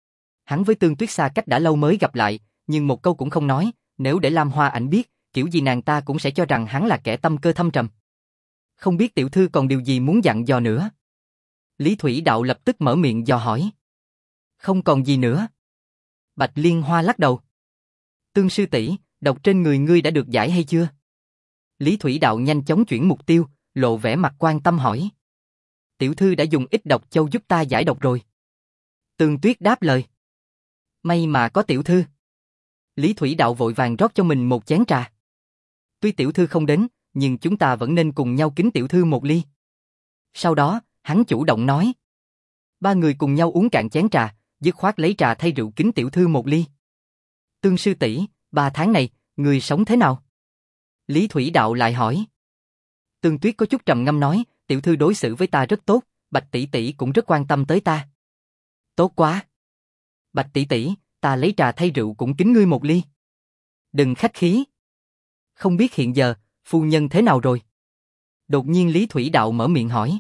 Hắn với Tương Tuyết xa cách đã lâu mới gặp lại, nhưng một câu cũng không nói, nếu để Lam Hoa Ảnh biết, kiểu gì nàng ta cũng sẽ cho rằng hắn là kẻ tâm cơ thâm trầm. Không biết tiểu thư còn điều gì muốn dặn dò nữa? Lý Thủy Đạo lập tức mở miệng dò hỏi. Không còn gì nữa. Bạch Liên Hoa lắc đầu. Tương sư tỷ, độc trên người ngươi đã được giải hay chưa? Lý Thủy Đạo nhanh chóng chuyển mục tiêu, lộ vẻ mặt quan tâm hỏi. Tiểu thư đã dùng ít độc châu giúp ta giải độc rồi. Tương Tuyết đáp lời. May mà có tiểu thư. Lý Thủy Đạo vội vàng rót cho mình một chén trà. Tuy tiểu thư không đến, nhưng chúng ta vẫn nên cùng nhau kính tiểu thư một ly. Sau đó, hắn chủ động nói. Ba người cùng nhau uống cạn chén trà, dứt khoát lấy trà thay rượu kính tiểu thư một ly. Tương sư tỷ, ba tháng này, người sống thế nào? Lý Thủy Đạo lại hỏi. Tương Tuyết có chút trầm ngâm nói, tiểu thư đối xử với ta rất tốt, Bạch tỷ tỷ cũng rất quan tâm tới ta. Tốt quá. Bạch tỷ tỷ, ta lấy trà thay rượu cũng kính ngươi một ly. Đừng khách khí. Không biết hiện giờ, phu nhân thế nào rồi? Đột nhiên Lý Thủy Đạo mở miệng hỏi.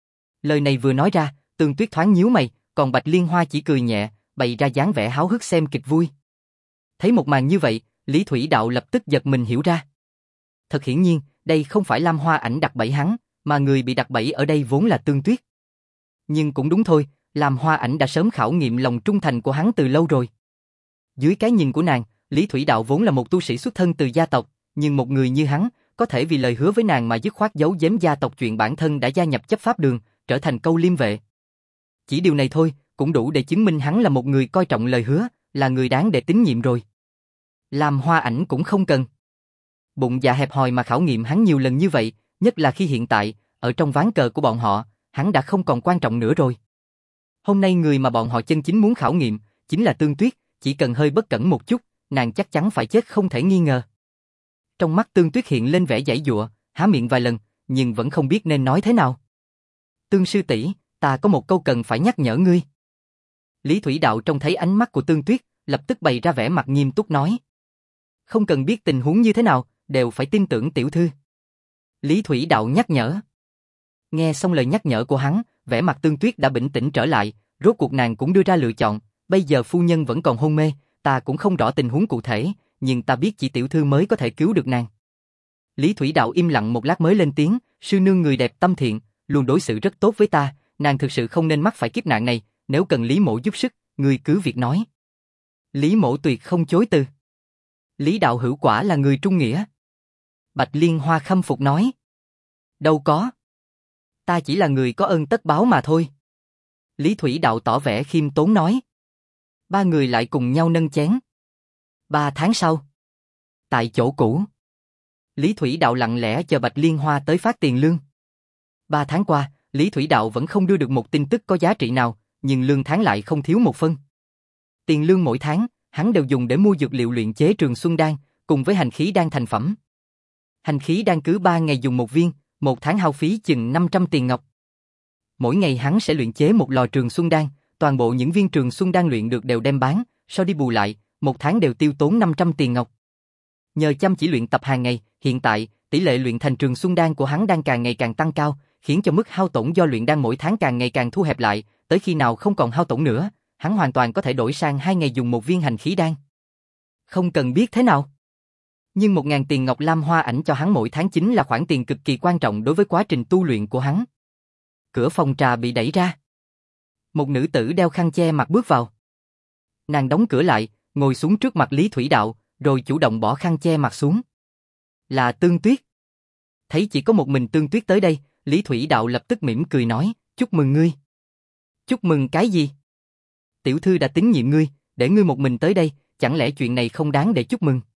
Lời này vừa nói ra, Tương Tuyết thoáng nhíu mày, còn Bạch Liên Hoa chỉ cười nhẹ, bày ra dáng vẻ háo hức xem kịch vui. Thấy một màn như vậy, Lý Thủy Đạo lập tức giật mình hiểu ra. Thật hiển nhiên, đây không phải Lam Hoa Ảnh đặt bẫy hắn, mà người bị đặt bẫy ở đây vốn là Tương Tuyết. Nhưng cũng đúng thôi, Lam Hoa Ảnh đã sớm khảo nghiệm lòng trung thành của hắn từ lâu rồi. Dưới cái nhìn của nàng, Lý Thủy Đạo vốn là một tu sĩ xuất thân từ gia tộc, nhưng một người như hắn, có thể vì lời hứa với nàng mà dứt khoát giấu giếm gia tộc chuyện bản thân đã gia nhập chấp pháp đường, trở thành câu liêm vệ. Chỉ điều này thôi, cũng đủ để chứng minh hắn là một người coi trọng lời hứa, là người đáng để tín nhiệm rồi. Lam Hoa Ảnh cũng không cần. Bụng dạ hẹp hòi mà khảo nghiệm hắn nhiều lần như vậy, nhất là khi hiện tại, ở trong ván cờ của bọn họ, hắn đã không còn quan trọng nữa rồi. Hôm nay người mà bọn họ chân chính muốn khảo nghiệm, chính là Tương Tuyết, chỉ cần hơi bất cẩn một chút, nàng chắc chắn phải chết không thể nghi ngờ. Trong mắt Tương Tuyết hiện lên vẻ giãy giụa, há miệng vài lần, nhưng vẫn không biết nên nói thế nào. Tương sư tỷ, ta có một câu cần phải nhắc nhở ngươi. Lý Thủy Đạo trông thấy ánh mắt của Tương Tuyết, lập tức bày ra vẻ mặt nghiêm túc nói. Không cần biết tình huống như thế nào, đều phải tin tưởng tiểu thư. Lý Thủy Đạo nhắc nhở. Nghe xong lời nhắc nhở của hắn, vẻ mặt Tương Tuyết đã bình tĩnh trở lại, rốt cuộc nàng cũng đưa ra lựa chọn, bây giờ phu nhân vẫn còn hôn mê, ta cũng không rõ tình huống cụ thể, nhưng ta biết chỉ tiểu thư mới có thể cứu được nàng. Lý Thủy Đạo im lặng một lát mới lên tiếng, sư nương người đẹp tâm thiện, luôn đối xử rất tốt với ta, nàng thực sự không nên mắc phải kiếp nạn này, nếu cần Lý mỗ giúp sức, ngươi cứ việc nói. Lý mỗ tuyệt không chối từ. Lý đạo hữu quả là người trung nghĩa. Bạch Liên Hoa khâm phục nói. Đâu có. Ta chỉ là người có ơn tất báo mà thôi. Lý Thủy Đạo tỏ vẻ khiêm tốn nói. Ba người lại cùng nhau nâng chén. Ba tháng sau. Tại chỗ cũ. Lý Thủy Đạo lặng lẽ chờ Bạch Liên Hoa tới phát tiền lương. Ba tháng qua, Lý Thủy Đạo vẫn không đưa được một tin tức có giá trị nào, nhưng lương tháng lại không thiếu một phân. Tiền lương mỗi tháng, hắn đều dùng để mua dược liệu luyện chế Trường Xuân Đan, cùng với hành khí đan thành phẩm. Hành khí đan cứ ba ngày dùng một viên, một tháng hao phí chừng năm trăm tiền ngọc. Mỗi ngày hắn sẽ luyện chế một lò Trường Xuân Đan, toàn bộ những viên Trường Xuân Đan luyện được đều đem bán, so đi bù lại, một tháng đều tiêu tốn năm trăm tiền ngọc. Nhờ chăm chỉ luyện tập hàng ngày, hiện tại, tỷ lệ luyện thành Trường Xuân Đan của hắn đang càng ngày càng tăng cao, khiến cho mức hao tổn do luyện đan mỗi tháng càng ngày càng thu hẹp lại, tới khi nào không còn hao tổn nữa, hắn hoàn toàn có thể đổi sang hai ngày dùng một viên hành khí đan. Không cần biết thế nào. Nhưng một ngàn tiền ngọc lam hoa ảnh cho hắn mỗi tháng chính là khoản tiền cực kỳ quan trọng đối với quá trình tu luyện của hắn. Cửa phòng trà bị đẩy ra. Một nữ tử đeo khăn che mặt bước vào. Nàng đóng cửa lại, ngồi xuống trước mặt Lý Thủy Đạo, rồi chủ động bỏ khăn che mặt xuống. Là Tương Tuyết. Thấy chỉ có một mình Tương Tuyết tới đây, Lý Thủy Đạo lập tức mỉm cười nói, chúc mừng ngươi. Chúc mừng cái gì? Tiểu thư đã tín nhiệm ngươi, để ngươi một mình tới đây, chẳng lẽ chuyện này không đáng để chúc mừng?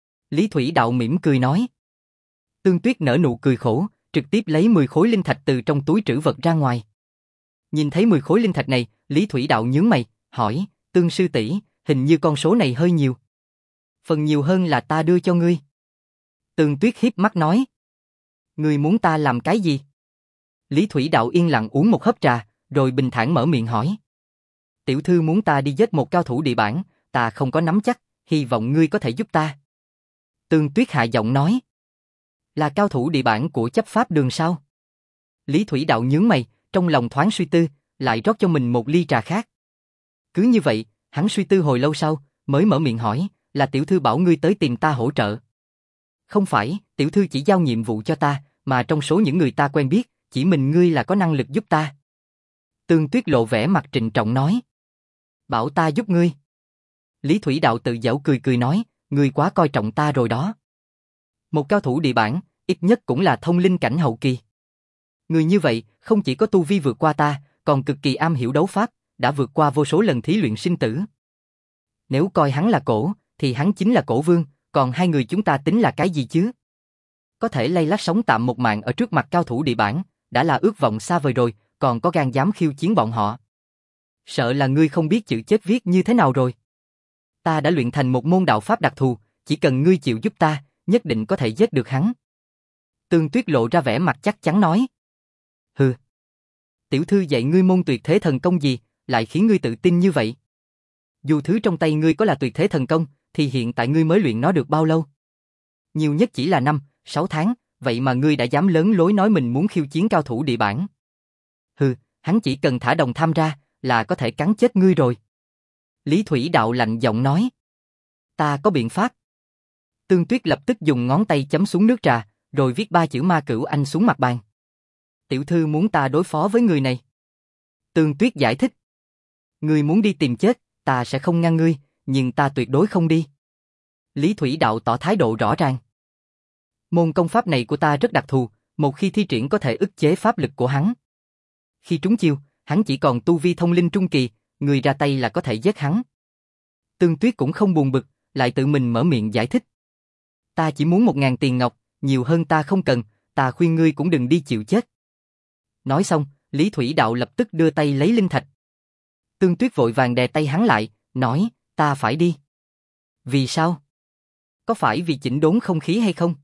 Lý Thủy Đạo mỉm cười nói. Tương Tuyết nở nụ cười khổ, trực tiếp lấy mười khối linh thạch từ trong túi trữ vật ra ngoài. Nhìn thấy mười khối linh thạch này, Lý Thủy Đạo nhướng mày, hỏi, Tương sư tỷ, hình như con số này hơi nhiều. Phần nhiều hơn là ta đưa cho ngươi. Tương Tuyết hiếp mắt nói. Ngươi muốn ta làm cái gì? Lý Thủy Đạo yên lặng uống một hớp trà, rồi bình thản mở miệng hỏi. Tiểu thư muốn ta đi giết một cao thủ địa bản, ta không có nắm chắc, hy vọng ngươi có thể giúp ta. Tương Tuyết hạ giọng nói. Là cao thủ địa bản của chấp pháp đường sao? Lý Thủy Đạo nhướng mày, trong lòng thoáng suy tư, lại rót cho mình một ly trà khác. Cứ như vậy, hắn suy tư hồi lâu sau, mới mở miệng hỏi, là tiểu thư bảo ngươi tới tìm ta hỗ trợ. Không phải, tiểu thư chỉ giao nhiệm vụ cho ta, mà trong số những người ta quen biết, chỉ mình ngươi là có năng lực giúp ta. Tương Tuyết lộ vẻ mặt trịnh trọng nói. Bảo ta giúp ngươi. Lý Thủy Đạo tự giễu cười cười nói, ngươi quá coi trọng ta rồi đó. Một cao thủ địa bản, ít nhất cũng là thông linh cảnh hậu kỳ. Người như vậy, không chỉ có tu vi vượt qua ta, còn cực kỳ am hiểu đấu pháp, đã vượt qua vô số lần thí luyện sinh tử. Nếu coi hắn là cổ, thì hắn chính là cổ vương, còn hai người chúng ta tính là cái gì chứ? Có thể lay lắt sống tạm một mạng ở trước mặt cao thủ địa bản, đã là ước vọng xa vời rồi, còn có gan dám khiêu chiến bọn họ. Sợ là ngươi không biết chữ chết viết như thế nào rồi. Ta đã luyện thành một môn đạo pháp đặc thù, chỉ cần ngươi chịu giúp ta, nhất định có thể giết được hắn. Tương Tuyết lộ ra vẻ mặt chắc chắn nói. Hừ. Tiểu thư dạy ngươi môn tuyệt thế thần công gì, lại khiến ngươi tự tin như vậy? Dù thứ trong tay ngươi có là tuyệt thế thần công, thì hiện tại ngươi mới luyện nó được bao lâu? Nhiều nhất chỉ là năm, sáu tháng, vậy mà ngươi đã dám lớn lối nói mình muốn khiêu chiến cao thủ địa bản. Hừ, hắn chỉ cần thả đồng tham ra, là có thể cắn chết ngươi rồi. Lý Thủy Đạo lạnh giọng nói. Ta có biện pháp. Tương Tuyết lập tức dùng ngón tay chấm xuống nước trà, rồi viết ba chữ Ma Cửu Anh xuống mặt bàn. Tiểu thư muốn ta đối phó với người này. Tương Tuyết giải thích. Ngươi muốn đi tìm chết, ta sẽ không ngăn ngươi, nhưng ta tuyệt đối không đi. Lý Thủy Đạo tỏ thái độ rõ ràng. Môn công pháp này của ta rất đặc thù, một khi thi triển có thể ức chế pháp lực của hắn. Khi trúng chiêu, hắn chỉ còn tu vi thông linh trung kỳ, người ra tay là có thể giết hắn. Tương Tuyết cũng không buồn bực, lại tự mình mở miệng giải thích. Ta chỉ muốn một ngàn tiền ngọc, nhiều hơn ta không cần, ta khuyên ngươi cũng đừng đi chịu chết. Nói xong, Lý Thủy Đạo lập tức đưa tay lấy linh thạch. Tương Tuyết vội vàng đè tay hắn lại, nói, ta phải đi. Vì sao? Có phải vì chỉnh đốn không khí hay không?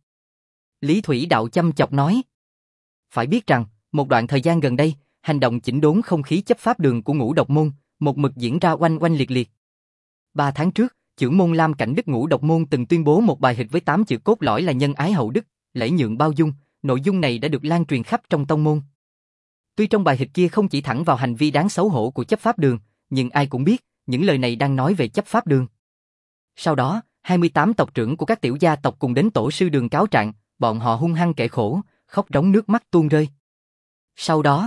Lý Thủy Đạo chăm chọc nói. Phải biết rằng, một đoạn thời gian gần đây, hành động chỉnh đốn không khí chấp pháp đường của Ngũ Độc Môn, một mực diễn ra oanh oanh liệt liệt. Ba tháng trước, trưởng môn Lam Cảnh Đức Ngũ Độc Môn từng tuyên bố một bài hịch với tám chữ cốt lõi là nhân ái hậu đức, lễ nhượng bao dung, nội dung này đã được lan truyền khắp trong tông môn. Tuy trong bài hịch kia không chỉ thẳng vào hành vi đáng xấu hổ của chấp pháp đường, nhưng ai cũng biết, những lời này đang nói về chấp pháp đường. Sau đó, hai mươi tám tộc trưởng của các tiểu gia tộc cùng đến tổ sư đường cáo trạng, bọn họ hung hăng kể khổ, khóc rống nước mắt tuôn rơi. Sau đó,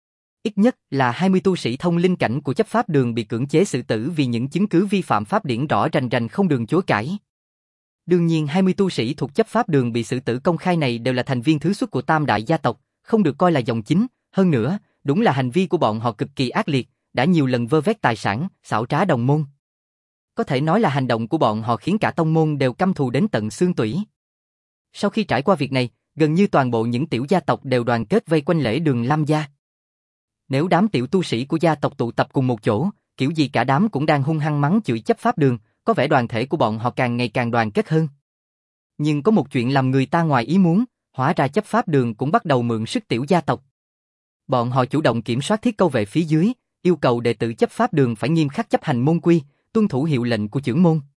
ít nhất là hai mươi tu sĩ thông linh cảnh của chấp pháp đường bị cưỡng chế xử tử vì những chứng cứ vi phạm pháp điển rõ rành rành không đường chối cãi. Đương nhiên hai mươi tu sĩ thuộc chấp pháp đường bị xử tử công khai này đều là thành viên thứ xuất của tam đại gia tộc, không được coi là dòng chính, hơn nữa, đúng là hành vi của bọn họ cực kỳ ác liệt, đã nhiều lần vơ vét tài sản, xảo trá đồng môn. Có thể nói là hành động của bọn họ khiến cả tông môn đều căm thù đến tận xương tủy. Sau khi trải qua việc này, gần như toàn bộ những tiểu gia tộc đều đoàn kết vây quanh lễ đường Lam gia. Nếu đám tiểu tu sĩ của gia tộc tụ tập cùng một chỗ, kiểu gì cả đám cũng đang hung hăng mắng chửi chấp pháp đường, có vẻ đoàn thể của bọn họ càng ngày càng đoàn kết hơn. Nhưng có một chuyện làm người ta ngoài ý muốn, hóa ra chấp pháp đường cũng bắt đầu mượn sức tiểu gia tộc. Bọn họ chủ động kiểm soát thiết câu vệ phía dưới, yêu cầu đệ tử chấp pháp đường phải nghiêm khắc chấp hành môn quy, tuân thủ hiệu lệnh của trưởng môn.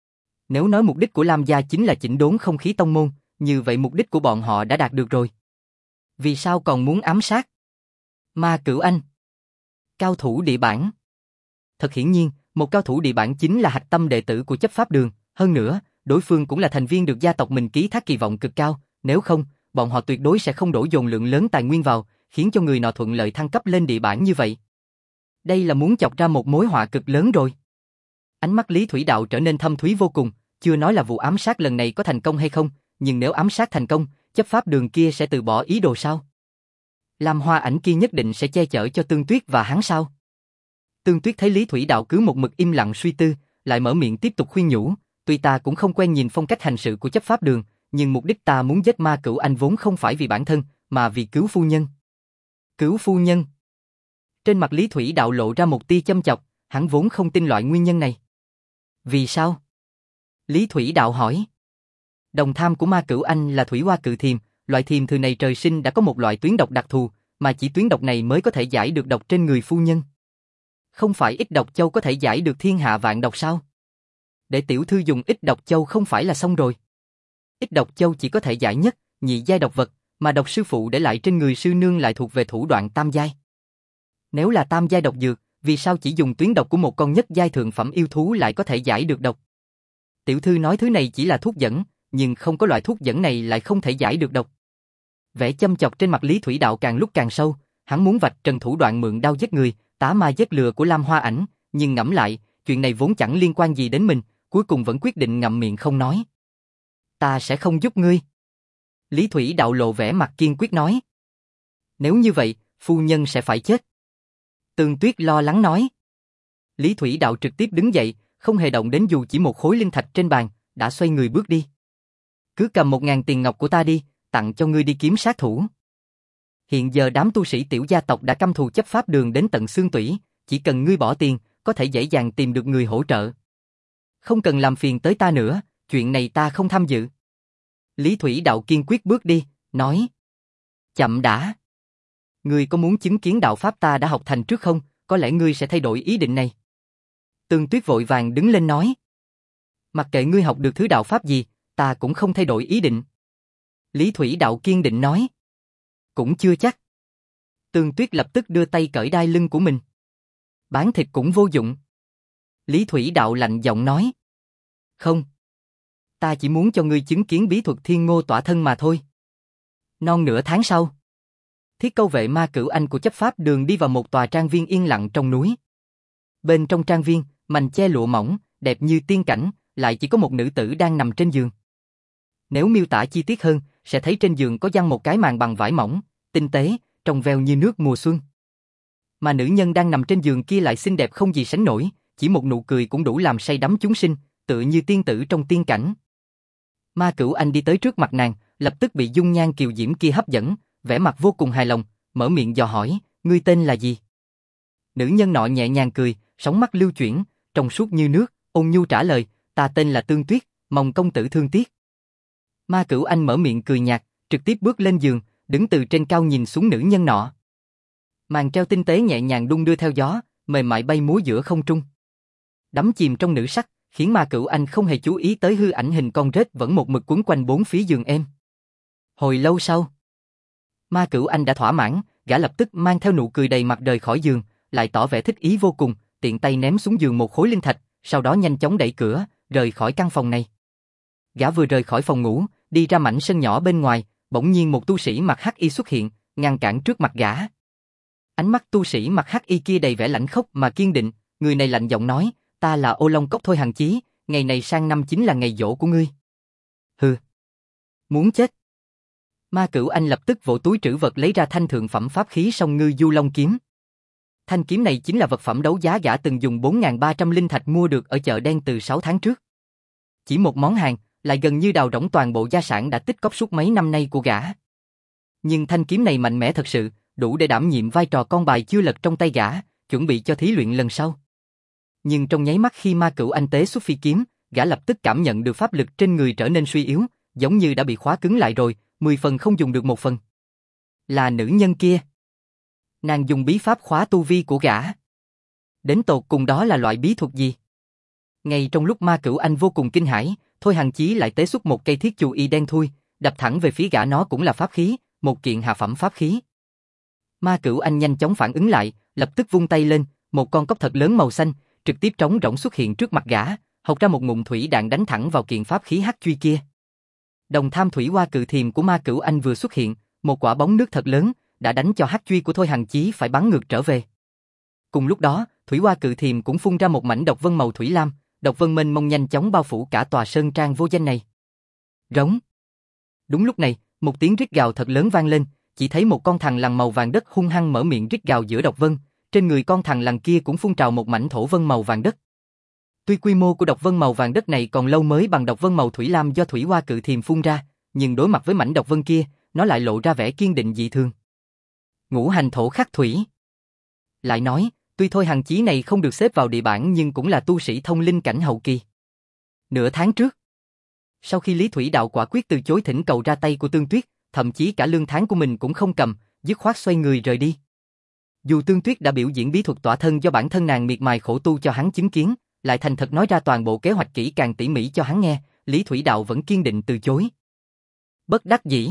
Nếu nói mục đích của Lam gia chính là chỉnh đốn không khí tông môn, như vậy mục đích của bọn họ đã đạt được rồi. Vì sao còn muốn ám sát? Ma Cửu Anh, cao thủ địa bản. Thật hiển nhiên, một cao thủ địa bản chính là hạch tâm đệ tử của chấp pháp đường, hơn nữa, đối phương cũng là thành viên được gia tộc mình ký thác kỳ vọng cực cao, nếu không, bọn họ tuyệt đối sẽ không đổ dồn lượng lớn tài nguyên vào, khiến cho người nọ thuận lợi thăng cấp lên địa bản như vậy. Đây là muốn chọc ra một mối họa cực lớn rồi. Ánh mắt Lý Thủy Đạo trở nên thâm thúy vô cùng, chưa nói là vụ ám sát lần này có thành công hay không, nhưng nếu ám sát thành công, chấp pháp đường kia sẽ từ bỏ ý đồ sao? Lam Hoa Ảnh kia nhất định sẽ che chở cho Tương Tuyết và hắn sao? Tương Tuyết thấy Lý Thủy Đạo cứ một mực im lặng suy tư, lại mở miệng tiếp tục khuyên nhủ, tuy ta cũng không quen nhìn phong cách hành sự của chấp pháp đường, nhưng mục đích ta muốn giết Ma Cửu Anh vốn không phải vì bản thân, mà vì cứu phu nhân. Cứu phu nhân? Trên mặt Lý Thủy Đạo lộ ra một tia châm chọc, hắn vốn không tin loại nguyên nhân này. Vì sao? Lý Thủy Đạo hỏi. Đồng tham của Ma Cửu Anh là thủy hoa cự thiềm, loại thiềm thư này trời sinh đã có một loại tuyến độc đặc thù, mà chỉ tuyến độc này mới có thể giải được độc trên người phu nhân. Không phải ít độc châu có thể giải được thiên hạ vạn độc sao? Để tiểu thư dùng ít độc châu không phải là xong rồi. Ít độc châu chỉ có thể giải nhất, nhị giai độc vật, mà độc sư phụ để lại trên người sư nương lại thuộc về thủ đoạn tam giai. Nếu là tam giai độc dược, vì sao chỉ dùng tuyến độc của một con nhất giai thượng phẩm yêu thú lại có thể giải được độc? Tiểu thư nói thứ này chỉ là thuốc dẫn, nhưng không có loại thuốc dẫn này lại không thể giải được độc. Vẻ châm chọc trên mặt Lý Thủy Đạo càng lúc càng sâu, hắn muốn vạch trần thủ đoạn mượn đao giết người, tá ma giết lừa của Lam Hoa Ảnh, nhưng ngẫm lại, chuyện này vốn chẳng liên quan gì đến mình, cuối cùng vẫn quyết định ngậm miệng không nói. Ta sẽ không giúp ngươi. Lý Thủy Đạo lộ vẻ mặt kiên quyết nói. Nếu như vậy, phu nhân sẽ phải chết. Tương Tuyết lo lắng nói. Lý Thủy Đạo trực tiếp đứng dậy, không hề động đến dù chỉ một khối linh thạch trên bàn, đã xoay người bước đi. Cứ cầm một ngàn tiền ngọc của ta đi, tặng cho ngươi đi kiếm sát thủ. Hiện giờ đám tu sĩ tiểu gia tộc đã căm thù chấp pháp đường đến tận xương tủy, chỉ cần ngươi bỏ tiền, có thể dễ dàng tìm được người hỗ trợ. Không cần làm phiền tới ta nữa, chuyện này ta không tham dự. Lý Thủy Đạo kiên quyết bước đi, nói. Chậm đã. Ngươi có muốn chứng kiến đạo pháp ta đã học thành trước không, có lẽ ngươi sẽ thay đổi ý định này. Tương Tuyết vội vàng đứng lên nói. Mặc kệ ngươi học được thứ đạo pháp gì, ta cũng không thay đổi ý định. Lý Thủy Đạo kiên định nói. Cũng chưa chắc. Tương Tuyết lập tức đưa tay cởi đai lưng của mình. Bán thịt cũng vô dụng. Lý Thủy Đạo lạnh giọng nói. Không. Ta chỉ muốn cho ngươi chứng kiến bí thuật thiên ngô tỏa thân mà thôi. Non nửa tháng sau, Thiết Câu vệ Ma Cửu Anh của chấp pháp đường đi vào một tòa trang viên yên lặng trong núi. Bên trong trang viên, mành che lụa mỏng, đẹp như tiên cảnh, lại chỉ có một nữ tử đang nằm trên giường. Nếu miêu tả chi tiết hơn, sẽ thấy trên giường có giăng một cái màn bằng vải mỏng, tinh tế, trong veo như nước mùa xuân. Mà nữ nhân đang nằm trên giường kia lại xinh đẹp không gì sánh nổi, chỉ một nụ cười cũng đủ làm say đắm chúng sinh, tựa như tiên tử trong tiên cảnh. Ma Cửu Anh đi tới trước mặt nàng, lập tức bị dung nhan kiều diễm kia hấp dẫn, vẻ mặt vô cùng hài lòng, mở miệng dò hỏi, ngươi tên là gì? Nữ nhân nọ nhẹ nhàng cười, sóng mắt lưu chuyển, trong suốt như nước, ôn nhu trả lời, ta tên là Tương Tuyết, mong công tử thương tiếc. Ma Cửu Anh mở miệng cười nhạt, trực tiếp bước lên giường, đứng từ trên cao nhìn xuống nữ nhân nọ. Màn treo tinh tế nhẹ nhàng đung đưa theo gió, mềm mại bay múa giữa không trung. Đắm chìm trong nữ sắc, khiến Ma Cửu Anh không hề chú ý tới hư ảnh hình con rết vẫn một mực quấn quanh bốn phía giường em. Hồi lâu sau, Ma Cửu Anh đã thỏa mãn, gã lập tức mang theo nụ cười đầy mặt rời khỏi giường, lại tỏ vẻ thích ý vô cùng, tiện tay ném xuống giường một khối linh thạch, sau đó nhanh chóng đẩy cửa, rời khỏi căn phòng này. Gã vừa rời khỏi phòng ngủ, đi ra mảnh sân nhỏ bên ngoài, bỗng nhiên một tu sĩ mặc hắc y xuất hiện, ngăn cản trước mặt gã. Ánh mắt tu sĩ mặc hắc y kia đầy vẻ lãnh khốc mà kiên định, người này lạnh giọng nói, ta là Ô Long Cốc Thôi Hằng Chí, ngày này sang năm chính là ngày giỗ của ngươi. Hừ, muốn chết. Ma Cửu Anh lập tức vỗ túi trữ vật lấy ra thanh thượng phẩm pháp khí Song Ngư Du Long kiếm. Thanh kiếm này chính là vật phẩm đấu giá gã từng dùng bốn nghìn ba trăm linh thạch mua được ở chợ đen từ sáu tháng trước. Chỉ một món hàng, lại gần như đào rỗng toàn bộ gia sản đã tích cóp suốt mấy năm nay của gã. Nhưng thanh kiếm này mạnh mẽ thật sự, đủ để đảm nhiệm vai trò con bài chưa lật trong tay gã, chuẩn bị cho thí luyện lần sau. Nhưng trong nháy mắt khi Ma Cửu Anh tế xuất phi kiếm, gã lập tức cảm nhận được pháp lực trên người trở nên suy yếu, giống như đã bị khóa cứng lại rồi, mười phần không dùng được một phần. Là nữ nhân kia. Nàng dùng bí pháp khóa tu vi của gã. Đến tột cùng đó là loại bí thuật gì? Ngay trong lúc Ma Cửu Anh vô cùng kinh hãi, Thôi Hằng Chí lại tế xuất một cây thiết chù y đen thui, đập thẳng về phía gã, nó cũng là pháp khí, một kiện hạ phẩm pháp khí. Ma Cửu Anh nhanh chóng phản ứng lại, lập tức vung tay lên, một con cốc thật lớn màu xanh, trực tiếp trống rỗng xuất hiện trước mặt gã, hộc ra một ngụm thủy đạn đánh thẳng vào kiện pháp khí hắc truy kia. Đồng tham thủy hoa cự thiềm của Ma Cửu Anh vừa xuất hiện, một quả bóng nước thật lớn, đã đánh cho hắc truy của Thôi Hằng Chí phải bắn ngược trở về. Cùng lúc đó, thủy hoa cự thiềm cũng phun ra một mảnh độc vân màu thủy lam, độc vân mênh mông nhanh chóng bao phủ cả tòa sơn trang vô danh này. Rống. Đúng lúc này, một tiếng rít gào thật lớn vang lên, chỉ thấy một con thằn lằn màu vàng đất hung hăng mở miệng rít gào giữa độc vân, trên người con thằn lằn kia cũng phun trào một mảnh thổ vân màu vàng đất. Tuy quy mô của độc vân màu vàng đất này còn lâu mới bằng độc vân màu thủy lam do thủy hoa cự thiềm phun ra, nhưng đối mặt với mảnh độc vân kia, nó lại lộ ra vẻ kiên định dị thường. Ngũ hành thổ khắc thủy. Lại nói, tuy Thôi Hằng Chí này không được xếp vào địa bảng nhưng cũng là tu sĩ thông linh cảnh hậu kỳ. Nửa tháng trước, sau khi Lý Thủy Đạo quả quyết từ chối thỉnh cầu ra tay của Tương Tuyết, thậm chí cả lương tháng của mình cũng không cầm, dứt khoát xoay người rời đi. Dù Tương Tuyết đã biểu diễn bí thuật tỏa thân do bản thân nàng miệt mài khổ tu cho hắn chứng kiến, lại thành thật nói ra toàn bộ kế hoạch kỹ càng tỉ mỉ cho hắn nghe, Lý Thủy Đạo vẫn kiên định từ chối. Bất đắc dĩ,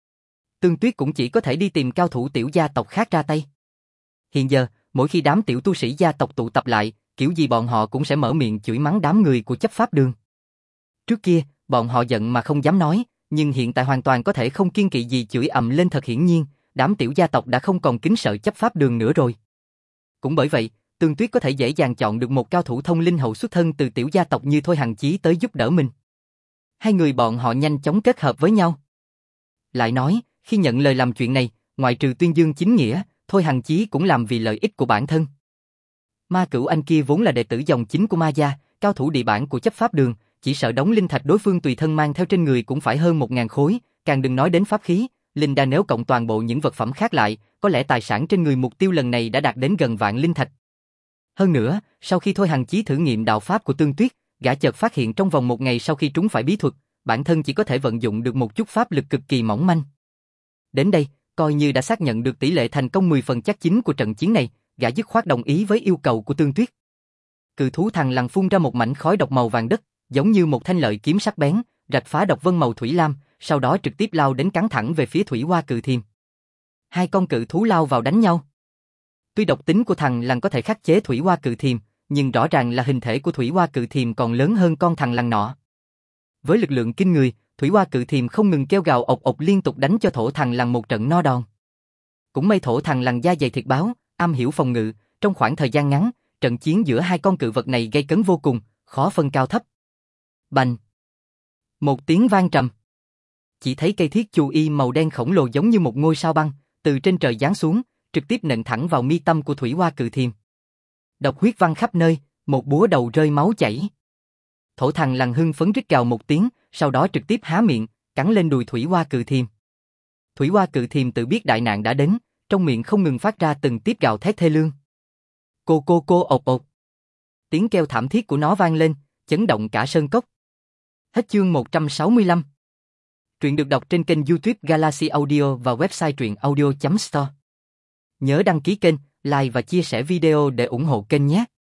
Tương Tuyết cũng chỉ có thể đi tìm cao thủ tiểu gia tộc khác ra tay. Hiện giờ, mỗi khi đám tiểu tu sĩ gia tộc tụ tập lại, kiểu gì bọn họ cũng sẽ mở miệng chửi mắng đám người của chấp pháp đường. Trước kia, bọn họ giận mà không dám nói, nhưng hiện tại hoàn toàn có thể không kiêng kỵ gì chửi ầm lên. Thật hiển nhiên, đám tiểu gia tộc đã không còn kính sợ chấp pháp đường nữa rồi. Cũng bởi vậy, Tương Tuyết có thể dễ dàng chọn được một cao thủ thông linh hậu xuất thân từ tiểu gia tộc như Thôi Hằng Chí tới giúp đỡ mình. Hai người bọn họ nhanh chóng kết hợp với nhau. Lại nói, khi nhận lời làm chuyện này, ngoại trừ tuyên dương chính nghĩa, Thôi Hằng Chí cũng làm vì lợi ích của bản thân. Ma Cửu Anh kia vốn là đệ tử dòng chính của Ma gia, cao thủ địa bản của chấp pháp đường, chỉ sợ đống linh thạch đối phương tùy thân mang theo trên người cũng phải hơn một ngàn khối, càng đừng nói đến pháp khí, linh đan. Nếu cộng toàn bộ những vật phẩm khác lại, có lẽ tài sản trên người mục tiêu lần này đã đạt đến gần vạn linh thạch. Hơn nữa, sau khi Thôi Hằng Chí thử nghiệm đạo pháp của Tương Tuyết, gã chợt phát hiện trong vòng một ngày sau khi trúng phải bí thuật, bản thân chỉ có thể vận dụng được một chút pháp lực cực kỳ mỏng manh. Đến đây, coi như đã xác nhận được tỷ lệ thành công mười phần chắc chín của trận chiến này, gã dứt khoát đồng ý với yêu cầu của Tương Tuyết. Cự thú thằn lằn phun ra một mảnh khói độc màu vàng đất, giống như một thanh lợi kiếm sắc bén, rạch phá độc vân màu thủy lam, sau đó trực tiếp lao đến cắn thẳng về phía thủy hoa cự thiềm. Hai con cự thú lao vào đánh nhau. Tuy độc tính của thằn lằn có thể khắc chế thủy hoa cự thiềm, nhưng rõ ràng là hình thể của thủy hoa cự thiềm còn lớn hơn con thằn lằn nọ. Với lực lượng kinh người, thủy hoa cự thiềm không ngừng kêu gào ộc ộc liên tục đánh cho thổ thằn lằn một trận no đòn. Cũng may thổ thằn lằn da dày thịt báo, am hiểu phòng ngự, trong khoảng thời gian ngắn, trận chiến giữa hai con cự vật này gay cấn vô cùng, khó phân cao thấp. Bành! Một tiếng vang trầm. Chỉ thấy cây thiết chù y màu đen khổng lồ giống như một ngôi sao băng, từ trên trời giáng xuống, trực tiếp nện thẳng vào mi tâm của thủy hoa cự thiềm. Độc huyết văng khắp nơi, một búa đầu rơi máu chảy. Thổ thằng lằn hưng phấn rít gào một tiếng, sau đó trực tiếp há miệng, cắn lên đùi Thủy Hoa Cự Thiềm. Thủy Hoa Cự Thiềm tự biết đại nạn đã đến, trong miệng không ngừng phát ra từng tiếp gào thét thê lương. Cô cô cô ột ột. Tiếng kêu thảm thiết của nó vang lên, chấn động cả sơn cốc. Hết chương một trăm sáu mươi lăm. Truyện được đọc trên kênh YouTube Galaxy Audio và website truyện audio chấm store. Nhớ đăng ký kênh, like và chia sẻ video để ủng hộ kênh nhé.